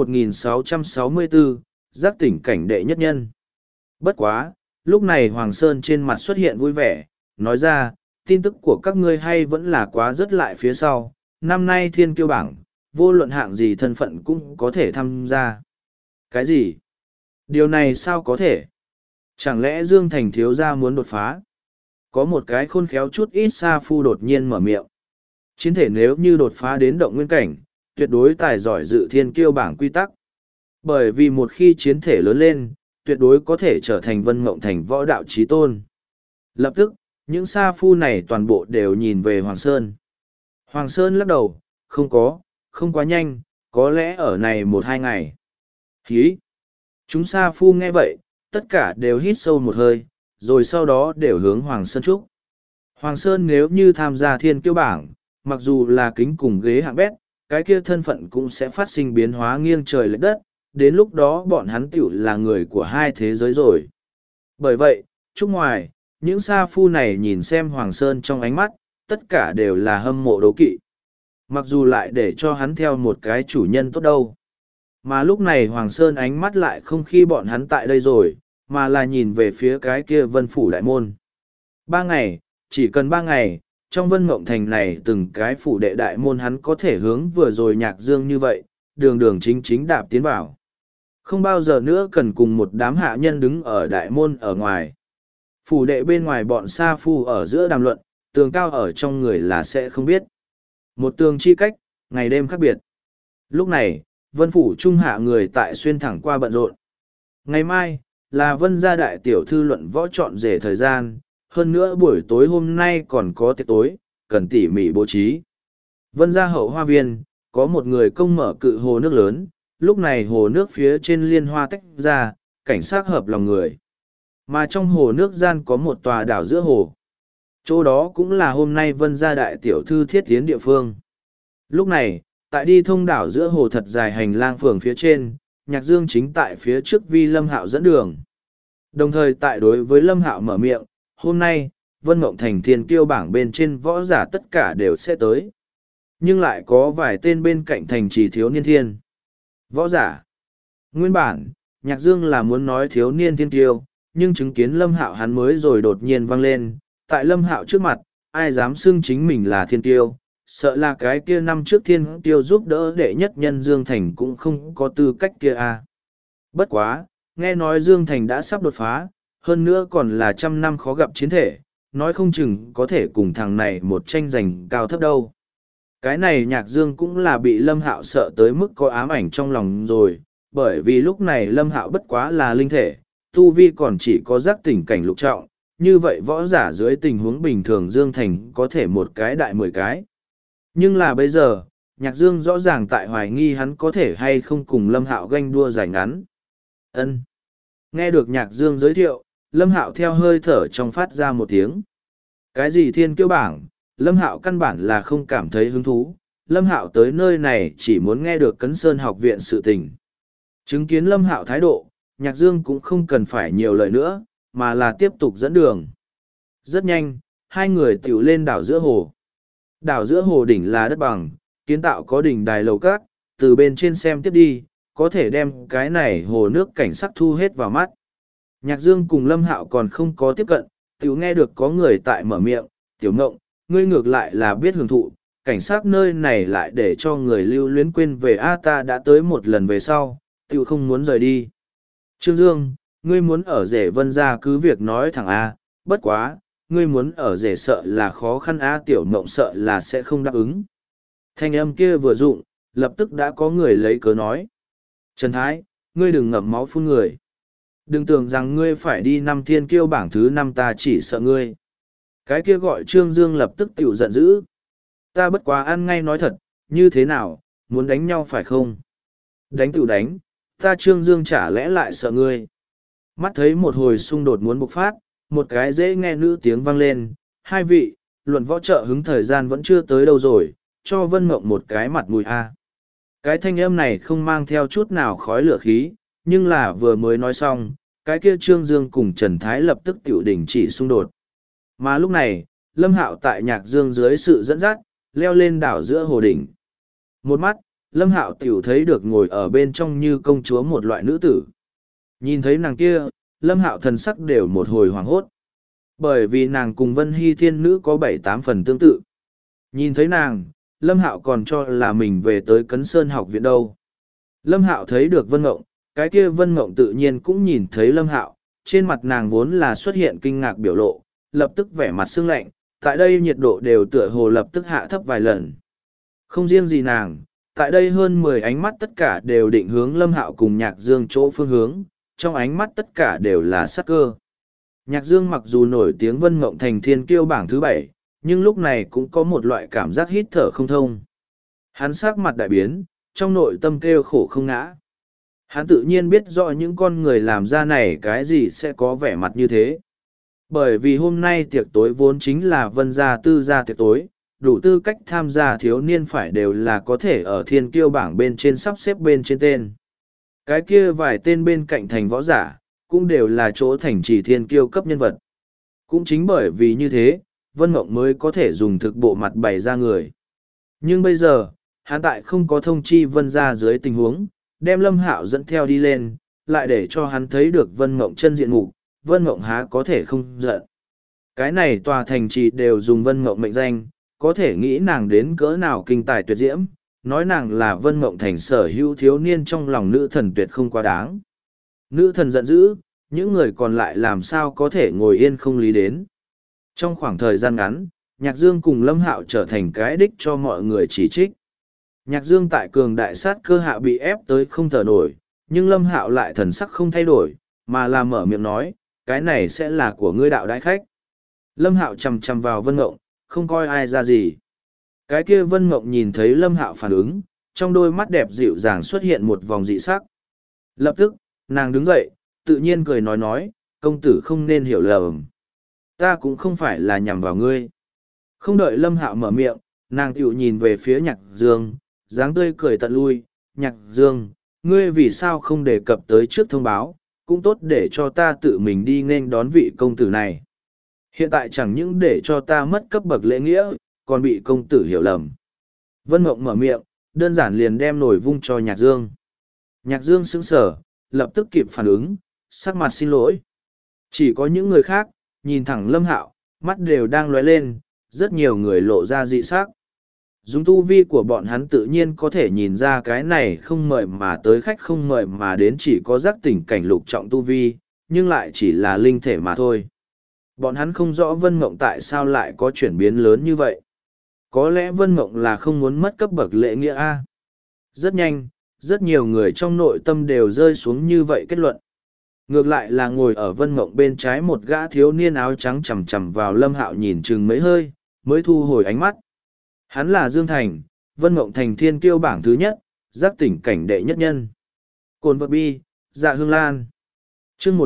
1664, giác tỉnh cảnh đệ nhất nhân. Bất quá, lúc này Hoàng Sơn trên mặt xuất hiện vui vẻ, nói ra, tin tức của các ngươi hay vẫn là quá rất lại phía sau. Năm nay thiên kiêu bảng, vô luận hạng gì thân phận cũng có thể tham gia. Cái gì? Điều này sao có thể? Chẳng lẽ Dương Thành thiếu gia muốn đột phá? Có một cái khôn khéo chút ít sa phu đột nhiên mở miệng. Chiến thể nếu như đột phá đến động nguyên cảnh, tuyệt đối tài giỏi dự thiên kiêu bảng quy tắc. Bởi vì một khi chiến thể lớn lên, tuyệt đối có thể trở thành Vân Mộng Thành võ đạo chí tôn. Lập tức, những sa phu này toàn bộ đều nhìn về Hoàng Sơn. Hoàng Sơn lắc đầu, không quá nhanh, có lẽ ở này 1-2 ngày. Hí! Chúng sa phu nghe vậy, tất cả đều hít sâu một hơi, rồi sau đó đều hướng Hoàng Sơn chúc. Hoàng Sơn nếu như tham gia thiên kiêu bảng, mặc dù là kính cùng ghế hạng bét, cái kia thân phận cũng sẽ phát sinh biến hóa nghiêng trời lệch đất, đến lúc đó bọn hắn tiểu là người của hai thế giới rồi. Bởi vậy, chúc ngoài, những sa phu này nhìn xem Hoàng Sơn trong ánh mắt, tất cả đều là hâm mộ đố kỵ. Mặc dù lại để cho hắn theo một cái chủ nhân tốt đâu. Mà lúc này Hoàng Sơn ánh mắt lại không khi bọn hắn tại đây rồi, mà là nhìn về phía cái kia Vân Phủ đại môn. 3 ngày, chỉ cần 3 ngày, trong Vân Mộng Thành này từng cái phủ đệ đại môn hắn có thể hướng vừa rồi Nhạc Dương như vậy, đường đường chính chính đạp tiến vào. Không bao giờ nữa cần cùng một đám hạ nhân đứng ở đại môn ở ngoài. Phủ đệ bên ngoài bọn sa phu ở giữa đàm luận, tường cao ở trong người là sẽ không biết. Một tường chi cách, ngày đêm khác biệt. Lúc này, vân phủ trung hạ người tại xuyên thẳng qua bận rộn. Ngày mai, là vân gia đại tiểu thư luận võ chọn rể thời gian, hơn nữa buổi tối hôm nay còn có tiệc tối, cần tỉ mỉ bố trí. Vân gia hậu hoa viên, có một người công mở cự hồ nước lớn, lúc này hồ nước phía trên liên hoa tách ra, cảnh sát hợp lòng người. Mà trong hồ nước gian có một tòa đảo giữa hồ. Chỗ đó cũng là hôm nay vân gia đại tiểu thư thiết tiến địa phương. Lúc này, tại đi thông đảo giữa hồ thật dài hành lang phường phía trên, Nhạc Dương chính tại phía trước vi Lâm Hạo dẫn đường. Đồng thời tại đối với Lâm Hạo mở miệng, hôm nay, Vân Mộng Thành thiên kiêu bảng bên trên võ giả tất cả đều sẽ tới. Nhưng lại có vài tên bên cạnh thành trì thiếu niên thiên. Võ giả. Nguyên bản, Nhạc Dương là muốn nói thiếu niên thiên kiêu, nhưng chứng kiến Lâm Hạo hắn mới rồi đột nhiên vang lên. Tại Lâm Hạo trước mặt, ai dám xưng chính mình là thiên kiêu, sợ là cái kia năm trước thiên kiêu giúp đỡ đệ nhất nhân Dương Thành cũng không có tư cách kia à. Bất quá, nghe nói Dương Thành đã sắp đột phá, hơn nữa còn là 100 năm khó gặp chiến thể, nói không chừng có thể cùng thằng này một tranh giành cao thấp đâu. Cái này Nhạc Dương cũng là bị Lâm Hạo sợ tới mức có ám ảnh trong lòng rồi, bởi vì lúc này Lâm Hạo bất quá là linh thể, tu vi còn chỉ có giác tỉnh cảnh lục trọng, như vậy võ giả dưới tình huống bình thường Dương Thành có thể một cái đại 10 cái. Nhưng là bây giờ, Nhạc Dương rõ ràng tại hoài nghi hắn có thể hay không cùng Lâm Hạo ganh đua giải ngắn. Ân. Nghe được Nhạc Dương giới thiệu, Lâm Hạo theo hơi thở trong phát ra một tiếng. Cái gì thiên kiêu bảng, Lâm Hạo căn bản là không cảm thấy hứng thú. Lâm Hạo tới nơi này chỉ muốn nghe được Cấn Sơn học viện sự tình. Chứng kiến Lâm Hạo thái độ, Nhạc Dương cũng không cần phải nhiều lời nữa, mà là tiếp tục dẫn đường. Rất nhanh, hai người tiểu lên đảo giữa hồ. Đảo giữa hồ đỉnh là đất bằng, kiến tạo có đỉnh đài lầu cát, từ bên trên xem tiếp đi, có thể đem cái này hồ nước cảnh sắc thu hết vào mắt. Nhạc Dương cùng Lâm Hạo còn không có tiếp cận, tiểu nghe được có người tại mở miệng, tiểu ngộng, ngươi ngược lại là biết hưởng thụ, cảnh sát nơi này lại để cho người lưu luyến quên về A ta đã tới một lần về sau, tiểu không muốn rời đi. Trương Dương, ngươi muốn ở rể Vân gia cứ việc nói thẳng A, bất quá, ngươi muốn ở rể sợ là khó khăn A tiểu ngộng sợ là sẽ không đáp ứng. Thanh âm kia vừa dụng, lập tức đã có người lấy cớ nói. Trần Thái, ngươi đừng ngậm máu phun người. Đừng tưởng rằng ngươi phải đi năm thiên kiêu bảng thứ 5 ta chỉ sợ ngươi. Cái kia gọi Trương Dương lập tức tiểu giận dữ. Ta bất quá ăn ngay nói thật, như thế nào, muốn đánh nhau phải không? Đánh tiểu đánh, ta Trương Dương chả lẽ lại sợ ngươi. Mắt thấy một hồi xung đột muốn bộc phát, một cái dễ nghe nữ tiếng vang lên. Hai vị, luận võ trợ hứng thời gian vẫn chưa tới đâu rồi, cho Vân Mộng một cái mặt mũi a. Cái thanh âm này không mang theo chút nào khói lửa khí, nhưng là vừa mới nói xong, cái kia Trương Dương cùng Trần Thái lập tức tiểu đình chỉ xung đột. Mà lúc này, Lâm Hạo tại Nhạc Dương dưới sự dẫn dắt, leo lên đảo giữa hồ đỉnh. Một mắt, Lâm Hạo tiểu thấy được ngồi ở bên trong như công chúa một loại nữ tử. Nhìn thấy nàng kia, Lâm Hạo thần sắc đều một hồi hoảng hốt. Bởi vì nàng cùng Vân Hy Thiên Nữ có 7-8 phần tương tự. Nhìn thấy nàng, Lâm Hạo còn cho là mình về tới Cấn Sơn học viện đâu. Lâm Hạo thấy được Vân Mộng, cái kia Vân Mộng tự nhiên cũng nhìn thấy Lâm Hạo, trên mặt nàng vốn là xuất hiện kinh ngạc biểu lộ, lập tức vẻ mặt sương lạnh, tại đây nhiệt độ đều tựa hồ lập tức hạ thấp vài lần. Không riêng gì nàng, tại đây hơn 10 ánh mắt tất cả đều định hướng Lâm Hạo cùng Nhạc Dương chỗ phương hướng, trong ánh mắt tất cả đều là sắc cơ. Nhạc Dương mặc dù nổi tiếng Vân Mộng Thành thiên kiêu bảng thứ 7, nhưng lúc này cũng có một loại cảm giác hít thở không thông. Hắn sắc mặt đại biến, trong nội tâm kêu khổ không ngã. Hắn tự nhiên biết rõ những con người làm ra này cái gì sẽ có vẻ mặt như thế. Bởi vì hôm nay tiệc tối vốn chính là Vân gia tư gia tiệc tối, đủ tư cách tham gia thiếu niên phải đều là có thể ở thiên kiêu bảng bên trên sắp xếp bên trên tên. Cái kia vài tên bên cạnh thành võ giả, cũng đều là chỗ thành trì thiên kiêu cấp nhân vật. Cũng chính bởi vì như thế, Vân Mộng mới có thể dùng thực bộ mặt bày ra người. Nhưng bây giờ, hắn tại không có thông chi Vân gia dưới tình huống, đem Lâm Hạo dẫn theo đi lên, lại để cho hắn thấy được Vân Mộng chân diện mục, Vân Mộng há có thể không giận. Cái này tòa thành trì đều dùng Vân Mộng mệnh danh, có thể nghĩ nàng đến cỡ nào kinh tài tuyệt diễm, nói nàng là Vân Mộng thành sở hữu thiếu niên trong lòng nữ thần tuyệt không quá đáng. Nữ thần giận dữ, những người còn lại làm sao có thể ngồi yên không lý đến. Trong khoảng thời gian ngắn, Nhạc Dương cùng Lâm Hạo trở thành cái đích cho mọi người chỉ trích. Nhạc Dương tại cường đại sát cơ hạ bị ép tới không thở nổi, nhưng Lâm Hạo lại thần sắc không thay đổi, mà là mở miệng nói, cái này sẽ là của ngươi đạo đại khách. Lâm Hạo chằm chằm vào Vân Mộng, không coi ai ra gì. Cái kia Vân Mộng nhìn thấy Lâm Hạo phản ứng, trong đôi mắt đẹp dịu dàng xuất hiện một vòng dị sắc. Lập tức, nàng đứng dậy, tự nhiên cười nói, công tử không nên hiểu lầm. Ta cũng không phải là nhằm vào ngươi. Không đợi Lâm Hạo mở miệng, nàng tiểu nhìn về phía Nhạc Dương, dáng tươi cười tận lui. Nhạc Dương, ngươi vì sao không đề cập tới trước thông báo, cũng tốt để cho ta tự mình đi nên đón vị công tử này. Hiện tại chẳng những để cho ta mất cấp bậc lễ nghĩa, còn bị công tử hiểu lầm. Vân Mộng mở miệng, đơn giản liền đem nổi vung cho Nhạc Dương. Nhạc Dương sững sờ, lập tức kịp phản ứng, sắc mặt xin lỗi. Chỉ có những người khác, nhìn thẳng Lâm Hạo, mắt đều đang lóe lên, rất nhiều người lộ ra dị sắc. Dùng tu vi của bọn hắn tự nhiên có thể nhìn ra cái này không mời mà tới khách không mời mà đến chỉ có giác tỉnh cảnh lục trọng tu vi, nhưng lại chỉ là linh thể mà thôi. Bọn hắn không rõ Vân Mộng tại sao lại có chuyển biến lớn như vậy. Có lẽ Vân Mộng là không muốn mất cấp bậc lễ nghĩa A. Rất nhanh, rất nhiều người trong nội tâm đều rơi xuống như vậy kết luận. Ngược lại là ngồi ở Vân Mộng bên trái một gã thiếu niên áo trắng chằm chằm vào Lâm Hạo nhìn chừng mấy hơi, mới thu hồi ánh mắt. Hắn là Dương Thành, Vân Mộng Thành thiên kiêu bảng thứ nhất, giác tỉnh cảnh đệ nhất nhân. Cồn vật bi, Dạ Hương Lan. Chương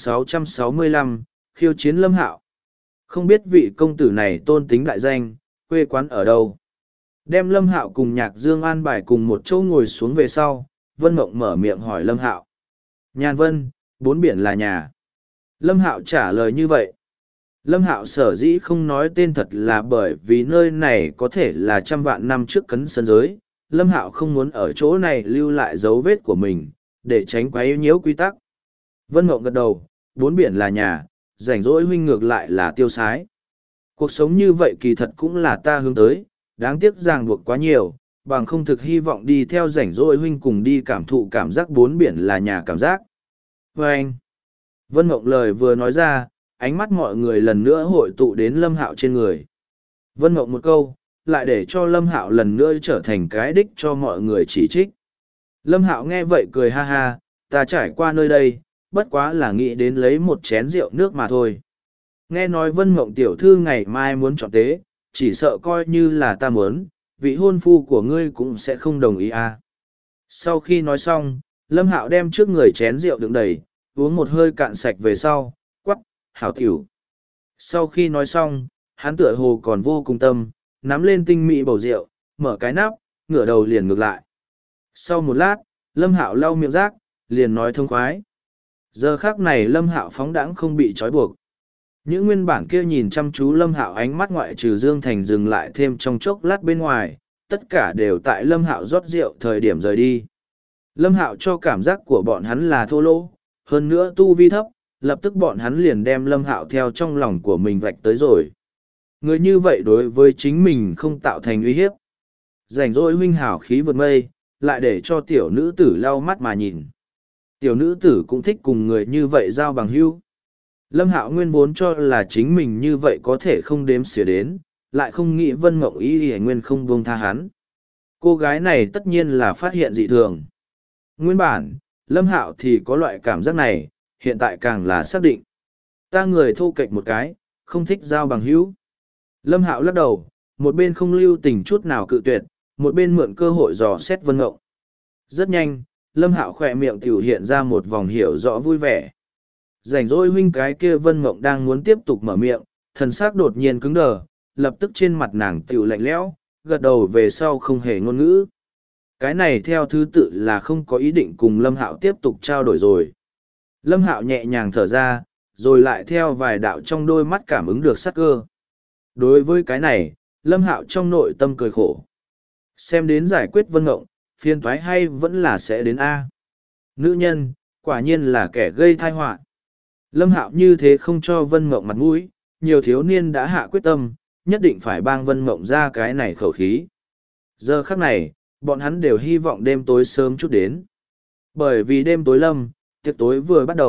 1665, khiêu chiến Lâm Hạo. Không biết vị công tử này tôn tính đại danh, quê quán ở đâu. Đem Lâm Hạo cùng Nhạc Dương an bài cùng một chỗ ngồi xuống về sau, Vân Mộng mở miệng hỏi Lâm Hạo. Nhàn Vân, bốn biển là nhà. Lâm Hạo trả lời như vậy. Lâm Hạo sở dĩ không nói tên thật là bởi vì nơi này có thể là trăm vạn năm trước cấn sơn giới. Lâm Hạo không muốn ở chỗ này lưu lại dấu vết của mình, để tránh quấy nhiễu quy tắc. Vân Mộng gật đầu, bốn biển là nhà, rảnh rỗi huynh ngược lại là tiêu sái. Cuộc sống như vậy kỳ thật cũng là ta hướng tới, đáng tiếc ràng buộc quá nhiều, bằng không thực hy vọng đi theo rảnh rỗi huynh cùng đi cảm thụ cảm giác bốn biển là nhà cảm giác. Và anh, Vân Mộng lời vừa nói ra, ánh mắt mọi người lần nữa hội tụ đến Lâm Hạo trên người. Vân Mộng một câu, lại để cho Lâm Hạo lần nữa trở thành cái đích cho mọi người chỉ trích. Lâm Hạo nghe vậy cười ha ha, ta trải qua nơi đây, bất quá là nghĩ đến lấy một chén rượu nước mà thôi. Nghe nói Vân Mộng tiểu thư ngày mai muốn chọn tế, chỉ sợ coi như là ta muốn, vị hôn phu của ngươi cũng sẽ không đồng ý à. Sau khi nói xong, Lâm Hạo đem trước người chén rượu đựng đầy, uống một hơi cạn sạch về sau, quắc, hảo tiểu. Sau khi nói xong, hắn tựa hồ còn vô cùng tâm, nắm lên tinh mỹ bầu rượu, mở cái nắp, ngửa đầu liền ngược lại. Sau một lát, Lâm Hạo lau miệng rác, liền nói thông khoái. Giờ khác này Lâm Hạo phóng đãng không bị trói buộc. Những nguyên bản kia nhìn chăm chú Lâm Hạo ánh mắt ngoại trừ Dương Thành dừng lại thêm trong chốc lát bên ngoài, tất cả đều tại Lâm Hạo rót rượu thời điểm rời đi. Lâm Hạo cho cảm giác của bọn hắn là thô lỗ, hơn nữa tu vi thấp, lập tức bọn hắn liền đem Lâm Hạo theo trong lòng của mình vạch tới rồi. Người như vậy đối với chính mình không tạo thành uy hiếp. Rảnh rỗi huynh hảo khí vượt mây, lại để cho tiểu nữ tử lau mắt mà nhìn. Tiểu nữ tử cũng thích cùng người như vậy giao bằng hữu. Lâm Hạo nguyên vốn cho là chính mình như vậy có thể không đếm xỉa đến, lại không nghĩ Vân Mộng ý hề nguyên không buông tha hắn. Cô gái này tất nhiên là phát hiện dị thường. Nguyên bản, Lâm Hạo thì có loại cảm giác này, hiện tại càng là xác định. Ta người thô kệch một cái, không thích giao bằng hữu. Lâm Hạo lắc đầu, một bên không lưu tình chút nào cự tuyệt, một bên mượn cơ hội dò xét Vân Mộng. Rất nhanh, Lâm Hạo khỏe miệng tiểu hiện ra một vòng hiểu rõ vui vẻ. Rảnh rỗi huynh cái kia Vân Mộng đang muốn tiếp tục mở miệng, thần sắc đột nhiên cứng đờ, lập tức trên mặt nàng tiểu lạnh lẽo, gật đầu về sau không hề ngôn ngữ. Cái này theo thứ tự là không có ý định cùng Lâm Hạo tiếp tục trao đổi rồi. Lâm Hạo nhẹ nhàng thở ra, rồi lại theo vài đạo trong đôi mắt cảm ứng được sát cơ. Đối với cái này, Lâm Hạo trong nội tâm cười khổ. Xem đến giải quyết Vân Mộng, phiền toái hay vẫn là sẽ đến A. Nữ nhân, quả nhiên là kẻ gây tai họa. Lâm Hạo như thế không cho Vân Mộng mặt mũi, nhiều thiếu niên đã hạ quyết tâm, nhất định phải bang Vân Mộng ra cái này khẩu khí. Giờ khắc này, bọn hắn đều hy vọng đêm tối sớm chút đến. Bởi vì đêm tối lâm, tiệc tối vừa bắt đầu,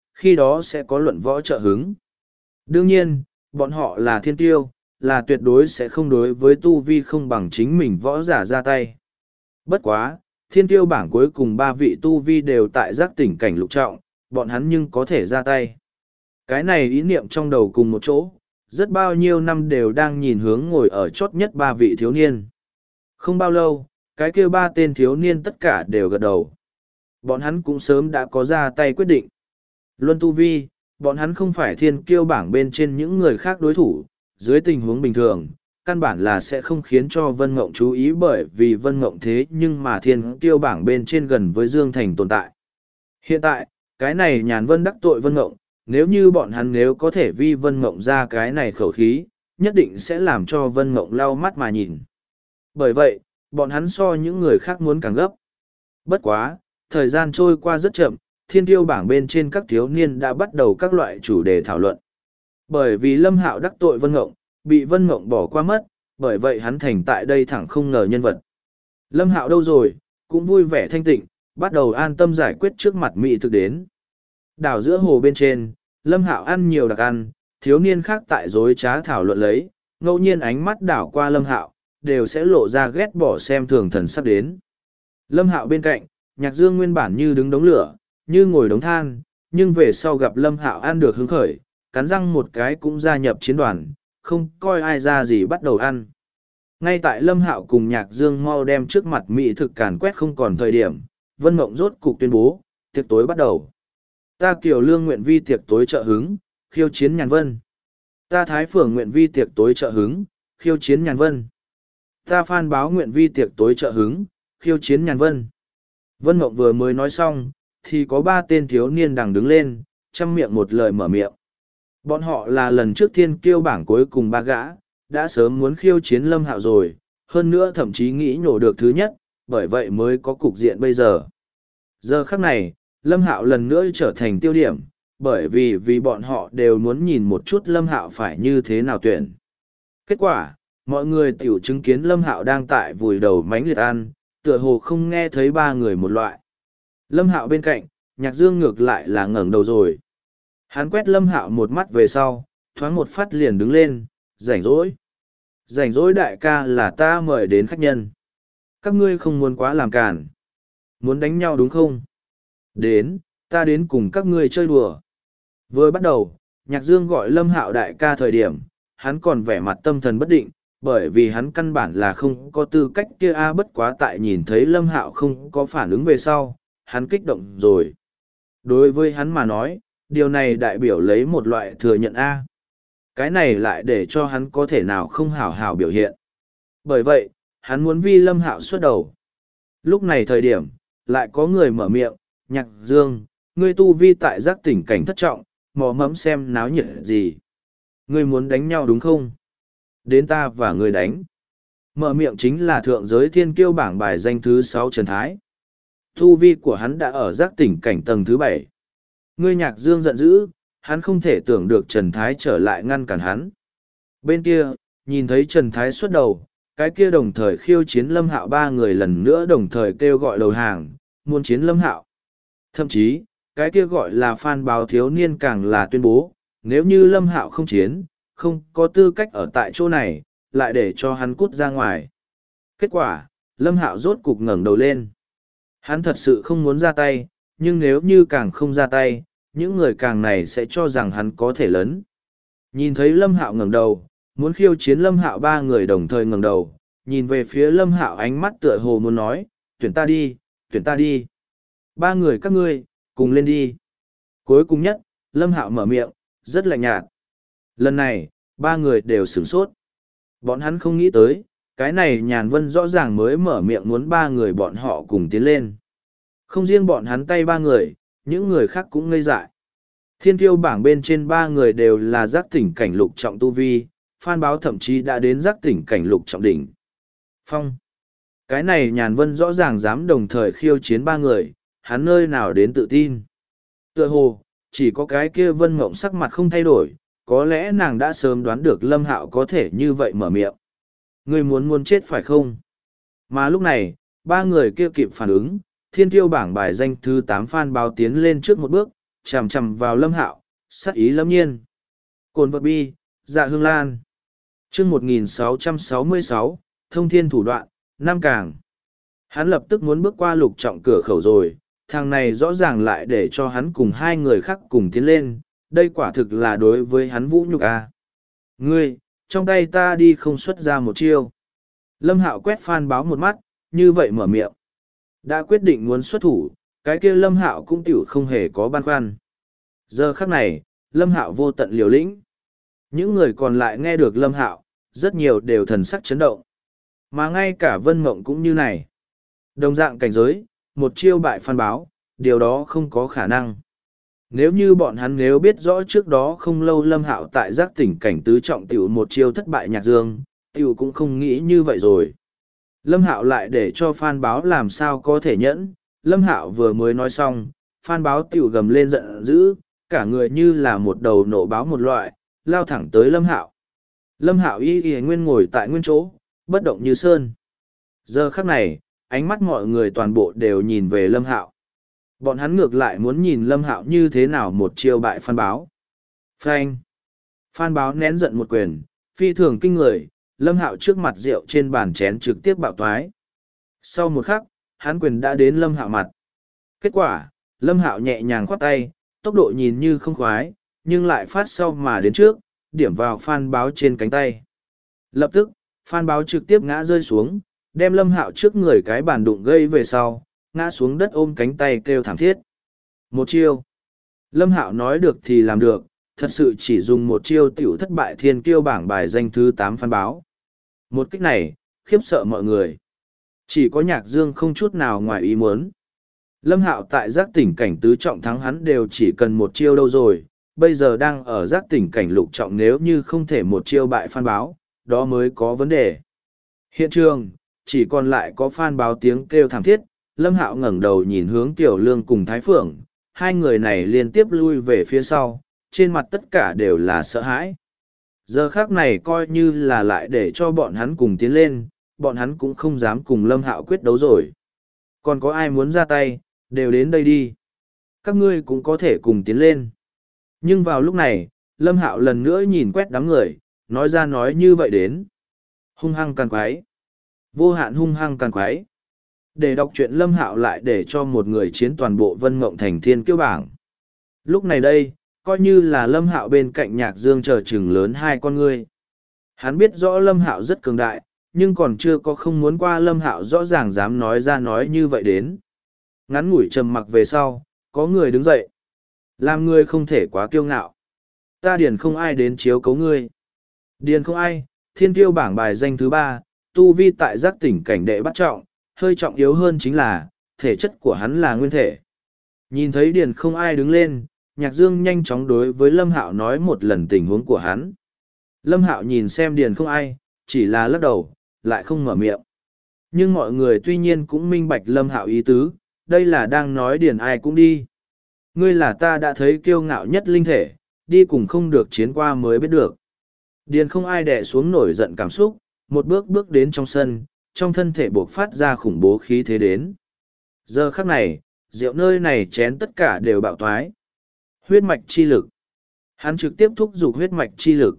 khi đó sẽ có luận võ trợ hứng. Đương nhiên, bọn họ là thiên tiêu, là tuyệt đối sẽ không đối với tu vi không bằng chính mình võ giả ra tay. Bất quá, thiên tiêu bảng cuối cùng ba vị tu vi đều tại giác tỉnh cảnh lục trọng, bọn hắn nhưng có thể ra tay. Cái này ý niệm trong đầu cùng một chỗ, rất bao nhiêu năm đều đang nhìn hướng ngồi ở chót nhất ba vị thiếu niên. Không bao lâu, cái kia ba tên thiếu niên tất cả đều gật đầu. Bọn hắn cũng sớm đã có ra tay quyết định. Luân tu vi, bọn hắn không phải thiên kiêu bảng bên trên những người khác đối thủ, dưới tình huống bình thường, căn bản là sẽ không khiến cho Vân Mộng chú ý bởi vì Vân Mộng thế nhưng mà thiên kiêu bảng bên trên gần với Dương Thành tồn tại. Hiện tại, cái này Nhàn Vân đắc tội Vân Mộng, nếu như bọn hắn nếu có thể vi Vân Mộng ra cái này khẩu khí, nhất định sẽ làm cho Vân Mộng lau mắt mà nhìn. Bởi vậy, bọn hắn so những người khác muốn càng gấp. Bất quá, thời gian trôi qua rất chậm, thiên tiêu bảng bên trên các thiếu niên đã bắt đầu các loại chủ đề thảo luận. Bởi vì Lâm Hạo đắc tội Vân Mộng, bị Vân Mộng bỏ qua mất, bởi vậy hắn thành tại đây thẳng không ngờ nhân vật. Lâm Hạo đâu rồi, cũng vui vẻ thanh tịnh, bắt đầu an tâm giải quyết trước mặt mỹ thực đến. Đảo giữa hồ bên trên, Lâm Hạo ăn nhiều đặc ăn, thiếu niên khác tại dối trá thảo luận lấy, ngẫu nhiên ánh mắt đảo qua Lâm Hạo, đều sẽ lộ ra ghét bỏ xem thường thần sắp đến. Lâm Hạo bên cạnh, Nhạc Dương nguyên bản như đứng đống lửa, như ngồi đống than, nhưng về sau gặp Lâm Hạo ăn được hứng khởi, cắn răng một cái cũng gia nhập chiến đoàn, không coi ai ra gì bắt đầu ăn. Ngay tại Lâm Hạo cùng Nhạc Dương mau đem trước mặt mỹ thực càn quét không còn thời điểm, Vân Mộng rốt cục tuyên bố, tiệc tối bắt đầu. Ta Kiều Lương nguyện vi tiệc tối trợ hứng, khiêu chiến Nhàn Vân. Ta Thái Phường nguyện vi tiệc tối trợ hứng, khiêu chiến Nhàn Vân. Ta Phan Báo nguyện vi tiệc tối trợ hứng, khiêu chiến Nhàn Vân. Vân Mộng vừa mới nói xong, thì có ba tên thiếu niên đằng đứng lên, chăm miệng một lời mở miệng. Bọn họ là lần trước thiên kiêu bảng cuối cùng ba gã, đã sớm muốn khiêu chiến Lâm Hạo rồi, hơn nữa thậm chí nghĩ nhổ được thứ nhất, bởi vậy mới có cục diện bây giờ. Giờ khắc này, Lâm Hạo lần nữa trở thành tiêu điểm, bởi vì bọn họ đều muốn nhìn một chút Lâm Hạo phải như thế nào tuyển. Kết quả, mọi người tiểu chứng kiến Lâm Hạo đang tại vùi đầu mánh liệt ăn, tựa hồ không nghe thấy ba người một loại. Lâm Hạo bên cạnh, Nhạc Dương ngược lại là ngẩng đầu rồi. Hắn quét Lâm Hạo một mắt về sau, thoáng một phát liền đứng lên, rảnh rỗi. Rảnh rỗi đại ca là ta mời đến khách nhân. Các ngươi không muốn quá làm cản. Muốn đánh nhau đúng không? Đến, ta đến cùng các ngươi chơi đùa. Vừa bắt đầu, Nhạc Dương gọi Lâm Hạo đại ca thời điểm, hắn còn vẻ mặt tâm thần bất định, bởi vì hắn căn bản là không có tư cách kia bất quá tại nhìn thấy Lâm Hạo không có phản ứng về sau, hắn kích động rồi. Đối với hắn mà nói, điều này đại biểu lấy một loại thừa nhận cái này lại để cho hắn có thể nào không hảo hảo biểu hiện. Bởi vậy, hắn muốn vi Lâm Hạo xuất đầu. Lúc này thời điểm, lại có người mở miệng, Nhạc Dương, ngươi tu vi tại giác tỉnh cảnh thất trọng, mò mẫm xem náo nhiệt gì. Ngươi muốn đánh nhau đúng không? Đến ta và ngươi đánh. Mở miệng chính là thượng giới thiên kiêu bảng bài danh thứ 6 Trần Thái. Tu vi của hắn đã ở giác tỉnh cảnh tầng thứ 7. Ngươi Nhạc Dương giận dữ, hắn không thể tưởng được Trần Thái trở lại ngăn cản hắn. Bên kia, nhìn thấy Trần Thái xuất đầu, cái kia đồng thời khiêu chiến Lâm Hạo ba người lần nữa đồng thời kêu gọi đầu hàng, muốn chiến Lâm Hạo. Thậm chí, cái kia gọi là Phan Báo thiếu niên càng là tuyên bố, nếu như Lâm Hạo không chiến, không có tư cách ở tại chỗ này, lại để cho hắn cút ra ngoài. Kết quả, Lâm Hạo rốt cục ngẩng đầu lên. Hắn thật sự không muốn ra tay, nhưng nếu như càng không ra tay, những người càng này sẽ cho rằng hắn có thể lớn. Nhìn thấy Lâm Hạo ngẩng đầu, muốn khiêu chiến Lâm Hạo ba người đồng thời ngẩng đầu, nhìn về phía Lâm Hạo ánh mắt tựa hồ muốn nói, tuyển ta đi, tuyển ta đi. Ba người các ngươi, cùng lên đi. Cuối cùng nhất, Lâm Hạo mở miệng, rất lạnh nhạt. Lần này, ba người đều sửng sốt. Bọn hắn không nghĩ tới, cái này Nhàn Vân rõ ràng mới mở miệng muốn ba người bọn họ cùng tiến lên. Không riêng bọn hắn tay ba người, những người khác cũng ngây dại. Thiên kiêu bảng bên trên ba người đều là giác tỉnh cảnh lục trọng tu vi, Phan Báo thậm chí đã đến giác tỉnh cảnh lục trọng đỉnh. Phong. Cái này Nhàn Vân rõ ràng dám đồng thời khiêu chiến ba người, hắn nơi nào đến tự tin. Tựa hồ, chỉ có cái kia Vân Mộng sắc mặt không thay đổi, có lẽ nàng đã sớm đoán được Lâm Hạo có thể như vậy mở miệng. Ngươi muốn chết phải không? Mà lúc này, ba người kia kịp phản ứng, thiên kiêu bảng bài danh thứ 8 Phan Báo tiến lên trước một bước, chằm chằm vào Lâm Hạo, sắc ý lâm nhiên. Cồn vật bi, dạ hương lan. Chương 1666, thông thiên thủ đoạn, Nam Càng. Hắn lập tức muốn bước qua Lục Trọng cửa khẩu rồi, thằng này rõ ràng lại để cho hắn cùng hai người khác cùng tiến lên, đây quả thực là đối với hắn vũ nhục à. Ngươi, trong tay ta đi không xuất ra một chiêu. Lâm Hạo quét Phan Báo một mắt, như vậy mở miệng. Đã quyết định muốn xuất thủ, cái kia Lâm Hạo cũng tiểu không hề có băn khoăn. Giờ khắc này, Lâm Hạo vô tận liều lĩnh. Những người còn lại nghe được Lâm Hạo, rất nhiều đều thần sắc chấn động. Mà ngay cả Vân Mộng cũng như này. Đồng dạng cảnh giới, một chiêu bại Phan Báo, điều đó không có khả năng. Nếu như bọn hắn nếu biết rõ trước đó không lâu Lâm Hạo tại giác tỉnh cảnh tứ trọng tiểu một chiêu thất bại Nhạc Dương, tiểu cũng không nghĩ như vậy rồi. Lâm Hạo lại để cho Phan Báo làm sao có thể nhẫn, Lâm Hạo vừa mới nói xong, Phan Báo tiểu gầm lên giận dữ, cả người như là một đầu nộ báo một loại, lao thẳng tới Lâm Hạo. Lâm Hạo y nguyên ngồi tại nguyên chỗ, bất động như sơn. Giờ khắc này, ánh mắt mọi người toàn bộ đều nhìn về Lâm Hạo. Bọn hắn ngược lại muốn nhìn Lâm Hạo như thế nào một chiêu bại Phan Báo. Phanh. Phan Báo nén giận một quyền, phi thường kinh người, Lâm Hạo trước mặt rượu trên bàn chén trực tiếp bạo toái. Sau một khắc, hắn quyền đã đến Lâm Hạo mặt. Kết quả, Lâm Hạo nhẹ nhàng khoát tay, tốc độ nhìn như không khoái, nhưng lại phát sau mà đến trước, điểm vào Phan Báo trên cánh tay. Lập tức, Phan Báo trực tiếp ngã rơi xuống, đem Lâm Hạo trước người cái bàn đụng gây về sau, ngã xuống đất ôm cánh tay kêu thảm thiết. Một chiêu. Lâm Hạo nói được thì làm được, thật sự chỉ dùng một chiêu tiểu thất bại thiên kiêu bảng bài danh thứ 8 Phan Báo. Một kích này, khiếp sợ mọi người. Chỉ có Nhạc Dương không chút nào ngoài ý muốn. Lâm Hạo tại giác tỉnh cảnh tứ trọng thắng hắn đều chỉ cần một chiêu đâu rồi, bây giờ đang ở giác tỉnh cảnh lục trọng nếu như không thể một chiêu bại Phan Báo, đó mới có vấn đề. Hiện trường, chỉ còn lại có Phan Báo tiếng kêu thảm thiết, Lâm Hạo ngẩng đầu nhìn hướng Tiểu Lương cùng Thái Phượng, hai người này liên tiếp lui về phía sau, trên mặt tất cả đều là sợ hãi. Giờ khác này coi như là lại để cho bọn hắn cùng tiến lên, bọn hắn cũng không dám cùng Lâm Hạo quyết đấu rồi. Còn có ai muốn ra tay, đều đến đây đi. Các ngươi cũng có thể cùng tiến lên. Nhưng vào lúc này, Lâm Hạo lần nữa nhìn quét đám người, nói ra nói như vậy đến. Hung hăng càn quái. Vô hạn hung hăng càn quái. Để đọc truyện Lâm Hạo lại để cho một người chiến toàn bộ Vân Mộng Thành thiên kiêu bảng. Lúc này đây, coi như là Lâm Hạo bên cạnh Nhạc Dương chờ chừng lớn hai con ngươi. Hắn biết rõ Lâm Hạo rất cường đại, nhưng còn chưa có không muốn qua Lâm Hạo rõ ràng dám nói ra nói như vậy đến. Ngắn ngủi trầm mặc về sau, có người đứng dậy. Làm ngươi không thể quá kiêu ngạo. Ta điền không ai đến chiếu cấu ngươi. Điền không ai, thiên kiêu bảng bài danh thứ 3, tu vi tại giác tỉnh cảnh đệ bắt trọng, hơi trọng yếu hơn chính là, thể chất của hắn là nguyên thể. Nhìn thấy điền không ai đứng lên, Nhạc Dương nhanh chóng đối với Lâm Hạo nói một lần tình huống của hắn. Lâm Hạo nhìn xem điền không ai, chỉ là lắc đầu, lại không mở miệng. Nhưng mọi người tuy nhiên cũng minh bạch Lâm Hạo ý tứ, đây là đang nói điền ai cũng đi. Ngươi là ta đã thấy kiêu ngạo nhất linh thể, đi cùng không được chiến qua mới biết được. Điền không ai đè xuống nổi giận cảm xúc, một bước bước đến trong sân, trong thân thể buộc phát ra khủng bố khí thế đến. Giờ khắc này, rượu nơi này chén tất cả đều bạo toái. Huyết mạch chi lực. Hắn trực tiếp thúc giục huyết mạch chi lực.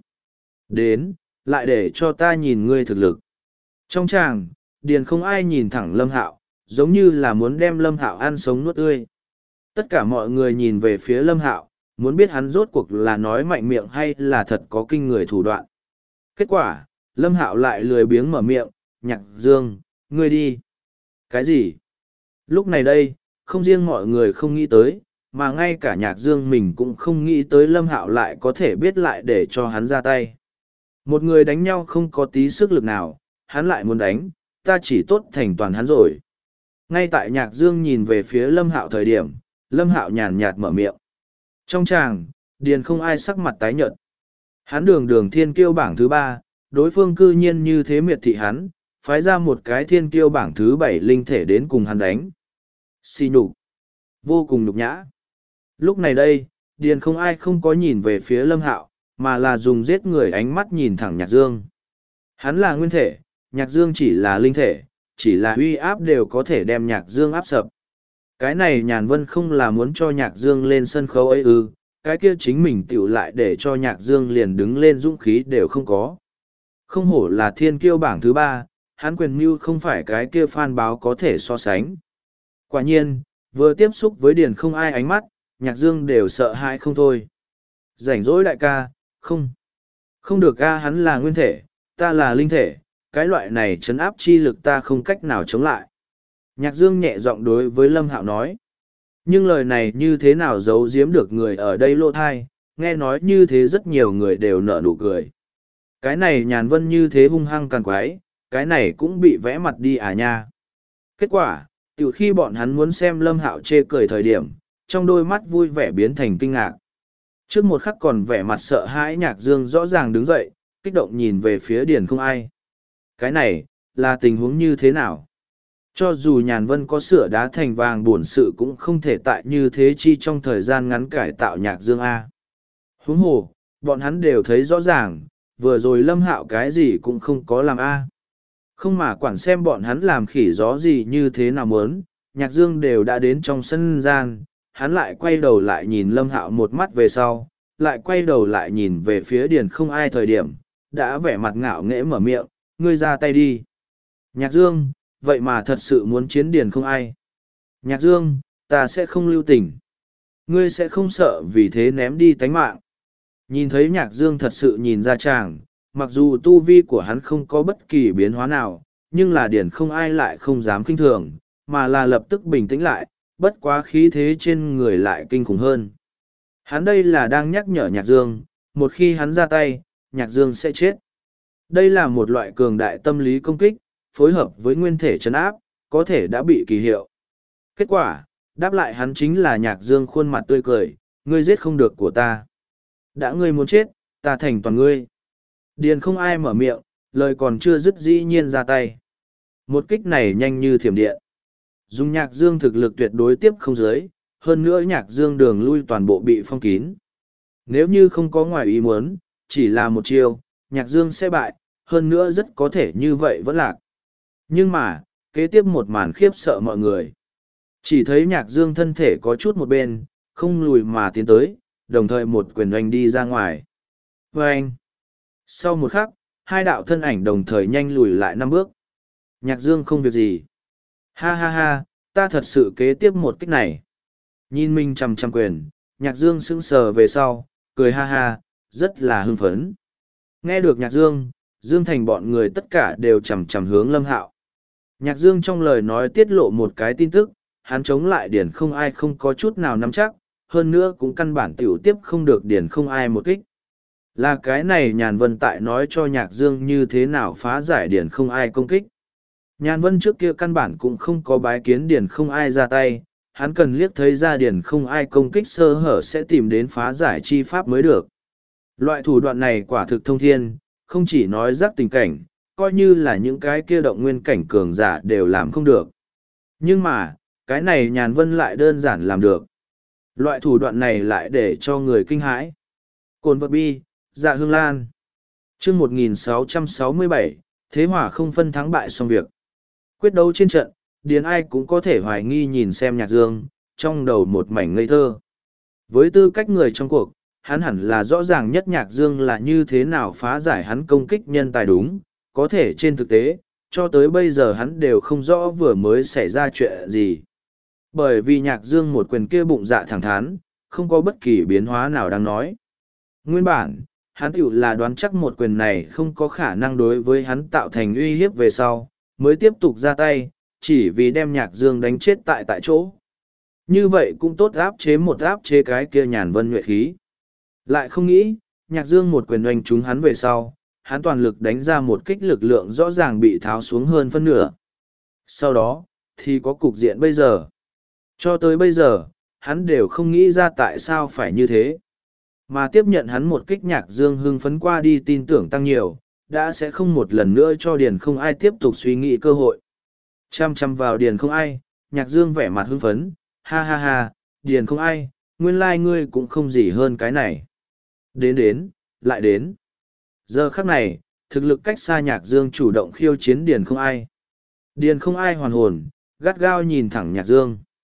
Đến, lại để cho ta nhìn ngươi thực lực. Trong tràng, điền không ai nhìn thẳng Lâm Hạo, giống như là muốn đem Lâm Hạo ăn sống nuốt tươi. Tất cả mọi người nhìn về phía Lâm Hạo, muốn biết hắn rốt cuộc là nói mạnh miệng hay là thật có kinh người thủ đoạn. Kết quả, Lâm Hạo lại lười biếng mở miệng, Nhạc Dương, ngươi đi. Cái gì? Lúc này đây, không riêng mọi người không nghĩ tới, mà ngay cả Nhạc Dương mình cũng không nghĩ tới Lâm Hạo lại có thể biết lại để cho hắn ra tay. Một người đánh nhau không có tí sức lực nào, hắn lại muốn đánh, ta chỉ tốt thành toàn hắn rồi. Ngay tại Nhạc Dương nhìn về phía Lâm Hạo thời điểm, Lâm Hạo nhàn nhạt mở miệng. Trong tràng, điền không ai sắc mặt tái nhợt. Hắn đường thiên kiêu bảng thứ 3, đối phương cư nhiên như thế miệt thị hắn, phái ra một cái thiên kiêu bảng thứ 7 linh thể đến cùng hắn đánh. Xì nhục. Vô cùng nhục nhã. Lúc này đây, điền không ai không có nhìn về phía Lâm Hạo, mà là dùng giết người ánh mắt nhìn thẳng Nhạc Dương. Hắn là nguyên thể, Nhạc Dương chỉ là linh thể, chỉ là uy áp đều có thể đem Nhạc Dương áp sập. Cái này Nhàn Vân không là muốn cho Nhạc Dương lên sân khấu ấy ư, cái kia chính mình tựu lại để cho Nhạc Dương liền đứng lên dũng khí đều không có. Không hổ là thiên kiêu bảng thứ 3, hắn quyền mưu không phải cái kia Phan Báo có thể so sánh. Quả nhiên, vừa tiếp xúc với Điền không ai ánh mắt, Nhạc Dương đều sợ hãi không thôi. Rảnh rỗi đại ca, không được ca, hắn là nguyên thể, ta là linh thể, cái loại này trấn áp chi lực ta không cách nào chống lại. Nhạc Dương nhẹ giọng đối với Lâm Hạo nói. Nhưng lời này như thế nào giấu giếm được người ở đây lỗ thai, nghe nói như thế rất nhiều người đều nở nụ cười. Cái này Nhàn Vân như thế hung hăng càng quái, cái này cũng bị vẽ mặt đi à nha. Kết quả, từ khi bọn hắn muốn xem Lâm Hạo chê cười thời điểm, trong đôi mắt vui vẻ biến thành kinh ngạc. Trước một khắc còn vẻ mặt sợ hãi, Nhạc Dương rõ ràng đứng dậy, kích động nhìn về phía Điền không ai. Cái này, là tình huống như thế nào? Cho dù Nhàn Vân có sửa đá thành vàng bổn sự cũng không thể tại như thế chi trong thời gian ngắn cải tạo Nhạc Dương A. Huống hồ, bọn hắn đều thấy rõ ràng, vừa rồi Lâm Hạo cái gì cũng không có làm A. Không mà quản xem bọn hắn làm khỉ gió gì như thế nào muốn, Nhạc Dương đều đã đến trong sân gian, hắn lại quay đầu lại nhìn Lâm Hạo một mắt về sau, lại quay đầu lại nhìn về phía Điền không ai thời điểm, đã vẻ mặt ngạo nghễ mở miệng, ngươi ra tay đi. Nhạc Dương, vậy mà thật sự muốn chiến Điền không ai. Nhạc Dương, ta sẽ không lưu tình. Ngươi sẽ không sợ vì thế ném đi tánh mạng. Nhìn thấy Nhạc Dương thật sự nhìn ra chàng, mặc dù tu vi của hắn không có bất kỳ biến hóa nào, nhưng là Điền không ai lại không dám kinh thường, mà là lập tức bình tĩnh lại, bất quá khí thế trên người lại kinh khủng hơn. Hắn đây là đang nhắc nhở Nhạc Dương, một khi hắn ra tay, Nhạc Dương sẽ chết. Đây là một loại cường đại tâm lý công kích, phối hợp với nguyên thể trấn áp, có thể đã bị kỳ hiệu. Kết quả, đáp lại hắn chính là Nhạc Dương khuôn mặt tươi cười, ngươi giết không được của ta. Đã ngươi muốn chết, ta thành toàn ngươi. Điền không ai mở miệng, lời còn chưa dứt dĩ nhiên ra tay. Một kích này nhanh như thiểm điện. Dùng Nhạc Dương thực lực tuyệt đối tiếp không dưới, hơn nữa Nhạc Dương đường lui toàn bộ bị phong kín. Nếu như không có ngoài ý muốn, chỉ là một chiêu, Nhạc Dương sẽ bại, hơn nữa rất có thể như vậy vẫn lạc. Nhưng mà, kế tiếp một màn khiếp sợ mọi người. Chỉ thấy Nhạc Dương thân thể có chút một bên, không lùi mà tiến tới, đồng thời một quyền oanh đi ra ngoài. Oanh! Sau một khắc, hai đạo thân ảnh đồng thời nhanh lùi lại 5 bước. Nhạc Dương không việc gì. Ha ha ha, ta thật sự kế tiếp một kích này. Nhìn mình chằm chằm quyền, Nhạc Dương sững sờ về sau, cười ha ha, rất là hưng phấn. Nghe được Nhạc Dương, Dương Thành bọn người tất cả đều chằm chằm hướng Lâm Hạo. Nhạc Dương trong lời nói tiết lộ một cái tin tức, hắn chống lại Điền không ai không có chút nào nắm chắc, hơn nữa cũng căn bản tiểu tiếp không được Điền không ai một kích. Là cái này Nhàn Vân tại nói cho Nhạc Dương như thế nào phá giải Điền không ai công kích. Nhàn Vân trước kia căn bản cũng không có bái kiến Điền không ai ra tay, hắn cần liếc thấy ra Điền không ai công kích sơ hở sẽ tìm đến phá giải chi pháp mới được. Loại thủ đoạn này quả thực thông thiên, không chỉ nói giác tình cảnh, coi như là những cái kia động nguyên cảnh cường giả đều làm không được. Nhưng mà, cái này Nhàn Vân lại đơn giản làm được. Loại thủ đoạn này lại để cho người kinh hãi. Cồn vật bi, dạ hương lan. chương 1667, thế hỏa không phân thắng bại xong việc. Quyết đấu trên trận, Điền ai cũng có thể hoài nghi nhìn xem Nhạc Dương, trong đầu một mảnh ngây thơ. Với tư cách người trong cuộc, hắn hẳn là rõ ràng nhất Nhạc Dương là như thế nào phá giải hắn công kích nhân tài đúng, có thể trên thực tế, cho tới bây giờ hắn đều không rõ vừa mới xảy ra chuyện gì. Bởi vì Nhạc Dương một quyền kia bụng dạ thẳng thắn, không có bất kỳ biến hóa nào đang nói. Nguyên bản, hắn tiểu là đoán chắc một quyền này không có khả năng đối với hắn tạo thành uy hiếp về sau, mới tiếp tục ra tay, chỉ vì đem Nhạc Dương đánh chết tại chỗ. Như vậy cũng tốt áp chế cái kia Nhàn Vân nhuệ khí. Lại không nghĩ, Nhạc Dương một quyền oanh trúng hắn về sau, hắn toàn lực đánh ra một kích lực lượng rõ ràng bị tháo xuống hơn phân nửa. Sau đó, thì có cục diện bây giờ. Cho tới bây giờ, hắn đều không nghĩ ra tại sao phải như thế. Mà tiếp nhận hắn một kích Nhạc Dương hưng phấn qua đi tin tưởng tăng nhiều, đã sẽ không một lần nữa cho Điền không ai tiếp tục suy nghĩ cơ hội. Chăm chăm vào Điền không ai, Nhạc Dương vẻ mặt hưng phấn, ha ha ha, Điền không ai, nguyên lai ngươi cũng không gì hơn cái này. Đến, lại đến. Giờ khắc này, thực lực cách xa Nhạc Dương chủ động khiêu chiến Điền không ai. Điền không ai hoàn hồn, gắt gao nhìn thẳng Nhạc Dương.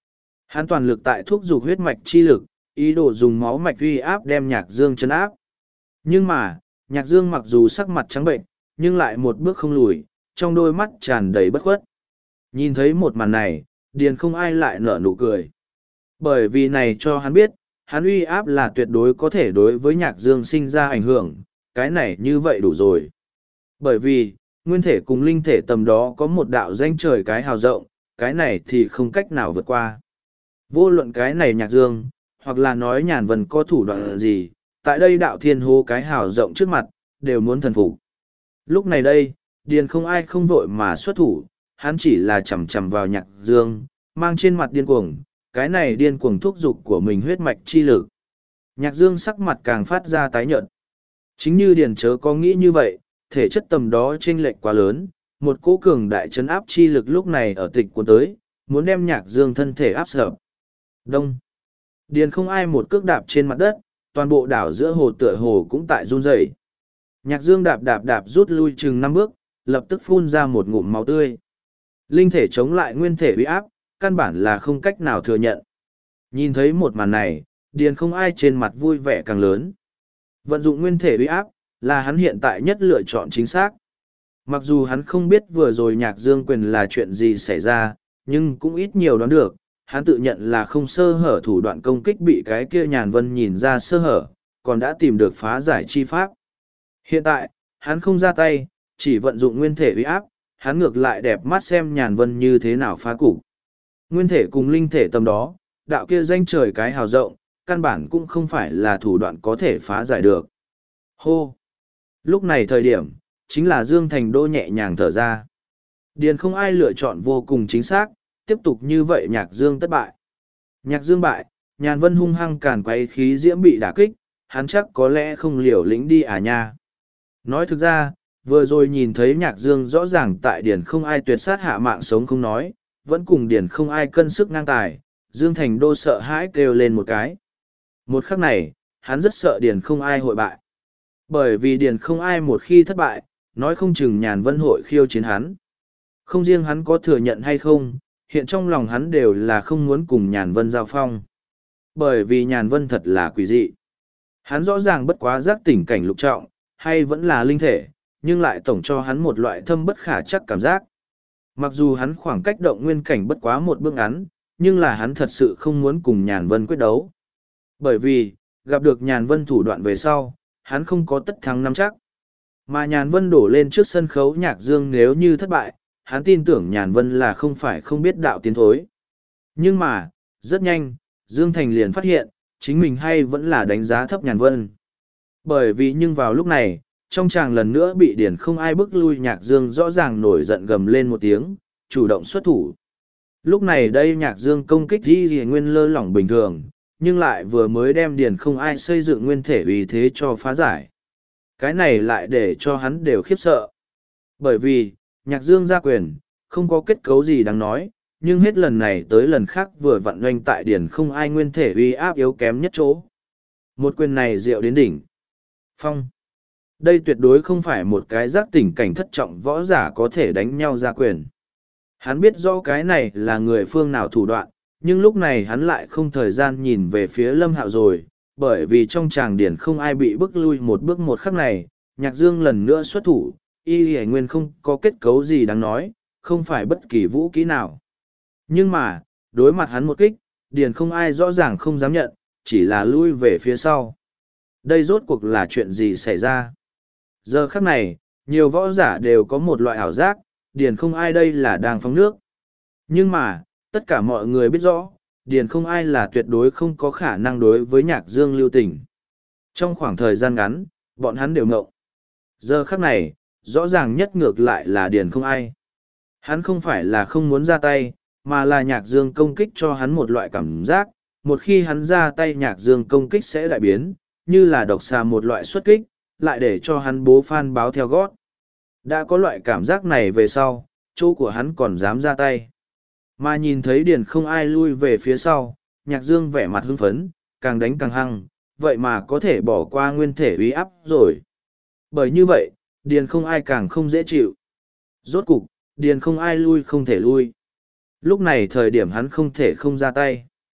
Hắn toàn lực tại thúc giục huyết mạch chi lực, ý đồ dùng máu mạch uy áp đem Nhạc Dương chấn áp. Nhưng mà, Nhạc Dương mặc dù sắc mặt trắng bệnh, nhưng lại một bước không lùi, trong đôi mắt tràn đầy bất khuất. Nhìn thấy một màn này, Điền không ai lại nở nụ cười. Bởi vì này cho hắn biết, hắn uy áp là tuyệt đối có thể đối với Nhạc Dương sinh ra ảnh hưởng, cái này như vậy đủ rồi. Bởi vì, nguyên thể cùng linh thể tầm đó có một đạo danh trời cái hào rộng, cái này thì không cách nào vượt qua. Vô luận cái này Nhạc Dương, hoặc là nói Nhàn Vân có thủ đoạn gì, tại đây đạo thiên hô cái hào rộng trước mặt, đều muốn thần phục. Lúc này đây, Điền không ai không vội mà xuất thủ, hắn chỉ là chầm chầm vào Nhạc Dương, mang trên mặt điên cuồng, cái này điên cuồng thúc dục của mình huyết mạch chi lực. Nhạc Dương sắc mặt càng phát ra tái nhợt. Chính như Điền chớ có nghĩ như vậy, thể chất tầm đó chênh lệch quá lớn, một cỗ cường đại chấn áp chi lực lúc này ở tịch cuốn tới, muốn đem Nhạc Dương thân thể áp sập. Đông. Điền không ai một cước đạp trên mặt đất, toàn bộ đảo giữa hồ tựa hồ cũng tại run rẩy. Nhạc Dương đạp đạp đạp rút lui chừng 5 bước, lập tức phun ra một ngụm máu tươi. Linh thể chống lại nguyên thể uy áp, căn bản là không cách nào thừa nhận. Nhìn thấy một màn này, Điền không ai trên mặt vui vẻ càng lớn. Vận dụng nguyên thể uy áp, là hắn hiện tại nhất lựa chọn chính xác. Mặc dù hắn không biết vừa rồi Nhạc Dương quyền là chuyện gì xảy ra, nhưng cũng ít nhiều đoán được, hắn tự nhận là không sơ hở thủ đoạn công kích bị cái kia Nhàn Vân nhìn ra sơ hở, còn đã tìm được phá giải chi pháp. Hiện tại, hắn không ra tay, chỉ vận dụng nguyên thể uy áp, hắn ngược lại đẹp mắt xem Nhàn Vân như thế nào phá cục. Nguyên thể cùng linh thể tầm đó, đạo kia danh trời cái hào rộng, căn bản cũng không phải là thủ đoạn có thể phá giải được. Hô! Lúc này thời điểm, chính là Dương Thành Đô nhẹ nhàng thở ra. Điền không ai lựa chọn vô cùng chính xác, tiếp tục như vậy Nhạc Dương thất bại. Nhạc Dương bại, Nhàn Vân hung hăng càn quấy khí diễm bị đả kích, hắn chắc có lẽ không liều lĩnh đi à nha. Nói thực ra, vừa rồi nhìn thấy Nhạc Dương rõ ràng tại Điền không ai tuyệt sát hạ mạng sống không nói, vẫn cùng Điền không ai cân sức ngang tài, Dương Thành Đô sợ hãi kêu lên một cái. Một khắc này, hắn rất sợ Điền không ai hội bại. Bởi vì Điền không ai một khi thất bại, nói không chừng Nhàn Vân hội khiêu chiến hắn. Không riêng hắn có thừa nhận hay không, hiện trong lòng hắn đều là không muốn cùng Nhàn Vân giao phong. Bởi vì Nhàn Vân thật là quỷ dị. Hắn rõ ràng bất quá giác tỉnh cảnh lục trọng, hay vẫn là linh thể, nhưng lại tổng cho hắn một loại thâm bất khả chắc cảm giác. Mặc dù hắn khoảng cách động nguyên cảnh bất quá một bước ngắn, nhưng là hắn thật sự không muốn cùng Nhàn Vân quyết đấu. Bởi vì, gặp được Nhàn Vân thủ đoạn về sau, hắn không có tất thắng nắm chắc. Mà Nhàn Vân đổ lên trước sân khấu Nhạc Dương nếu như thất bại, hắn tin tưởng Nhàn Vân là không phải không biết đạo tiến thối. Nhưng mà, rất nhanh, Dương Thành liền phát hiện, chính mình hay vẫn là đánh giá thấp Nhàn Vân. Bởi vì nhưng vào lúc này, trong chàng lần nữa bị Điền không ai bức lui Nhạc Dương rõ ràng nổi giận gầm lên một tiếng, chủ động xuất thủ. Lúc này đây Nhạc Dương công kích Di Nguyên lơ lỏng bình thường, nhưng lại vừa mới đem Điền không ai xây dựng nguyên thể uy thế cho phá giải. Cái này lại để cho hắn đều khiếp sợ. Bởi vì, Nhạc Dương ra quyền, không có kết cấu gì đáng nói, nhưng hết lần này tới lần khác vừa vặn doanh tại Điền không ai nguyên thể uy áp yếu kém nhất chỗ. Một quyền này diệu đến đỉnh. Phong. Đây tuyệt đối không phải một cái giác tỉnh cảnh thất trọng võ giả có thể đánh nhau ra quyền. Hắn biết rõ cái này là người phương nào thủ đoạn, nhưng lúc này hắn lại không thời gian nhìn về phía Lâm Hạo rồi, bởi vì trong tràng Điền không ai bị bức lui một bước một khắc này, Nhạc Dương lần nữa xuất thủ, y hải nguyên không có kết cấu gì đáng nói, không phải bất kỳ vũ kỹ nào. Nhưng mà, đối mặt hắn một kích, Điền không ai rõ ràng không dám nhận, chỉ là lui về phía sau. Đây rốt cuộc là chuyện gì xảy ra? Giờ khắc này, nhiều võ giả đều có một loại ảo giác, Điền không ai đây là đang phóng nước. Nhưng mà, tất cả mọi người biết rõ, Điền không ai là tuyệt đối không có khả năng đối với Nhạc Dương lưu tình. Trong khoảng thời gian ngắn, bọn hắn đều ngộng. Giờ khắc này, rõ ràng nhất ngược lại là Điền không ai. Hắn không phải là không muốn ra tay, mà là Nhạc Dương công kích cho hắn một loại cảm giác, một khi hắn ra tay Nhạc Dương công kích sẽ đại biến, như là độc xà một loại xuất kích, lại để cho hắn bố phan báo theo gót. Đã có loại cảm giác này về sau, chỗ của hắn còn dám ra tay. Mà nhìn thấy Điền không ai lui về phía sau, Nhạc Dương vẻ mặt hưng phấn, càng đánh càng hăng, vậy mà có thể bỏ qua nguyên thể uy áp rồi. Bởi như vậy, Điền không ai càng không dễ chịu. Rốt cục, Điền không ai lui không thể lui. Lúc này thời điểm hắn không thể không ra tay.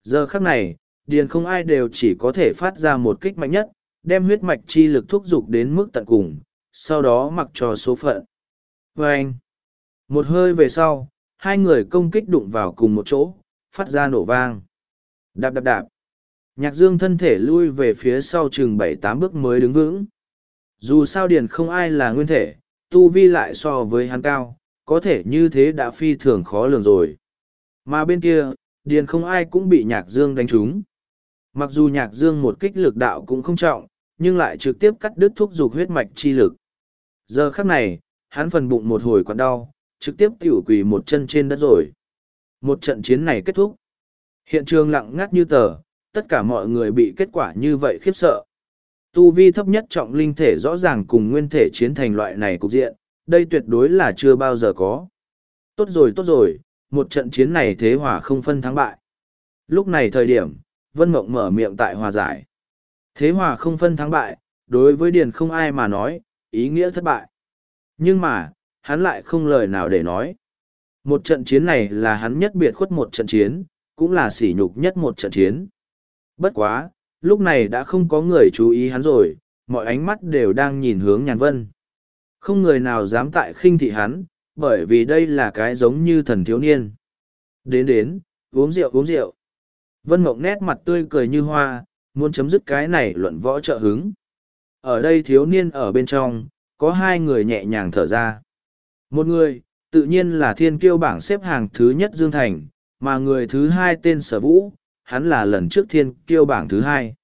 Giờ khắc này, điền không ai đều chỉ có thể phát ra một kích mạnh nhất, đem huyết mạch chi lực thúc giục đến mức tận cùng, sau đó mặc cho số phận. Và anh, một hơi về sau, hai người công kích đụng vào cùng một chỗ, phát ra nổ vang. Đạp đạp đạp. Nhạc Dương thân thể lui về phía sau chừng 7-8 bước mới đứng vững. Dù sao điền không ai là nguyên thể, tu vi lại so với hắn cao, có thể như thế đã phi thường khó lường rồi. Mà bên kia, điền không ai cũng bị Nhạc Dương đánh trúng. Mặc dù Nhạc Dương một kích lực đạo cũng không trọng, nhưng lại trực tiếp cắt đứt thúc giục huyết mạch chi lực. Giờ khắc này, hắn phần bụng một hồi quặn đau, trực tiếp tiểu quỳ một chân trên đất rồi. Một trận chiến này kết thúc. Hiện trường lặng ngắt như tờ, tất cả mọi người bị kết quả như vậy khiếp sợ. Tu vi thấp nhất trọng linh thể rõ ràng cùng nguyên thể chiến thành loại này cục diện, đây tuyệt đối là chưa bao giờ có. Tốt rồi, một trận chiến này thế hòa không phân thắng bại. Lúc này thời điểm, Vân Mộng mở miệng tại hòa giải. Thế hòa không phân thắng bại, đối với Điền không ai mà nói, ý nghĩa thất bại. Nhưng mà, hắn lại không lời nào để nói. Một trận chiến này là hắn nhất biệt khuất một trận chiến, cũng là sỉ nhục nhất một trận chiến. Bất quá, lúc này đã không có người chú ý hắn rồi, mọi ánh mắt đều đang nhìn hướng Nhàn Vân. Không người nào dám tại khinh thị hắn, bởi vì đây là cái giống như thần thiếu niên. Đến, uống rượu. Vân Mộng nét mặt tươi cười như hoa, muốn chấm dứt cái này luận võ trợ hứng. Ở đây thiếu niên ở bên trong, có hai người nhẹ nhàng thở ra. Một người, tự nhiên là thiên kiêu bảng xếp hàng thứ nhất Dương Thành, mà người thứ hai tên Sở Vũ, hắn là lần trước thiên kiêu bảng thứ hai.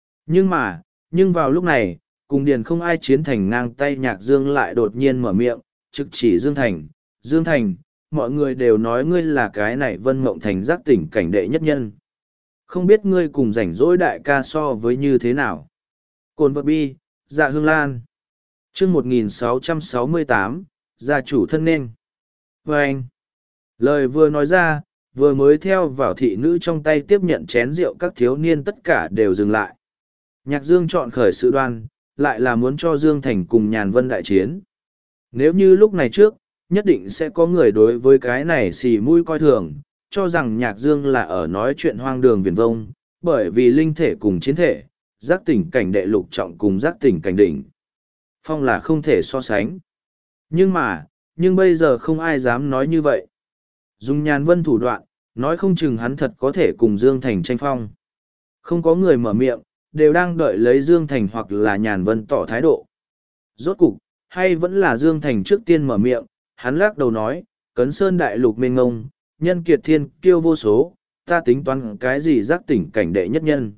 Nhưng vào lúc này, cùng Điền không ai chiến thành ngang tay Nhạc Dương lại đột nhiên mở miệng, trực chỉ Dương Thành. Dương Thành, mọi người đều nói ngươi là cái này Vân Mộng Thành giác tỉnh cảnh đệ nhất nhân. Không biết ngươi cùng rảnh rỗi đại ca so với như thế nào. Cồn vật bi, Dạ Hương Lan. Chương 1668, gia chủ thân nên. Và anh, lời vừa nói ra, vừa mới theo vào thị nữ trong tay tiếp nhận chén rượu các thiếu niên tất cả đều dừng lại. Nhạc Dương chọn khởi sự đoan, lại là muốn cho Dương Thành cùng Nhàn Vân đại chiến. Nếu như lúc này trước, nhất định sẽ có người đối với cái này xì mũi coi thường, cho rằng Nhạc Dương là ở nói chuyện hoang đường viển vông, bởi vì linh thể cùng chiến thể, giác tỉnh cảnh đệ lục trọng cùng giác tỉnh cảnh đỉnh. Phong là không thể so sánh. Nhưng bây giờ không ai dám nói như vậy. Dùng Nhàn Vân thủ đoạn, nói không chừng hắn thật có thể cùng Dương Thành tranh phong. Không có người mở miệng, đều đang đợi lấy Dương Thành hoặc là Nhàn Vân tỏ thái độ. Rốt cục, hay vẫn là Dương Thành trước tiên mở miệng, hắn lắc đầu nói, Cấn Sơn đại lục mênh ngông, nhân kiệt thiên kiêu vô số, ta tính toán cái gì giác tỉnh cảnh đệ nhất nhân.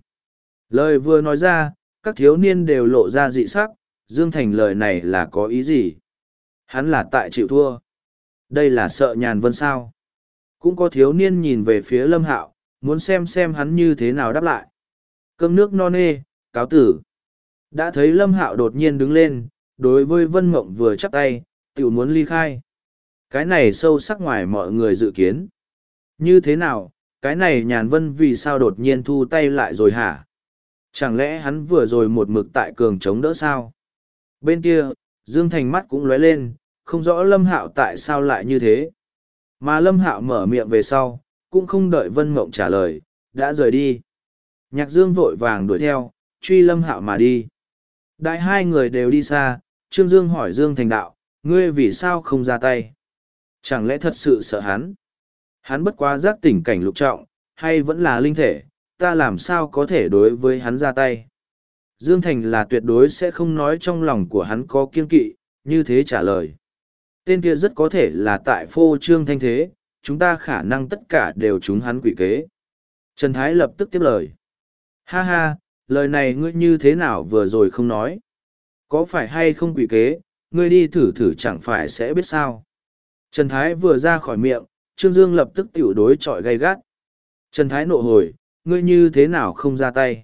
Lời vừa nói ra, các thiếu niên đều lộ ra dị sắc, Dương Thành lời này là có ý gì? Hắn là tại chịu thua. Đây là sợ Nhàn Vân sao? Cũng có thiếu niên nhìn về phía Lâm Hạo, muốn xem hắn như thế nào đáp lại. Cơm nước no nê, cáo tử. Đã thấy Lâm Hạo đột nhiên đứng lên, đối với Vân Mộng vừa chắp tay, tiểu muốn ly khai. Cái này sâu sắc ngoài mọi người dự kiến. Như thế nào, cái này Nhàn Vân vì sao đột nhiên thu tay lại rồi hả? Chẳng lẽ hắn vừa rồi một mực tại cường chống đỡ sao? Bên kia, Dương Thành mắt cũng lóe lên, không rõ Lâm Hạo tại sao lại như thế. Mà Lâm Hạo mở miệng về sau, cũng không đợi Vân Mộng trả lời, đã rời đi. Nhạc Dương vội vàng đuổi theo, truy Lâm Hạo mà đi. Đại hai người đều đi xa, Trương Dương hỏi Dương Thành đạo, ngươi vì sao không ra tay? Chẳng lẽ thật sự sợ hắn? Hắn bất quá giác tỉnh cảnh lục trọng, hay vẫn là linh thể, ta làm sao có thể đối với hắn ra tay? Dương Thành là tuyệt đối sẽ không nói trong lòng của hắn có kiên kỵ, như thế trả lời. Tên kia rất có thể là tại phô trương thanh thế, chúng ta khả năng tất cả đều trúng hắn quỷ kế. Trần Thái lập tức tiếp lời. Ha ha, lời này ngươi như thế nào vừa rồi không nói? Có phải hay không quỷ kế, ngươi đi thử thử chẳng phải sẽ biết sao? Trần Thái vừa ra khỏi miệng, Trương Dương lập tức tiểu đối chọi gay gắt. Trần Thái nộ hồi, ngươi như thế nào không ra tay?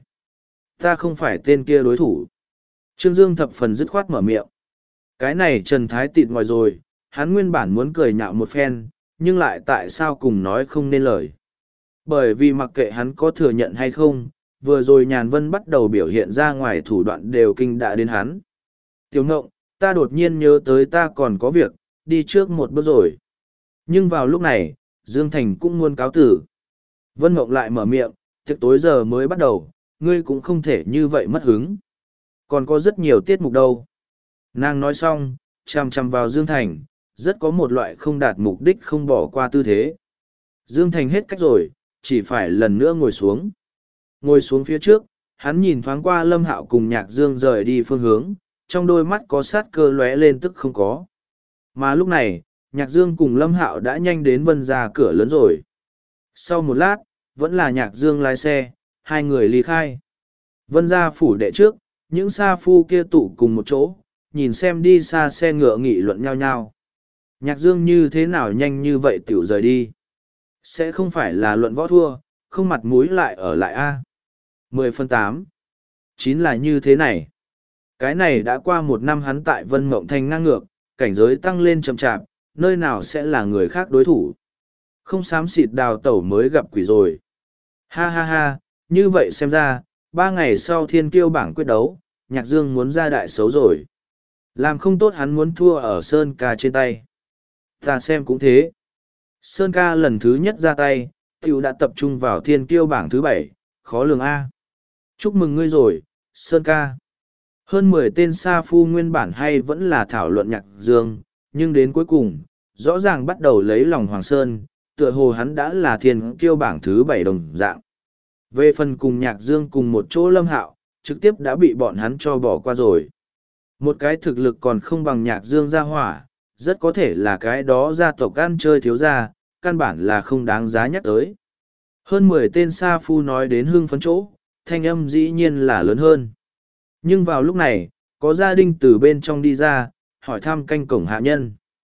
Ta không phải tên kia đối thủ. Trương Dương thập phần dứt khoát mở miệng. Cái này Trần Thái tịt ngoài rồi, hắn nguyên bản muốn cười nhạo một phen, nhưng lại tại sao cùng nói không nên lời. Bởi vì mặc kệ hắn có thừa nhận hay không, vừa rồi Nhàn Vân bắt đầu biểu hiện ra ngoài thủ đoạn đều kinh đã đến hắn. Tiểu Ngộng, ta đột nhiên nhớ tới ta còn có việc, đi trước một bước rồi. Nhưng vào lúc này, Dương Thành cũng muốn cáo tử. Vân Ngộng lại mở miệng, Tiệc tối giờ mới bắt đầu, ngươi cũng không thể như vậy mất hứng. Còn có rất nhiều tiết mục đâu. Nàng nói xong, chằm chằm vào Dương Thành, rất có một loại không đạt mục đích không bỏ qua tư thế. Dương Thành hết cách rồi, chỉ phải lần nữa ngồi xuống. Ngồi xuống phía trước, hắn nhìn thoáng qua Lâm Hạo cùng Nhạc Dương rời đi phương hướng, trong đôi mắt có sát cơ lóe lên tức không có. Mà lúc này, Nhạc Dương cùng Lâm Hạo đã nhanh đến Vân ra cửa lớn rồi. Sau một lát, vẫn là Nhạc Dương lái xe, hai người ly khai. Vân ra phủ đệ trước, những sa phu kia tụ cùng một chỗ, nhìn xem đi xa xe ngựa nghị luận nhau nhau. Nhạc Dương như thế nào nhanh như vậy tiểu rời đi. Sẽ không phải là luận võ thua, không mặt mũi lại ở lại a. 10/8. 9 là như thế này. Cái này đã qua một năm hắn tại Vân Mộng Thành ngang ngược, cảnh giới tăng lên chậm chạp, nơi nào sẽ là người khác đối thủ. Không xám xịt đào tẩu mới gặp quỷ rồi. Ha ha ha, như vậy xem ra, 3 ngày sau thiên kiêu bảng quyết đấu, Nhạc Dương muốn ra đại xấu rồi. Làm không tốt hắn muốn thua ở Sơn Ca trên tay. Ta xem cũng thế. Sơn Ca lần thứ nhất ra tay, tiểu đã tập trung vào thiên kiêu bảng thứ 7, khó lường A. Chúc mừng ngươi rồi, Sơn Ca. Hơn 10 tên sa phu nguyên bản hay vẫn là thảo luận Nhạc Dương, nhưng đến cuối cùng, rõ ràng bắt đầu lấy lòng Hoàng Sơn, tựa hồ hắn đã là thiên kiêu bảng thứ 7 đồng dạng. Về phần cùng Nhạc Dương cùng một chỗ Lâm Hạo, trực tiếp đã bị bọn hắn cho bỏ qua rồi. Một cái thực lực còn không bằng Nhạc Dương gia hỏa, rất có thể là cái đó gia tộc ăn chơi thiếu gia, căn bản là không đáng giá nhắc tới. Hơn 10 tên sa phu nói đến hưng phấn chỗ, thanh âm dĩ nhiên là lớn hơn. Nhưng vào lúc này, có gia đình từ bên trong đi ra, hỏi thăm canh cổng hạ nhân.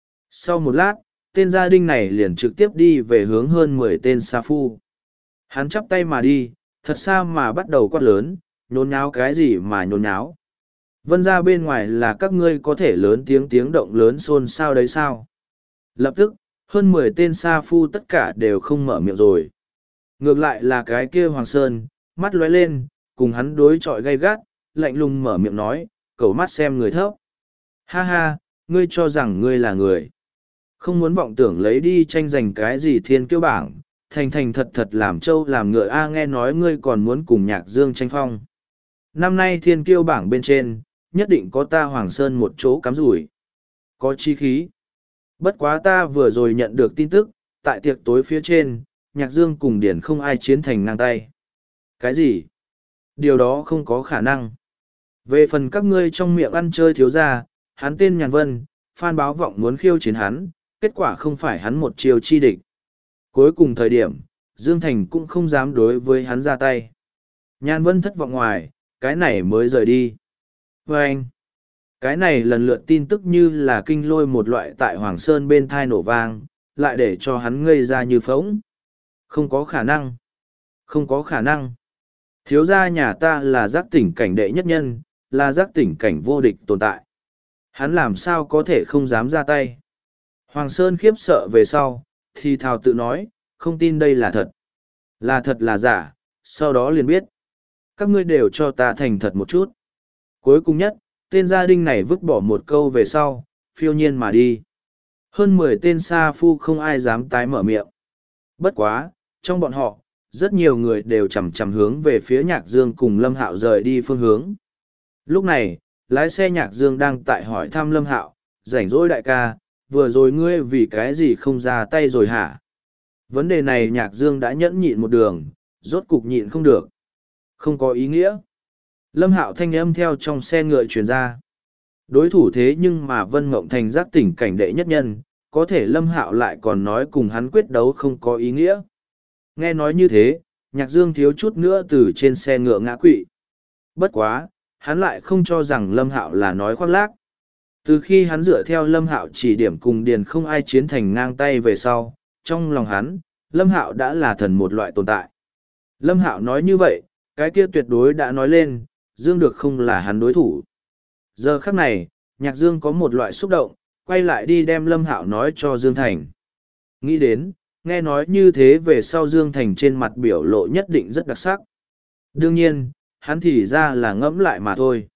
Sau một lát, tên gia đình này liền trực tiếp đi về hướng hơn 10 tên sa phu. Hắn chắp tay mà đi, thật xa mà bắt đầu quát lớn, nhốn nháo cái gì mà nhốn nháo. Vân ra bên ngoài là các ngươi có thể lớn tiếng động lớn xôn xao đấy sao. Lập tức, hơn 10 tên sa phu tất cả đều không mở miệng rồi. Ngược lại là cái kia Hoàng Sơn, mắt lóe lên, cùng hắn đối chọi gay gắt, lạnh lùng mở miệng nói, cầu mắt xem người thấp. Ha ha, ngươi cho rằng ngươi là người. Không muốn vọng tưởng lấy đi tranh giành cái gì thiên kiêu bảng, thành thành thật thật làm trâu làm ngựa a nghe nói ngươi còn muốn cùng Nhạc Dương tranh phong. Năm nay thiên kiêu bảng bên trên, nhất định có ta Hoàng Sơn một chỗ cắm rủi. Có chi khí. Bất quá ta vừa rồi nhận được tin tức, tại tiệc tối phía trên, Nhạc Dương cùng Điển không ai chiến thành ngang tay. Cái gì? Điều đó không có khả năng. Về phần các ngươi trong miệng ăn chơi thiếu gia, hắn tên Nhàn Vân, Phan Báo Vọng muốn khiêu chiến hắn, kết quả không phải hắn một chiều chi địch. Cuối cùng thời điểm, Dương Thành cũng không dám đối với hắn ra tay. Nhàn Vân thất vọng ngoài, cái này mới rời đi. Và anh, cái này lần lượt tin tức như là kinh lôi một loại tại Hoàng Sơn bên thai nổ vang, lại để cho hắn ngây ra như phóng. Không có khả năng. Không có khả năng. Thiếu gia nhà ta là giác tỉnh cảnh đệ nhất nhân, là giác tỉnh cảnh vô địch tồn tại. Hắn làm sao có thể không dám ra tay. Hoàng Sơn khiếp sợ về sau, thì thào tự nói, không tin đây là thật. Là thật là giả, sau đó liền biết. Các ngươi đều cho ta thành thật một chút. Cuối cùng nhất, tên gia đình này vứt bỏ một câu về sau, phiêu nhiên mà đi. Hơn 10 tên sa phu không ai dám tái mở miệng. Bất quá, trong bọn họ, rất nhiều người đều chằm chằm hướng về phía Nhạc Dương cùng Lâm Hạo rời đi phương hướng. Lúc này, lái xe Nhạc Dương đang tại hỏi thăm Lâm Hạo, rảnh rỗi đại ca, vừa rồi ngươi vì cái gì không ra tay rồi hả? Vấn đề này Nhạc Dương đã nhẫn nhịn một đường, rốt cục nhịn không được. Không có ý nghĩa. Lâm Hạo thanh âm theo trong xe ngựa truyền ra. Đối thủ thế nhưng mà Vân Mộng Thành giác tỉnh cảnh đệ nhất nhân, có thể Lâm Hạo lại còn nói cùng hắn quyết đấu không có ý nghĩa. Nghe nói như thế, Nhạc Dương thiếu chút nữa từ trên xe ngựa ngã quỵ. Bất quá, hắn lại không cho rằng Lâm Hạo là nói khoác lác. Từ khi hắn dựa theo Lâm Hạo chỉ điểm cùng Điền không ai chiến thành ngang tay về sau, trong lòng hắn, Lâm Hạo đã là thần một loại tồn tại. Lâm Hạo nói như vậy, cái kia tuyệt đối đã nói lên, Dương được không là hắn đối thủ. Giờ khắc này, Nhạc Dương có một loại xúc động, quay lại đi đem Lâm Hạo nói cho Dương Thành. Nghĩ đến, nghe nói như thế về sau Dương Thành trên mặt biểu lộ nhất định rất đặc sắc. Đương nhiên, hắn thì ra là ngẫm lại mà thôi.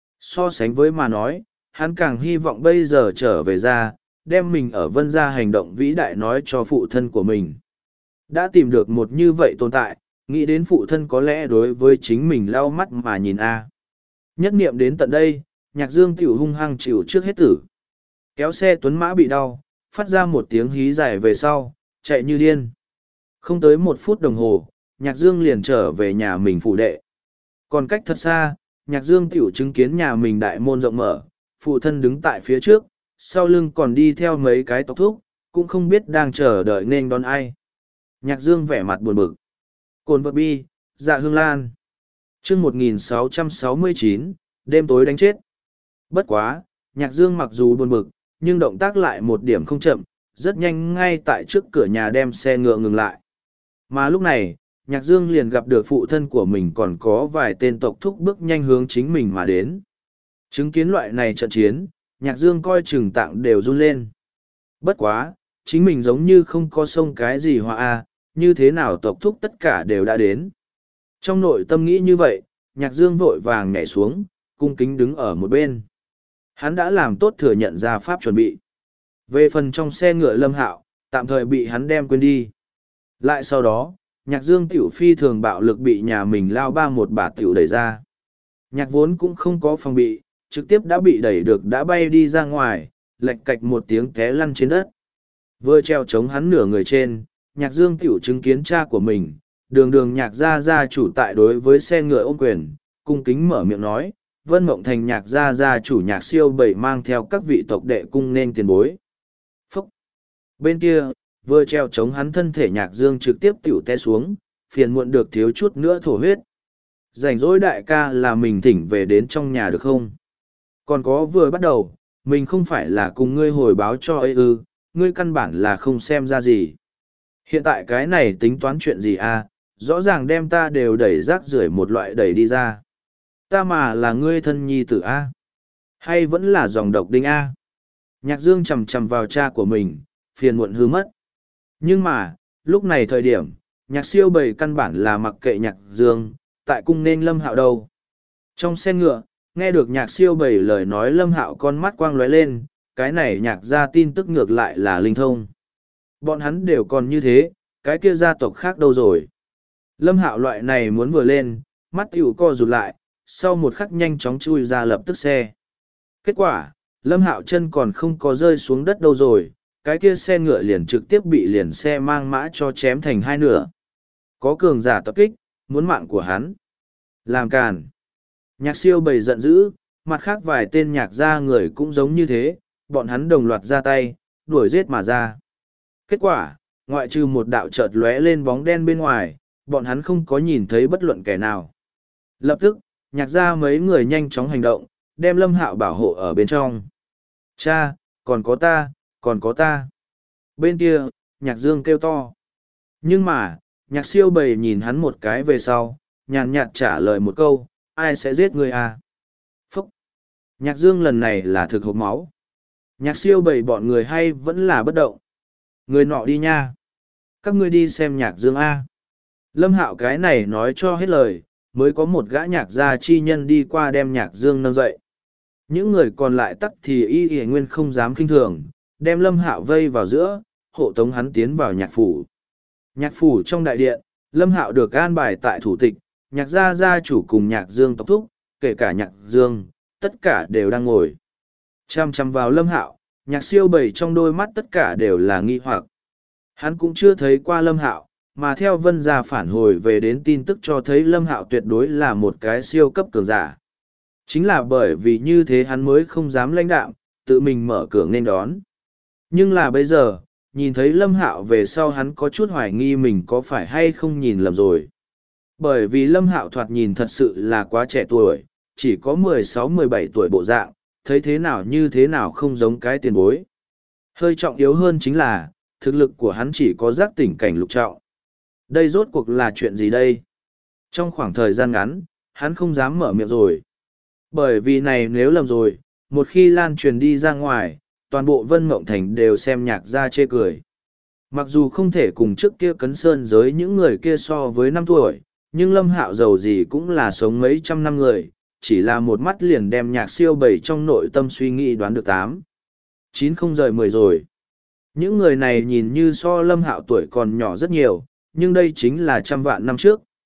So sánh với mà nói, hắn càng hy vọng bây giờ trở về ra, đem mình ở Vân gia hành động vĩ đại nói cho phụ thân của mình. Đã tìm được một như vậy tồn tại, Nghĩ đến phụ thân có lẽ đối với chính mình lau mắt mà nhìn a. Nhất niệm đến tận đây, Nhạc Dương tiểu hung hăng chịu trước hết tử. Kéo xe tuấn mã bị đau, phát ra một tiếng hí dài về sau, chạy như điên. Không tới 1 phút đồng hồ, Nhạc Dương liền trở về nhà mình phủ đệ. Còn cách thật xa, Nhạc Dương tiểu chứng kiến nhà mình đại môn rộng mở, phụ thân đứng tại phía trước, sau lưng còn đi theo mấy cái tộc thúc, cũng không biết đang chờ đợi nên đón ai. Nhạc Dương vẻ mặt buồn bực. Cồn vật bi, Dạ Hương Lan. Chương 1669, đêm tối đánh chết. Bất quá, Nhạc Dương mặc dù buồn bực, nhưng động tác lại một điểm không chậm, rất nhanh ngay tại trước cửa nhà đem xe ngựa ngừng lại. Mà lúc này, Nhạc Dương liền gặp được phụ thân của mình còn có vài tên tộc thúc bước nhanh hướng chính mình mà đến. Chứng kiến loại này trận chiến, Nhạc Dương coi chừng tạng đều run lên. Bất quá, chính mình giống như không có sông cái gì họa a, như thế nào tộc thúc tất cả đều đã đến. Trong nội tâm nghĩ như vậy, Nhạc Dương vội vàng nhảy xuống, cung kính đứng ở một bên. Hắn đã làm tốt thừa nhận ra pháp chuẩn bị. Về phần trong xe ngựa Lâm Hạo, tạm thời bị hắn đem quên đi. Lại sau đó, Nhạc Dương tiểu phi thường bạo lực bị nhà mình lao ba một bà tiểu đẩy ra. Nhạc vốn cũng không có phòng bị, trực tiếp đã bị đẩy được đã bay đi ra ngoài, lệch cạch một tiếng té lăn trên đất. Vừa treo chống hắn nửa người trên, Nhạc Dương tiểu chứng kiến cha của mình, đường đường Nhạc gia chủ tại đối với xe ngựa ôm quyền, cung kính mở miệng nói, Vân Mộng Thành Nhạc gia chủ Nhạc Siêu Bảy mang theo các vị tộc đệ cung nên tiền bối. Phúc! Bên kia, vừa treo chống hắn thân thể Nhạc Dương trực tiếp tiểu té xuống, phiền muộn được thiếu chút nữa thổ huyết. Rảnh rỗi đại ca là mình thỉnh về đến trong nhà được không? Còn có vừa bắt đầu, mình không phải là cùng ngươi hồi báo cho ấy ư, ngươi căn bản là không xem ra gì. Hiện tại cái này tính toán chuyện gì à, rõ ràng đem ta đều đẩy rác rưởi một loại đẩy đi ra. Ta mà là ngươi thân nhi tử a, hay vẫn là dòng độc đinh a? Nhạc Dương chằm chằm vào cha của mình, phiền muộn hư mất. Nhưng mà, lúc này thời điểm, Nhạc Siêu Bầy căn bản là mặc kệ Nhạc Dương, tại cung nên Lâm Hạo đâu. Trong xe ngựa, nghe được Nhạc Siêu Bầy lời nói Lâm Hạo con mắt quang lóe lên, cái này Nhạc ra tin tức ngược lại là linh thông. Bọn hắn đều còn như thế, cái kia gia tộc khác đâu rồi. Lâm Hạo loại này muốn vừa lên, mắt tiểu co rụt lại, sau một khắc nhanh chóng chui ra lập tức xe. Kết quả, Lâm Hạo chân còn không có rơi xuống đất đâu rồi, cái kia xe ngựa liền trực tiếp bị liền xe mang mã cho chém thành hai nửa. Có cường giả tập kích, muốn mạng của hắn. Làm càn. Nhạc Siêu Bầy giận dữ, mặt khác vài tên nhạc gia người cũng giống như thế, bọn hắn đồng loạt ra tay, đuổi giết mà ra. Kết quả, ngoại trừ một đạo chợt lóe lên bóng đen bên ngoài, bọn hắn không có nhìn thấy bất luận kẻ nào. Lập tức, Nhạc gia mấy người nhanh chóng hành động, đem Lâm Hạo bảo hộ ở bên trong. Cha, còn có ta, còn có ta. Bên kia, Nhạc Dương kêu to. Nhưng mà, Nhạc Siêu Bầy nhìn hắn một cái về sau, nhàn nhạt trả lời một câu, ai sẽ giết ngươi à? Phúc! Nhạc Dương lần này là thực hộc máu. Nhạc Siêu Bầy bọn người hay vẫn là bất động. Người nọ đi nha. Các ngươi đi xem Nhạc Dương A. Lâm Hạo cái này nói cho hết lời, mới có một gã nhạc gia chi nhân đi qua đem Nhạc Dương nâng dậy. Những người còn lại tắc thì y nguyên không dám kinh thường, đem Lâm Hạo vây vào giữa, hộ tống hắn tiến vào nhạc phủ. Nhạc phủ trong đại điện, Lâm Hạo được an bài tại thủ tịch, Nhạc gia gia chủ cùng Nhạc Dương tộc thúc, kể cả Nhạc Dương, tất cả đều đang ngồi. Chăm chăm vào Lâm Hạo, Nhạc Siêu Bầy trong đôi mắt tất cả đều là nghi hoặc. Hắn cũng chưa thấy qua Lâm Hạo, mà theo Vân gia phản hồi về đến tin tức cho thấy Lâm Hạo tuyệt đối là một cái siêu cấp cường giả. Chính là bởi vì như thế hắn mới không dám lãnh đạm, tự mình mở cửa nên đón. Nhưng là bây giờ, nhìn thấy Lâm Hạo về sau hắn có chút hoài nghi mình có phải hay không nhìn lầm rồi. Bởi vì Lâm Hạo thoạt nhìn thật sự là quá trẻ tuổi, chỉ có 16-17 tuổi bộ dạng, thấy thế nào như thế nào không giống cái tiền bối. Hơi trọng yếu hơn chính là, thực lực của hắn chỉ có giác tỉnh cảnh lục trọng. Đây rốt cuộc là chuyện gì đây? Trong khoảng thời gian ngắn, hắn không dám mở miệng rồi. Bởi vì này nếu lầm rồi, một khi lan truyền đi ra ngoài, toàn bộ Vân Mộng Thành đều xem Nhạc gia chê cười. Mặc dù không thể cùng trước kia cấn sơn giới những người kia so với 5 tuổi, nhưng Lâm Hạo giàu gì cũng là sống mấy trăm năm người, chỉ là một mắt liền đem Nhạc Siêu Bầy trong nội tâm suy nghĩ đoán được 8, 9 không rời 10 rồi. Những người này nhìn như so Lâm Hạo tuổi còn nhỏ rất nhiều, nhưng đây chính là trăm vạn năm trước,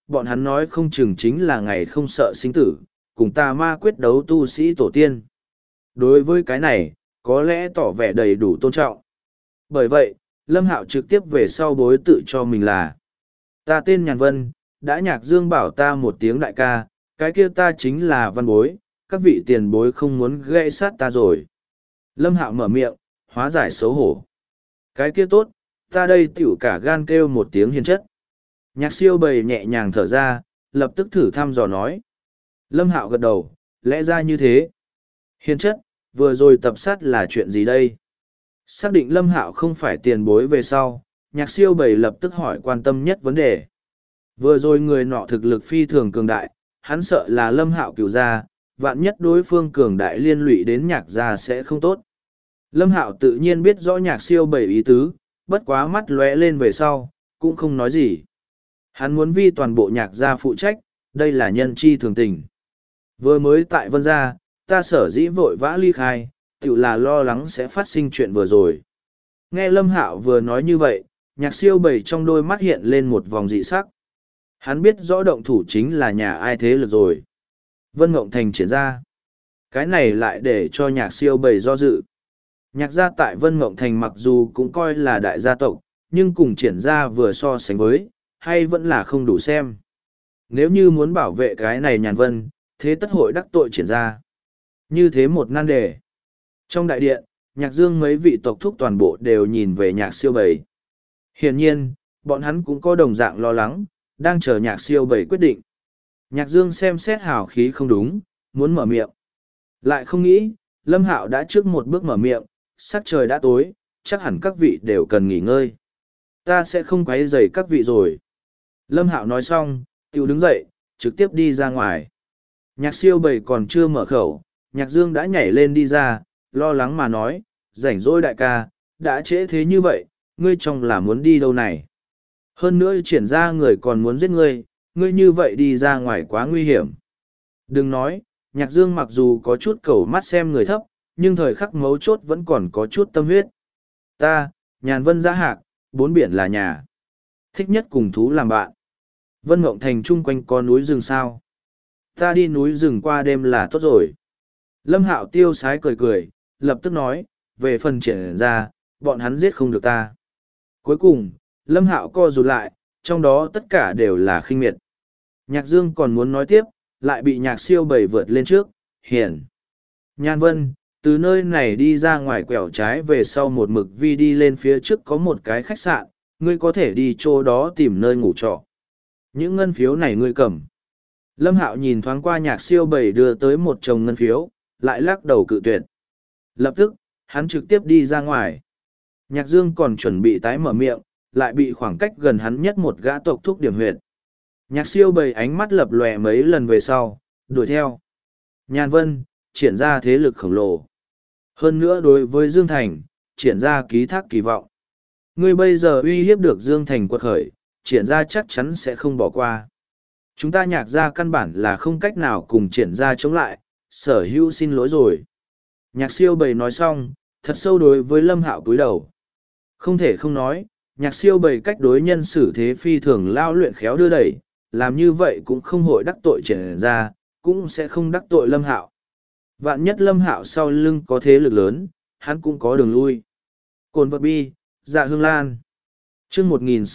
bọn hắn nói không chừng chính là ngày không sợ sinh tử, cùng tà ma quyết đấu tu sĩ tổ tiên. Đối với cái này, có lẽ tỏ vẻ đầy đủ tôn trọng. Bởi vậy, Lâm Hạo trực tiếp về sau bối tự cho mình là: ta tên Nhàn Vân, đã Nhạc Dương bảo ta một tiếng đại ca, cái kia ta chính là văn bối, các vị tiền bối không muốn gây sát ta rồi. Lâm Hạo mở miệng, hóa giải xấu hổ. Cái kia tốt, ta đây tiểu cả gan kêu một tiếng hiền chất. Nhạc Siêu bầy nhẹ nhàng thở ra, lập tức thử thăm dò nói. Lâm Hạo gật đầu, lẽ ra như thế. Hiền chất, vừa rồi tập sát là chuyện gì đây? Xác định Lâm Hạo không phải tiền bối về sau, Nhạc Siêu bầy lập tức hỏi quan tâm nhất vấn đề. Vừa rồi người nọ thực lực phi thường cường đại, hắn sợ là Lâm Hạo cửu gia, vạn nhất đối phương cường đại liên lụy đến Nhạc gia sẽ không tốt. Lâm Hạo tự nhiên biết rõ Nhạc Siêu bầy ý tứ, bất quá mắt lóe lên về sau, cũng không nói gì. Hắn muốn vi toàn bộ Nhạc gia phụ trách, đây là nhân chi thường tình. Vừa mới tại Vân gia, ta sở dĩ vội vã ly khai, tự là lo lắng sẽ phát sinh chuyện vừa rồi. Nghe Lâm Hạo vừa nói như vậy, Nhạc Siêu bầy trong đôi mắt hiện lên một vòng dị sắc. Hắn biết rõ động thủ chính là nhà ai thế lực rồi. Vân Mộng Thành triển ra. Cái này lại để cho Nhạc Siêu bầy do dự. Nhạc gia tại Vân Mộng Thành mặc dù cũng coi là đại gia tộc, nhưng cùng triển gia vừa so sánh với, hay vẫn là không đủ xem. Nếu như muốn bảo vệ cái này Nhàn Vân, thế tất hội đắc tội triển gia. Như thế một nan đề. Trong đại điện, Nhạc Dương mấy vị tộc thúc toàn bộ đều nhìn về Nhạc Siêu bầy. Hiển nhiên, bọn hắn cũng có đồng dạng lo lắng, đang chờ Nhạc Siêu bầy quyết định. Nhạc Dương xem xét hào khí không đúng, muốn mở miệng. Lại không nghĩ, Lâm Hạo đã trước một bước mở miệng, sắc trời đã tối, chắc hẳn các vị đều cần nghỉ ngơi. Ta sẽ không quấy rầy các vị rồi. Lâm Hạo nói xong, tiểu đứng dậy, trực tiếp đi ra ngoài. Nhạc Siêu bầy còn chưa mở khẩu, Nhạc Dương đã nhảy lên đi ra, lo lắng mà nói, rảnh rỗi đại ca, đã trễ thế như vậy, ngươi trong là muốn đi đâu này? Hơn nữa triển ra người còn muốn giết ngươi, ngươi như vậy đi ra ngoài quá nguy hiểm. Đừng nói, Nhạc Dương mặc dù có chút cầu mắt xem người thấp, nhưng thời khắc mấu chốt vẫn còn có chút tâm huyết. Ta, Nhàn Vân Giã Hạc, bốn biển là nhà. Thích nhất cùng thú làm bạn. Vân Mộng Thành chung quanh có núi rừng sao? Ta đi núi rừng qua đêm là tốt rồi. Lâm Hạo tiêu sái cười cười, lập tức nói, về phần triển ra, bọn hắn giết không được ta. Cuối cùng, Lâm Hạo co rụt lại, trong đó tất cả đều là khinh miệt. Nhạc Dương còn muốn nói tiếp, lại bị Nhạc Siêu bầy vượt lên trước, hiển. Nhan Vân, từ nơi này đi ra ngoài quẹo trái về sau một mực vi đi lên phía trước có một cái khách sạn, ngươi có thể đi chỗ đó tìm nơi ngủ trọ. Những ngân phiếu này ngươi cầm. Lâm Hạo nhìn thoáng qua Nhạc Siêu bầy đưa tới một chồng ngân phiếu, lại lắc đầu cự tuyệt. Lập tức, hắn trực tiếp đi ra ngoài. Nhạc Dương còn chuẩn bị tái mở miệng, lại bị khoảng cách gần hắn nhất một gã tộc thúc điểm huyệt. Nhạc Siêu bầy ánh mắt lập lòe mấy lần về sau, đuổi theo. Nhan Vân, triển ra thế lực khổng lồ. Hơn nữa đối với Dương Thành, triển ra ký thác kỳ vọng. Ngươi bây giờ uy hiếp được Dương Thành quật khởi, triển ra chắc chắn sẽ không bỏ qua. Chúng ta Nhạc ra căn bản là không cách nào cùng triển ra chống lại, sở hữu xin lỗi rồi. Nhạc Siêu bầy nói xong, thật sâu đối với Lâm Hạo cúi đầu. Không thể không nói, Nhạc Siêu bầy cách đối nhân xử thế phi thường lao luyện khéo đưa đẩy, làm như vậy cũng không hội đắc tội triển ra, cũng sẽ không đắc tội Lâm Hạo. Vạn nhất Lâm Hạo sau lưng có thế lực lớn, hắn cũng có đường lui. Cồn vật bi, Dạ Hương Lan. Chương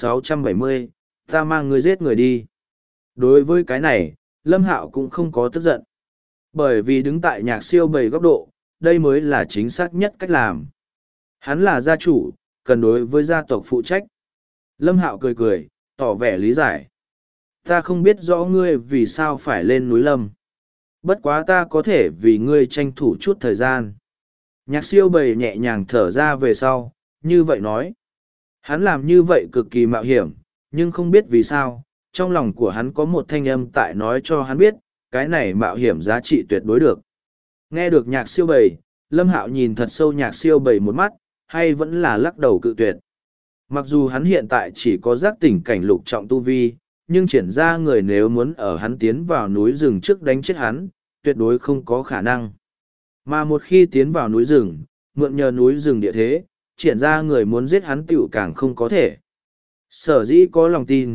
1670, ta mang người giết người đi. Đối với cái này, Lâm Hạo cũng không có tức giận. Bởi vì đứng tại Nhạc Siêu bầy góc độ, đây mới là chính xác nhất cách làm. Hắn là gia chủ, cần đối với gia tộc phụ trách. Lâm Hạo cười cười, tỏ vẻ lý giải. Ta không biết rõ ngươi vì sao phải lên núi Lâm. Bất quá ta có thể vì ngươi tranh thủ chút thời gian. Nhạc Siêu bầy nhẹ nhàng thở ra về sau, như vậy nói. Hắn làm như vậy cực kỳ mạo hiểm, nhưng không biết vì sao, trong lòng của hắn có một thanh âm tại nói cho hắn biết, cái này mạo hiểm giá trị tuyệt đối được. Nghe được Nhạc Siêu bầy, Lâm Hạo nhìn thật sâu Nhạc Siêu bầy một mắt, hay vẫn là lắc đầu cự tuyệt. Mặc dù hắn hiện tại chỉ có giác tỉnh cảnh lục trọng tu vi, nhưng triển ra người nếu muốn ở hắn tiến vào núi rừng trước đánh chết hắn, tuyệt đối không có khả năng. Mà một khi tiến vào núi rừng, mượn nhờ núi rừng địa thế, triển ra người muốn giết hắn tiểu càng không có thể. Sở dĩ có lòng tin,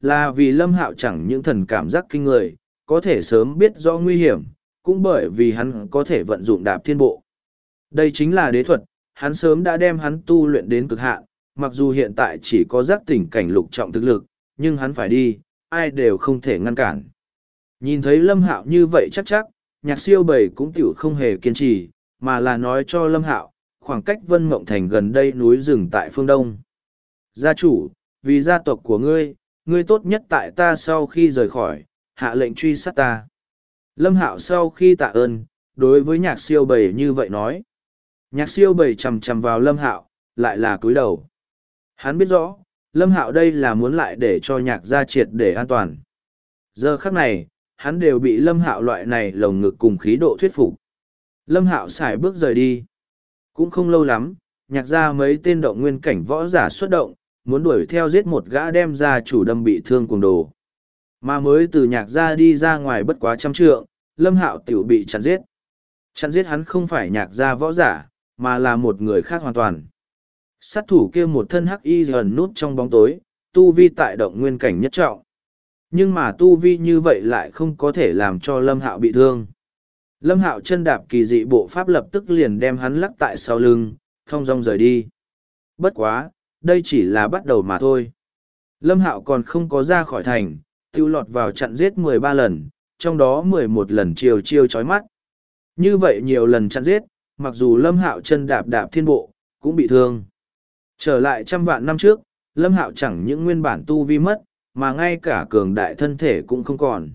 là vì Lâm Hạo chẳng những thần cảm giác kinh người, có thể sớm biết rõ nguy hiểm, cũng bởi vì hắn có thể vận dụng đạp thiên bộ. Đây chính là đế thuật, hắn sớm đã đem hắn tu luyện đến cực hạn, mặc dù hiện tại chỉ có giác tỉnh cảnh lục trọng thực lực, nhưng hắn phải đi, ai đều không thể ngăn cản. Nhìn thấy Lâm Hạo như vậy chắc, Nhạc Siêu Bầy cũng tiểu không hề kiên trì, mà là nói cho Lâm Hạo, khoảng cách Vân Mộng Thành gần đây núi rừng tại phương Đông. Gia chủ, vì gia tộc của ngươi, ngươi tốt nhất tại ta sau khi rời khỏi, hạ lệnh truy sát ta. Lâm Hạo sau khi tạ ơn, đối với Nhạc Siêu Bầy như vậy nói. Nhạc Siêu Bầy chằm chằm vào Lâm Hạo, lại là cúi đầu. Hắn biết rõ, Lâm Hạo đây là muốn lại để cho Nhạc gia triệt để an toàn. Giờ khắc này, hắn đều bị Lâm Hạo loại này lồng ngực cùng khí độ thuyết phục. Lâm Hạo xài bước rời đi. Cũng không lâu lắm, Nhạc gia mấy tên động nguyên cảnh võ giả xuất động, muốn đuổi theo giết một gã đem ra chủ đâm bị thương cuồng đồ. Mà mới từ Nhạc gia đi ra ngoài bất quá 100 trượng, Lâm Hạo tiểu bị chặn giết. Chặn giết hắn không phải Nhạc gia võ giả, mà là một người khác hoàn toàn. Sát thủ kia một thân hắc y ẩn nút trong bóng tối, tu vi tại động nguyên cảnh nhất trọng. Nhưng mà tu vi như vậy lại không có thể làm cho Lâm Hạo bị thương. Lâm Hạo chân đạp kỳ dị bộ pháp lập tức liền đem hắn lắc tại sau lưng, thong dong rời đi. Bất quá, đây chỉ là bắt đầu mà thôi. Lâm Hạo còn không có ra khỏi thành, tiêu lọt vào chặn giết 13 lần, trong đó 11 lần chiều chiêu chói mắt. Như vậy nhiều lần chặn giết, mặc dù Lâm Hạo chân đạp đạp thiên bộ, cũng bị thương. Trở lại 100 vạn năm trước, Lâm Hạo chẳng những nguyên bản tu vi mất, mà ngay cả cường đại thân thể cũng không còn.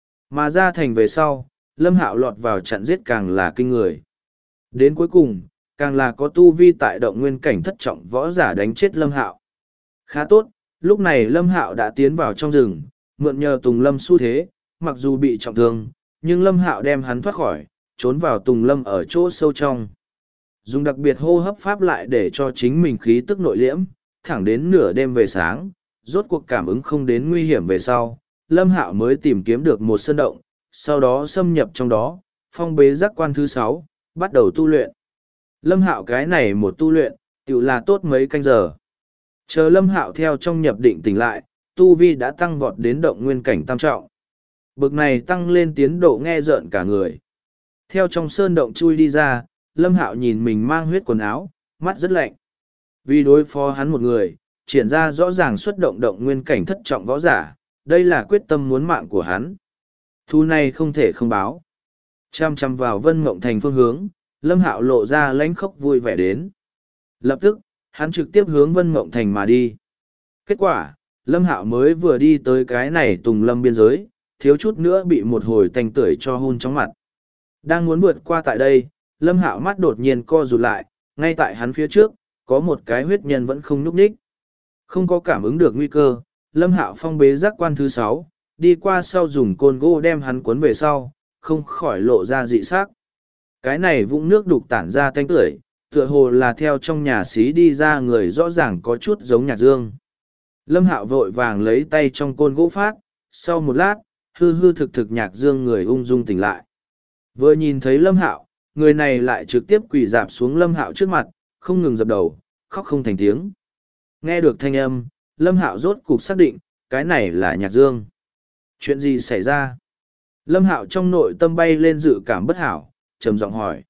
Mà ra thành về sau, Lâm Hạo lọt vào chặn giết càng là kinh người. Đến cuối cùng, càng là có tu vi tại động nguyên cảnh thất trọng võ giả đánh chết Lâm Hạo. Khá tốt, lúc này Lâm Hạo đã tiến vào trong rừng, mượn nhờ Tùng Lâm xu thế, mặc dù bị trọng thương, nhưng Lâm Hạo đem hắn thoát khỏi, trốn vào Tùng Lâm ở chỗ sâu trong. Dùng đặc biệt hô hấp pháp lại để cho chính mình khí tức nội liễm, thẳng đến nửa đêm về sáng, rốt cuộc cảm ứng không đến nguy hiểm về sau, Lâm Hạo mới tìm kiếm được một sơn động, sau đó xâm nhập trong đó, phong bế giác quan thứ 6, bắt đầu tu luyện. Lâm Hạo cái này một tu luyện, tự là tốt mấy canh giờ. Chờ Lâm Hạo theo trong nhập định tỉnh lại, tu vi đã tăng vọt đến động nguyên cảnh tam trọng. Bực này tăng lên tiến độ nghe rợn cả người. Theo trong sơn động chui đi ra, Lâm Hạo nhìn mình mang huyết quần áo, mắt rất lạnh. Vì đối phó hắn một người, triển ra rõ ràng xuất động động nguyên cảnh thất trọng võ giả, đây là quyết tâm muốn mạng của hắn. Thu này không thể không báo. Chăm chăm vào Vân Mộng Thành phương hướng, Lâm Hạo lộ ra lãnh khốc vui vẻ đến. Lập tức, hắn trực tiếp hướng Vân Mộng Thành mà đi. Kết quả, Lâm Hạo mới vừa đi tới cái này Tùng Lâm biên giới, thiếu chút nữa bị một hồi tanh tưởi cho hun chóng mặt. Đang muốn vượt qua tại đây, Lâm Hạo mắt đột nhiên co rụt lại, ngay tại hắn phía trước, có một cái huyết nhân vẫn không nhúc nhích. Không có cảm ứng được nguy cơ, Lâm Hạo phong bế giác quan thứ 6, đi qua sau dùng côn gỗ đem hắn cuốn về sau, không khỏi lộ ra dị sắc. Cái này vũng nước đục tản ra tanh tưởi, tựa hồ là theo trong nhà xí đi ra người rõ ràng có chút giống Nhạc Dương. Lâm Hạo vội vàng lấy tay trong côn gỗ phát, sau một lát, hư hư thực thực Nhạc Dương người ung dung tỉnh lại. Vừa nhìn thấy Lâm Hạo, người này lại trực tiếp quỳ dạp xuống Lâm Hạo trước mặt, không ngừng dập đầu, khóc không thành tiếng. Nghe được thanh âm, Lâm Hạo rốt cục xác định, cái này là Nhạc Dương. Chuyện gì xảy ra? Lâm Hạo trong nội tâm bay lên dự cảm bất hảo, trầm giọng hỏi.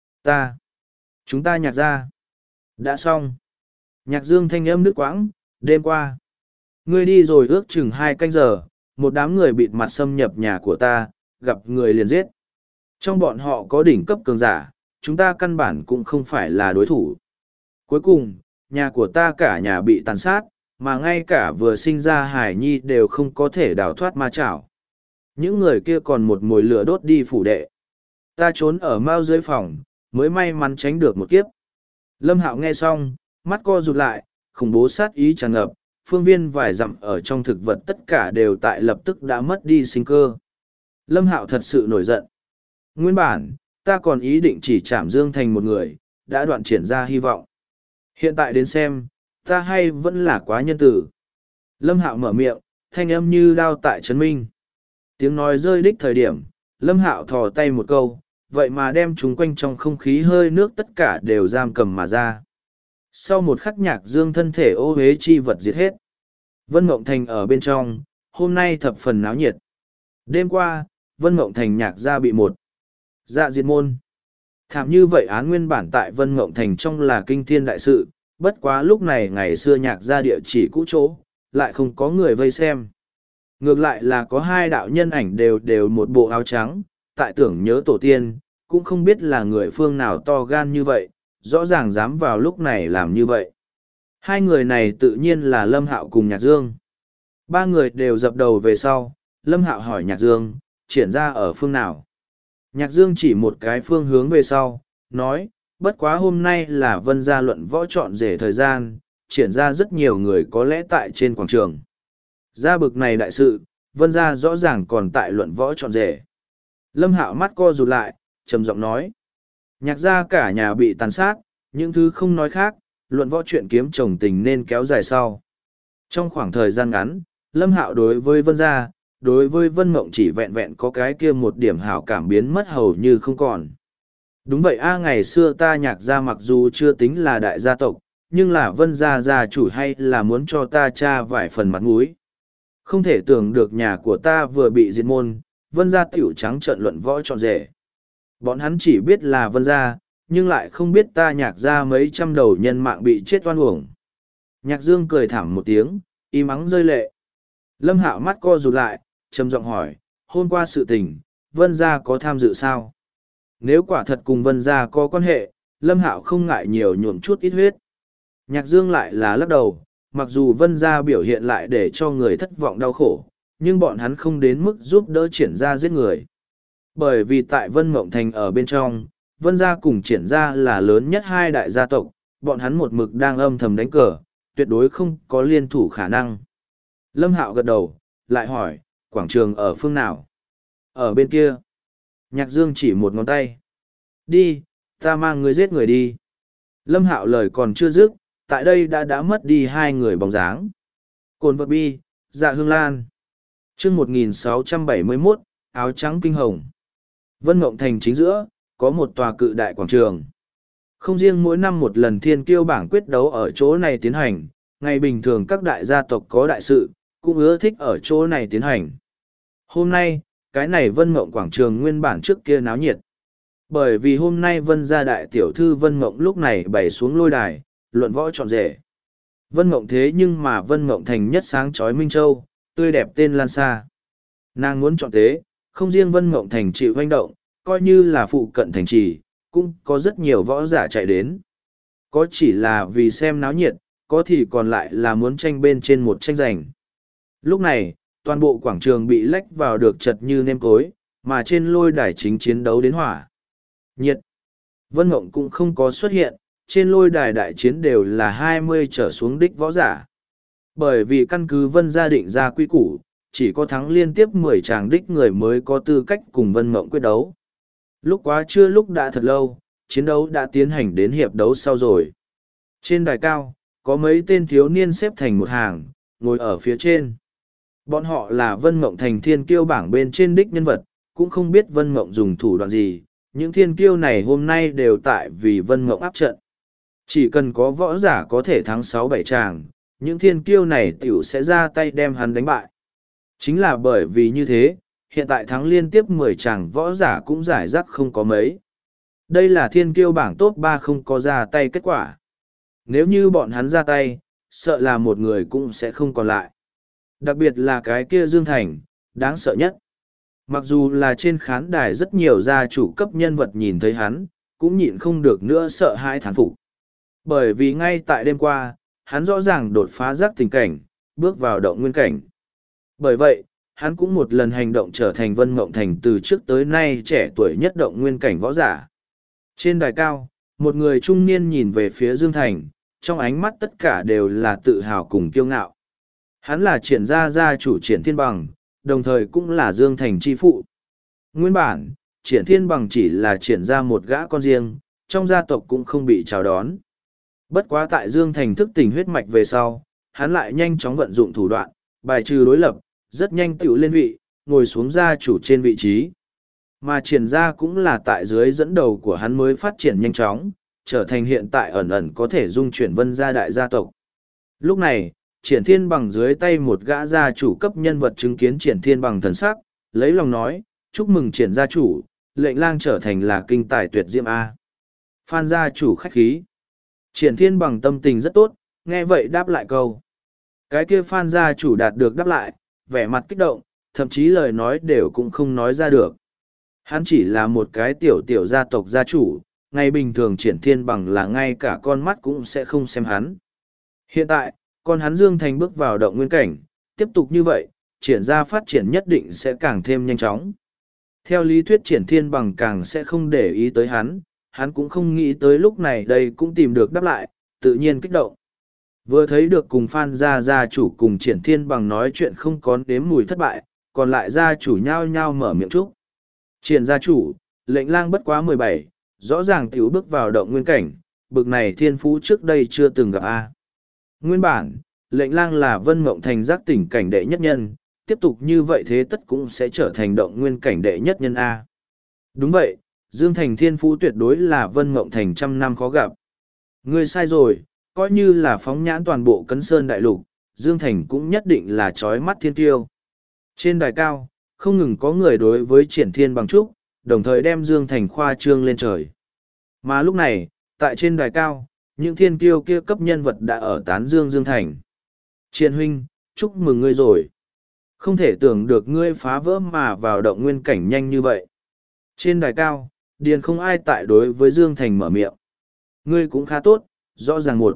Chúng ta Nhạc gia. Đã xong. Nhạc Dương thanh âm đứt quãng, đêm qua. Ngươi đi rồi ước chừng 2 canh giờ, một đám người bịt mặt xâm nhập nhà của ta, gặp người liền giết. Trong bọn họ có đỉnh cấp cường giả, chúng ta căn bản cũng không phải là đối thủ. Cuối cùng, nhà của ta cả nhà bị tàn sát, mà ngay cả vừa sinh ra Hải Nhi đều không có thể đào thoát ma chảo. Những người kia còn một mồi lửa đốt đi phủ đệ. Ta trốn ở mao dưới phòng, mới may mắn tránh được một kiếp. Lâm Hạo nghe xong, mắt co rụt lại, khủng bố sát ý tràn ngập, phương viên vài dặm ở trong thực vật tất cả đều tại lập tức đã mất đi sinh cơ. Lâm Hạo thật sự nổi giận. Nguyên bản, ta còn ý định chỉ chạm Dương thành một người, đã đoạn triển ra hy vọng. Hiện tại đến xem, ta hay vẫn là quá nhân tử. Lâm Hạo mở miệng, thanh âm như đao tại chấn minh. Tiếng nói rơi đích thời điểm, Lâm Hạo thò tay một câu, vậy mà đem chúng quanh trong không khí hơi nước tất cả đều giam cầm mà ra. Sau một khắc Nhạc Dương thân thể ô hế chi vật diệt hết. Vân Mộng Thành ở bên trong, hôm nay thập phần náo nhiệt. Đêm qua, Vân Mộng Thành nhạc gia bị một dạ diệt môn. Thảm như vậy án nguyên bản tại Vân Mộng Thành trong là kinh thiên đại sự, bất quá lúc này ngày xưa nhạc gia địa chỉ cũ chỗ, lại không có người vây xem. Ngược lại là có hai đạo nhân ảnh đều một bộ áo trắng, tại tưởng nhớ tổ tiên, cũng không biết là người phương nào to gan như vậy, rõ ràng dám vào lúc này làm như vậy. Hai người này tự nhiên là Lâm Hạo cùng Nhạc Dương. Ba người đều dập đầu về sau, Lâm Hạo hỏi Nhạc Dương, triển ra ở phương nào. Nhạc Dương chỉ một cái phương hướng về sau, nói, bất quá hôm nay là Vân gia luận võ chọn rể thời gian, triển ra rất nhiều người có lẽ tại trên quảng trường. Ra bực này đại sự, Vân gia rõ ràng còn tại luận võ chọn rể. Lâm Hạo mắt co rụt lại, trầm giọng nói. Nhạc gia cả nhà bị tàn sát, những thứ không nói khác, luận võ chuyện kiếm chồng tình nên kéo dài sau. Trong khoảng thời gian ngắn, Lâm Hạo đối với Vân gia, đối với Vân Mộng chỉ vẹn vẹn có cái kia một điểm hảo cảm biến mất hầu như không còn. Đúng vậy ngày xưa ta nhạc gia mặc dù chưa tính là đại gia tộc, nhưng là Vân gia gia chủ hay là muốn cho ta cha vài phần mặt mũi. Không thể tưởng được nhà của ta vừa bị diệt môn, Vân gia tiểu trắng trợn luận võ trọn rể. Bọn hắn chỉ biết là Vân gia, nhưng lại không biết ta nhạc gia mấy trăm đầu nhân mạng bị chết oan uổng. Nhạc Dương cười thảm một tiếng, im ắng rơi lệ. Lâm Hạo mắt co rụt lại, trầm giọng hỏi, hôm qua sự tình, Vân gia có tham dự sao? Nếu quả thật cùng Vân gia có quan hệ, Lâm Hạo không ngại nhiều nhuộm chút ít huyết. Nhạc Dương lại là lắc đầu, mặc dù Vân gia biểu hiện lại để cho người thất vọng đau khổ, nhưng bọn hắn không đến mức giúp đỡ triển gia giết người. Bởi vì tại Vân Mộng Thành ở bên trong, Vân gia cùng triển gia là lớn nhất hai đại gia tộc, bọn hắn một mực đang âm thầm đánh cờ, tuyệt đối không có liên thủ khả năng. Lâm Hạo gật đầu, lại hỏi, quảng trường ở phương nào? Ở bên kia. Nhạc Dương chỉ một ngón tay. Đi, ta mang người giết người đi. Lâm Hạo lời còn chưa dứt, tại đây đã mất đi hai người bóng dáng. Cồn vật bi, Dạ Hương Lan. Chương 1671, áo trắng kinh hồng. Vân Mộng Thành chính giữa, có một tòa cự đại quảng trường. Không riêng mỗi năm một lần thiên kiêu bảng quyết đấu ở chỗ này tiến hành, ngày bình thường các đại gia tộc có đại sự, cũng ưa thích ở chỗ này tiến hành. Hôm nay, cái này Vân Mộng quảng trường nguyên bản trước kia náo nhiệt. Bởi vì hôm nay Vân gia đại tiểu thư Vân Mộng lúc này bày xuống lôi đài, luận võ trọn rể. Vân Mộng thế nhưng mà Vân Mộng thành nhất sáng chói Minh Châu, tươi đẹp tên lan xa. Nàng muốn chọn thế, không riêng Vân Mộng thành chịu hoành động, coi như là phụ cận thành trì, cũng có rất nhiều võ giả chạy đến. Có chỉ là vì xem náo nhiệt, có thì còn lại là muốn tranh bên trên một tranh giành. Lúc này, toàn bộ quảng trường bị lách vào được chật như nêm cối, mà trên lôi đài chính chiến đấu đến hỏa. Nhiệt. Vân Mộng cũng không có xuất hiện, trên lôi đài đại chiến đều là 20 trở xuống đích võ giả. Bởi vì căn cứ Vân gia định ra quy củ, chỉ có thắng liên tiếp 10 tràng đích người mới có tư cách cùng Vân Mộng quyết đấu. Lúc quá trưa lúc đã thật lâu, chiến đấu đã tiến hành đến hiệp đấu sau rồi. Trên đài cao, có mấy tên thiếu niên xếp thành một hàng, ngồi ở phía trên. Bọn họ là Vân Mộng thành thiên kiêu bảng bên trên đích nhân vật, cũng không biết Vân Mộng dùng thủ đoạn gì, những thiên kiêu này hôm nay đều tại vì Vân Mộng áp trận. Chỉ cần có võ giả có thể thắng 6-7 tràng, những thiên kiêu này tiểu sẽ ra tay đem hắn đánh bại. Chính là bởi vì như thế, hiện tại thắng liên tiếp 10 tràng võ giả cũng giải rác không có mấy. Đây là thiên kiêu bảng top 3 không có ra tay kết quả. Nếu như bọn hắn ra tay, sợ là một người cũng sẽ không còn lại. Đặc biệt là cái kia Dương Thành, đáng sợ nhất. Mặc dù là trên khán đài rất nhiều gia chủ cấp nhân vật nhìn thấy hắn, cũng nhịn không được nữa sợ hãi thán phục. Bởi vì ngay tại đêm qua, hắn rõ ràng đột phá giác tình cảnh, bước vào động nguyên cảnh. Bởi vậy, hắn cũng một lần hành động trở thành Vân Mộng Thành từ trước tới nay trẻ tuổi nhất động nguyên cảnh võ giả. Trên đài cao, một người trung niên nhìn về phía Dương Thành, trong ánh mắt tất cả đều là tự hào cùng kiêu ngạo. Hắn là Triển gia gia chủ Triển Thiên Bằng, đồng thời cũng là Dương Thành chi phụ. Nguyên bản, Triển Thiên Bằng chỉ là Triển gia một gã con riêng, trong gia tộc cũng không bị chào đón. Bất quá tại Dương Thành thức tỉnh huyết mạch về sau, hắn lại nhanh chóng vận dụng thủ đoạn, bài trừ đối lập, rất nhanh tựu lên vị, ngồi xuống gia chủ trên vị trí. Mà Triển gia cũng là tại dưới dẫn đầu của hắn mới phát triển nhanh chóng, trở thành hiện tại ẩn ẩn có thể dung chuyển Vân gia đại gia tộc. Lúc này, Triển Thiên Bằng dưới tay một gã gia chủ cấp nhân vật chứng kiến Triển Thiên Bằng thần sắc, lấy lòng nói, chúc mừng Triển gia chủ, lệnh lang trở thành là kinh tài tuyệt diễm A. Phan gia chủ khách khí. Triển Thiên Bằng tâm tình rất tốt, nghe vậy đáp lại câu. Cái kia Phan gia chủ đạt được đáp lại, vẻ mặt kích động, thậm chí lời nói đều cũng không nói ra được. Hắn chỉ là một cái tiểu gia tộc gia chủ, ngày bình thường Triển Thiên Bằng là ngay cả con mắt cũng sẽ không xem hắn. Hiện tại, con hắn Dương Thành bước vào động nguyên cảnh, tiếp tục như vậy, Triển gia phát triển nhất định sẽ càng thêm nhanh chóng. Theo lý thuyết Triển Thiên Bằng càng sẽ không để ý tới hắn cũng không nghĩ tới lúc này đây cũng tìm được đáp lại, tự nhiên kích động. Vừa thấy được cùng Phan gia chủ cùng Triển Thiên Bằng nói chuyện không có đếm mùi thất bại, còn lại gia chủ nhao nhao mở miệng chúc. Triển gia chủ, lệnh lang bất quá 17, rõ ràng tiểu bước vào động nguyên cảnh, bực này thiên phú trước đây chưa từng gặp A. Nguyên bản, lệnh lang là Vân Mộng Thành giác tỉnh cảnh đệ nhất nhân, tiếp tục như vậy thế tất cũng sẽ trở thành động nguyên cảnh đệ nhất nhân A. Đúng vậy, Dương Thành thiên phú tuyệt đối là Vân Mộng Thành trăm năm khó gặp. Ngươi sai rồi, coi như là phóng nhãn toàn bộ Cấn Sơn Đại Lục, Dương Thành cũng nhất định là trói mắt thiên tiêu. Trên đài cao, không ngừng có người đối với Triển Thiên Bằng chúc, đồng thời đem Dương Thành khoa trương lên trời. Mà lúc này, tại trên đài cao, những thiên kiêu kia cấp nhân vật đã ở tán Dương Thành. Triển huynh, chúc mừng ngươi rồi. Không thể tưởng được ngươi phá vỡ mà vào động nguyên cảnh nhanh như vậy. Trên đài cao, Điền không ai tại đối với Dương Thành mở miệng. Ngươi cũng khá tốt, rõ ràng một.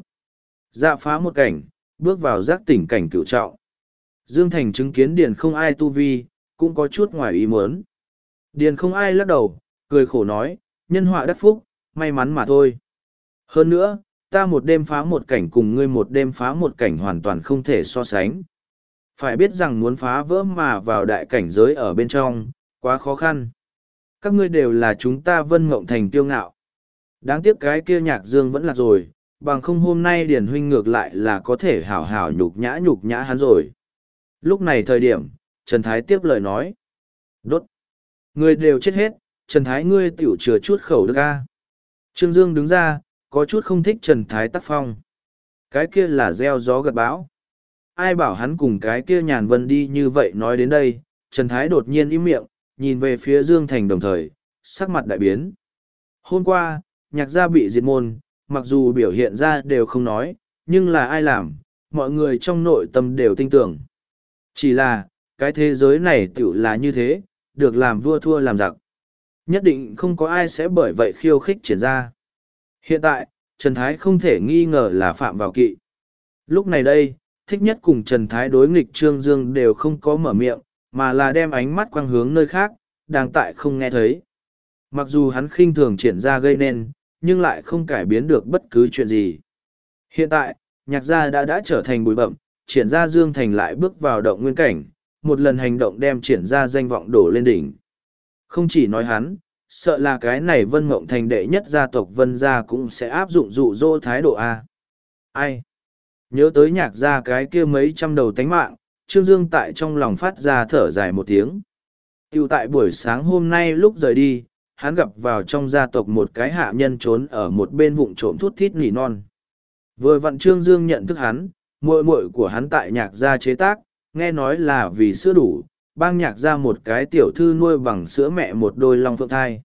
Dạ phá một cảnh, bước vào giác tỉnh cảnh cửu trọng. Dương Thành chứng kiến Điền không ai tu vi, cũng có chút ngoài ý muốn. Điền không ai lắc đầu, cười khổ nói, nhân họa đắc phúc, may mắn mà thôi. Hơn nữa, ta một đêm phá một cảnh cùng ngươi một đêm phá một cảnh hoàn toàn không thể so sánh. Phải biết rằng muốn phá vỡ mà vào đại cảnh giới ở bên trong, quá khó khăn. Các ngươi đều là chúng ta Vân Mộng Thành kiêu ngạo. Đáng tiếc cái kia Nhạc Dương vẫn là rồi, bằng không hôm nay Điền huynh ngược lại là có thể hảo hảo nhục nhã hắn rồi. Lúc này thời điểm, Trần Thái tiếp lời nói. Đốt. Người đều chết hết, Trần Thái ngươi tiểu chừa chút khẩu đức a. Trương Dương đứng ra, có chút không thích Trần Thái tác phong. Cái kia là gieo gió gặt bão. Ai bảo hắn cùng cái kia Nhàn Vân đi như vậy nói đến đây, Trần Thái đột nhiên im miệng, nhìn về phía Dương Thành đồng thời, sắc mặt đại biến. Hôm qua, Nhạc gia bị diệt môn, mặc dù biểu hiện ra đều không nói, nhưng là ai làm, mọi người trong nội tâm đều tin tưởng. Chỉ là, cái thế giới này tiểu là như thế, được làm vua thua làm giặc. Nhất định không có ai sẽ bởi vậy khiêu khích Triển gia. Hiện tại, Trần Thái không thể nghi ngờ là phạm vào kỵ. Lúc này đây, thích nhất cùng Trần Thái đối nghịch Trương Dương đều không có mở miệng, mà là đem ánh mắt quang hướng nơi khác, đang tại không nghe thấy. Mặc dù hắn khinh thường Triển gia gây nên, nhưng lại không cải biến được bất cứ chuyện gì. Hiện tại, Nhạc gia đã trở thành bụi bậm, Triển gia Dương Thành lại bước vào động nguyên cảnh, một lần hành động đem Triển gia danh vọng đổ lên đỉnh. Không chỉ nói hắn, sợ là cái này Vân Mộng Thành đệ nhất gia tộc Vân gia cũng sẽ áp dụng dụ dỗ thái độ A. Ai? Nhớ tới Nhạc gia cái kia mấy trăm đầu tánh mạng, Trương Dương tại trong lòng phát ra thở dài một tiếng. Tiểu tại buổi sáng hôm nay lúc rời đi, hắn gặp vào trong gia tộc một cái hạ nhân trốn ở một bên vụng trộm thút thít nỉ non. Vừa vặn Trương Dương nhận thức hắn, muội muội của hắn tại Nhạc gia chế tác, nghe nói là vì sữa đủ, bang Nhạc gia một cái tiểu thư nuôi bằng sữa mẹ một đôi long phượng thai.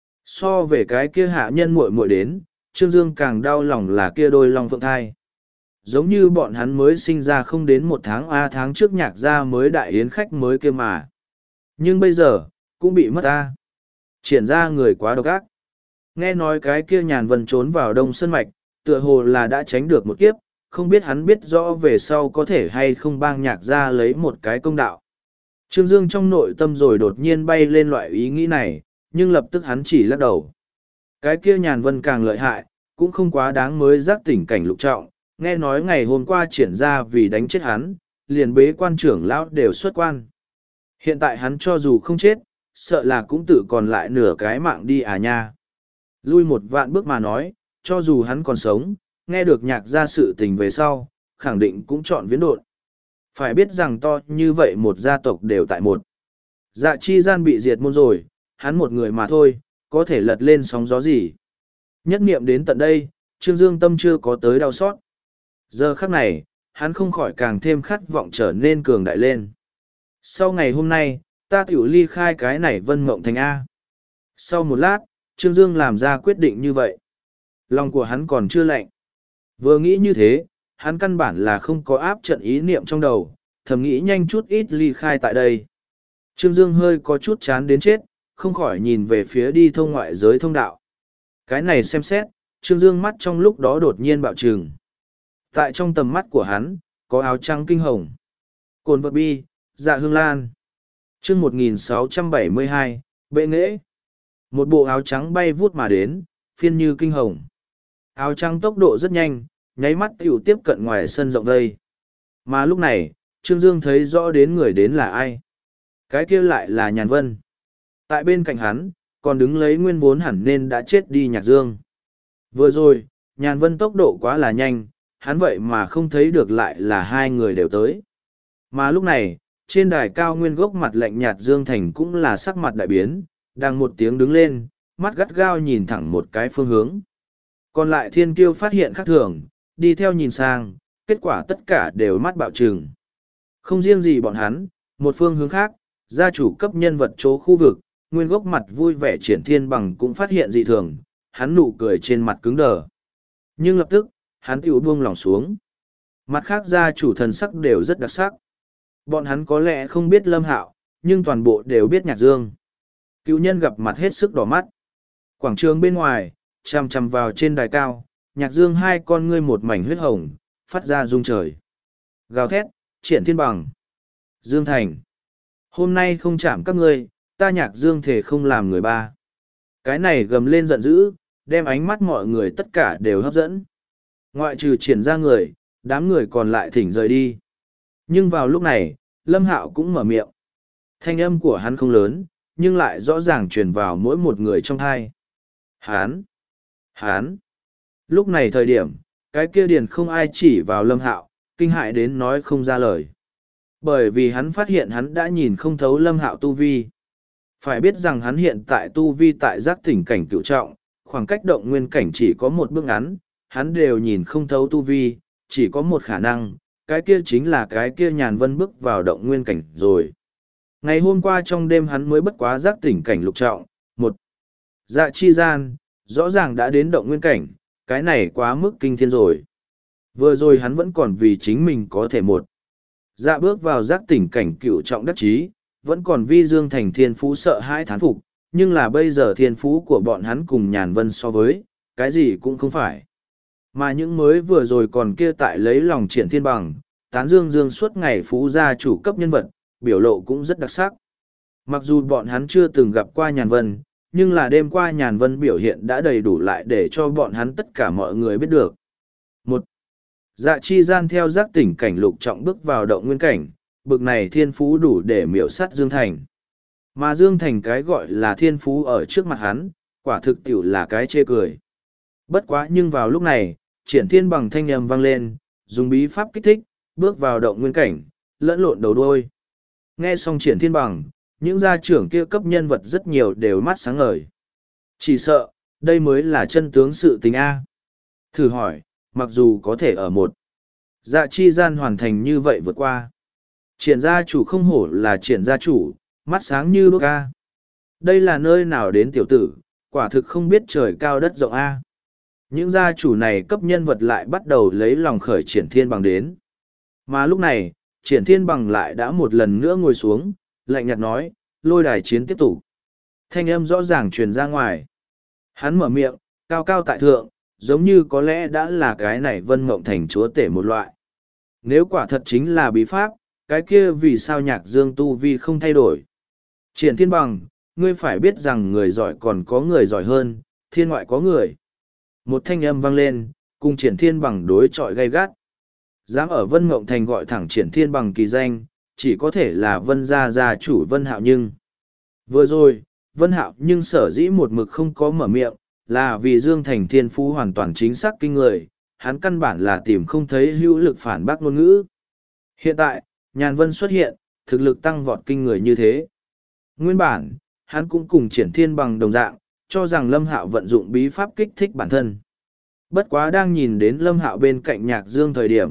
So về cái kia hạ nhân muội muội đến, Trương Dương càng đau lòng là kia đôi long phượng thai. Giống như bọn hắn mới sinh ra không đến một tháng tháng trước Nhạc gia mới đại yến khách mới kia mà. Nhưng bây giờ, cũng bị mất a. Triển ra người quá độc ác. Nghe nói cái kia Nhàn Vân trốn vào Đông Sơn Mạch, tựa hồ là đã tránh được một kiếp, không biết hắn biết rõ về sau có thể hay không bang Nhạc gia lấy một cái công đạo. Trương Dương trong nội tâm rồi đột nhiên bay lên loại ý nghĩ này, nhưng lập tức hắn chỉ lắc đầu. Cái kia Nhàn Vân càng lợi hại, cũng không quá đáng mới giác tỉnh cảnh lục trọng, nghe nói ngày hôm qua Triển ra vì đánh chết hắn, liền bế quan trưởng lão đều xuất quan. Hiện tại hắn cho dù không chết, sợ là cũng tự còn lại nửa cái mạng đi à nha. Lui một vạn bước mà nói, cho dù hắn còn sống, nghe được Nhạc gia sự tình về sau, khẳng định cũng chọn viễn độn. Phải biết rằng to như vậy một gia tộc đều tại một. Dạ chi gian bị diệt môn rồi, hắn một người mà thôi, có thể lật lên sóng gió gì. Nhất niệm đến tận đây, Trương Dương tâm chưa có tới đau xót. Giờ khắc này, hắn không khỏi càng thêm khát vọng trở nên cường đại lên. Sau ngày hôm nay, ta tiểu ly khai cái này Vân Mộng Thành A. Sau một lát, Trương Dương làm ra quyết định như vậy. Lòng của hắn còn chưa lạnh. Vừa nghĩ như thế, hắn căn bản là không có áp trận ý niệm trong đầu, thầm nghĩ nhanh chút ít ly khai tại đây. Trương Dương hơi có chút chán đến chết, không khỏi nhìn về phía đi thông ngoại giới thông đạo. Cái này xem xét, Trương Dương mắt trong lúc đó đột nhiên bạo trừng. Tại trong tầm mắt của hắn, có áo trắng kinh hồng. Cồn vật bi, dạ hương lan. chương 1672, bệ nghệ. Một bộ áo trắng bay vút mà đến, phiên như kinh hồng. Áo trắng tốc độ rất nhanh, nháy mắt tiểu tiếp cận ngoài sân rộng vây. Mà lúc này, Trương Dương thấy rõ đến người đến là ai. Cái kia lại là Nhàn Vân. Tại bên cạnh hắn, còn đứng lấy nguyên vốn hẳn nên đã chết đi Nhạc Dương. Vừa rồi, Nhàn Vân tốc độ quá là nhanh, hắn vậy mà không thấy được lại là hai người đều tới. Mà lúc này, trên đài cao nguyên gốc mặt lạnh nhạt Dương Thành cũng là sắc mặt đại biến, đang một tiếng đứng lên, mắt gắt gao nhìn thẳng một cái phương hướng. Còn lại thiên kiêu phát hiện khác thường, đi theo nhìn sang, kết quả tất cả đều mắt bạo trừng. Không riêng gì bọn hắn, một phương hướng khác, gia chủ cấp nhân vật chỗ khu vực, nguyên gốc mặt vui vẻ Triển Thiên Bằng cũng phát hiện dị thường, hắn nụ cười trên mặt cứng đờ. Nhưng lập tức, hắn tiểu buông lòng xuống. Mặt khác gia chủ thần sắc đều rất đặc sắc. Bọn hắn có lẽ không biết Lâm Hạo, nhưng toàn bộ đều biết Nhạc Dương. Cựu nhân gặp mặt hết sức đỏ mắt. Quảng trường bên ngoài, chằm chằm vào trên đài cao, Nhạc Dương hai con ngươi một mảnh huyết hồng, phát ra rung trời. Gào thét, Triển Thiên Bằng. Dương Thành. Hôm nay không chạm các ngươi, ta Nhạc Dương thể không làm người ba. Cái này gầm lên giận dữ, đem ánh mắt mọi người tất cả đều hấp dẫn. Ngoại trừ Triển ra người, đám người còn lại thỉnh rời đi. Nhưng vào lúc này, Lâm Hạo cũng mở miệng. Thanh âm của hắn không lớn, nhưng lại rõ ràng truyền vào mỗi một người trong thai. Hán. Lúc này thời điểm, cái kia điền không ai chỉ vào Lâm Hạo, kinh hại đến nói không ra lời. Bởi vì hắn phát hiện hắn đã nhìn không thấu Lâm Hạo tu vi. Phải biết rằng hắn hiện tại tu vi tại giác tỉnh cảnh cựu trọng, khoảng cách động nguyên cảnh chỉ có một bước ngắn, hắn đều nhìn không thấu tu vi, chỉ có một khả năng, cái kia chính là cái kia Nhàn Vân bước vào động nguyên cảnh rồi. Ngày hôm qua trong đêm hắn mới bất quá giác tỉnh cảnh lục trọng, một dạ chi gian, rõ ràng đã đến động nguyên cảnh, cái này quá mức kinh thiên rồi. Vừa rồi hắn vẫn còn vì chính mình có thể một dạ bước vào giác tỉnh cảnh cựu trọng đắc chí, vẫn còn vi Dương Thành thiên phú sợ hãi thán phục, nhưng là bây giờ thiên phú của bọn hắn cùng Nhàn Vân so với, cái gì cũng không phải. Mà những mới vừa rồi còn kia tại lấy lòng Triển Thiên Bằng, tán dương suốt ngày phú gia chủ cấp nhân vật, biểu lộ cũng rất đặc sắc. Mặc dù bọn hắn chưa từng gặp qua Nhàn Vân, nhưng là đêm qua Nhàn Vân biểu hiện đã đầy đủ lại để cho bọn hắn tất cả mọi người biết được. Một dạ chi gian theo giác tỉnh cảnh lục trọng bước vào động nguyên cảnh, bực này thiên phú đủ để miểu sát Dương Thành. Mà Dương Thành cái gọi là thiên phú ở trước mặt hắn, quả thực tiểu là cái chê cười. Bất quá nhưng vào lúc này, Triển Thiên Bằng thanh âm vang lên, dùng bí pháp kích thích, bước vào động nguyên cảnh, lẫn lộn đầu đuôi. Nghe xong Triển Thiên Bằng, những gia trưởng kia cấp nhân vật rất nhiều đều mắt sáng ngời. Chỉ sợ, đây mới là chân tướng sự tình A. Thử hỏi, mặc dù có thể ở một dạ chi gian hoàn thành như vậy vượt qua. Triển gia chủ không hổ là triển gia chủ, mắt sáng như đuốc A. Đây là nơi nào đến tiểu tử, quả thực không biết trời cao đất rộng A. Những gia chủ này cấp nhân vật lại bắt đầu lấy lòng khởi Triển Thiên Bằng đến. Mà lúc này, Triển Thiên Bằng lại đã một lần nữa ngồi xuống, lạnh nhạt nói, lôi đài chiến tiếp tục. Thanh âm rõ ràng truyền ra ngoài. Hắn mở miệng, cao cao tại thượng, giống như có lẽ đã là cái này Vân Mộng Thành chúa tể một loại. Nếu quả thật chính là bí pháp, cái kia vì sao Nhạc Dương tu vi không thay đổi? Triển Thiên Bằng, ngươi phải biết rằng người giỏi còn có người giỏi hơn, thiên ngoại có người. Một thanh âm vang lên, cùng Triển Thiên Bằng đối chọi gay gắt. Dám ở Vân Mộng Thành gọi thẳng Triển Thiên Bằng kỳ danh, chỉ có thể là Vân gia chủ Vân Hạo Nhưng. Vừa rồi, Vân Hạo Nhưng sở dĩ một mực không có mở miệng, là vì Dương Thành thiên phú hoàn toàn chính xác kinh người, hắn căn bản là tìm không thấy hữu lực phản bác ngôn ngữ. Hiện tại, Nhàn Vân xuất hiện, thực lực tăng vọt kinh người như thế. Nguyên bản, hắn cũng cùng Triển Thiên Bằng đồng dạng, cho rằng Lâm Hạo vận dụng bí pháp kích thích bản thân. Bất quá đang nhìn đến Lâm Hạo bên cạnh Nhạc Dương thời điểm,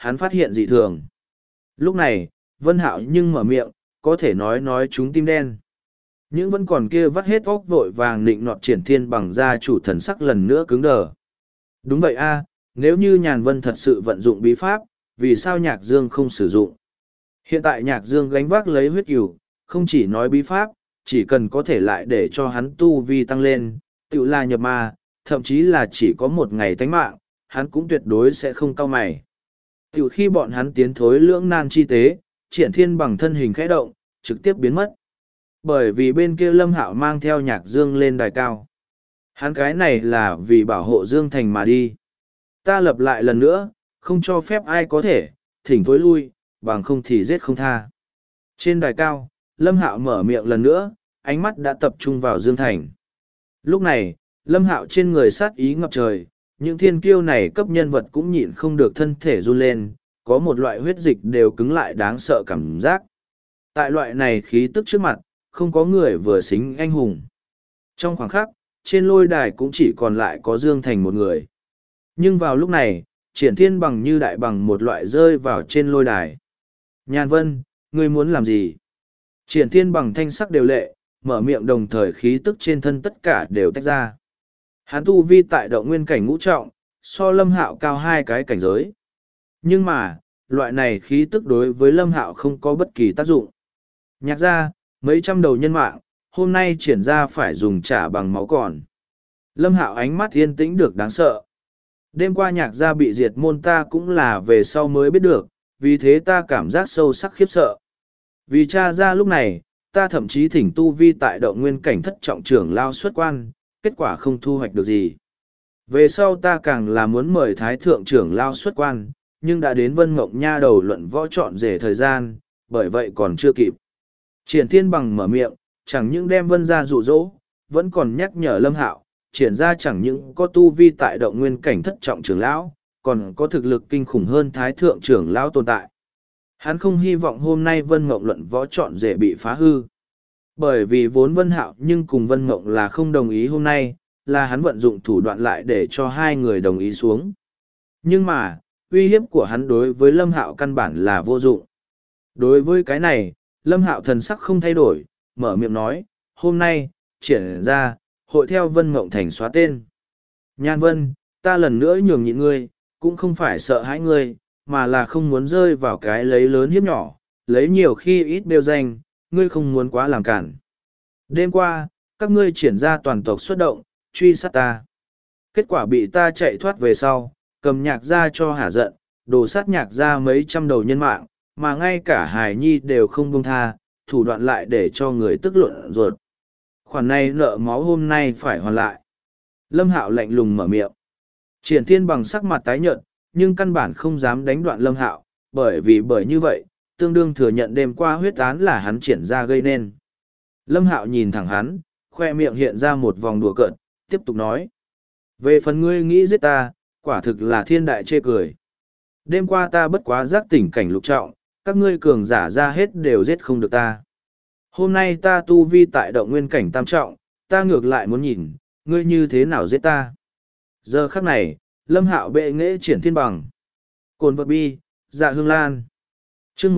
hắn phát hiện dị thường. Lúc này, Vân Hạo nhưng mở miệng, có thể nói chúng tim đen. Những vẫn còn kia vắt hết óc vội vàng nịnh nọt Triển Thiên Bằng gia chủ thần sắc lần nữa cứng đờ. Đúng vậy a, nếu như Nhàn Vân thật sự vận dụng bí pháp, vì sao Nhạc Dương không sử dụng? Hiện tại Nhạc Dương gánh vác lấy huyết cửu, không chỉ nói bí pháp, chỉ cần có thể lại để cho hắn tu vi tăng lên, tự là nhập ma, thậm chí là chỉ có một ngày tánh mạng, hắn cũng tuyệt đối sẽ không cau mày. Tiểu khi bọn hắn tiến thối lưỡng nan chi tế, Triển Thiên Bằng thân hình khẽ động, trực tiếp biến mất. Bởi vì bên kia Lâm Hạo mang theo Nhạc Dương lên đài cao. Hắn cái này là vì bảo hộ Dương Thành mà đi. Ta lập lại lần nữa, không cho phép ai có thể, thỉnh thối lui, bằng không thì giết không tha. Trên đài cao, Lâm Hạo mở miệng lần nữa, ánh mắt đã tập trung vào Dương Thành. Lúc này, Lâm Hạo trên người sát ý ngập trời, những thiên kiêu này cấp nhân vật cũng nhịn không được thân thể run lên, có một loại huyết dịch đều cứng lại đáng sợ cảm giác. Tại loại này khí tức trước mặt, không có người vừa xính anh hùng. Trong khoảng khắc, trên lôi đài cũng chỉ còn lại có Dương Thành một người. Nhưng vào lúc này, Triển Thiên Bằng như đại bằng một loại rơi vào trên lôi đài. Nhàn Vân, ngươi muốn làm gì? Triển Thiên Bằng thanh sắc đều lệ, mở miệng đồng thời khí tức trên thân tất cả đều tách ra. Hắn tu vi tại động nguyên cảnh ngũ trọng, so Lâm Hạo cao 2 cái cảnh giới. Nhưng mà, loại này khí tức đối với Lâm Hạo không có bất kỳ tác dụng. Nhạc ra, mấy trăm đầu nhân mạng, hôm nay triển ra phải dùng trả bằng máu còn. Lâm Hạo ánh mắt yên tĩnh được đáng sợ. Đêm qua Nhạc gia bị diệt môn ta cũng là về sau mới biết được, vì thế ta cảm giác sâu sắc khiếp sợ. Vì cha ra lúc này, ta thậm chí thỉnh tu vi tại động nguyên cảnh thất trọng trưởng lao xuất quan, kết quả không thu hoạch được gì. Về sau ta càng là muốn mời thái thượng trưởng lao xuất quan, nhưng đã đến Vân Mộng Nha đầu luận võ chọn rể thời gian, bởi vậy còn chưa kịp. Triển Thiên Bằng mở miệng, chẳng những đem Vân ra dụ dỗ, vẫn còn nhắc nhở Lâm Hạo, triển ra chẳng những có tu vi tại động nguyên cảnh thất trọng trưởng lão, còn có thực lực kinh khủng hơn thái thượng trưởng lão tồn tại. Hắn không hy vọng hôm nay Vân Mộng luận võ chọn rể bị phá hư. Bởi vì vốn Vân Hạo nhưng cùng Vân Mộng là không đồng ý hôm nay, là hắn vận dụng thủ đoạn lại để cho hai người đồng ý xuống. Nhưng mà, uy hiếp của hắn đối với Lâm Hạo căn bản là vô dụng. Đối với cái này, Lâm Hạo thần sắc không thay đổi, mở miệng nói, hôm nay, triển ra, hội theo Vân Mộng Thành xóa tên. Nhan Vân, ta lần nữa nhường nhịn ngươi, cũng không phải sợ hãi ngươi, mà là không muốn rơi vào cái lấy lớn hiếp nhỏ, lấy nhiều khi ít bêu danh, ngươi không muốn quá làm cản. Đêm qua, các ngươi triển ra toàn tộc xuất động, truy sát ta. Kết quả bị ta chạy thoát về sau, cầm Nhạc ra cho hả giận, đổ sát Nhạc ra mấy trăm đầu nhân mạng, mà ngay cả Hải Nhi đều không buông tha, thủ đoạn lại để cho người tức luận ruột. Khoản này nợ máu hôm nay phải hoàn lại. Lâm Hạo lạnh lùng mở miệng. Triển Thiên Bằng sắc mặt tái nhợt, nhưng căn bản không dám đánh đoạn Lâm Hạo, bởi như vậy, tương đương thừa nhận đêm qua huyết án là hắn triển ra gây nên. Lâm Hạo nhìn thẳng hắn, khoe miệng hiện ra một vòng đùa cợt, tiếp tục nói. Về phần ngươi nghĩ giết ta, quả thực là thiên đại chê cười. Đêm qua ta bất quá giác tỉnh cảnh lục trọng, các ngươi cường giả ra hết đều giết không được ta. Hôm nay ta tu vi tại động nguyên cảnh tam trọng, ta ngược lại muốn nhìn, ngươi như thế nào giết ta. Giờ khắc này, Lâm Hạo bệ nghệ Triển Thiên Bằng. Cồn vật bi, Dạ Hương Lan. Chương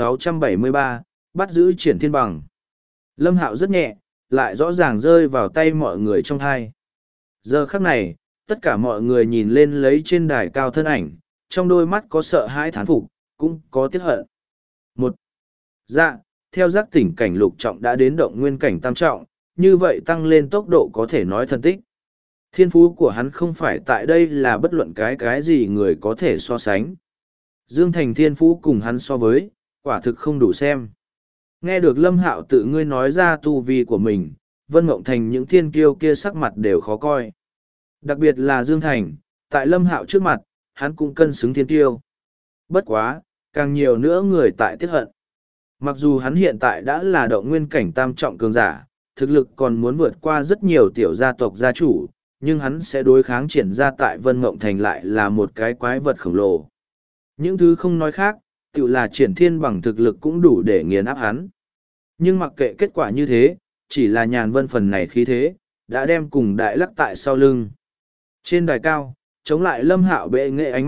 1673, bắt giữ Triển Thiên Bằng. Lâm Hạo rất nhẹ, lại rõ ràng rơi vào tay mọi người trong thai. Giờ khắc này, tất cả mọi người nhìn lên lấy trên đài cao thân ảnh, trong đôi mắt có sợ hãi thán phục, cũng có tiếc hận. Một, dạ, theo giác tỉnh cảnh lục trọng đã đến động nguyên cảnh tam trọng, như vậy tăng lên tốc độ có thể nói thần tích. Thiên phú của hắn không phải tại đây là bất luận cái gì người có thể so sánh. Dương Thành thiên phú cùng hắn so với, quả thực không đủ xem. Nghe được Lâm Hạo tự ngươi nói ra tu vi của mình, Vân Mộng Thành những thiên kiêu kia sắc mặt đều khó coi. Đặc biệt là Dương Thành, tại Lâm Hạo trước mặt, hắn cũng cân xứng thiên kiêu. Bất quá, càng nhiều nữa người tại tiếc hận. Mặc dù hắn hiện tại đã là động nguyên cảnh tam trọng cường giả, thực lực còn muốn vượt qua rất nhiều tiểu gia tộc gia chủ, nhưng hắn sẽ đối kháng triển ra tại Vân Mộng Thành lại là một cái quái vật khổng lồ. Những thứ không nói khác, tự là Triển Thiên Bằng thực lực cũng đủ để nghiền áp hắn. Nhưng mặc kệ kết quả như thế, chỉ là Nhàn Vân phần này khí thế, đã đem cùng đại lắc tại sau lưng. Trên đài cao, chống lại Lâm Hạo bệ nghệ ánh mắt,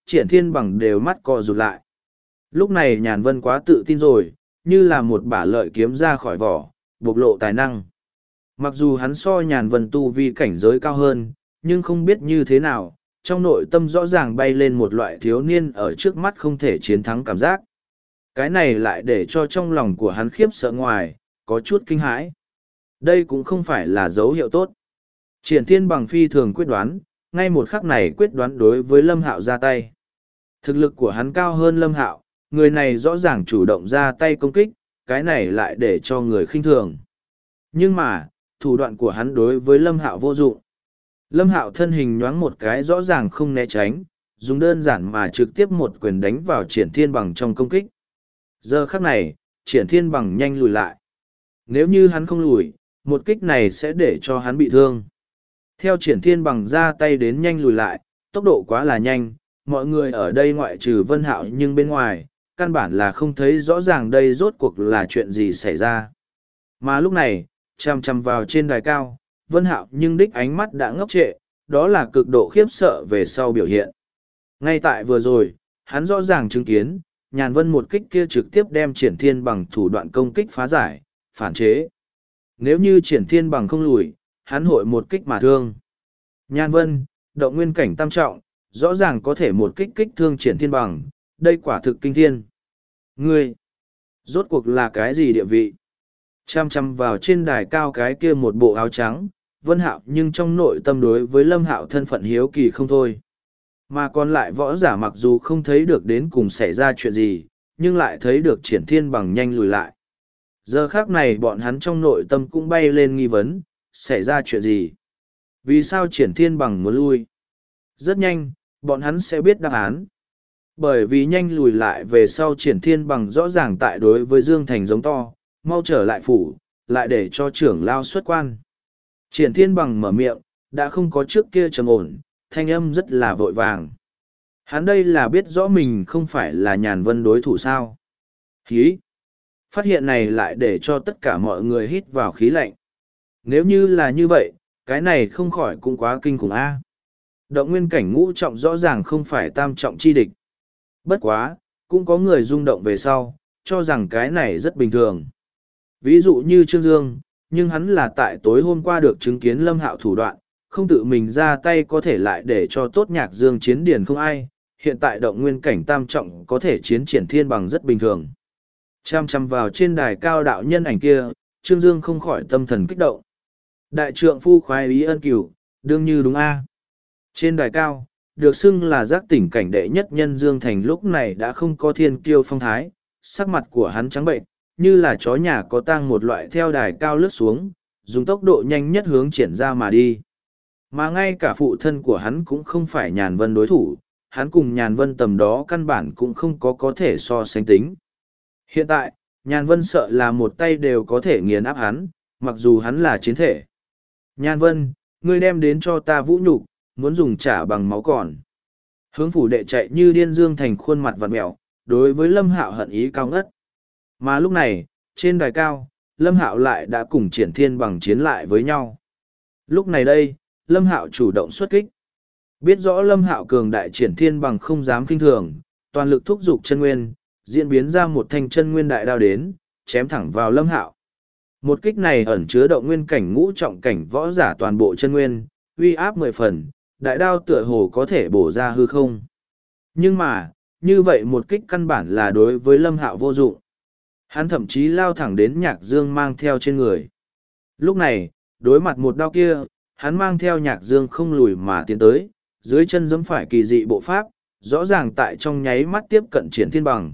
Triển Thiên Bằng đều mắt co rụt lại. Lúc này Nhàn Vân quá tự tin rồi, như là một bả lợi kiếm ra khỏi vỏ, bộc lộ tài năng. Mặc dù hắn so Nhàn Vân tu vi cảnh giới cao hơn, nhưng không biết như thế nào, trong nội tâm rõ ràng bay lên một loại thiếu niên ở trước mắt không thể chiến thắng cảm giác. Cái này lại để cho trong lòng của hắn khiếp sợ ngoài, có chút kinh hãi. Đây cũng không phải là dấu hiệu tốt. Triển Thiên Bằng phi thường quyết đoán, ngay một khắc này quyết đoán đối với Lâm Hạo ra tay. Thực lực của hắn cao hơn Lâm Hạo, người này rõ ràng chủ động ra tay công kích, cái này lại để cho người khinh thường. Nhưng mà, thủ đoạn của hắn đối với Lâm Hạo vô dụng. Lâm Hạo thân hình nhoáng một cái rõ ràng không né tránh, dùng đơn giản mà trực tiếp một quyền đánh vào Triển Thiên Bằng trong công kích. Giờ khắc này, Triển Thiên Bằng nhanh lùi lại. Nếu như hắn không lùi, một kích này sẽ để cho hắn bị thương. Theo Triển Thiên Bằng ra tay đến nhanh lùi lại, tốc độ quá là nhanh, mọi người ở đây ngoại trừ Vân Hạo nhưng bên ngoài, căn bản là không thấy rõ ràng đây rốt cuộc là chuyện gì xảy ra. Mà lúc này, chằm chằm vào trên đài cao, Vân Hạo nhưng đích ánh mắt đã ngốc trệ, đó là cực độ khiếp sợ về sau biểu hiện. Ngay tại vừa rồi, hắn rõ ràng chứng kiến, Nhàn Vân một kích kia trực tiếp đem Triển Thiên Bằng thủ đoạn công kích phá giải, phản chế. Nếu như Triển Thiên Bằng không lùi, hắn hội một kích mà thương. Nhàn Vân, động nguyên cảnh tam trọng, rõ ràng có thể một kích kích thương Triển Thiên Bằng, đây quả thực kinh thiên. Ngươi, rốt cuộc là cái gì địa vị? Chăm chăm vào trên đài cao cái kia một bộ áo trắng, Vân Hạo nhưng trong nội tâm đối với Lâm Hạo thân phận hiếu kỳ không thôi. Mà còn lại võ giả mặc dù không thấy được đến cùng xảy ra chuyện gì, nhưng lại thấy được Triển Thiên Bằng nhanh lùi lại. Giờ khác này bọn hắn trong nội tâm cũng bay lên nghi vấn, xảy ra chuyện gì? Vì sao Triển Thiên Bằng muốn lui? Rất nhanh, bọn hắn sẽ biết đáp án. Bởi vì nhanh lùi lại về sau Triển Thiên Bằng rõ ràng tại đối với Dương Thành giống to, mau trở lại phủ, lại để cho trưởng lao xuất quan. Triển Thiên Bằng mở miệng, đã không có trước kia trầm ổn, thanh âm rất là vội vàng. Hắn đây là biết rõ mình không phải là Nhàn Vân đối thủ sao. Hí! Phát hiện này lại để cho tất cả mọi người hít vào khí lạnh. Nếu như là như vậy, cái này không khỏi cũng quá kinh khủng a. Động nguyên cảnh ngũ trọng rõ ràng không phải tam trọng chi địch. Bất quá, cũng có người rung động về sau, cho rằng cái này rất bình thường. Ví dụ như Trương Dương, nhưng hắn là tại tối hôm qua được chứng kiến Lâm Hạo thủ đoạn, không tự mình ra tay có thể lại để cho tốt Nhạc Dương chiến điển không ai, hiện tại động nguyên cảnh tam trọng có thể chiến Triển Thiên Bằng rất bình thường. Chăm chăm vào trên đài cao đạo nhân ảnh kia, Trương Dương không khỏi tâm thần kích động. Đại trượng phu khoái ý ân cửu, đương như đúng a. Trên đài cao, được xưng là giác tỉnh cảnh đệ nhất nhân Dương Thành lúc này đã không có thiên kiêu phong thái, sắc mặt của hắn trắng bệnh, như là chó nhà có tang một loại theo đài cao lướt xuống, dùng tốc độ nhanh nhất hướng triển ra mà đi. Mà ngay cả phụ thân của hắn cũng không phải Nhàn Vân đối thủ, hắn cùng Nhàn Vân tầm đó căn bản cũng không có thể so sánh tính. Hiện tại, Nhàn Vân sợ là một tay đều có thể nghiền áp hắn, mặc dù hắn là chiến thể. Nhàn Vân, ngươi đem đến cho ta vũ nhục, muốn dùng trả bằng máu còn. Hướng phủ đệ chạy như điên Dương Thành khuôn mặt vặn mẹo, đối với Lâm Hạo hận ý cao ngất. Mà lúc này, trên đài cao, Lâm Hạo lại đã cùng Triển Thiên Bằng chiến lại với nhau. Lúc này đây, Lâm Hạo chủ động xuất kích. Biết rõ Lâm Hạo cường đại Triển Thiên Bằng không dám kinh thường, toàn lực thúc giục chân nguyên, diễn biến ra một thanh chân nguyên đại đao đến, chém thẳng vào Lâm Hạo. Một kích này ẩn chứa động nguyên cảnh ngũ trọng cảnh võ giả toàn bộ chân nguyên, uy áp 10 phần, đại đao tựa hồ có thể bổ ra hư không. Nhưng mà, như vậy một kích căn bản là đối với Lâm Hạo vô dụng. Hắn thậm chí lao thẳng đến Nhạc Dương mang theo trên người. Lúc này, đối mặt một đao kia, hắn mang theo Nhạc Dương không lùi mà tiến tới, dưới chân giẫm phải kỳ dị bộ pháp, rõ ràng tại trong nháy mắt tiếp cận Triển Thiên Bằng.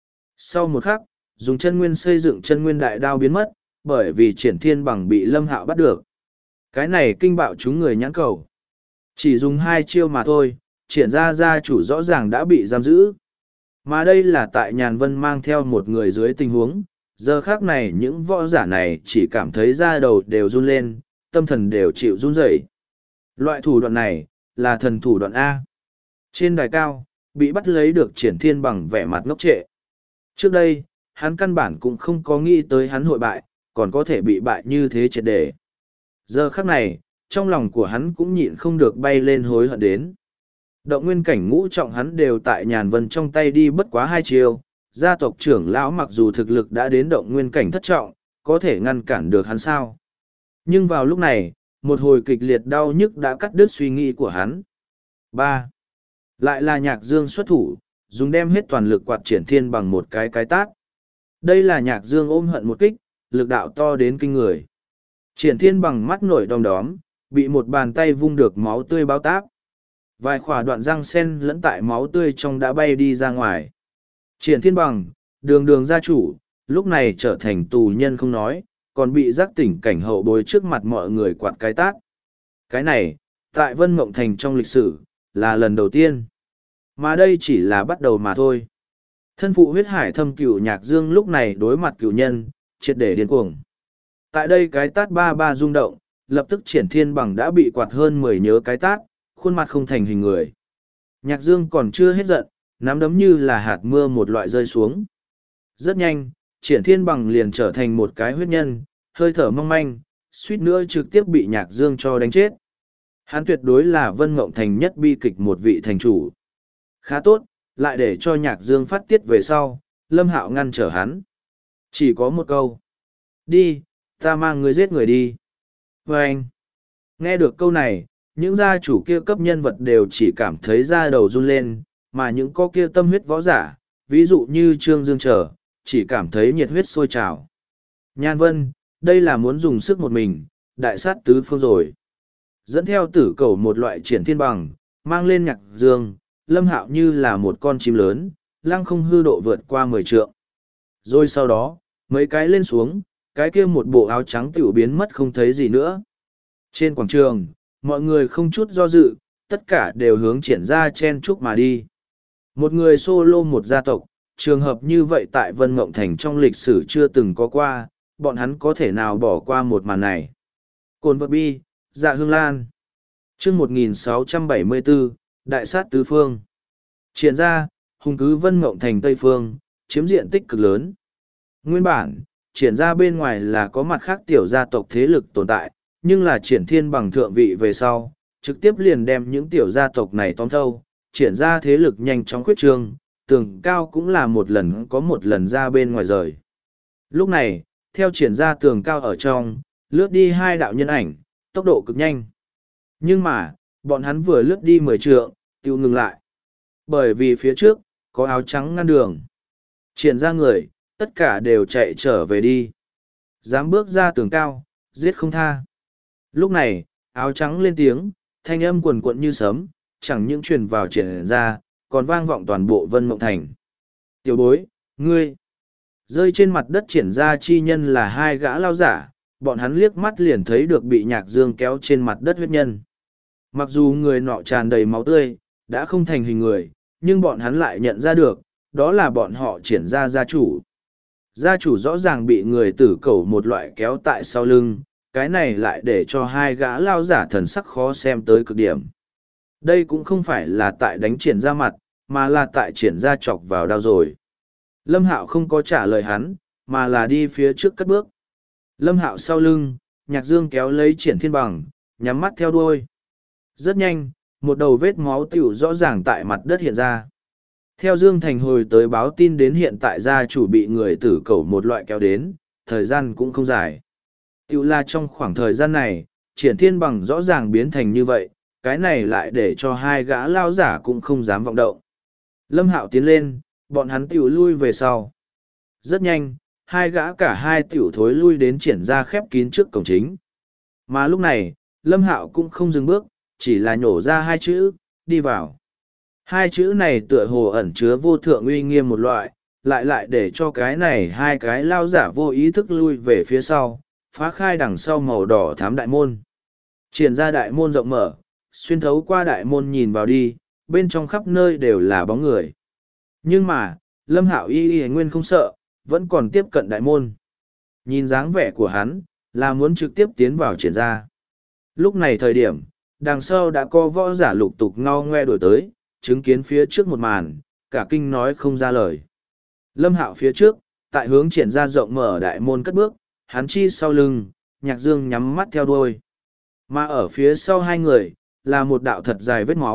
Sau một khắc, dùng chân nguyên xây dựng chân nguyên đại đao biến mất, bởi vì Triển Thiên Bằng bị Lâm Hạo bắt được. Cái này kinh bạo chúng người nhãn cầu. Chỉ dùng 2 chiêu mà thôi, Triển gia chủ rõ ràng đã bị giam giữ. Mà đây là tại Nhàn Vân mang theo một người dưới tình huống, giờ khác này những võ giả này chỉ cảm thấy da đầu đều run lên, tâm thần đều chịu run rẩy. Loại thủ đoạn này, là thần thủ đoạn A. Trên đài cao, bị bắt lấy được Triển Thiên Bằng vẻ mặt ngốc trệ. Trước đây, hắn căn bản cũng không có nghĩ tới hắn hội bại, còn có thể bị bại như thế triệt để. Giờ khắc này, trong lòng của hắn cũng nhịn không được bay lên hối hận đến. Động nguyên cảnh ngũ trọng hắn đều tại Nhàn Vân trong tay đi bất quá 2 chiêu, gia tộc trưởng lão mặc dù thực lực đã đến động nguyên cảnh thất trọng, có thể ngăn cản được hắn sao. Nhưng vào lúc này, một hồi kịch liệt đau nhức đã cắt đứt suy nghĩ của hắn. 3. Lại là Nhạc Dương xuất thủ, dùng đem hết toàn lực quạt Triển Thiên bằng một cái tát. Đây là Nhạc Dương ôm hận một kích, lực đạo to đến kinh người. Triển Thiên bằng mắt nổi đom đóm, bị một bàn tay vung được máu tươi bao táp. Vài khỏa đoạn răng sen lẫn tại máu tươi trong đã bay đi ra ngoài. Triển Thiên bằng, đường gia chủ, lúc này trở thành tù nhân không nói, còn bị giác tỉnh cảnh hậu bối trước mặt mọi người quạt cái tát. Cái này, tại Vân Mộng Thành trong lịch sử, là lần đầu tiên. Mà đây chỉ là bắt đầu mà thôi. Thân phụ huyết hải thâm cửu Nhạc Dương lúc này đối mặt cửu nhân, triệt để điên cuồng. Tại đây cái tát ba rung động, lập tức Triển Thiên bằng đã bị quạt hơn 10 nhớ cái tát, khuôn mặt không thành hình người. Nhạc Dương còn chưa hết giận, nắm đấm như là hạt mưa một loại rơi xuống. Rất nhanh, Triển Thiên bằng liền trở thành một cái huyết nhân, hơi thở mong manh, suýt nữa trực tiếp bị Nhạc Dương cho đánh chết. Hắn tuyệt đối là Vân Mộng Thành nhất bi kịch một vị thành chủ. Khá tốt, lại để cho Nhạc Dương phát tiết về sau, Lâm Hạo ngăn trở hắn. Chỉ có một câu. Đi, ta mang người giết người đi. Và anh. Nghe được câu này, những gia chủ kia cấp nhân vật đều chỉ cảm thấy da đầu run lên, mà những có kia tâm huyết võ giả, ví dụ như Trương Dương Trở, chỉ cảm thấy nhiệt huyết sôi trào. Nhan Vân, đây là muốn dùng sức một mình, đại sát tứ phương rồi. Dẫn theo tử cầu một loại Triển Thiên bằng, mang lên Nhạc Dương, Lâm Hạo như là một con chim lớn, lăng không hư độ vượt qua 10 trượng. Rồi sau đó, mấy cái lên xuống, cái kia một bộ áo trắng tiểu biến mất không thấy gì nữa. Trên quảng trường, mọi người không chút do dự, tất cả đều hướng Triển ra chen chúc mà đi. Một người solo một gia tộc, trường hợp như vậy tại Vân Mộng Thành trong lịch sử chưa từng có qua, bọn hắn có thể nào bỏ qua một màn này. Cồn vật bi, Dạ Hương Lan. chương 1674, Đại sát tứ phương. Triển ra, hùng cứ Vân Mộng Thành Tây Phương, chiếm diện tích cực lớn. Nguyên bản, triển ra bên ngoài là có mặt khác tiểu gia tộc thế lực tồn tại, nhưng là Triển Thiên bằng thượng vị về sau, trực tiếp liền đem những tiểu gia tộc này tóm thâu, triển ra thế lực nhanh chóng khuyết trương, tường cao cũng là một lần ra bên ngoài rời. Lúc này, theo triển ra tường cao ở trong, lướt đi 2 đạo nhân ảnh, tốc độ cực nhanh. Nhưng mà, bọn hắn vừa lướt đi 10 trượng, tiêu ngừng lại. Bởi vì phía trước, có áo trắng ngăn đường. Triển ra người, tất cả đều chạy trở về đi. Dám bước ra tường cao, giết không tha. Lúc này, áo trắng lên tiếng, thanh âm quần quận như sấm, chẳng những truyền vào triển ra, còn vang vọng toàn bộ Vân Mộng Thành. Tiểu bối, ngươi, rơi trên mặt đất triển ra chi nhân là 2 gã lao giả, bọn hắn liếc mắt liền thấy được bị Nhạc Dương kéo trên mặt đất huyết nhân. Mặc dù người nọ tràn đầy máu tươi, đã không thành hình người, nhưng bọn hắn lại nhận ra được, đó là bọn họ triển ra gia chủ. Gia chủ rõ ràng bị người tử cẩu một loại kéo tại sau lưng, cái này lại để cho 2 gã lao giả thần sắc khó xem tới cực điểm. Đây cũng không phải là tại đánh triển ra mặt, mà là tại triển ra chọc vào đau rồi. Lâm Hạo không có trả lời hắn, mà là đi phía trước cất bước. Lâm Hạo sau lưng, Nhạc Dương kéo lấy Triển Thiên bằng, nhắm mắt theo đuôi. Rất nhanh, một đầu vết máu tiểu rõ ràng tại mặt đất hiện ra. Theo Dương Thành hồi tới báo tin đến hiện tại gia chủ bị người tử cẩu một loại kéo đến, thời gian cũng không dài. Tiểu là trong khoảng thời gian này, Triển Thiên bằng rõ ràng biến thành như vậy, cái này lại để cho 2 gã lao giả cũng không dám vọng động. Lâm Hạo tiến lên, bọn hắn tiểu lui về sau. Rất nhanh, 2 gã cả 2 tiểu thối lui đến triển ra khép kín trước cổng chính. Mà lúc này, Lâm Hạo cũng không dừng bước, chỉ là nhổ ra 2 chữ, đi vào. 2 chữ này tựa hồ ẩn chứa vô thượng uy nghiêm một loại, lại để cho cái này 2 cái lao giả vô ý thức lui về phía sau, phá khai đằng sau màu đỏ thám đại môn. Triển ra đại môn rộng mở, xuyên thấu qua đại môn nhìn vào đi, bên trong khắp nơi đều là bóng người. Nhưng mà, Lâm Hạo y nguyên không sợ, vẫn còn tiếp cận đại môn. Nhìn dáng vẻ của hắn, là muốn trực tiếp tiến vào triển ra. Lúc này thời điểm, đằng sau đã có võ giả lục tục ngao ngoe đổi tới, chứng kiến phía trước một màn, cả kinh nói không ra lời. Lâm Hạo phía trước, tại hướng triển ra rộng mở đại môn cất bước, hắn chi sau lưng, Nhạc Dương nhắm mắt theo đuôi. Mà ở phía sau 2 người, là một đạo thật dài vết máu,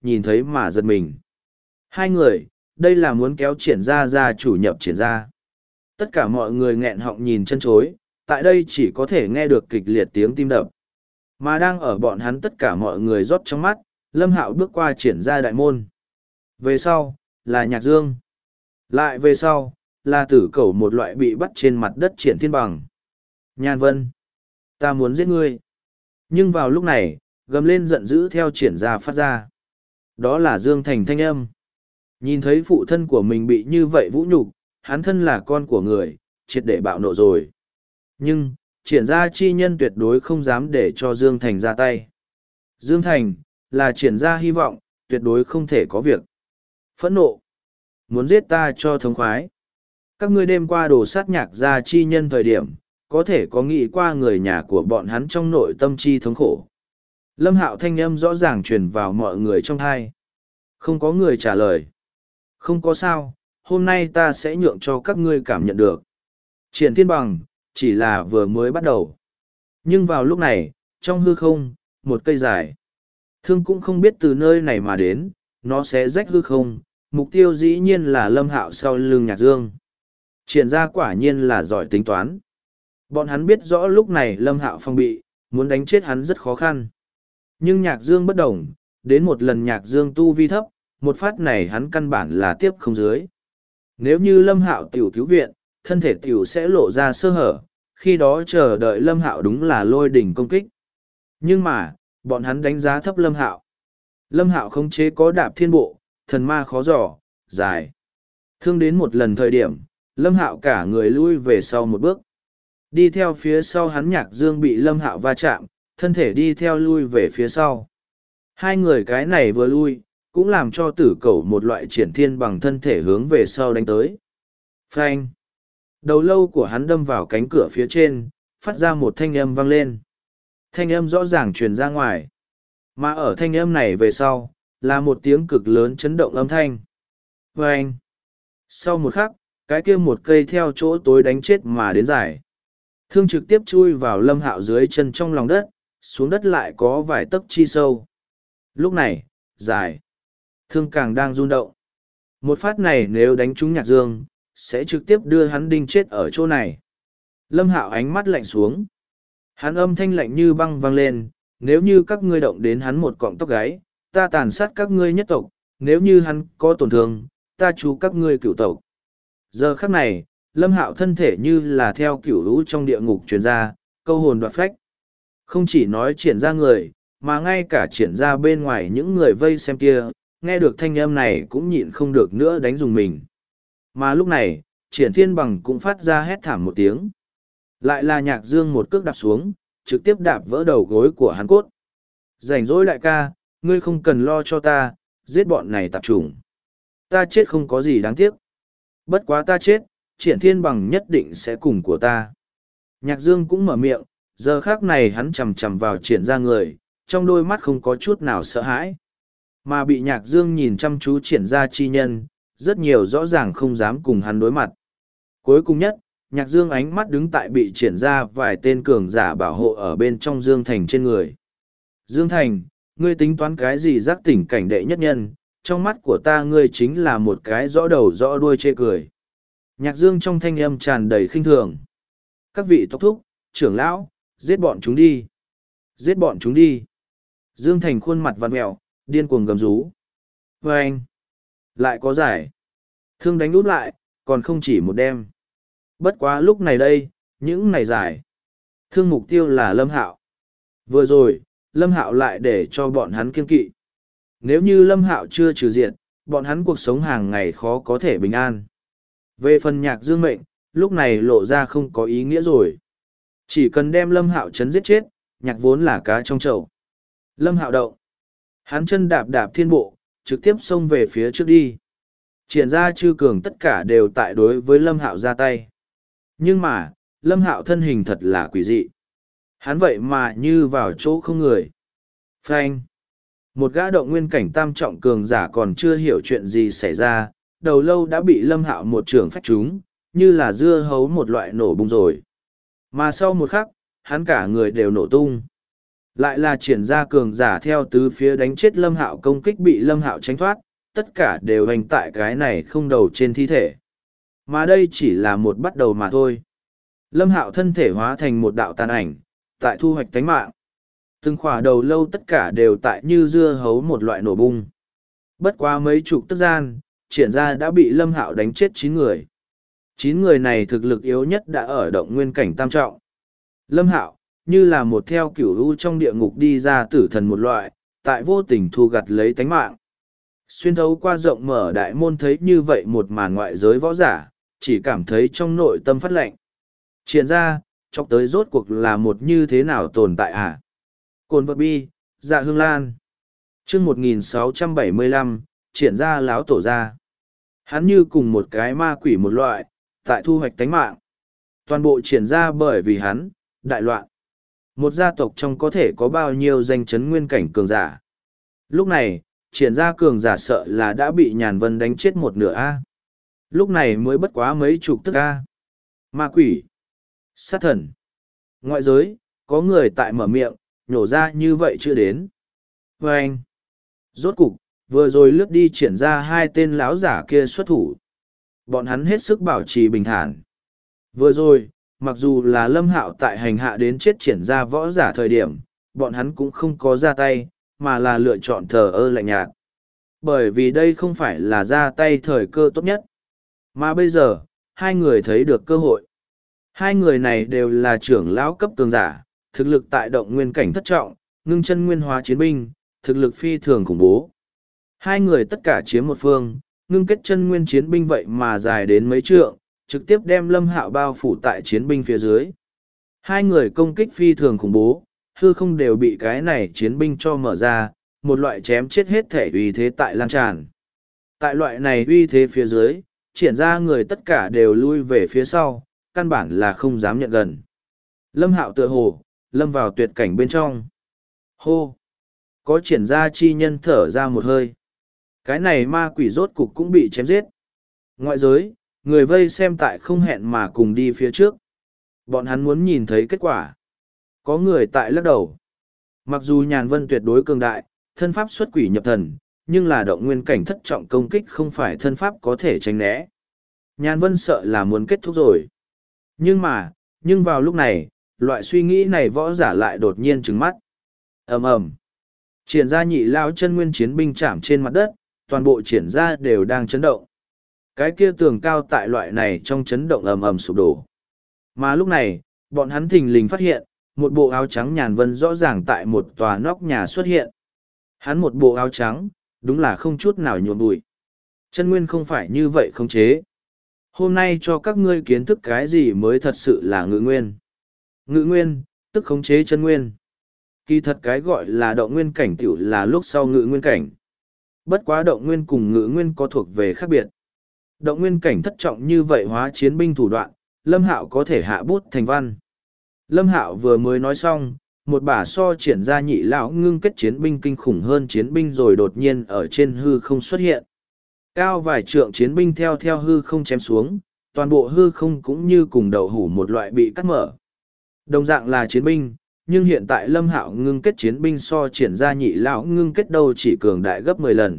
nhìn thấy mà giật mình. Hai người, đây là muốn kéo triển gia ra chủ nhập triển gia. Tất cả mọi người nghẹn họng nhìn chân chối, tại đây chỉ có thể nghe được kịch liệt tiếng tim đập. Mà đang ở bọn hắn tất cả mọi người rót trong mắt, Lâm Hạo bước qua triển gia đại môn. Về sau, là Nhạc Dương. Lại về sau, là Tử Cẩu, một loại bị bắt trên mặt đất Triển Thiên Bằng. Nhan Vân, ta muốn giết ngươi. Nhưng vào lúc này, gầm lên giận dữ theo triển gia phát ra. Đó là Dương Thành thanh âm. Nhìn thấy phụ thân của mình bị như vậy vũ nhục, hắn thân là con của người, triệt để bạo nộ rồi. Nhưng, triển gia chi nhân tuyệt đối không dám để cho Dương Thành ra tay. Dương Thành, là triển gia hy vọng, tuyệt đối không thể có việc. Phẫn nộ. Muốn giết ta cho thống khoái. Các ngươi đêm qua đổ sát Nhạc gia chi nhân thời điểm, có thể có nghĩ qua người nhà của bọn hắn trong nội tâm chi thống khổ. Lâm Hạo thanh âm rõ ràng truyền vào mọi người trong thai. Không có người trả lời. Không có sao, hôm nay ta sẽ nhượng cho các ngươi cảm nhận được. Triển Thiên Bằng, chỉ là vừa mới bắt đầu. Nhưng vào lúc này, trong hư không, một cây dài. Thương cũng không biết từ nơi này mà đến, nó sẽ rách hư không, mục tiêu dĩ nhiên là Lâm Hạo sau lưng Nhạc Dương. Triển gia quả nhiên là giỏi tính toán. Bọn hắn biết rõ lúc này Lâm Hạo phong bị, muốn đánh chết hắn rất khó khăn. Nhưng Nhạc Dương bất đồng, đến một lần Nhạc Dương tu vi thấp, một phát này hắn căn bản là tiếp không dưới. Nếu như Lâm Hạo tiểu cứu viện, thân thể tiểu sẽ lộ ra sơ hở, khi đó chờ đợi Lâm Hạo đúng là lôi đỉnh công kích. Nhưng mà, bọn hắn đánh giá thấp Lâm Hạo. Lâm Hạo khống chế có đạp thiên bộ, thần ma khó dò, dài. Thương đến một lần thời điểm, Lâm Hạo cả người lui về sau một bước. Đi theo phía sau hắn Nhạc Dương bị Lâm Hạo va chạm, thân thể đi theo lui về phía sau. Hai người cái này vừa lui, cũng làm cho Tử Cẩu một loại Triển Thiên Bằng thân thể hướng về sau đánh tới. Phanh! Đầu lâu của hắn đâm vào cánh cửa phía trên, phát ra một thanh âm vang lên. Thanh âm rõ ràng truyền ra ngoài. Mà ở thanh âm này về sau, là một tiếng cực lớn chấn động âm thanh. Phanh! Sau một khắc, cái kia một cây theo chỗ tối đánh chết mà đến dài. Thương trực tiếp chui vào Lâm Hạo dưới chân trong lòng đất, xuống đất lại có vài tấc chi sâu. Lúc này, dài. Thương càng đang run động. Một phát này nếu đánh trúng Nhạc Dương, sẽ trực tiếp đưa hắn đinh chết ở chỗ này. Lâm Hạo ánh mắt lạnh xuống. Hắn âm thanh lạnh như băng vang lên, nếu như các ngươi động đến hắn một cọng tóc gáy, ta tàn sát các ngươi nhất tộc, nếu như hắn có tổn thương, ta chú các ngươi cửu tộc. Giờ khắc này, Lâm Hạo thân thể như là theo cửu lũ trong địa ngục truyền ra, câu hồn đoạt phách. Không chỉ nói triển ra người, mà ngay cả triển ra bên ngoài những người vây xem kia, nghe được thanh âm này cũng nhịn không được nữa đánh dùng mình. Mà lúc này, Triển Thiên Bằng cũng phát ra hét thảm một tiếng. Lại là Nhạc Dương một cước đạp xuống, trực tiếp đạp vỡ đầu gối của hắn cốt. Rảnh rỗi đại ca, ngươi không cần lo cho ta, giết bọn này tạp chủng. Ta chết không có gì đáng tiếc. Bất quá ta chết, Triển Thiên Bằng nhất định sẽ cùng của ta. Nhạc Dương cũng mở miệng, giờ khác này hắn chầm chầm vào Triển ra người, trong đôi mắt không có chút nào sợ hãi. Mà bị Nhạc Dương nhìn chăm chú Triển ra chi nhân, rất nhiều rõ ràng không dám cùng hắn đối mặt. Cuối cùng nhất, Nhạc Dương ánh mắt đứng tại bị triển ra vài tên cường giả bảo hộ ở bên trong Dương Thành trên người. Dương Thành, ngươi tính toán cái gì giác tỉnh cảnh đệ nhất nhân, trong mắt của ta ngươi chính là một cái rõ đầu rõ đuôi chê cười. Nhạc Dương trong thanh âm tràn đầy khinh thường. Các vị tộc thúc, trưởng lão, giết bọn chúng đi. Giết bọn chúng đi. Dương Thành khuôn mặt vặn mẹo, điên cuồng gầm rú. Và anh, lại có giải. Thương đánh úp lại, còn không chỉ một đêm. Bất quá lúc này đây, những này giải. Thương mục tiêu là Lâm Hạo. Vừa rồi, Lâm Hạo lại để cho bọn hắn kiên kỵ. Nếu như Lâm Hạo chưa trừ diệt, bọn hắn cuộc sống hàng ngày khó có thể bình an. Về phần Nhạc Dương mệnh, lúc này lộ ra không có ý nghĩa rồi. Chỉ cần đem Lâm Hạo chấn giết chết, Nhạc vốn là cá trong chậu. Lâm Hạo động. Hắn chân đạp đạp thiên bộ, trực tiếp xông về phía trước đi. Triển ra chư cường tất cả đều tại đối với Lâm Hạo ra tay. Nhưng mà, Lâm Hạo thân hình thật là quỷ dị. Hắn vậy mà như vào chỗ không người. Phanh. Một gã động nguyên cảnh tam trọng cường giả còn chưa hiểu chuyện gì xảy ra, đầu lâu đã bị Lâm Hạo một trường phách trúng, như là dưa hấu một loại nổ bung rồi. Mà sau một khắc, hắn cả người đều nổ tung. Lại là triển ra cường giả theo tứ phía đánh chết Lâm Hạo, công kích bị Lâm Hạo tránh thoát, tất cả đều hành tại cái này không đầu trên thi thể. Mà đây chỉ là một bắt đầu mà thôi. Lâm Hạo thân thể hóa thành một đạo tàn ảnh, tại thu hoạch tánh mạng. Từng khỏa đầu lâu tất cả đều tại như dưa hấu một loại nổ bung. Bất quá mấy chục tức gian, triển ra đã bị Lâm Hạo đánh chết 9 người. 9 người này thực lực yếu nhất đã ở động nguyên cảnh tam trọng. Lâm Hạo, như là một theo cửu u trong địa ngục đi ra tử thần một loại, tại vô tình thu gặt lấy tánh mạng. Xuyên thấu qua rộng mở đại môn thấy như vậy một màn ngoại giới võ giả, chỉ cảm thấy trong nội tâm phát lạnh. Triển ra, chọc tới rốt cuộc là một như thế nào tồn tại hả? Cồn vật bi, dạ hương lan. chương 1675, triển ra láo tổ ra. Hắn như cùng một cái ma quỷ một loại, tại thu hoạch tánh mạng. Toàn bộ triển ra bởi vì hắn, đại loạn. Một gia tộc trong có thể có bao nhiêu danh chấn nguyên cảnh cường giả. Lúc này, triển ra cường giả sợ là đã bị Nhàn Vân đánh chết một nửa A. Lúc này mới bất quá mấy chục tức A. Ma quỷ, sát thần, ngoại giới, có người tại mở miệng, nhổ ra như vậy chưa đến. Và anh, rốt cục, vừa rồi lướt đi triển ra hai tên lão giả kia xuất thủ. Bọn hắn hết sức bảo trì bình thản. Vừa rồi, mặc dù là Lâm Hạo tại hành hạ đến chết triển ra võ giả thời điểm, bọn hắn cũng không có ra tay, mà là lựa chọn thờ ơ lạnh nhạt. Bởi vì đây không phải là ra tay thời cơ tốt nhất. Mà bây giờ, hai người thấy được cơ hội. Hai người này đều là trưởng lão cấp cường giả, thực lực tại động nguyên cảnh thất trọng, ngưng chân nguyên hóa chiến binh, thực lực phi thường khủng bố. Hai người tất cả chiếm một phương, ngưng kết chân nguyên chiến binh vậy mà dài đến mấy trượng, trực tiếp đem Lâm Hạo bao phủ tại chiến binh phía dưới. Hai người công kích phi thường khủng bố, hư không đều bị cái này chiến binh cho mở ra, một loại chém chết hết thể uy thế tại lan tràn. Tại loại này uy thế phía dưới, triển ra người tất cả đều lui về phía sau, căn bản là không dám nhận gần. Lâm Hạo tựa hồ, lâm vào tuyệt cảnh bên trong. Hô! Có triển ra chi nhân thở ra một hơi. Cái này ma quỷ rốt cục cũng bị chém giết. Ngoại giới, người vây xem tại không hẹn mà cùng đi phía trước. Bọn hắn muốn nhìn thấy kết quả. Có người tại lắc đầu. Mặc dù Nhàn Vân tuyệt đối cường đại, thân pháp xuất quỷ nhập thần, nhưng là động nguyên cảnh thất trọng công kích không phải thân pháp có thể tránh né. Nhàn Vân sợ là muốn kết thúc rồi. Nhưng vào lúc này, loại suy nghĩ này võ giả lại đột nhiên trừng mắt. Ầm ầm. Triển ra nhị lao chân nguyên chiến binh chạm trên mặt đất, toàn bộ triển ra đều đang chấn động. Cái kia tường cao tại loại này trong chấn động ầm ầm sụp đổ. Mà lúc này, bọn hắn thình lình phát hiện, một bộ áo trắng Nhàn Vân rõ ràng tại một tòa nóc nhà xuất hiện. Hắn một bộ áo trắng, đúng là không chút nào nhuộm bụi. Chân nguyên không phải như vậy không chế. Hôm nay cho các ngươi kiến thức cái gì mới thật sự là ngự nguyên. Ngự nguyên, tức khống chế chân nguyên. Kỳ thật cái gọi là động nguyên cảnh tiểu là lúc sau ngự nguyên cảnh. Bất quá động nguyên cùng ngự nguyên có thuộc về khác biệt. Động nguyên cảnh thất trọng như vậy hóa chiến binh thủ đoạn, Lâm Hạo có thể hạ bút thành văn. Lâm Hạo vừa mới nói xong, một bả so triển ra nhị lão ngưng kết chiến binh kinh khủng hơn chiến binh rồi đột nhiên ở trên hư không xuất hiện. Cao vài trượng chiến binh theo hư không chém xuống, toàn bộ hư không cũng như cùng đậu hủ một loại bị cắt mở. Đồng dạng là chiến binh, nhưng hiện tại Lâm Hạo ngưng kết chiến binh so triển ra nhị lão ngưng kết đâu chỉ cường đại gấp 10 lần.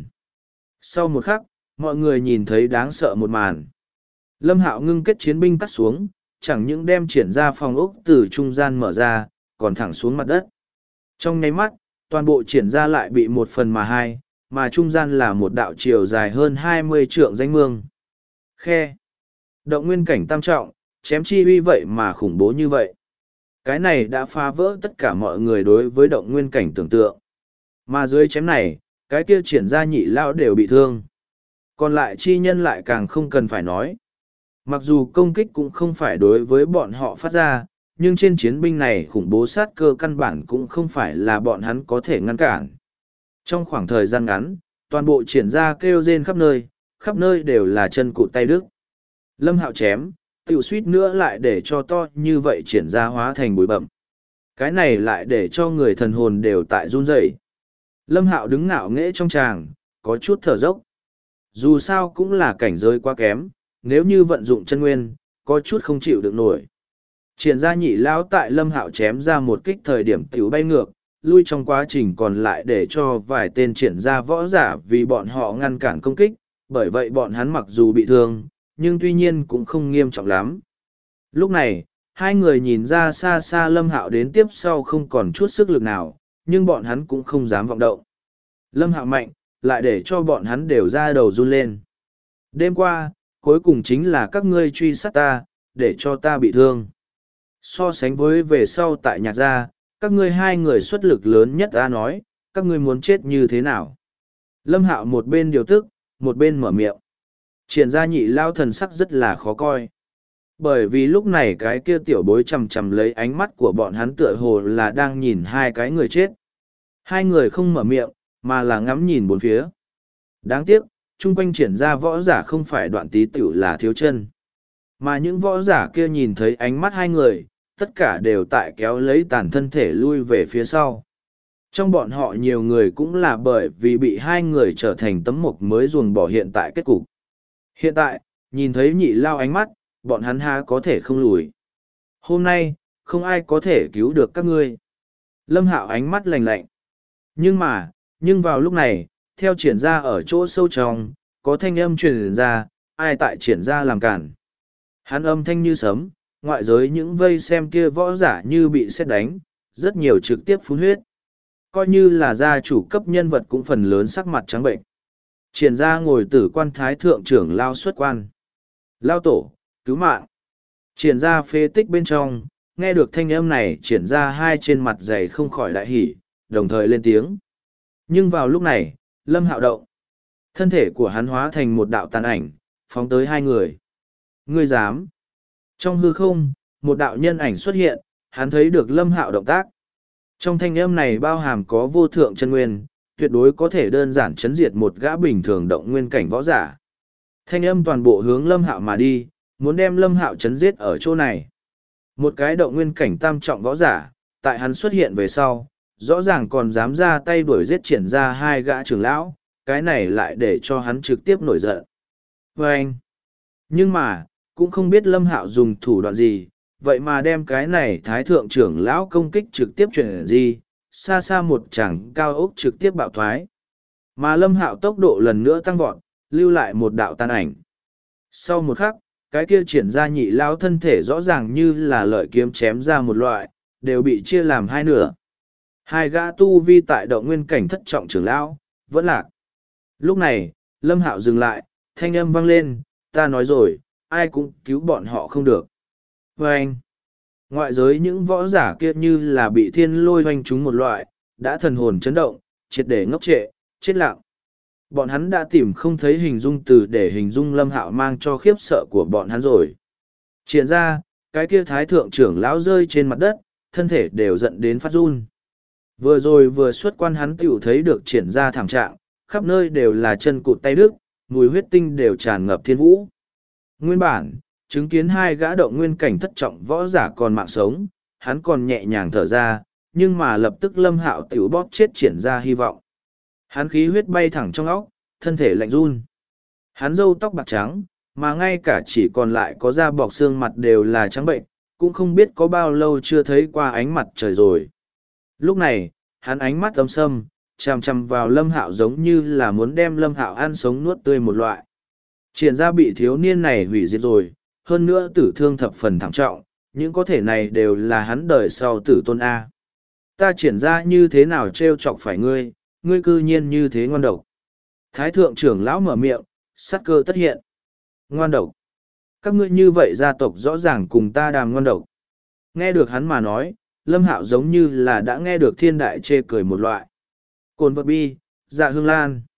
Sau một khắc, mọi người nhìn thấy đáng sợ một màn. Lâm Hạo ngưng kết chiến binh cắt xuống, chẳng những đem triển ra phòng ốc từ trung gian mở ra, còn thẳng xuống mặt đất. Trong nháy mắt, toàn bộ triển ra lại bị một phần mà hai, mà trung gian là một đạo chiều dài hơn 20 trượng danh mương. Khe. Động nguyên cảnh tam trọng, chém chi uy vậy mà khủng bố như vậy. Cái này đã phá vỡ tất cả mọi người đối với động nguyên cảnh tưởng tượng. Mà dưới chém này, cái kia triển ra nhị lão đều bị thương. Còn lại chi nhân lại càng không cần phải nói. Mặc dù công kích cũng không phải đối với bọn họ phát ra, nhưng trên chiến binh này khủng bố sát cơ căn bản cũng không phải là bọn hắn có thể ngăn cản. Trong khoảng thời gian ngắn, toàn bộ triển ra kêu rên khắp nơi đều là chân cụt tay đứt. Lâm Hạo chém, tiểu suýt nữa lại để cho to như vậy triển ra hóa thành bụi bậm. Cái này lại để cho người thần hồn đều tại run rẩy. Lâm Hạo đứng ngạo nghễ trong tràng, có chút thở dốc. Dù sao cũng là cảnh giới quá kém, nếu như vận dụng chân nguyên, có chút không chịu được nổi. Triển ra nhị lão tại Lâm Hạo chém ra một kích thời điểm tiểu bay ngược, lui trong quá trình còn lại để cho vài tên triển ra võ giả vì bọn họ ngăn cản công kích, bởi vậy bọn hắn mặc dù bị thương, nhưng tuy nhiên cũng không nghiêm trọng lắm. Lúc này, hai người nhìn ra xa xa Lâm Hạo đến tiếp sau không còn chút sức lực nào, nhưng bọn hắn cũng không dám vọng động. Lâm Hạo mạnh, lại để cho bọn hắn đều ra đầu run lên. Đêm qua, cuối cùng chính là các ngươi truy sát ta, để cho ta bị thương. So sánh với về sau tại nhạc gia, các ngươi hai người xuất lực lớn nhất ta nói, các ngươi muốn chết như thế nào. Lâm Hạo một bên điều tức, một bên mở miệng. Triển gia nhị lao thần sắc rất là khó coi. Bởi vì lúc này cái kia tiểu bối chầm chầm lấy ánh mắt của bọn hắn tựa hồ là đang nhìn hai cái người chết. Hai người không mở miệng, mà là ngắm nhìn bốn phía. Đáng tiếc, chung quanh triển ra võ giả không phải Đoạn Tý tiểu là Thiếu Chân. Mà những võ giả kia nhìn thấy ánh mắt hai người, tất cả đều tại kéo lấy tàn thân thể lui về phía sau. Trong bọn họ nhiều người cũng là bởi vì bị hai người trở thành tấm mộc mới ruồng bỏ hiện tại kết cục. Hiện tại, nhìn thấy nhị lao ánh mắt, bọn hắn há có thể không lùi. Hôm nay, không ai có thể cứu được các ngươi. Lâm Hạo ánh mắt lạnh lạnh. Nhưng vào lúc này, theo triển ra ở chỗ sâu trong, có thanh âm truyền ra, ai tại triển ra làm cản. Hắn âm thanh như sấm, ngoại giới những vây xem kia võ giả như bị sét đánh, rất nhiều trực tiếp phun huyết. Coi như là gia chủ cấp nhân vật cũng phần lớn sắc mặt trắng bệnh. Triển ra ngồi tử quan thái thượng trưởng lao xuất quan. Lao tổ, cứu mạng. Triển ra phế tích bên trong, nghe được thanh âm này triển ra hai trên mặt dày không khỏi đại hỉ, đồng thời lên tiếng. Nhưng vào lúc này, Lâm Hạo động. Thân thể của hắn hóa thành một đạo tàn ảnh, phóng tới hai người. Ngươi dám. Trong hư không, một đạo nhân ảnh xuất hiện, hắn thấy được Lâm Hạo động tác. Trong thanh âm này bao hàm có vô thượng chân nguyên, tuyệt đối có thể đơn giản chấn diệt một gã bình thường động nguyên cảnh võ giả. Thanh âm toàn bộ hướng Lâm Hạo mà đi, muốn đem Lâm Hạo chấn giết ở chỗ này. Một cái động nguyên cảnh tam trọng võ giả, tại hắn xuất hiện về sau, rõ ràng còn dám ra tay đuổi giết triển ra hai gã trưởng lão, cái này lại để cho hắn trực tiếp nổi giận. Vâng! Nhưng mà, cũng không biết Lâm Hạo dùng thủ đoạn gì, vậy mà đem cái này thái thượng trưởng lão công kích trực tiếp chuyển gì, xa xa một chảng cao ốc trực tiếp bạo thoái. Mà Lâm Hạo tốc độ lần nữa tăng vọt, lưu lại một đạo tàn ảnh. Sau một khắc, cái kia triển ra nhị lao thân thể rõ ràng như là lợi kiếm chém ra một loại, đều bị chia làm hai nửa. Hai gã tu vi tại động nguyên cảnh thất trọng trưởng lão, vẫn lạc. Lúc này, Lâm Hạo dừng lại, thanh âm vang lên, ta nói rồi, ai cũng cứu bọn họ không được. Và anh, ngoại giới những võ giả kia như là bị thiên lôi hoanh trúng một loại, đã thần hồn chấn động, triệt để ngốc trệ, chết lặng. Bọn hắn đã tìm không thấy hình dung từ để hình dung Lâm Hạo mang cho khiếp sợ của bọn hắn rồi. Triển ra, cái kia thái thượng trưởng lão rơi trên mặt đất, thân thể đều giận đến phát run. Vừa rồi vừa xuất quan hắn tiểu thấy được triển ra thảm trạng, khắp nơi đều là chân cụt tay đứt, mùi huyết tinh đều tràn ngập thiên vũ. Nguyên bản, chứng kiến hai gã động nguyên cảnh thất trọng võ giả còn mạng sống, hắn còn nhẹ nhàng thở ra, nhưng mà lập tức Lâm Hạo tiểu bóp chết triển ra hy vọng. Hắn khí huyết bay thẳng trong óc, thân thể lạnh run. Hắn râu tóc bạc trắng, mà ngay cả chỉ còn lại có da bọc xương mặt đều là trắng bệnh, cũng không biết có bao lâu chưa thấy qua ánh mặt trời rồi. Lúc này, hắn ánh mắt âm sâm, chằm chằm vào Lâm Hạo giống như là muốn đem Lâm Hạo ăn sống nuốt tươi một loại. Triển ra bị thiếu niên này hủy diệt rồi, hơn nữa tử thương thập phần thảm trọng, những có thể này đều là hắn đời sau tử tôn A. Ta triển ra như thế nào trêu chọc phải ngươi, ngươi cư nhiên như thế ngoan độc. Thái thượng trưởng lão mở miệng, sát cơ tất hiện. Ngoan độc. Các ngươi như vậy gia tộc rõ ràng cùng ta đàm ngoan độc. Nghe được hắn mà nói, Lâm Hạo giống như là đã nghe được thiên đại chê cười một loại. Cồn vật bi, dạ hương lan.